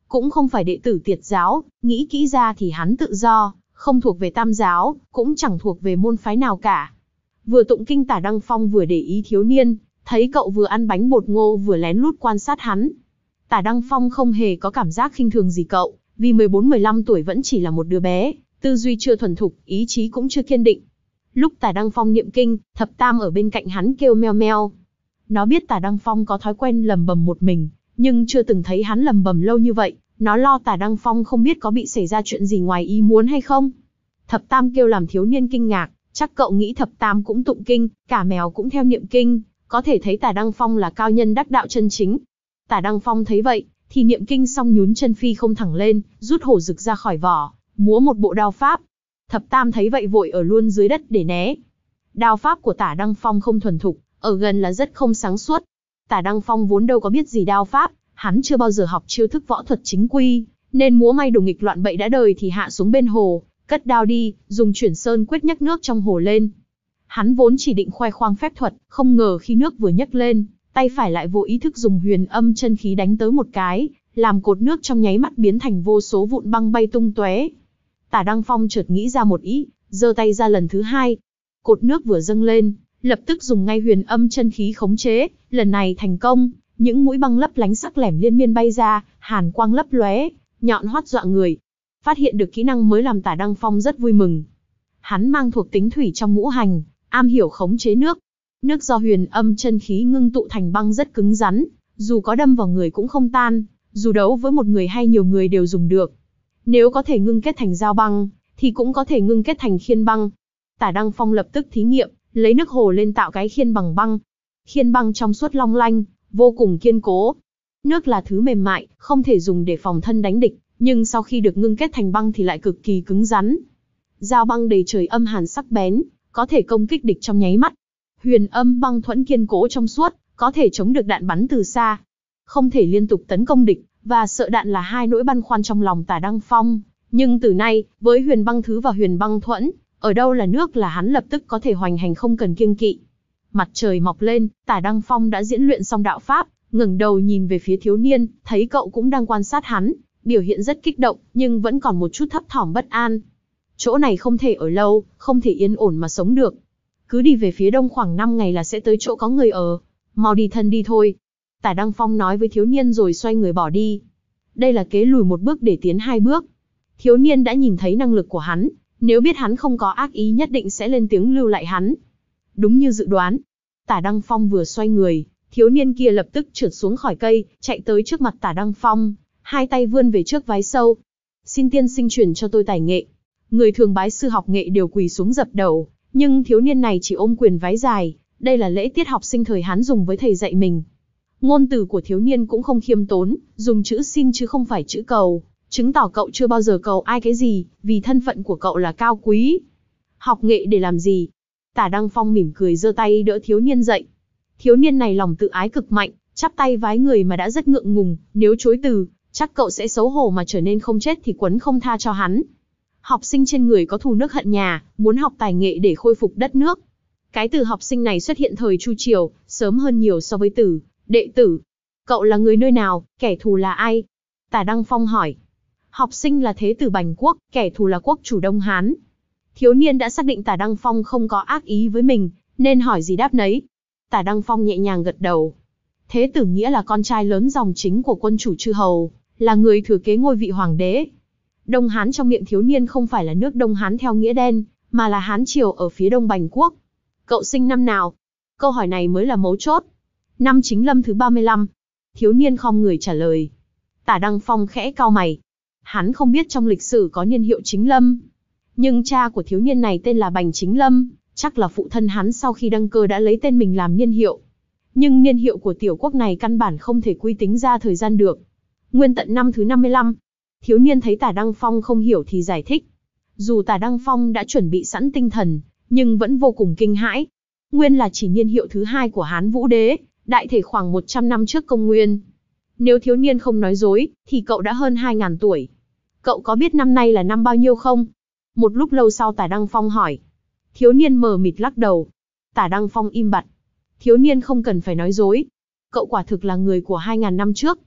cũng không phải đệ tử Tiệt giáo, nghĩ kỹ ra thì hắn tự do, không thuộc về Tam giáo, cũng chẳng thuộc về môn phái nào cả. Vừa tụng kinh Tả Đăng Phong vừa để ý thiếu niên, thấy cậu vừa ăn bánh bột ngô vừa lén lút quan sát hắn. Tả Đăng Phong không hề có cảm giác khinh thường gì cậu, vì mười bốn mười lăm tuổi vẫn chỉ là một đứa bé, tư duy chưa thuần thục, ý chí cũng chưa kiên định. Lúc Tả Đăng Phong niệm kinh, Thập Tam ở bên cạnh hắn kêu meo meo. Nó biết Tả Đăng Phong có thói quen lầm bầm một mình, nhưng chưa từng thấy hắn lầm bầm lâu như vậy, nó lo Tả Đăng Phong không biết có bị xảy ra chuyện gì ngoài ý muốn hay không. Thập Tam kêu làm thiếu niên kinh ngạc, chắc cậu nghĩ Thập Tam cũng tụng kinh, cả mèo cũng theo niệm kinh, có thể thấy Tả Đăng Phong là cao nhân đắc đạo chân chính. Tả Đăng Phong thấy vậy, thì niệm kinh xong nhún chân phi không thẳng lên, rút hổ rực ra khỏi vỏ, múa một bộ đao pháp. Thập Tam thấy vậy vội ở luôn dưới đất để né. Đao pháp của Tả Đăng Phong không thuần thục, ở gần là rất không sáng suốt. Tả Đăng Phong vốn đâu có biết gì đao pháp, hắn chưa bao giờ học chiêu thức võ thuật chính quy, nên múa may đồ nghịch loạn bậy đã đời thì hạ xuống bên hồ, cất đao đi, dùng chuyển sơn quyết nhấc nước trong hồ lên. Hắn vốn chỉ định khoe khoang phép thuật, không ngờ khi nước vừa nhấc lên, tay phải lại vô ý thức dùng huyền âm chân khí đánh tới một cái, làm cột nước trong nháy mắt biến thành vô số vụn băng bay tung tóe. Tả Đăng Phong chợt nghĩ ra một ý, giơ tay ra lần thứ hai. Cột nước vừa dâng lên, lập tức dùng ngay huyền âm chân khí khống chế, lần này thành công, những mũi băng lấp lánh sắc lẻm liên miên bay ra, hàn quang lấp lóe, nhọn hoắt dọa người. Phát hiện được kỹ năng mới làm Tả Đăng Phong rất vui mừng. Hắn mang thuộc tính thủy trong ngũ hành, am hiểu khống chế nước. Nước do huyền âm chân khí ngưng tụ thành băng rất cứng rắn, dù có đâm vào người cũng không tan, dù đấu với một người hay nhiều người đều dùng được. Nếu có thể ngưng kết thành dao băng, thì cũng có thể ngưng kết thành khiên băng. Tả Đăng Phong lập tức thí nghiệm, lấy nước hồ lên tạo cái khiên bằng băng. Khiên băng trong suốt long lanh, vô cùng kiên cố. Nước là thứ mềm mại, không thể dùng để phòng thân đánh địch, nhưng sau khi được ngưng kết thành băng thì lại cực kỳ cứng rắn. Dao băng đầy trời âm hàn sắc bén, có thể công kích địch trong nháy mắt. Huyền âm băng thuẫn kiên cố trong suốt, có thể chống được đạn bắn từ xa. Không thể liên tục tấn công địch, và sợ đạn là hai nỗi băn khoăn trong lòng Tả Đăng Phong. Nhưng từ nay, với huyền băng thứ và huyền băng thuẫn, ở đâu là nước là hắn lập tức có thể hoành hành không cần kiêng kỵ. Mặt trời mọc lên, Tả Đăng Phong đã diễn luyện xong đạo pháp, ngẩng đầu nhìn về phía thiếu niên, thấy cậu cũng đang quan sát hắn, biểu hiện rất kích động, nhưng vẫn còn một chút thấp thỏm bất an. Chỗ này không thể ở lâu, không thể yên ổn mà sống được. Cứ đi về phía đông khoảng năm ngày là sẽ tới chỗ có người ở. Mau đi thân đi thôi. Tả Đăng Phong nói với thiếu niên rồi xoay người bỏ đi. Đây là kế lùi một bước để tiến hai bước. Thiếu niên đã nhìn thấy năng lực của hắn, nếu biết hắn không có ác ý nhất định sẽ lên tiếng lưu lại hắn. Đúng như dự đoán, Tả Đăng Phong vừa xoay người, thiếu niên kia lập tức trượt xuống khỏi cây, chạy tới trước mặt Tả Đăng Phong, hai tay vươn về trước vái sâu. Xin tiên sinh truyền cho tôi tài nghệ. Người thường bái sư học nghệ đều quỳ xuống dập đầu, nhưng thiếu niên này chỉ ôm quyền vái dài, đây là lễ tiết học sinh thời Hán dùng với thầy dạy mình. Ngôn từ của thiếu niên cũng không khiêm tốn, dùng chữ xin chứ không phải chữ cầu, chứng tỏ cậu chưa bao giờ cầu ai cái gì, vì thân phận của cậu là cao quý. Học nghệ để làm gì? Tả Đăng Phong mỉm cười giơ tay đỡ thiếu niên dậy. Thiếu niên này lòng tự ái cực mạnh, chắp tay vái người mà đã rất ngượng ngùng, nếu chối từ, chắc cậu sẽ xấu hổ mà trở nên không chết thì quấn không tha cho hắn. Học sinh trên người có thù nước hận nhà, muốn học tài nghệ để khôi phục đất nước. Cái từ học sinh này xuất hiện thời Chu Triều, sớm hơn nhiều so với từ đệ tử. Cậu là người nơi nào, kẻ thù là ai? Tả Đăng Phong hỏi. Học sinh là thế tử Bành Quốc, kẻ thù là quốc chủ Đông Hán. Thiếu niên đã xác định Tả Đăng Phong không có ác ý với mình, nên hỏi gì đáp nấy. Tả Đăng Phong nhẹ nhàng gật đầu. Thế tử nghĩa là con trai lớn dòng chính của quân chủ chư hầu, là người thừa kế ngôi vị hoàng đế. Đông Hán trong miệng thiếu niên không phải là nước Đông Hán theo nghĩa đen, mà là Hán Triều ở phía đông Bành Quốc. Cậu sinh năm nào? Câu hỏi này mới là mấu chốt. Năm Chính Lâm thứ ba mươi lăm. Thiếu niên khom người trả lời. Tả Đăng Phong khẽ cau mày. Hắn không biết trong lịch sử có niên hiệu Chính Lâm. Nhưng cha của thiếu niên này tên là Bành Chính Lâm, chắc là phụ thân hắn sau khi đăng cơ đã lấy tên mình làm niên hiệu. Nhưng niên hiệu của tiểu quốc này căn bản không thể quy tính ra thời gian được. Nguyên tận năm thứ năm mươi lăm. Thiếu niên thấy Tả Đăng Phong không hiểu thì giải thích. Dù Tả Đăng Phong đã chuẩn bị sẵn tinh thần, nhưng vẫn vô cùng kinh hãi. Nguyên là chỉ niên hiệu thứ hai của Hán Vũ Đế, đại thể khoảng một trăm năm trước công nguyên. Nếu thiếu niên không nói dối, thì cậu đã hơn hai nghìn tuổi. Cậu có biết năm nay là năm bao nhiêu không? Một lúc lâu sau Tả Đăng Phong hỏi. Thiếu niên mờ mịt lắc đầu. Tả Đăng Phong im bặt. Thiếu niên không cần phải nói dối. Cậu quả thực là người của hai nghìn năm trước.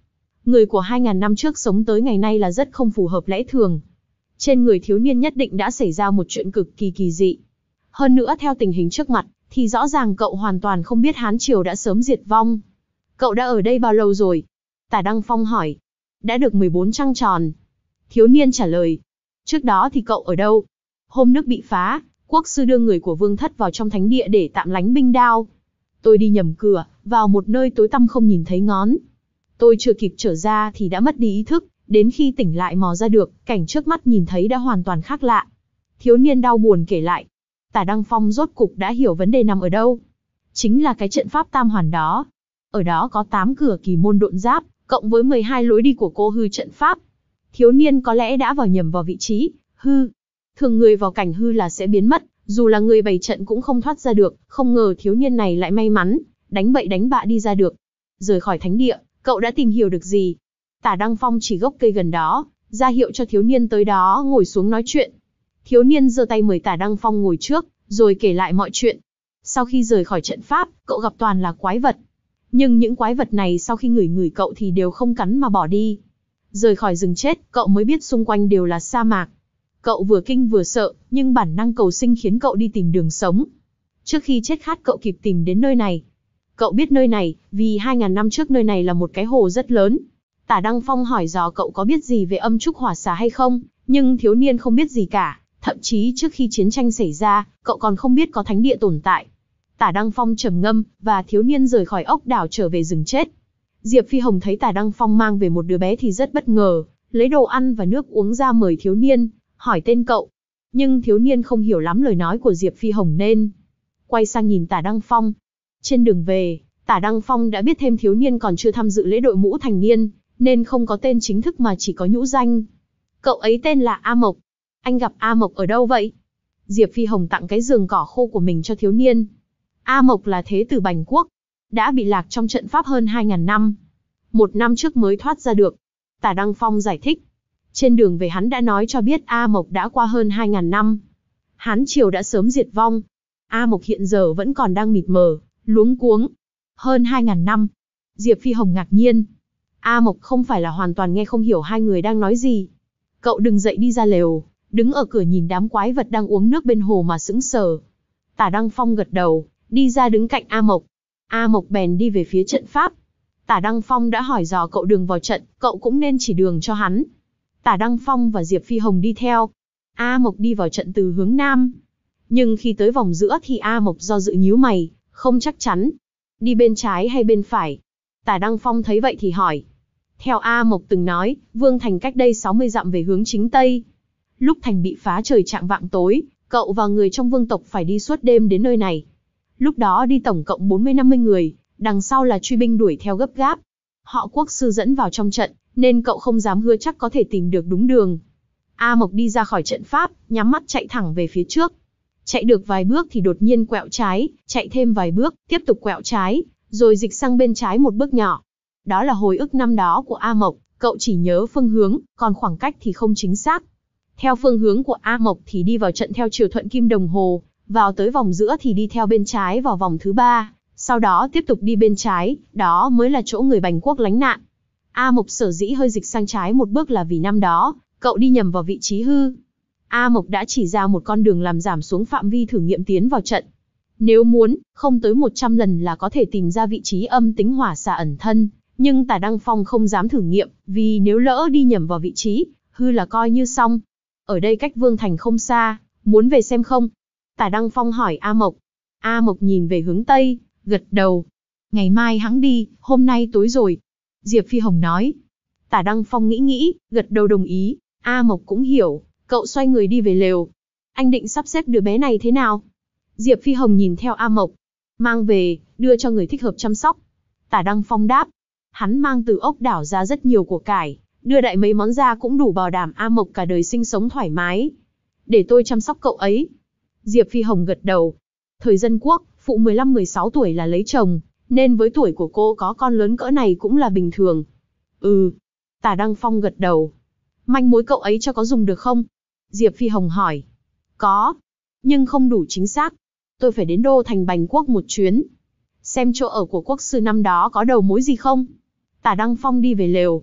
Người của hai ngàn năm trước sống tới ngày nay là rất không phù hợp lẽ thường. Trên người thiếu niên nhất định đã xảy ra một chuyện cực kỳ kỳ dị. Hơn nữa theo tình hình trước mặt, thì rõ ràng cậu hoàn toàn không biết Hán Triều đã sớm diệt vong. Cậu đã ở đây bao lâu rồi? Tả Đăng Phong hỏi. Đã được mười bốn trăng tròn. Thiếu niên trả lời. Trước đó thì cậu ở đâu? Hôm nước bị phá, quốc sư đưa người của vương thất vào trong thánh địa để tạm lánh binh đao. Tôi đi nhầm cửa, vào một nơi tối tăm không nhìn thấy ngón. Tôi chưa kịp trở ra thì đã mất đi ý thức, đến khi tỉnh lại mò ra được, cảnh trước mắt nhìn thấy đã hoàn toàn khác lạ. Thiếu niên đau buồn kể lại. Tả Đăng Phong rốt cục đã hiểu vấn đề nằm ở đâu. Chính là cái trận pháp tam hoàn đó. Ở đó có tám cửa kỳ môn độn giáp, cộng với mười hai lối đi của cô hư trận pháp. Thiếu niên có lẽ đã vào nhầm vào vị trí, hư. Thường người vào cảnh hư là sẽ biến mất, dù là người bày trận cũng không thoát ra được, không ngờ thiếu niên này lại may mắn, đánh bậy đánh bạ đi ra được. Rời khỏi thánh địa, cậu đã tìm hiểu được gì? Tả Đăng Phong chỉ gốc cây gần đó, ra hiệu cho thiếu niên tới đó ngồi xuống nói chuyện. Thiếu niên giơ tay mời Tả Đăng Phong ngồi trước, rồi kể lại mọi chuyện. Sau khi rời khỏi trận pháp, cậu gặp toàn là quái vật. Nhưng những quái vật này sau khi ngửi ngửi cậu thì đều không cắn mà bỏ đi. Rời khỏi rừng chết, cậu mới biết xung quanh đều là sa mạc. Cậu vừa kinh vừa sợ, nhưng bản năng cầu sinh khiến cậu đi tìm đường sống. Trước khi chết khát cậu kịp tìm đến nơi này. Cậu biết nơi này, vì hai ngàn năm trước nơi này là một cái hồ rất lớn. Tả Đăng Phong hỏi dò cậu có biết gì về âm trúc hỏa xà hay không, nhưng thiếu niên không biết gì cả. Thậm chí trước khi chiến tranh xảy ra, cậu còn không biết có thánh địa tồn tại. Tả Đăng Phong trầm ngâm, và thiếu niên rời khỏi ốc đảo trở về rừng chết. Diệp Phi Hồng thấy Tả Đăng Phong mang về một đứa bé thì rất bất ngờ, lấy đồ ăn và nước uống ra mời thiếu niên, hỏi tên cậu. Nhưng thiếu niên không hiểu lắm lời nói của Diệp Phi Hồng nên quay sang nhìn Tả Đăng Phong. Trên đường về, Tả Đăng Phong đã biết thêm thiếu niên còn chưa tham dự lễ đội mũ thành niên, nên không có tên chính thức mà chỉ có nhũ danh. Cậu ấy tên là A Mộc. Anh gặp A Mộc ở đâu vậy? Diệp Phi Hồng tặng cái giường cỏ khô của mình cho thiếu niên. A Mộc là thế tử Bành Quốc, đã bị lạc trong trận pháp hơn hai ngàn năm. Một năm trước mới thoát ra được. Tả Đăng Phong giải thích. Trên đường về hắn đã nói cho biết A Mộc đã qua hơn hai ngàn năm. Hán Triều đã sớm diệt vong. A Mộc hiện giờ vẫn còn đang mịt mờ, luống cuống. Hơn hai ngàn năm. Diệp Phi Hồng ngạc nhiên. A Mộc không phải là hoàn toàn nghe không hiểu hai người đang nói gì. Cậu đừng dậy đi ra lều, đứng ở cửa nhìn đám quái vật đang uống nước bên hồ mà sững sờ. Tả Đăng Phong gật đầu, đi ra đứng cạnh A Mộc. A Mộc bèn đi về phía trận pháp. Tả Đăng Phong đã hỏi dò cậu đường vào trận, cậu cũng nên chỉ đường cho hắn. Tả Đăng Phong và Diệp Phi Hồng đi theo. A Mộc đi vào trận từ hướng nam. Nhưng khi tới vòng giữa thì A Mộc do dự nhíu mày, không chắc chắn. Đi bên trái hay bên phải? Tả Đăng Phong thấy vậy thì hỏi. Theo A Mộc từng nói, Vương Thành cách đây sáu mươi dặm về hướng chính Tây. Lúc thành bị phá trời chạng vạng tối, cậu và người trong vương tộc phải đi suốt đêm đến nơi này. Lúc đó đi tổng cộng bốn mươi năm mươi người, đằng sau là truy binh đuổi theo gấp gáp. Họ quốc sư dẫn vào trong trận, nên cậu không dám hứa chắc có thể tìm được đúng đường. A Mộc đi ra khỏi trận pháp, nhắm mắt chạy thẳng về phía trước. Chạy được vài bước thì đột nhiên quẹo trái, chạy thêm vài bước, tiếp tục quẹo trái, rồi dịch sang bên trái một bước nhỏ. Đó là hồi ức năm đó của A Mộc, cậu chỉ nhớ phương hướng, còn khoảng cách thì không chính xác. Theo phương hướng của A Mộc thì đi vào trận theo chiều thuận kim đồng hồ, vào tới vòng giữa thì đi theo bên trái vào vòng thứ ba, sau đó tiếp tục đi bên trái, đó mới là chỗ người Bành Quốc lánh nạn. A Mộc sở dĩ hơi dịch sang trái một bước là vì năm đó, cậu đi nhầm vào vị trí hư. A Mộc đã chỉ ra một con đường làm giảm xuống phạm vi thử nghiệm tiến vào trận. Nếu muốn, không tới một trăm lần là có thể tìm ra vị trí âm tính hỏa xà ẩn thân, nhưng Tả Đăng Phong không dám thử nghiệm, vì nếu lỡ đi nhầm vào vị trí, hư là coi như xong. Ở đây cách Vương Thành không xa, muốn về xem không? Tả Đăng Phong hỏi A Mộc. A Mộc nhìn về hướng Tây, gật đầu. Ngày mai hắn đi, hôm nay tối rồi. Diệp Phi Hồng nói. Tả Đăng Phong nghĩ nghĩ, gật đầu đồng ý. A Mộc cũng hiểu, cậu xoay người đi về lều. Anh định sắp xếp đứa bé này thế nào? Diệp Phi Hồng nhìn theo A Mộc. Mang về, đưa cho người thích hợp chăm sóc. Tả Đăng Phong đáp. Hắn mang từ ốc đảo ra rất nhiều của cải, đưa đại mấy món ra cũng đủ bảo đảm A Mộc cả đời sinh sống thoải mái. Để tôi chăm sóc cậu ấy. Diệp Phi Hồng gật đầu. Thời Dân Quốc, phụ mười lăm mười sáu tuổi là lấy chồng, nên với tuổi của cô có con lớn cỡ này cũng là bình thường. Ừ. Tả Đăng Phong gật đầu. Manh mối cậu ấy cho có dùng được không? Diệp Phi Hồng hỏi. Có. Nhưng không đủ chính xác. Tôi phải đến đô thành Bành Quốc một chuyến. Xem chỗ ở của quốc sư năm đó có đầu mối gì không? Tả Đăng Phong đi về lều,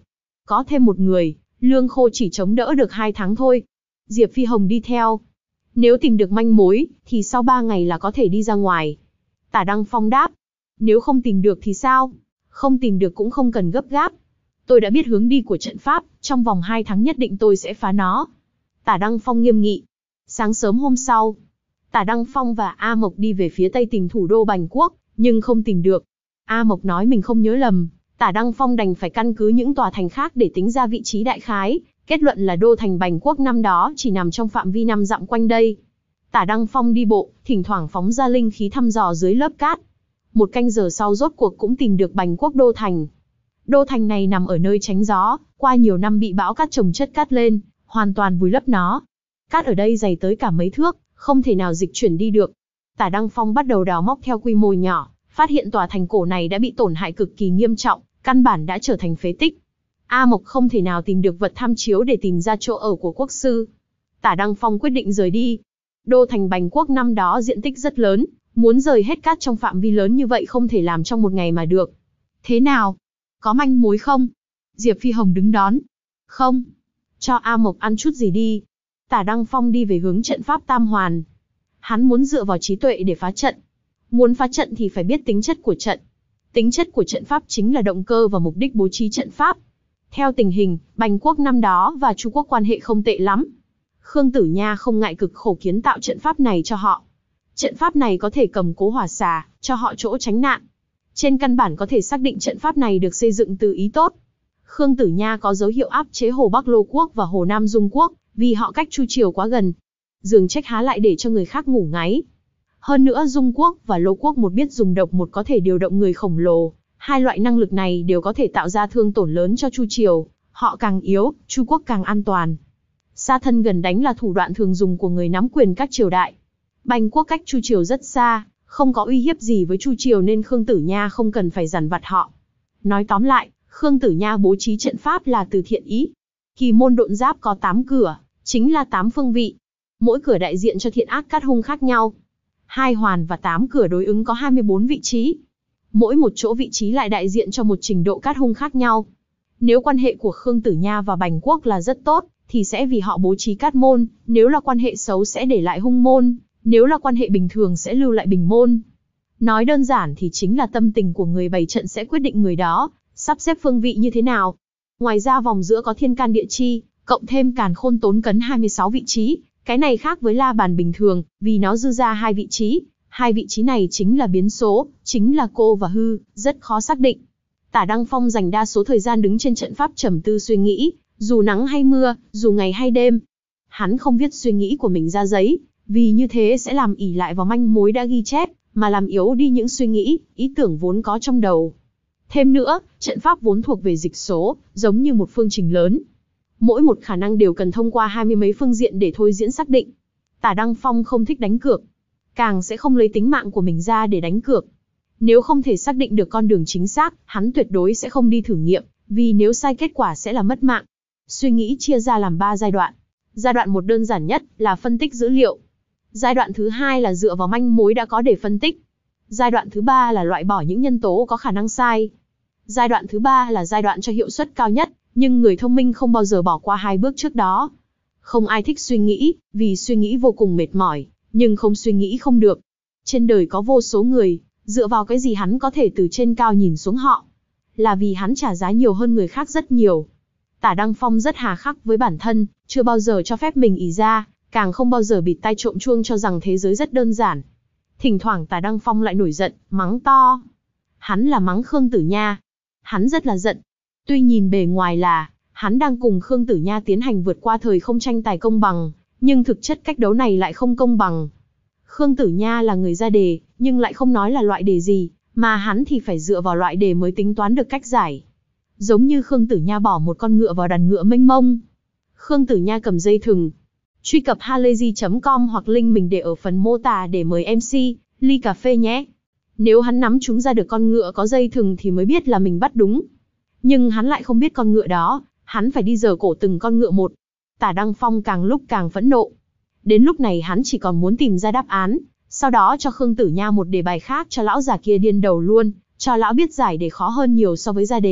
Có thêm một người, lương khô chỉ chống đỡ được hai tháng thôi. Diệp Phi Hồng đi theo. Nếu tìm được manh mối, thì sau ba ngày là có thể đi ra ngoài. Tả Đăng Phong đáp. Nếu không tìm được thì sao? Không tìm được cũng không cần gấp gáp. Tôi đã biết hướng đi của trận pháp, trong vòng hai tháng nhất định tôi sẽ phá nó. Tả Đăng Phong nghiêm nghị. Sáng sớm hôm sau, Tả Đăng Phong và A Mộc đi về phía tây tìm thủ đô Bành Quốc, nhưng không tìm được. A Mộc nói mình không nhớ lầm, Tả Đăng Phong đành phải căn cứ những tòa thành khác để tính ra vị trí đại khái, kết luận là đô thành Bành Quốc năm đó chỉ nằm trong phạm vi năm dặm quanh đây. Tả Đăng Phong đi bộ, thỉnh thoảng phóng ra linh khí thăm dò dưới lớp cát. Một canh giờ sau rốt cuộc cũng tìm được Bành Quốc đô thành. Đô thành này nằm ở nơi tránh gió, qua nhiều năm bị bão cát trồng chất cát lên, hoàn toàn vùi lấp nó. Cát ở đây dày tới cả mấy thước, không thể nào dịch chuyển đi được. Tả Đăng Phong bắt đầu đào móc theo quy mô nhỏ, phát hiện tòa thành cổ này đã bị tổn hại cực kỳ nghiêm trọng, căn bản đã trở thành phế tích. A Mộc không thể nào tìm được vật tham chiếu để tìm ra chỗ ở của quốc sư. Tả Đăng Phong quyết định rời đi. Đô thành Bành Quốc năm đó diện tích rất lớn, muốn rời hết cát trong phạm vi lớn như vậy không thể làm trong một ngày mà được. Thế nào? Có manh mối không? Diệp Phi Hồng đứng đón. Không. Cho A Mộc ăn chút gì đi. Tả Đăng Phong đi về hướng trận pháp Tam Hoàn. Hắn muốn dựa vào trí tuệ để phá trận. Muốn phá trận thì phải biết tính chất của trận. Tính chất của trận pháp chính là động cơ và mục đích bố trí trận pháp. Theo tình hình, Bành Quốc năm đó và Chu Quốc quan hệ không tệ lắm. Khương Tử Nha không ngại cực khổ kiến tạo trận pháp này cho họ. Trận pháp này có thể cầm cố hỏa xà, cho họ chỗ tránh nạn. Trên căn bản có thể xác định trận pháp này được xây dựng từ ý tốt. Khương Tử Nha có dấu hiệu áp chế Hồ Bắc Lô Quốc và Hồ Nam Dung Quốc, vì họ cách Chu Triều quá gần. Giường trách há lại để cho người khác ngủ ngáy. Hơn nữa Dung Quốc và Lô Quốc một biết dùng độc một có thể điều động người khổng lồ. Hai loại năng lực này đều có thể tạo ra thương tổn lớn cho Chu Triều. Họ càng yếu, Chu Quốc càng an toàn. Xa thân gần đánh là thủ đoạn thường dùng của người nắm quyền các triều đại. Bành Quốc cách Chu Triều rất xa, không có uy hiếp gì với Chu Triều nên Khương Tử Nha không cần phải dằn vặt họ. Nói tóm lại, Khương Tử Nha bố trí trận pháp là từ thiện ý. Kỳ môn độn giáp có tám cửa, chính là tám phương vị. Mỗi cửa đại diện cho thiện ác cát hung khác nhau. Hai hoàn và tám cửa đối ứng có hai mươi bốn vị trí. Mỗi một chỗ vị trí lại đại diện cho một trình độ cát hung khác nhau. Nếu quan hệ của Khương Tử Nha và Bành Quốc là rất tốt, thì sẽ vì họ bố trí cát môn, nếu là quan hệ xấu sẽ để lại hung môn, nếu là quan hệ bình thường sẽ lưu lại bình môn. Nói đơn giản thì chính là tâm tình của người bày trận sẽ quyết định người đó sắp xếp phương vị như thế nào. Ngoài ra vòng giữa có thiên can địa chi, cộng thêm càn khôn tốn cấn hai mươi sáu vị trí, cái này khác với la bàn bình thường, vì nó dư ra hai vị trí. Hai vị trí này chính là biến số, chính là cô và hư, rất khó xác định. Tả Đăng Phong dành đa số thời gian đứng trên trận pháp trầm tư suy nghĩ, dù nắng hay mưa, dù ngày hay đêm. Hắn không viết suy nghĩ của mình ra giấy, vì như thế sẽ làm ỷ lại vào manh mối đã ghi chép, mà làm yếu đi những suy nghĩ, ý tưởng vốn có trong đầu. Thêm nữa, trận pháp vốn thuộc về dịch số, giống như một phương trình lớn. Mỗi một khả năng đều cần thông qua hai mươi mấy phương diện để thôi diễn xác định. Tả Đăng Phong không thích đánh cược, càng sẽ không lấy tính mạng của mình ra để đánh cược. Nếu không thể xác định được con đường chính xác, hắn tuyệt đối sẽ không đi thử nghiệm, vì nếu sai kết quả sẽ là mất mạng. Suy nghĩ chia ra làm ba giai đoạn. Giai đoạn một đơn giản nhất là phân tích dữ liệu. Giai đoạn thứ hai là dựa vào manh mối đã có để phân tích. Giai đoạn thứ ba là loại bỏ những nhân tố có khả năng sai. Giai đoạn thứ ba là giai đoạn cho hiệu suất cao nhất, nhưng người thông minh không bao giờ bỏ qua hai bước trước đó. Không ai thích suy nghĩ, vì suy nghĩ vô cùng mệt mỏi, nhưng không suy nghĩ không được. Trên đời có vô số người, dựa vào cái gì hắn có thể từ trên cao nhìn xuống họ? Là vì hắn trả giá nhiều hơn người khác rất nhiều. Tả Đăng Phong rất hà khắc với bản thân, chưa bao giờ cho phép mình ỷ ra, càng không bao giờ bịt tai trộm chuông cho rằng thế giới rất đơn giản. Thỉnh thoảng Tả Đăng Phong lại nổi giận, mắng to. Hắn là mắng Khương Tử Nha. Hắn rất là giận. Tuy nhìn bề ngoài là, hắn đang cùng Khương Tử Nha tiến hành vượt qua thời không tranh tài công bằng, nhưng thực chất cách đấu này lại không công bằng. Khương Tử Nha là người ra đề, nhưng lại không nói là loại đề gì, mà hắn thì phải dựa vào loại đề mới tính toán được cách giải. Giống như Khương Tử Nha bỏ một con ngựa vào đàn ngựa mênh mông. Khương Tử Nha cầm dây thừng. Truy cập halayzi chấm com hoặc link mình để ở phần mô tả để mời em xê, ly cà phê nhé. Nếu hắn nắm trúng ra được con ngựa có dây thừng thì mới biết là mình bắt đúng. Nhưng hắn lại không biết con ngựa đó, hắn phải đi giở cổ từng con ngựa một. Tả Đăng Phong càng lúc càng phẫn nộ. Đến lúc này hắn chỉ còn muốn tìm ra đáp án, sau đó cho Khương Tử Nha một đề bài khác cho lão già kia điên đầu luôn, cho lão biết giải đề khó hơn nhiều so với ra đề,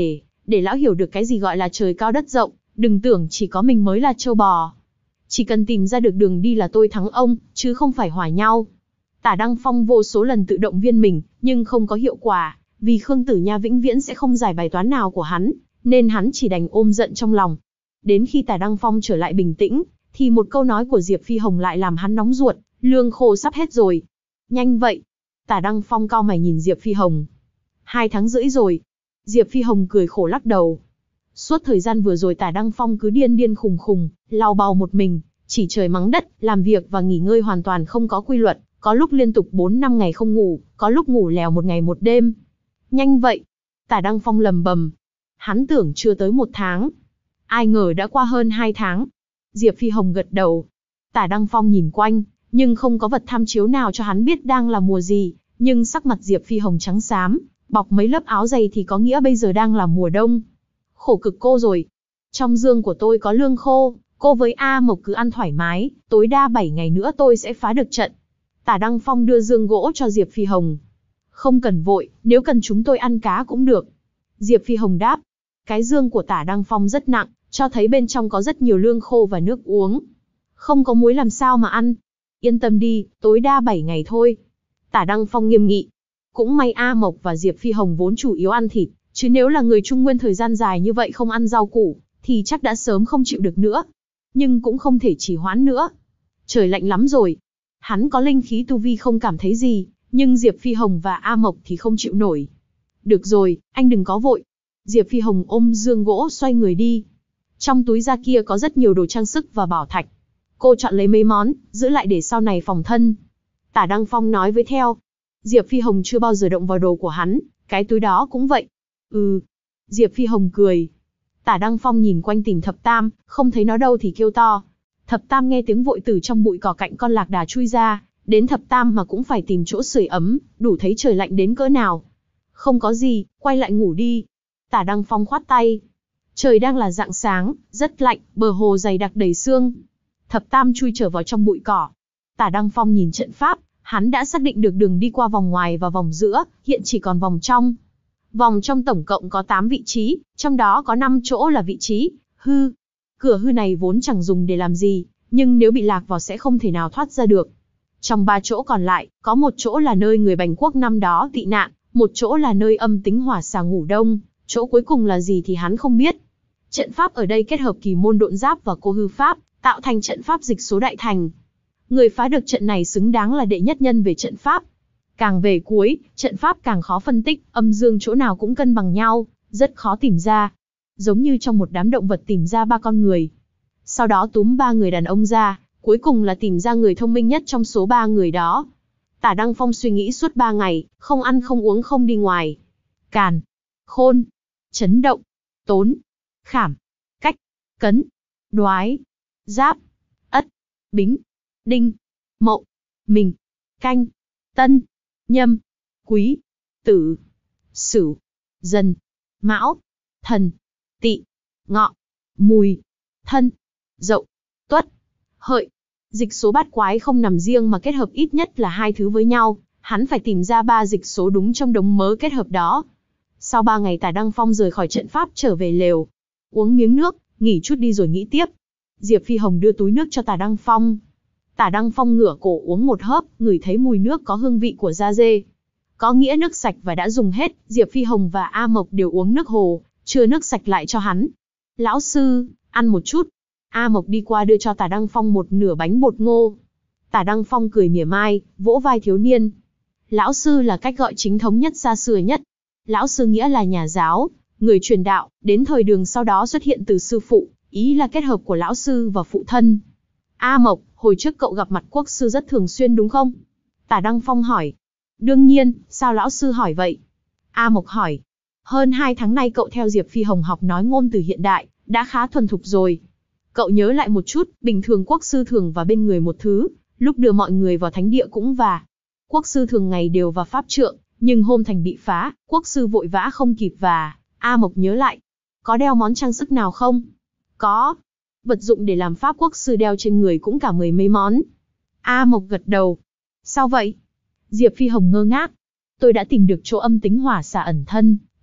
để lão hiểu được cái gì gọi là trời cao đất rộng, đừng tưởng chỉ có mình mới là trâu bò. Chỉ cần tìm ra được đường đi là tôi thắng ông, chứ không phải hòa nhau. Tả Đăng Phong vô số lần tự động viên mình, nhưng không có hiệu quả, vì Khương Tử Nha vĩnh viễn sẽ không giải bài toán nào của hắn, nên hắn chỉ đành ôm giận trong lòng. Đến khi Tả Đăng Phong trở lại bình tĩnh, thì một câu nói của Diệp Phi Hồng lại làm hắn nóng ruột, lương khô sắp hết rồi. Nhanh vậy? Tả Đăng Phong cau mày nhìn Diệp Phi Hồng. Hai tháng rưỡi rồi. Diệp Phi Hồng cười khổ lắc đầu. Suốt thời gian vừa rồi Tả Đăng Phong cứ điên điên khùng khùng, lau bào một mình, chỉ trời mắng đất, làm việc và nghỉ ngơi hoàn toàn không có quy luật, có lúc liên tục bốn năm ngày không ngủ, có lúc ngủ lèo một ngày một đêm. Nhanh vậy? Tả Đăng Phong lầm bầm. Hắn tưởng chưa tới một tháng. Ai ngờ đã qua hơn hai tháng. Diệp Phi Hồng gật đầu. Tả Đăng Phong nhìn quanh, nhưng không có vật tham chiếu nào cho hắn biết đang là mùa gì, nhưng sắc mặt Diệp Phi Hồng trắng xám, bọc mấy lớp áo dày thì có nghĩa bây giờ đang là mùa đông. Khổ cực cô rồi. Trong dương của tôi có lương khô, cô với A Mộc cứ ăn thoải mái, tối đa bảy ngày nữa tôi sẽ phá được trận. Tả Đăng Phong đưa dương gỗ cho Diệp Phi Hồng. Không cần vội, nếu cần chúng tôi ăn cá cũng được. Diệp Phi Hồng đáp. Cái dương của Tả Đăng Phong rất nặng, cho thấy bên trong có rất nhiều lương khô và nước uống. Không có muối làm sao mà ăn. Yên tâm đi, tối đa bảy ngày thôi. Tả Đăng Phong nghiêm nghị. Cũng may A Mộc và Diệp Phi Hồng vốn chủ yếu ăn thịt, chứ nếu là người Trung Nguyên thời gian dài như vậy không ăn rau củ, thì chắc đã sớm không chịu được nữa. Nhưng cũng không thể trì hoãn nữa. Trời lạnh lắm rồi. Hắn có linh khí tu vi không cảm thấy gì, nhưng Diệp Phi Hồng và A Mộc thì không chịu nổi. Được rồi, anh đừng có vội. Diệp Phi Hồng ôm dương gỗ xoay người đi. Trong túi da kia có rất nhiều đồ trang sức và bảo thạch. Cô chọn lấy mấy món, giữ lại để sau này phòng thân. Tả Đăng Phong nói với theo. Diệp Phi Hồng chưa bao giờ động vào đồ của hắn, cái túi đó cũng vậy. Ừ. Diệp Phi Hồng cười. Tả Đăng Phong nhìn quanh tìm thập tam, không thấy nó đâu thì kêu to. Thập tam nghe tiếng vội từ trong bụi cỏ cạnh con lạc đà chui ra, đến thập tam mà cũng phải tìm chỗ sưởi ấm, đủ thấy trời lạnh đến cỡ nào. Không có gì, quay lại ngủ đi. Tả Đăng Phong khoát tay. Trời đang là rạng sáng, rất lạnh, bờ hồ dày đặc đầy sương. Thập tam chui trở vào trong bụi cỏ. Tả Đăng Phong nhìn trận pháp, hắn đã xác định được đường đi qua vòng ngoài và vòng giữa, hiện chỉ còn vòng trong. Vòng trong tổng cộng có tám vị trí, trong đó có năm chỗ là vị trí hư. Cửa hư này vốn chẳng dùng để làm gì, nhưng nếu bị lạc vào sẽ không thể nào thoát ra được. Trong ba chỗ còn lại, có một chỗ là nơi người Bành Quốc năm đó tị nạn, một chỗ là nơi âm tính hỏa xà ngủ đông, chỗ cuối cùng là gì thì hắn không biết. Trận pháp ở đây kết hợp kỳ môn độn giáp và cô hư pháp, tạo thành trận pháp dịch số đại thành. Người phá được trận này xứng đáng là đệ nhất nhân về trận pháp. Càng về cuối, trận pháp càng khó phân tích, âm dương chỗ nào cũng cân bằng nhau, rất khó tìm ra. Giống như trong một đám động vật tìm ra ba con người. Sau đó túm ba người đàn ông ra, cuối cùng là tìm ra người thông minh nhất trong số ba người đó. Tả Đăng Phong suy nghĩ suốt ba ngày, không ăn không uống không đi ngoài. Càn, khôn, chấn động, tốn, khảm, cách, cấn, đoái, giáp, ất, bính, đinh, mậu, mình, canh, tân, nhâm, quý, tử, sửu, dần, mão, thần, tỵ, ngọ, mùi, thân, dậu, tuất, hợi. Dịch số bát quái không nằm riêng mà kết hợp ít nhất là hai thứ với nhau, hắn phải tìm ra ba dịch số đúng trong đống mớ kết hợp đó. Sau ba ngày Tả Đăng Phong rời khỏi trận pháp trở về lều. Uống miếng nước, nghỉ chút đi rồi nghĩ tiếp. Diệp Phi Hồng đưa túi nước cho Tả Đăng Phong. Tả Đăng Phong ngửa cổ uống một hớp, ngửi thấy mùi nước có hương vị của da dê. Có nghĩa nước sạch và đã dùng hết, Diệp Phi Hồng và A Mộc đều uống nước hồ, chưa nước sạch lại cho hắn. Lão sư, ăn một chút. A Mộc đi qua đưa cho Tả Đăng Phong một nửa bánh bột ngô. Tả Đăng Phong cười mỉa mai, vỗ vai thiếu niên. Lão sư là cách gọi chính thống nhất xa xưa nhất. Lão sư nghĩa là nhà giáo, người truyền đạo, đến thời Đường sau đó xuất hiện từ sư phụ, ý là kết hợp của lão sư và phụ thân. A Mộc, hồi trước cậu gặp mặt quốc sư rất thường xuyên đúng không? Tả Đăng Phong hỏi. Đương nhiên, sao lão sư hỏi vậy? A Mộc hỏi. Hơn hai tháng nay cậu theo Diệp Phi Hồng học nói ngôn từ hiện đại, đã khá thuần thục rồi. Cậu nhớ lại một chút, bình thường quốc sư thường vào bên người một thứ, lúc đưa mọi người vào thánh địa cũng và. Quốc sư thường ngày đều vào pháp trượng, nhưng hôm thành bị phá, quốc sư vội vã không kịp và. A Mộc nhớ lại. Có đeo món trang sức nào không? Có. Vật dụng để làm pháp quốc sư đeo trên người cũng cả mười mấy món. A Mộc gật đầu. Sao vậy? Diệp Phi Hồng ngơ ngác. Tôi đã tìm được chỗ âm tính hỏa xà ẩn thân,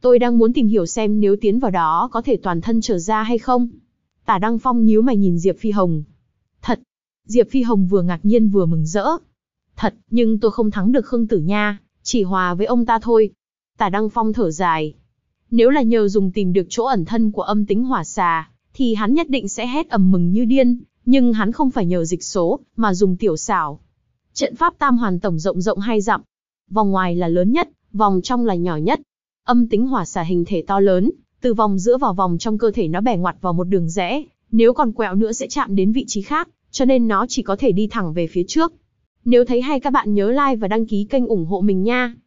Tôi đang muốn tìm hiểu xem nếu tiến vào đó có thể toàn thân trở ra hay không. Tả Đăng Phong nhíu mày nhìn Diệp Phi Hồng. Thật. Diệp Phi Hồng vừa ngạc nhiên vừa mừng rỡ. Thật, nhưng tôi không thắng được Khương Tử Nha, chỉ hòa với ông ta thôi. Tả Đăng Phong thở dài. Nếu là nhờ dùng tìm được chỗ ẩn thân của âm tính hỏa xà, thì hắn nhất định sẽ hét ầm mừng như điên, nhưng hắn không phải nhờ dịch số, mà dùng tiểu xảo. Trận pháp tam hoàn tổng rộng rộng hai dặm. Vòng ngoài là lớn nhất, vòng trong là nhỏ nhất. Âm tính hỏa xà hình thể to lớn, từ vòng giữa vào vòng trong cơ thể nó bẻ ngoặt vào một đường rẽ, nếu còn quẹo nữa sẽ chạm đến vị trí khác, cho nên nó chỉ có thể đi thẳng về phía trước. Nếu thấy hay các bạn nhớ like và đăng ký kênh ủng hộ mình nha.